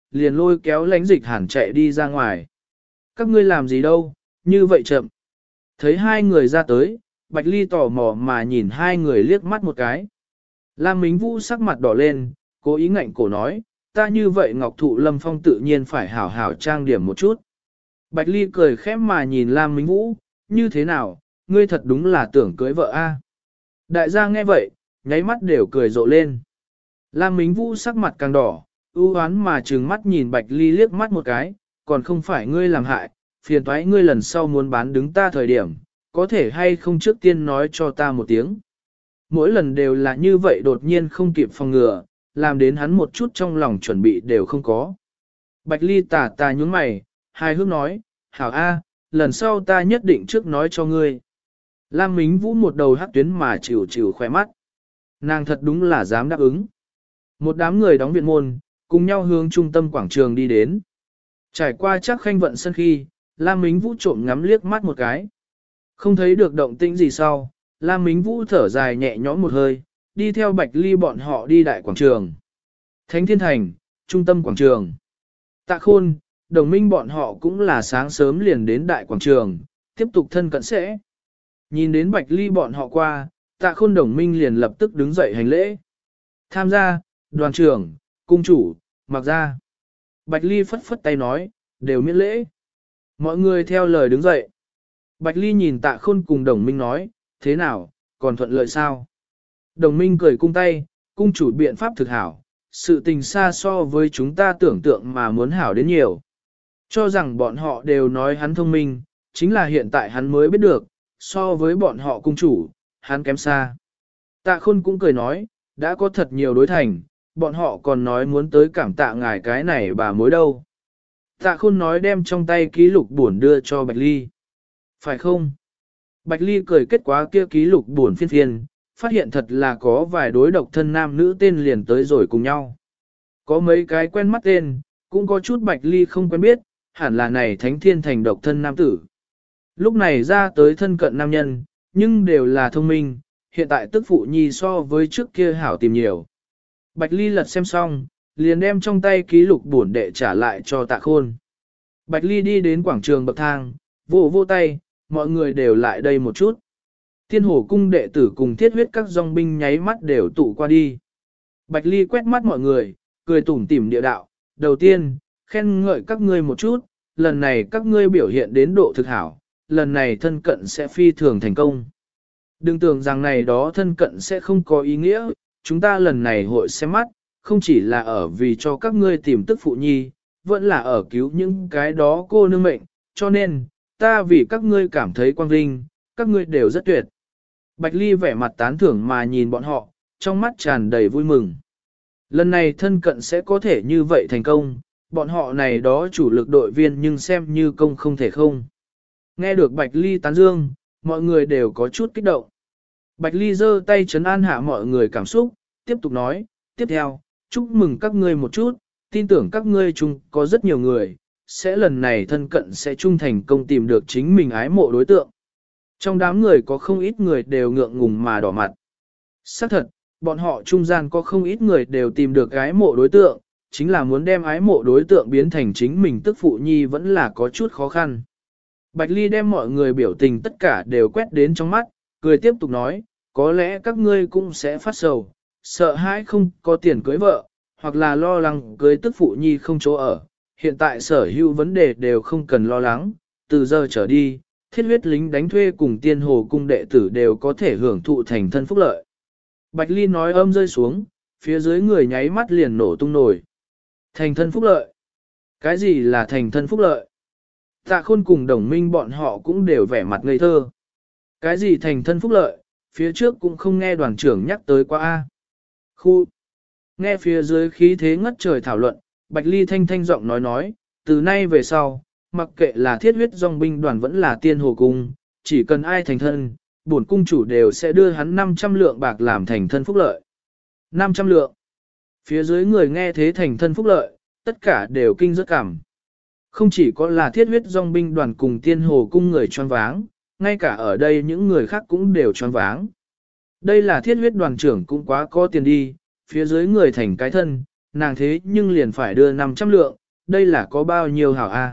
Speaker 1: liền lôi kéo Lãnh Dịch Hàn chạy đi ra ngoài. Các ngươi làm gì đâu, như vậy chậm. Thấy hai người ra tới, Bạch Ly tò mò mà nhìn hai người liếc mắt một cái. Lam Mính Vũ sắc mặt đỏ lên, cố ý ngạnh cổ nói, ta như vậy Ngọc Thụ Lâm Phong tự nhiên phải hảo hảo trang điểm một chút. Bạch Ly cười khẽ mà nhìn Lam Mính Vũ, như thế nào, ngươi thật đúng là tưởng cưới vợ a. Đại gia nghe vậy, nháy mắt đều cười rộ lên. Lam Mính Vũ sắc mặt càng đỏ, ưu hoán mà trừng mắt nhìn Bạch Ly liếc mắt một cái, còn không phải ngươi làm hại, phiền toái ngươi lần sau muốn bán đứng ta thời điểm, có thể hay không trước tiên nói cho ta một tiếng. Mỗi lần đều là như vậy đột nhiên không kịp phòng ngừa, làm đến hắn một chút trong lòng chuẩn bị đều không có. Bạch Ly tà tà nhướng mày, hài hước nói, hảo a, lần sau ta nhất định trước nói cho ngươi. Lam Mính Vũ một đầu hắc tuyến mà chịu chịu khỏe mắt. Nàng thật đúng là dám đáp ứng. Một đám người đóng viện môn, cùng nhau hướng trung tâm quảng trường đi đến. Trải qua chắc khanh vận sân khi, Lam Mính Vũ trộm ngắm liếc mắt một cái. Không thấy được động tĩnh gì sau, Lam Mính Vũ thở dài nhẹ nhõm một hơi, đi theo Bạch Ly bọn họ đi đại quảng trường. Thánh Thiên Thành, trung tâm quảng trường. Tạ Khôn, Đồng Minh bọn họ cũng là sáng sớm liền đến đại quảng trường, tiếp tục thân cận sẽ. Nhìn đến Bạch Ly bọn họ qua, Tạ Khôn Đồng Minh liền lập tức đứng dậy hành lễ. Tham gia, đoàn trưởng, cung chủ, mặc ra. Bạch Ly phất phất tay nói, đều miễn lễ. Mọi người theo lời đứng dậy. Bạch Ly nhìn Tạ Khôn cùng Đồng Minh nói, thế nào, còn thuận lợi sao? Đồng Minh cười cung tay, cung chủ biện pháp thực hảo, sự tình xa so với chúng ta tưởng tượng mà muốn hảo đến nhiều. Cho rằng bọn họ đều nói hắn thông minh, chính là hiện tại hắn mới biết được, so với bọn họ cung chủ, hắn kém xa. Tạ Khôn cũng cười nói, đã có thật nhiều đối thành, bọn họ còn nói muốn tới cảm tạ ngài cái này bà mối đâu. Tạ Khôn nói đem trong tay ký lục buồn đưa cho Bạch Ly. Phải không? Bạch Ly cười kết quả kia ký lục buồn phiên phiên, phát hiện thật là có vài đối độc thân nam nữ tên liền tới rồi cùng nhau. Có mấy cái quen mắt tên, cũng có chút Bạch Ly không quen biết, hẳn là này Thánh Thiên Thành độc thân nam tử. Lúc này ra tới thân cận nam nhân, nhưng đều là thông minh, hiện tại tức phụ nhi so với trước kia hảo tìm nhiều. Bạch Ly lật xem xong, liền đem trong tay ký lục bổn đệ trả lại cho Tạ Khôn. Bạch Ly đi đến quảng trường bậc thang, vỗ vỗ tay, mọi người đều lại đây một chút. Tiên Hổ cung đệ tử cùng thiết huyết các dòng binh nháy mắt đều tụ qua đi. Bạch Ly quét mắt mọi người, cười tủm tỉm địa đạo. Đầu tiên, khen ngợi các ngươi một chút, lần này các ngươi biểu hiện đến độ thực hảo, lần này thân cận sẽ phi thường thành công. Đừng tưởng rằng này đó thân cận sẽ không có ý nghĩa, chúng ta lần này hội xem mắt, không chỉ là ở vì cho các ngươi tìm tức phụ nhi, vẫn là ở cứu những cái đó cô nương mệnh, cho nên, ta vì các ngươi cảm thấy quang vinh, các ngươi đều rất tuyệt. Bạch Ly vẻ mặt tán thưởng mà nhìn bọn họ, trong mắt tràn đầy vui mừng. Lần này thân cận sẽ có thể như vậy thành công, bọn họ này đó chủ lực đội viên nhưng xem như công không thể không. Nghe được Bạch Ly tán dương, mọi người đều có chút kích động. Bạch Ly giơ tay trấn an hạ mọi người cảm xúc, tiếp tục nói, tiếp theo, chúc mừng các ngươi một chút, tin tưởng các ngươi chung có rất nhiều người, sẽ lần này thân cận sẽ trung thành công tìm được chính mình ái mộ đối tượng. Trong đám người có không ít người đều ngượng ngùng mà đỏ mặt. Xác thật, bọn họ trung gian có không ít người đều tìm được ái mộ đối tượng, chính là muốn đem ái mộ đối tượng biến thành chính mình tức phụ nhi vẫn là có chút khó khăn. Bạch Ly đem mọi người biểu tình tất cả đều quét đến trong mắt, cười tiếp tục nói, có lẽ các ngươi cũng sẽ phát sầu, sợ hãi không có tiền cưới vợ, hoặc là lo lắng cưới tức phụ nhi không chỗ ở. Hiện tại sở hữu vấn đề đều không cần lo lắng, từ giờ trở đi, thiết huyết lính đánh thuê cùng tiên hồ cung đệ tử đều có thể hưởng thụ thành thân phúc lợi. Bạch Ly nói âm rơi xuống, phía dưới người nháy mắt liền nổ tung nổi. Thành thân phúc lợi? Cái gì là thành thân phúc lợi? Tạ Khôn cùng Đồng Minh bọn họ cũng đều vẻ mặt ngây thơ. Cái gì thành thân phúc lợi? Phía trước cũng không nghe đoàn trưởng nhắc tới qua a. Khu. Nghe phía dưới khí thế ngất trời thảo luận, Bạch Ly thanh thanh giọng nói, từ nay về sau, mặc kệ là thiết huyết dòng binh đoàn vẫn là tiên hồ cung, chỉ cần ai thành thân, bổn cung chủ đều sẽ đưa hắn 500 lượng bạc làm thành thân phúc lợi. 500 lượng. Phía dưới người nghe thế thành thân phúc lợi, tất cả đều kinh rất cảm. Không chỉ có là thiết huyết dòng binh đoàn cùng tiên hồ cung người choáng váng, ngay cả ở đây những người khác cũng đều choáng váng. Đây là thiết huyết đoàn trưởng cũng quá có tiền đi, phía dưới người thành cái thân, nàng thế nhưng liền phải đưa 500 lượng, đây là có bao nhiêu hảo a?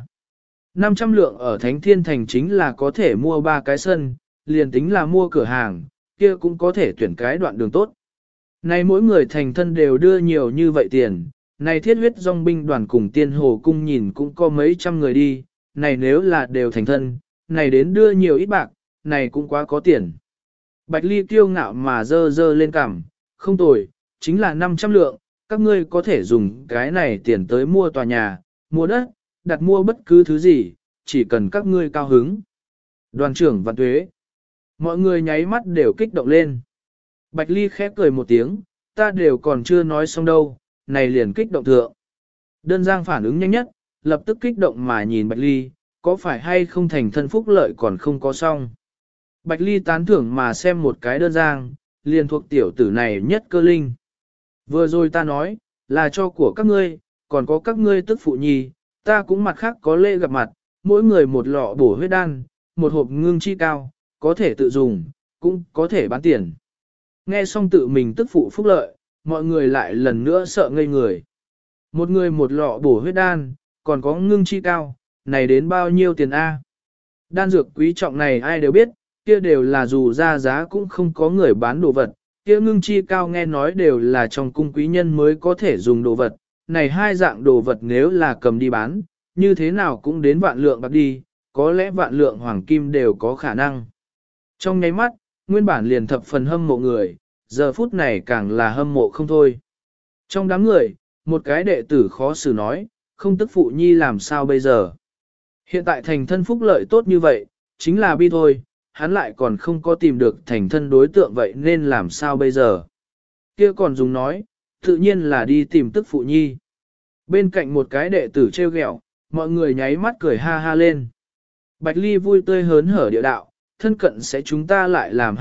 Speaker 1: 500 lượng ở Thánh Thiên Thành chính là có thể mua 3 cái sân, liền tính là mua cửa hàng, kia cũng có thể tuyển cái đoạn đường tốt. Này mỗi người thành thân đều đưa nhiều như vậy tiền, này thiết huyết dòng binh đoàn cùng tiên hồ cung nhìn cũng có mấy trăm người đi, này nếu là đều thành thân, này đến đưa nhiều ít bạc, này cũng quá có tiền. Bạch Ly kiêu ngạo mà dơ dơ lên cằm, không tồi, chính là 500 lượng, các ngươi có thể dùng cái này tiền tới mua tòa nhà, mua đất, đặt mua bất cứ thứ gì, chỉ cần các ngươi cao hứng. Đoàn trưởng Vạn Tuế, mọi người nháy mắt đều kích động lên. Bạch Ly khép cười một tiếng, ta đều còn chưa nói xong đâu, này liền kích động thượng. Đơn Giang phản ứng nhanh nhất, lập tức kích động mà nhìn Bạch Ly, có phải hay không thành thân phúc lợi còn không có xong. Bạch Ly tán thưởng mà xem một cái Đơn Giang, liền thuộc tiểu tử này nhất cơ linh. Vừa rồi ta nói, là cho của các ngươi, còn có các ngươi tức phụ nhi, ta cũng mặt khác có lễ gặp mặt, mỗi người một lọ bổ huyết đan, một hộp ngưng chi cao, có thể tự dùng, cũng có thể bán tiền. Nghe xong tự mình tức phụ phúc lợi, mọi người lại lần nữa sợ ngây người. Một người một lọ bổ huyết đan, còn có ngưng chi cao, này đến bao nhiêu tiền a? Đan dược quý trọng này ai đều biết, kia đều là dù ra giá cũng không có người bán đồ vật, kia ngưng chi cao nghe nói đều là trong cung quý nhân mới có thể dùng đồ vật, này hai dạng đồ vật nếu là cầm đi bán, như thế nào cũng đến vạn lượng bạc đi, có lẽ vạn lượng hoàng kim đều có khả năng. Trong nháy mắt, nguyên bản liền thập phần hâm mộ người, giờ phút này càng là hâm mộ không thôi. Trong đám người, một cái đệ tử khó xử nói, không tức phụ nhi làm sao bây giờ. Hiện tại thành thân phúc lợi tốt như vậy, chính là bi thôi, hắn lại còn không có tìm được thành thân đối tượng vậy nên làm sao bây giờ. Kia còn dùng nói, tự nhiên là đi tìm tức phụ nhi. Bên cạnh một cái đệ tử treo ghẹo, mọi người nháy mắt cười ha ha lên. Bạch Ly vui tươi hớn hở địa đạo, thân cận sẽ chúng ta lại làm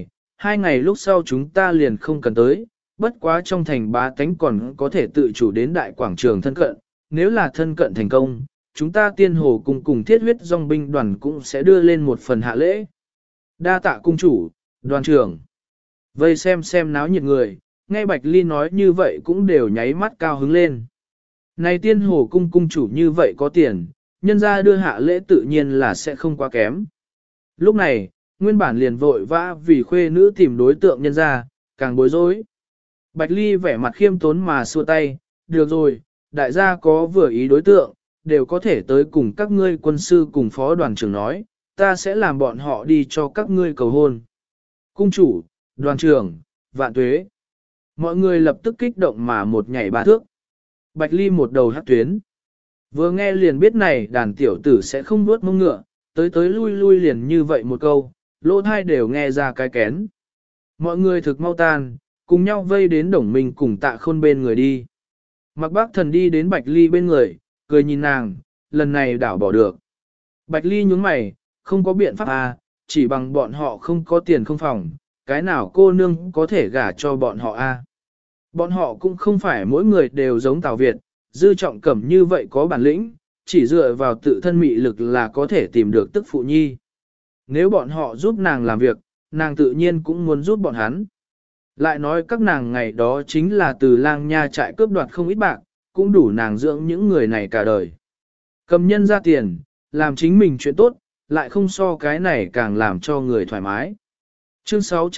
Speaker 1: 2 ngày lúc sau chúng ta liền không cần tới, bất quá trong thành bá tánh còn có thể tự chủ đến đại quảng trường thân cận, nếu là thân cận thành công, chúng ta tiên hồ cùng thiết huyết dòng binh đoàn cũng sẽ đưa lên một phần hạ lễ. Đa tạ cung chủ, đoàn trưởng. Vây xem náo nhiệt người, nghe Bạch Ly nói như vậy cũng đều nháy mắt cao hứng lên. Này tiên hồ cung chủ như vậy có tiền, nhân ra đưa hạ lễ tự nhiên là sẽ không quá kém. Lúc này, nguyên bản liền vội vã vì khuê nữ tìm đối tượng nhân ra, càng bối rối. Bạch Ly vẻ mặt khiêm tốn mà xua tay, được rồi, đại gia có vừa ý đối tượng, đều có thể tới cùng các ngươi quân sư cùng phó đoàn trưởng nói, ta sẽ làm bọn họ đi cho các ngươi cầu hôn. Cung chủ, đoàn trưởng, Vạn Tuế. Mọi người lập tức kích động mà một nhảy ba thước. Bạch Ly một đầu hát tuyến. Vừa nghe liền biết này đàn tiểu tử sẽ không nuốt mông ngựa, tới lui liền như vậy một câu, lỗ thai đều nghe ra cái kén. Mọi người thực mau tan, cùng nhau vây đến Đồng Minh cùng Tạ Khôn bên người đi. Mặc Bác Thần đi đến Bạch Ly bên người, cười nhìn nàng, lần này đảo bỏ được. Bạch Ly nhướng mày, không có biện pháp à, chỉ bằng bọn họ không có tiền không phòng, cái nào cô nương có thể gả cho bọn họ a? Bọn họ cũng không phải mỗi người đều giống Tào Việt, Dư Trọng Cẩm như vậy có bản lĩnh, chỉ dựa vào tự thân mị lực là có thể tìm được tức phụ nhi. Nếu bọn họ giúp nàng làm việc, nàng tự nhiên cũng muốn giúp bọn hắn. Lại nói các nàng ngày đó chính là từ lang nha trại cướp đoạt không ít bạc, cũng đủ nàng dưỡng những người này cả đời. Cầm nhân ra tiền, làm chính mình chuyện tốt, lại không so cái này càng làm cho người thoải mái. Chương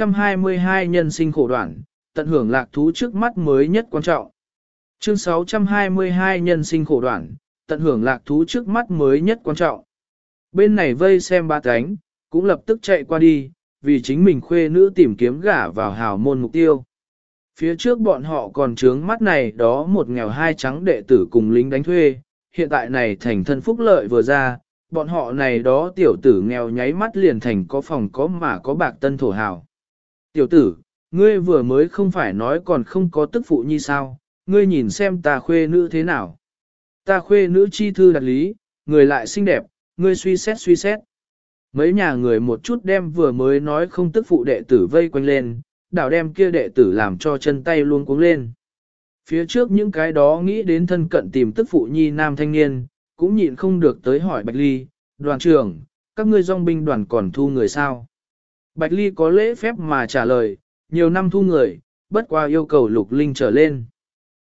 Speaker 1: 622 nhân sinh khổ đoạn, tận hưởng lạc thú trước mắt mới nhất quan trọng. Chương 622 nhân sinh khổ đoạn, tận hưởng lạc thú trước mắt mới nhất quan trọng. Bên này vây xem ba cánh, cũng lập tức chạy qua đi, vì chính mình khuê nữ tìm kiếm gả vào hào môn mục tiêu. Phía trước bọn họ còn trướng mắt này đó một nghèo hai trắng đệ tử cùng lính đánh thuê, hiện tại này thành thân phúc lợi vừa ra, bọn họ này đó tiểu tử nghèo nháy mắt liền thành có phòng có mà có bạc tân thổ hào. Tiểu tử, ngươi vừa mới không phải nói còn không có tức phụ nhi sao, ngươi nhìn xem ta khuê nữ thế nào. Ta khuê nữ chi thư đặt lý, người lại xinh đẹp, ngươi suy xét. Mấy nhà người một chút đem vừa mới nói không tức phụ đệ tử vây quanh lên, đảo đem kia đệ tử làm cho chân tay luôn cuống lên. Phía trước những cái đó nghĩ đến thân cận tìm tức phụ nhi nam thanh niên, cũng nhịn không được tới hỏi Bạch Ly, đoàn trưởng, các ngươi dòng binh đoàn còn thu người sao? Bạch Ly có lễ phép mà trả lời, nhiều năm thu người, bất qua yêu cầu Lục Linh trở lên.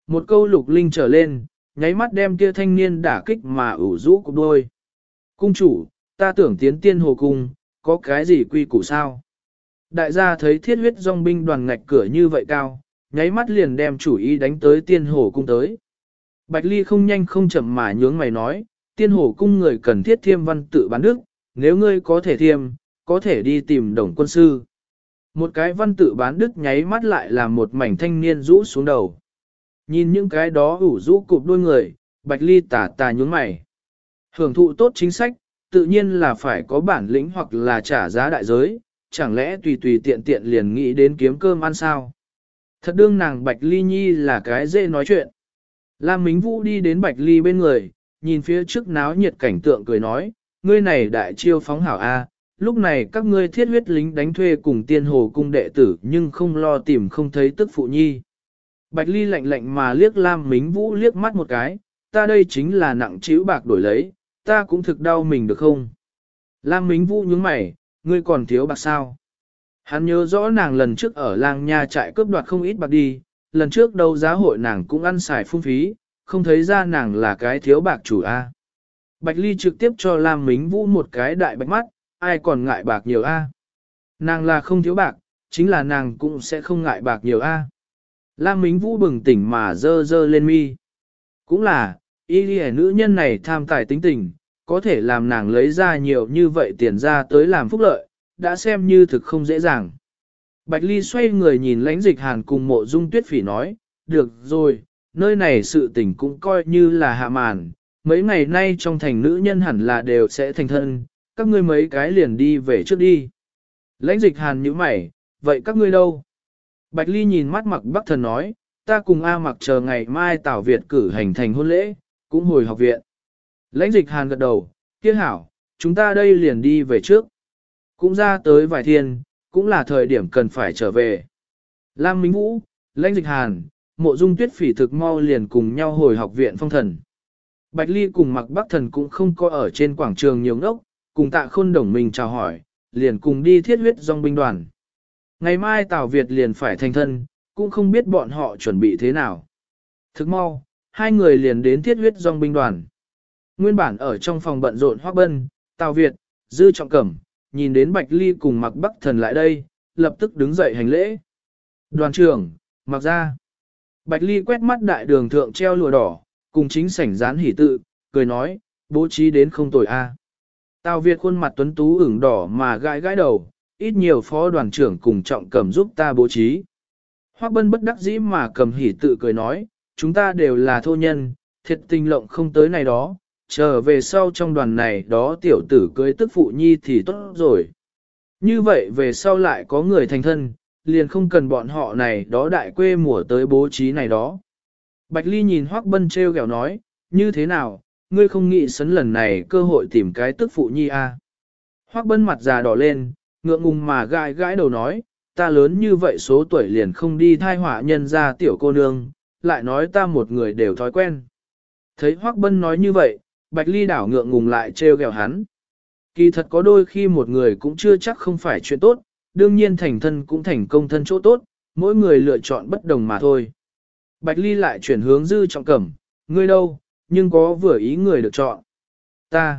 Speaker 1: Một câu lục linh trở lên, nháy mắt đem kia thanh niên đả kích mà ủ rũ cục đôi. Cung chủ, ta tưởng tiến tiên hồ cung, có cái gì quy củ sao? Đại gia thấy thiết huyết dòng binh đoàn ngạch cửa như vậy cao, nháy mắt liền đem chủ ý đánh tới tiên hồ cung tới. Bạch Ly không nhanh không chậm mà nhướng mày nói, tiên hồ cung người cần thiết thiêm văn tự bán đức, nếu ngươi có thể thiêm, có thể đi tìm đồng quân sư. Một cái văn tự bán đức nháy mắt lại làm một mảnh thanh niên rũ xuống đầu. Nhìn những cái đó ủ rũ cụp đôi người, Bạch Ly tà tà nhướng mày. Hưởng thụ tốt chính sách, tự nhiên là phải có bản lĩnh hoặc là trả giá đại giới, chẳng lẽ tùy tùy tiện tiện liền nghĩ đến kiếm cơm ăn sao? Thật đương nàng Bạch Ly Nhi là cái dễ nói chuyện. Lam Mính Vũ đi đến Bạch Ly bên người, nhìn phía trước náo nhiệt cảnh tượng cười nói, ngươi này đại chiêu phóng hảo A, lúc này các ngươi thiết huyết lính đánh thuê cùng tiên hồ cung đệ tử nhưng không lo tìm không thấy tức phụ nhi. Bạch Ly lạnh lạnh mà liếc Lam Mính Vũ liếc mắt một cái, ta đây chính là nặng chịu bạc đổi lấy, ta cũng thực đau mình được không? Lam Mính Vũ nhướng mày, ngươi còn thiếu bạc sao? Hắn nhớ rõ nàng lần trước ở làng nha trại cướp đoạt không ít bạc đi, lần trước đấu giá hội nàng cũng ăn xài phung phí, không thấy ra nàng là cái thiếu bạc chủ A. Bạch Ly trực tiếp cho Lam Mính Vũ một cái đại bạch mắt, ai còn ngại bạc nhiều A. Nàng là không thiếu bạc, chính là nàng cũng sẽ không ngại bạc nhiều A. Lam Mính Vũ bừng tỉnh mà dơ lên mi. Cũng là, y lì nữ nhân này tham tài tính tình, có thể làm nàng lấy ra nhiều như vậy tiền ra tới làm phúc lợi, đã xem như thực không dễ dàng. Bạch Ly xoay người nhìn Lãnh Dịch Hàn cùng Mộ Dung Tuyết Phỉ nói, được rồi, nơi này sự tình cũng coi như là hạ màn, mấy ngày nay trong thành nữ nhân hẳn là đều sẽ thành thân, các ngươi mấy cái liền đi về trước đi. Lãnh Dịch Hàn nhíu mày, vậy các ngươi đâu? Bạch Ly nhìn mắt Mặc Bắc Thần nói, ta cùng A Mặc chờ ngày mai Tảo Việt cử hành thành hôn lễ, cũng hồi học viện. Lãnh Dịch Hàn gật đầu, kia hảo, chúng ta đây liền đi về trước. Cũng ra tới vài thiên, cũng là thời điểm cần phải trở về. Lam Mính Vũ, Lãnh Dịch Hàn, Mộ Dung Tuyết Phỉ thực mau liền cùng nhau hồi học viện phong thần. Bạch Ly cùng Mặc Bắc Thần cũng không có ở trên quảng trường nhiều ngốc, cùng Tạ Khôn Đồng mình chào hỏi, liền cùng đi thiết huyết dòng binh đoàn. Ngày mai Tào Việt liền phải thành thân, cũng không biết bọn họ chuẩn bị thế nào. Thức mau, hai người liền đến thiết huyết dòng binh đoàn. Nguyên bản ở trong phòng bận rộn Hoắc Bân, Tào Việt, Dư Trọng Cẩm, nhìn đến Bạch Ly cùng Mặc Bắc Thần lại đây, lập tức đứng dậy hành lễ. Đoàn trưởng, Mặc ra. Bạch Ly quét mắt đại đường thượng treo lụa đỏ, cùng chính sảnh dán hỉ tự, cười nói, bố trí đến không tồi a. Tào Việt khuôn mặt tuấn tú ửng đỏ mà gãi gãi đầu, ít nhiều phó đoàn trưởng cùng Trọng Cẩm giúp ta bố trí. Hoắc Bân bất đắc dĩ mà cầm hỉ tự cười nói, chúng ta đều là thô nhân, thiệt tình lộng không tới này đó, trở về sau trong đoàn này đó tiểu tử cưới tức phụ nhi thì tốt rồi. Như vậy về sau lại có người thành thân, liền không cần bọn họ này đó đại quê mùa tới bố trí này đó. Bạch Ly nhìn Hoắc Bân treo gẹo nói, như thế nào, ngươi không nghĩ sấn lần này cơ hội tìm cái tức phụ nhi à? Hoắc Bân mặt già đỏ lên, ngượng ngùng mà gãi gãi đầu nói, ta lớn như vậy số tuổi liền không đi thai họa nhân ra tiểu cô nương, lại nói ta một người đều thói quen. Thấy Hoắc Bân nói như vậy, Bạch Ly đảo ngượng ngùng lại trêu ghẹo hắn. Kỳ thật có đôi khi một người cũng chưa chắc không phải chuyện tốt, đương nhiên thành thân cũng thành công thân chỗ tốt, mỗi người lựa chọn bất đồng mà thôi. Bạch Ly lại chuyển hướng Dư Trọng Cẩm, ngươi đâu, nhưng có vừa ý người được chọn. Ta.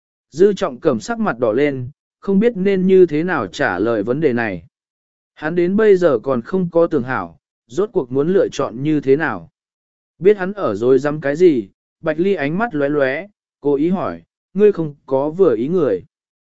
Speaker 1: Dư Trọng Cẩm sắc mặt đỏ lên, không biết nên như thế nào trả lời vấn đề này. Hắn đến bây giờ còn không có tưởng hảo, rốt cuộc muốn lựa chọn như thế nào. Biết hắn ở rồi dám cái gì, Bạch Ly ánh mắt lóe lóe, cố ý hỏi, ngươi không có vừa ý người.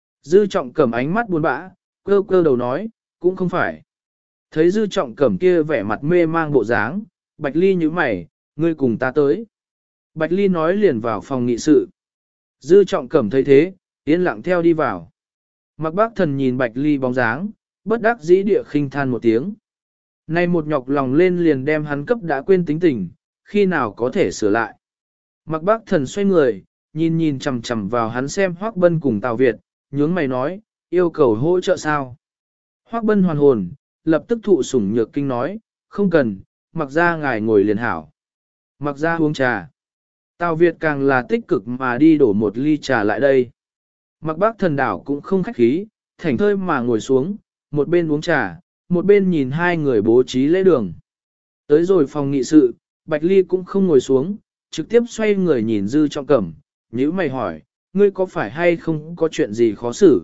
Speaker 1: Dư Trọng Cẩm ánh mắt buồn bã, cơ cơ đầu nói, cũng không phải. Thấy Dư Trọng Cẩm kia vẻ mặt mê mang bộ dáng, Bạch Ly nhíu mày, ngươi cùng ta tới. Bạch Ly nói liền vào phòng nghị sự. Dư Trọng Cẩm thấy thế, yên lặng theo đi vào. Mặc Bác Thần nhìn Bạch Ly bóng dáng, bất đắc dĩ địa khinh than một tiếng. Nay một nhọc lòng lên liền đem hắn cấp đã quên tính tình, khi nào có thể sửa lại. Mặc Bác Thần xoay người, nhìn nhìn chằm chằm vào hắn xem Hoắc Bân cùng Tào Việt, nhướng mày nói, yêu cầu hỗ trợ sao. Hoắc Bân hoàn hồn, lập tức thụ sủng nhược kinh nói, không cần, mặc ra ngài ngồi liền hảo. Mặc ra uống trà. Tào Việt càng là tích cực mà đi đổ một ly trà lại đây. Mặc Bác Thần đảo cũng không khách khí, thảnh thơi mà ngồi xuống, một bên uống trà, một bên nhìn hai người bố trí lễ đường. Tới rồi phòng nghị sự, Bạch Ly cũng không ngồi xuống, trực tiếp xoay người nhìn Dư Trọng Cẩm, nhíu mày hỏi, ngươi có phải hay không có chuyện gì khó xử?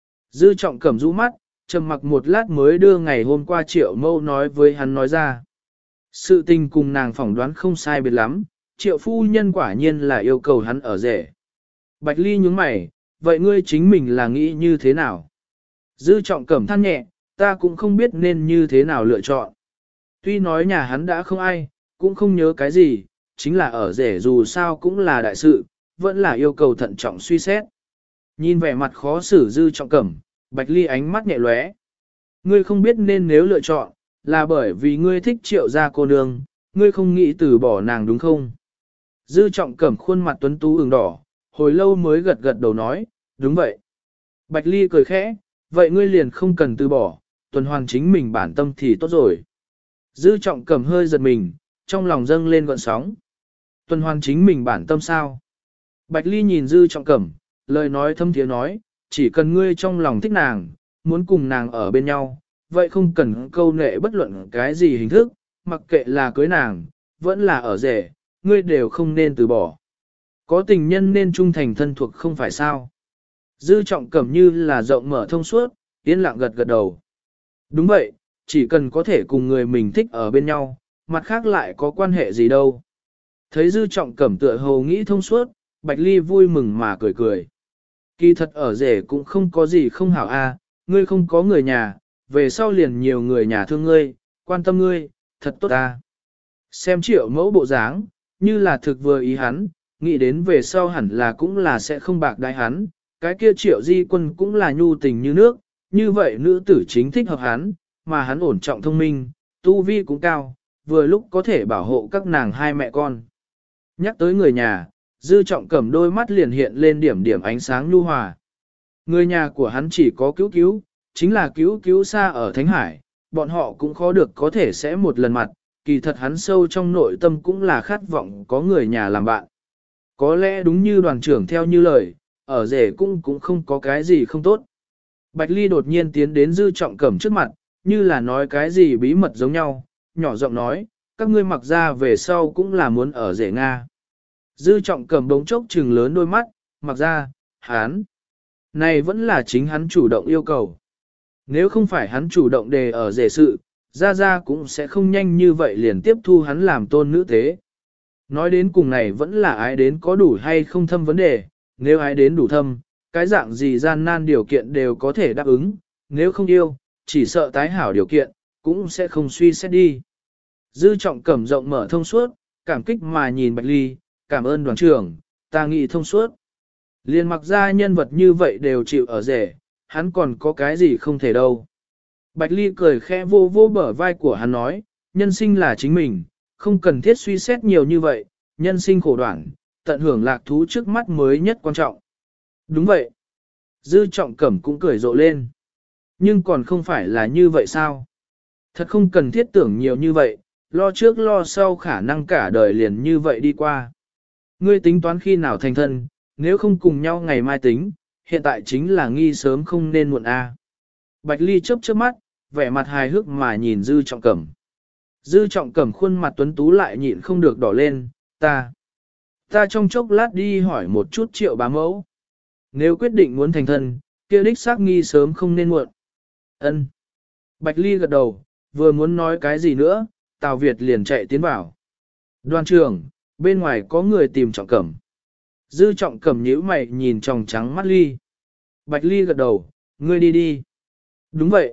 Speaker 1: Dư Trọng Cẩm rũ mắt, trầm mặc một lát mới đưa ngày hôm qua Triệu Mâu nói với hắn nói ra. Sự tình cùng nàng phỏng đoán không sai biệt lắm, Triệu phu nhân quả nhiên là yêu cầu hắn ở rể. Bạch Ly nhướng mày, vậy ngươi chính mình là nghĩ như thế nào? Dư Trọng Cẩm than nhẹ, ta cũng không biết nên như thế nào lựa chọn. Tuy nói nhà hắn đã không ai, cũng không nhớ cái gì, chính là ở rể dù sao cũng là đại sự, vẫn là yêu cầu thận trọng suy xét. Nhìn vẻ mặt khó xử Dư Trọng Cẩm, Bạch Ly ánh mắt nhẹ lóe. Ngươi không biết nên nếu lựa chọn, là bởi vì ngươi thích Triệu gia cô nương, ngươi không nghĩ từ bỏ nàng đúng không? Dư Trọng Cẩm khuôn mặt tuấn tú ửng đỏ, hồi lâu mới gật gật đầu nói, đúng vậy. Bạch Ly cười khẽ, vậy ngươi liền không cần từ bỏ, tuần hoàn chính mình bản tâm thì tốt rồi. Dư Trọng Cẩm hơi giật mình, trong lòng dâng lên gợn sóng. Tuần hoàn chính mình bản tâm sao? Bạch Ly nhìn Dư Trọng Cẩm, lời nói thâm thiế nói, chỉ cần ngươi trong lòng thích nàng, muốn cùng nàng ở bên nhau, vậy không cần câu nệ bất luận cái gì hình thức, mặc kệ là cưới nàng, vẫn là ở rể, ngươi đều không nên từ bỏ. Có tình nhân nên trung thành thân thuộc không phải sao? Dư Trọng Cẩm như là rộng mở thông suốt, yên lặng gật gật đầu. Đúng vậy, chỉ cần có thể cùng người mình thích ở bên nhau, mặt khác lại có quan hệ gì đâu. Thấy Dư Trọng Cẩm tựa hồ nghĩ thông suốt, Bạch Ly vui mừng mà cười cười. Kỳ thật ở rể cũng không có gì không hảo a, ngươi không có người nhà, về sau liền nhiều người nhà thương ngươi, quan tâm ngươi, thật tốt ta. Xem Triệu mẫu bộ dáng, như là thực vừa ý hắn, nghĩ đến về sau hẳn là cũng là sẽ không bạc đái hắn, cái kia Triệu Di Quân cũng là nhu tình như nước, như vậy nữ tử chính thích hợp hắn, mà hắn ổn trọng thông minh, tu vi cũng cao, vừa lúc có thể bảo hộ các nàng hai mẹ con. Nhắc tới người nhà, Dư Trọng Cẩm đôi mắt liền hiện lên điểm điểm ánh sáng nhu hòa. Người nhà của hắn chỉ có cứu cứu, chính là cứu cứu xa ở Thánh Hải, bọn họ cũng khó được có thể sẽ một lần mặt, kỳ thật hắn sâu trong nội tâm cũng là khát vọng có người nhà làm bạn. Có lẽ đúng như đoàn trưởng theo như lời, ở rể cũng không có cái gì không tốt. Bạch Ly đột nhiên tiến đến Dư Trọng Cẩm trước mặt, như là nói cái gì bí mật giống nhau, nhỏ giọng nói, các ngươi mặc ra về sau cũng là muốn ở rể Nga. Dư Trọng Cẩm đống chốc trừng lớn đôi mắt, mặc ra, hắn. Này vẫn là chính hắn chủ động yêu cầu. Nếu không phải hắn chủ động đề ở rể sự, Gia cũng sẽ không nhanh như vậy liền tiếp thu hắn làm tôn nữ thế. Nói đến cùng này vẫn là ai đến có đủ hay không thâm vấn đề, nếu ai đến đủ thâm, cái dạng gì gian nan điều kiện đều có thể đáp ứng, nếu không yêu, chỉ sợ tái hảo điều kiện, cũng sẽ không suy xét đi. Dư Trọng Cẩm rộng mở thông suốt, cảm kích mà nhìn Bạch Ly, cảm ơn đoàn trưởng, ta nghĩ thông suốt. Liên mặc ra nhân vật như vậy đều chịu ở rể, hắn còn có cái gì không thể đâu. Bạch Ly cười khẽ vô vô bờ vai của hắn nói, nhân sinh là chính mình, không cần thiết suy xét nhiều như vậy, nhân sinh khổ đoạn, tận hưởng lạc thú trước mắt mới nhất quan trọng. Đúng vậy. Dư Trọng Cẩm cũng cười rộ lên. Nhưng còn không phải là như vậy sao? Thật không cần thiết tưởng nhiều như vậy, lo trước lo sau khả năng cả đời liền như vậy đi qua. Ngươi tính toán khi nào thành thân, nếu không cùng nhau ngày mai tính, hiện tại chính là nghi sớm không nên muộn a. Bạch Ly chớp chớp mắt, vẻ mặt hài hước mà nhìn Dư Trọng Cẩm. Dư Trọng Cẩm khuôn mặt tuấn tú lại nhịn không được đỏ lên, ta trong chốc lát đi hỏi một chút Triệu bá mẫu. Nếu quyết định muốn thành thân, kia đích xác nghi sớm không nên muộn. Ân. Bạch Ly gật đầu, vừa muốn nói cái gì nữa, Tào Việt liền chạy tiến vào. Đoàn trưởng, bên ngoài có người tìm Trọng Cẩm. Dư Trọng Cẩm nhíu mày nhìn tròng trắng mắt Ly. Bạch Ly gật đầu, ngươi đi đi. Đúng vậy.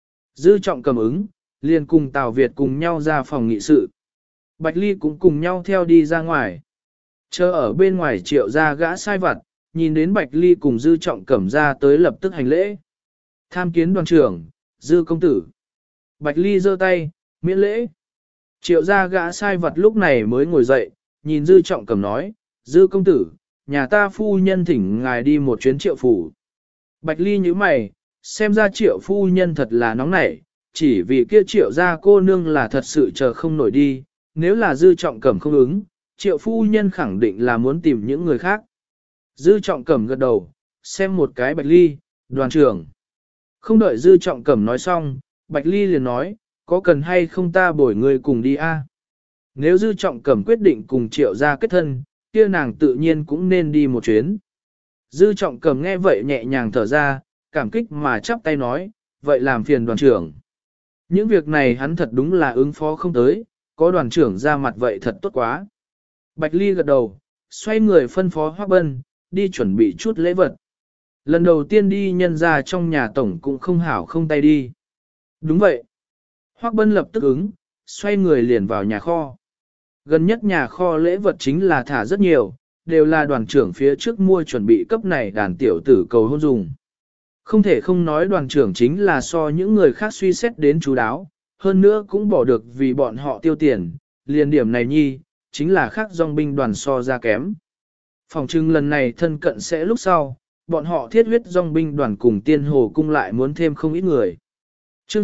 Speaker 1: Dư Trọng Cẩm ứng, liền cùng Tào Việt cùng nhau ra phòng nghị sự. Bạch Ly cũng cùng nhau theo đi ra ngoài. Chờ ở bên ngoài Triệu ra gã sai vặt, nhìn đến Bạch Ly cùng Dư Trọng Cẩm ra tới lập tức hành lễ. Tham kiến đoàn trưởng, Dư công tử. Bạch Ly giơ tay, miễn lễ. Triệu ra gã sai vặt lúc này mới ngồi dậy, nhìn Dư Trọng Cẩm nói, Dư công tử, nhà ta phu nhân thỉnh ngài đi một chuyến Triệu phủ. Bạch Ly nhíu mày, xem ra Triệu phu nhân thật là nóng nảy, chỉ vì kia Triệu ra cô nương là thật sự chờ không nổi đi, nếu là Dư Trọng Cẩm không ứng, Triệu phu nhân khẳng định là muốn tìm những người khác. Dư Trọng Cẩm gật đầu, xem một cái Bạch Ly, đoàn trưởng. Không đợi Dư Trọng Cẩm nói xong, Bạch Ly liền nói, có cần hay không ta bổi người cùng đi a? Nếu Dư Trọng Cẩm quyết định cùng Triệu gia kết thân, kia nàng tự nhiên cũng nên đi một chuyến. Dư Trọng Cẩm nghe vậy nhẹ nhàng thở ra, cảm kích mà chắp tay nói, vậy làm phiền đoàn trưởng. Những việc này hắn thật đúng là ứng phó không tới, có đoàn trưởng ra mặt vậy thật tốt quá. Bạch Ly gật đầu, xoay người phân phó Hoắc Bân, đi chuẩn bị chút lễ vật. Lần đầu tiên đi nhân ra trong nhà tổng cũng không hảo không tay đi. Đúng vậy. Hoắc Bân lập tức ứng, xoay người liền vào nhà kho. Gần nhất nhà kho lễ vật chính là thả rất nhiều, đều là đoàn trưởng phía trước mua chuẩn bị cấp này đàn tiểu tử cầu hôn dùng. Không thể không nói đoàn trưởng chính là so những người khác suy xét đến chú đáo, hơn nữa cũng bỏ được vì bọn họ tiêu tiền, liền điểm này nhi, chính là khác dòng binh đoàn so ra kém. Phòng trưng lần này thân cận sẽ lúc sau, bọn họ thiết huyết dòng binh đoàn cùng tiên hồ cung lại muốn thêm không ít người. Chương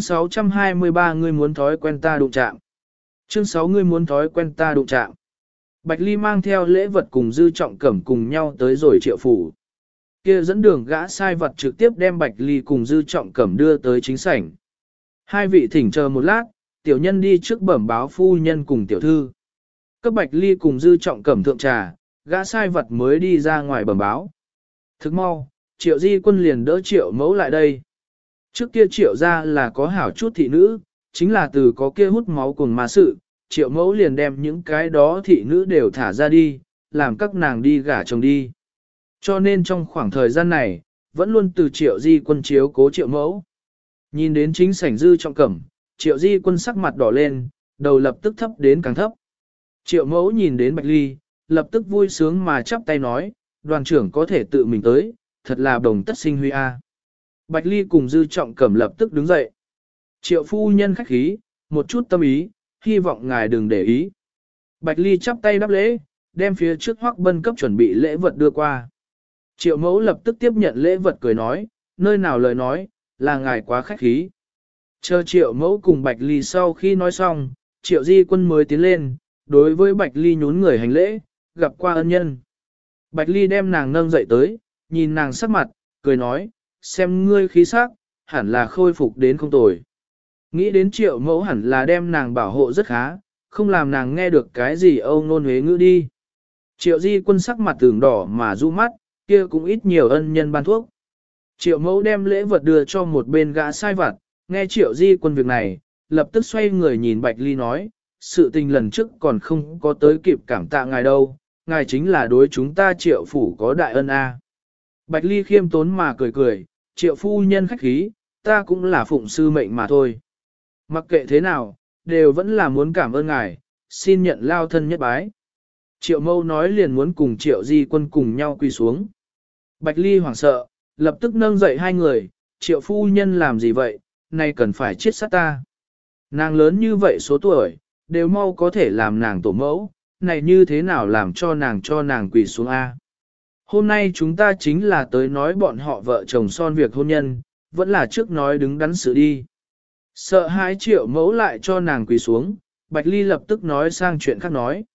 Speaker 1: 623 ngươi muốn thói quen ta đụng chạm. Chương 6 ngươi muốn thói quen ta đụng chạm. Bạch Ly mang theo lễ vật cùng Dư Trọng Cẩm cùng nhau tới rồi Triệu phủ. Kia dẫn đường gã sai vật trực tiếp đem Bạch Ly cùng Dư Trọng Cẩm đưa tới chính sảnh. Hai vị thỉnh chờ một lát, tiểu nhân đi trước bẩm báo phu nhân cùng tiểu thư. Cấp Bạch Ly cùng Dư Trọng Cẩm thượng trà, gã sai vật mới đi ra ngoài bẩm báo. Thức mau, Triệu Di Quân liền đỡ Triệu Mẫu lại đây. Trước kia Triệu ra là có hảo chút thị nữ, chính là từ có kia hút máu cùng ma sự, Triệu Mẫu liền đem những cái đó thị nữ đều thả ra đi, làm các nàng đi gả chồng đi. Cho nên trong khoảng thời gian này, vẫn luôn từ Triệu Di Quân chiếu cố Triệu Mẫu. Nhìn đến chính sảnh Dư Trọng Cẩm, Triệu Di Quân sắc mặt đỏ lên, đầu lập tức thấp đến càng thấp. Triệu Mẫu nhìn đến Bạch Ly, lập tức vui sướng mà chắp tay nói, đoàn trưởng có thể tự mình tới, thật là đồng tất sinh huy a. Bạch Ly cùng Dư Trọng Cẩm lập tức đứng dậy. Triệu phu nhân khách khí, một chút tâm ý, hy vọng ngài đừng để ý. Bạch Ly chắp tay đáp lễ, đem phía trước Hoắc Bân cấp chuẩn bị lễ vật đưa qua. Triệu Mẫu lập tức tiếp nhận lễ vật cười nói, nơi nào lời nói, là ngài quá khách khí. Chờ Triệu Mẫu cùng Bạch Ly sau khi nói xong, Triệu Di Quân mới tiến lên, đối với Bạch Ly nhún người hành lễ, gặp qua ân nhân. Bạch Ly đem nàng nâng dậy tới, nhìn nàng sắc mặt, cười nói, xem ngươi khí sắc, hẳn là khôi phục đến không tồi. Nghĩ đến Triệu Mẫu hẳn là đem nàng bảo hộ rất khá, không làm nàng nghe được cái gì âu nôn huế ngữ đi. Triệu Di Quân sắc mặt tưởng đỏ mà du mắt, kia cũng ít nhiều ân nhân ban thuốc. Triệu Mẫu đem lễ vật đưa cho một bên gã sai vặt, nghe Triệu Di Quân việc này, lập tức xoay người nhìn Bạch Ly nói, sự tình lần trước còn không có tới kịp cảm tạ ngài đâu, ngài chính là đối chúng ta Triệu phủ có đại ân a. Bạch Ly khiêm tốn mà cười cười, Triệu phu nhân khách khí, ta cũng là phụng sư mệnh mà thôi. Mặc kệ thế nào, đều vẫn là muốn cảm ơn ngài, xin nhận lao thân nhất bái. Triệu Mâu nói liền muốn cùng Triệu Di Quân cùng nhau quỳ xuống. Bạch Ly hoảng sợ, lập tức nâng dậy hai người, Triệu phu nhân làm gì vậy, nay cần phải chết sát ta. Nàng lớn như vậy số tuổi, đều mau có thể làm nàng tổ mẫu, này như thế nào làm cho nàng quỳ xuống A. Hôm nay chúng ta chính là tới nói bọn họ vợ chồng son việc hôn nhân, vẫn là trước nói đứng đắn sự đi. Sợ hãi Triệu Mẫu lại cho nàng quỳ xuống, Bạch Ly lập tức nói sang chuyện khác nói,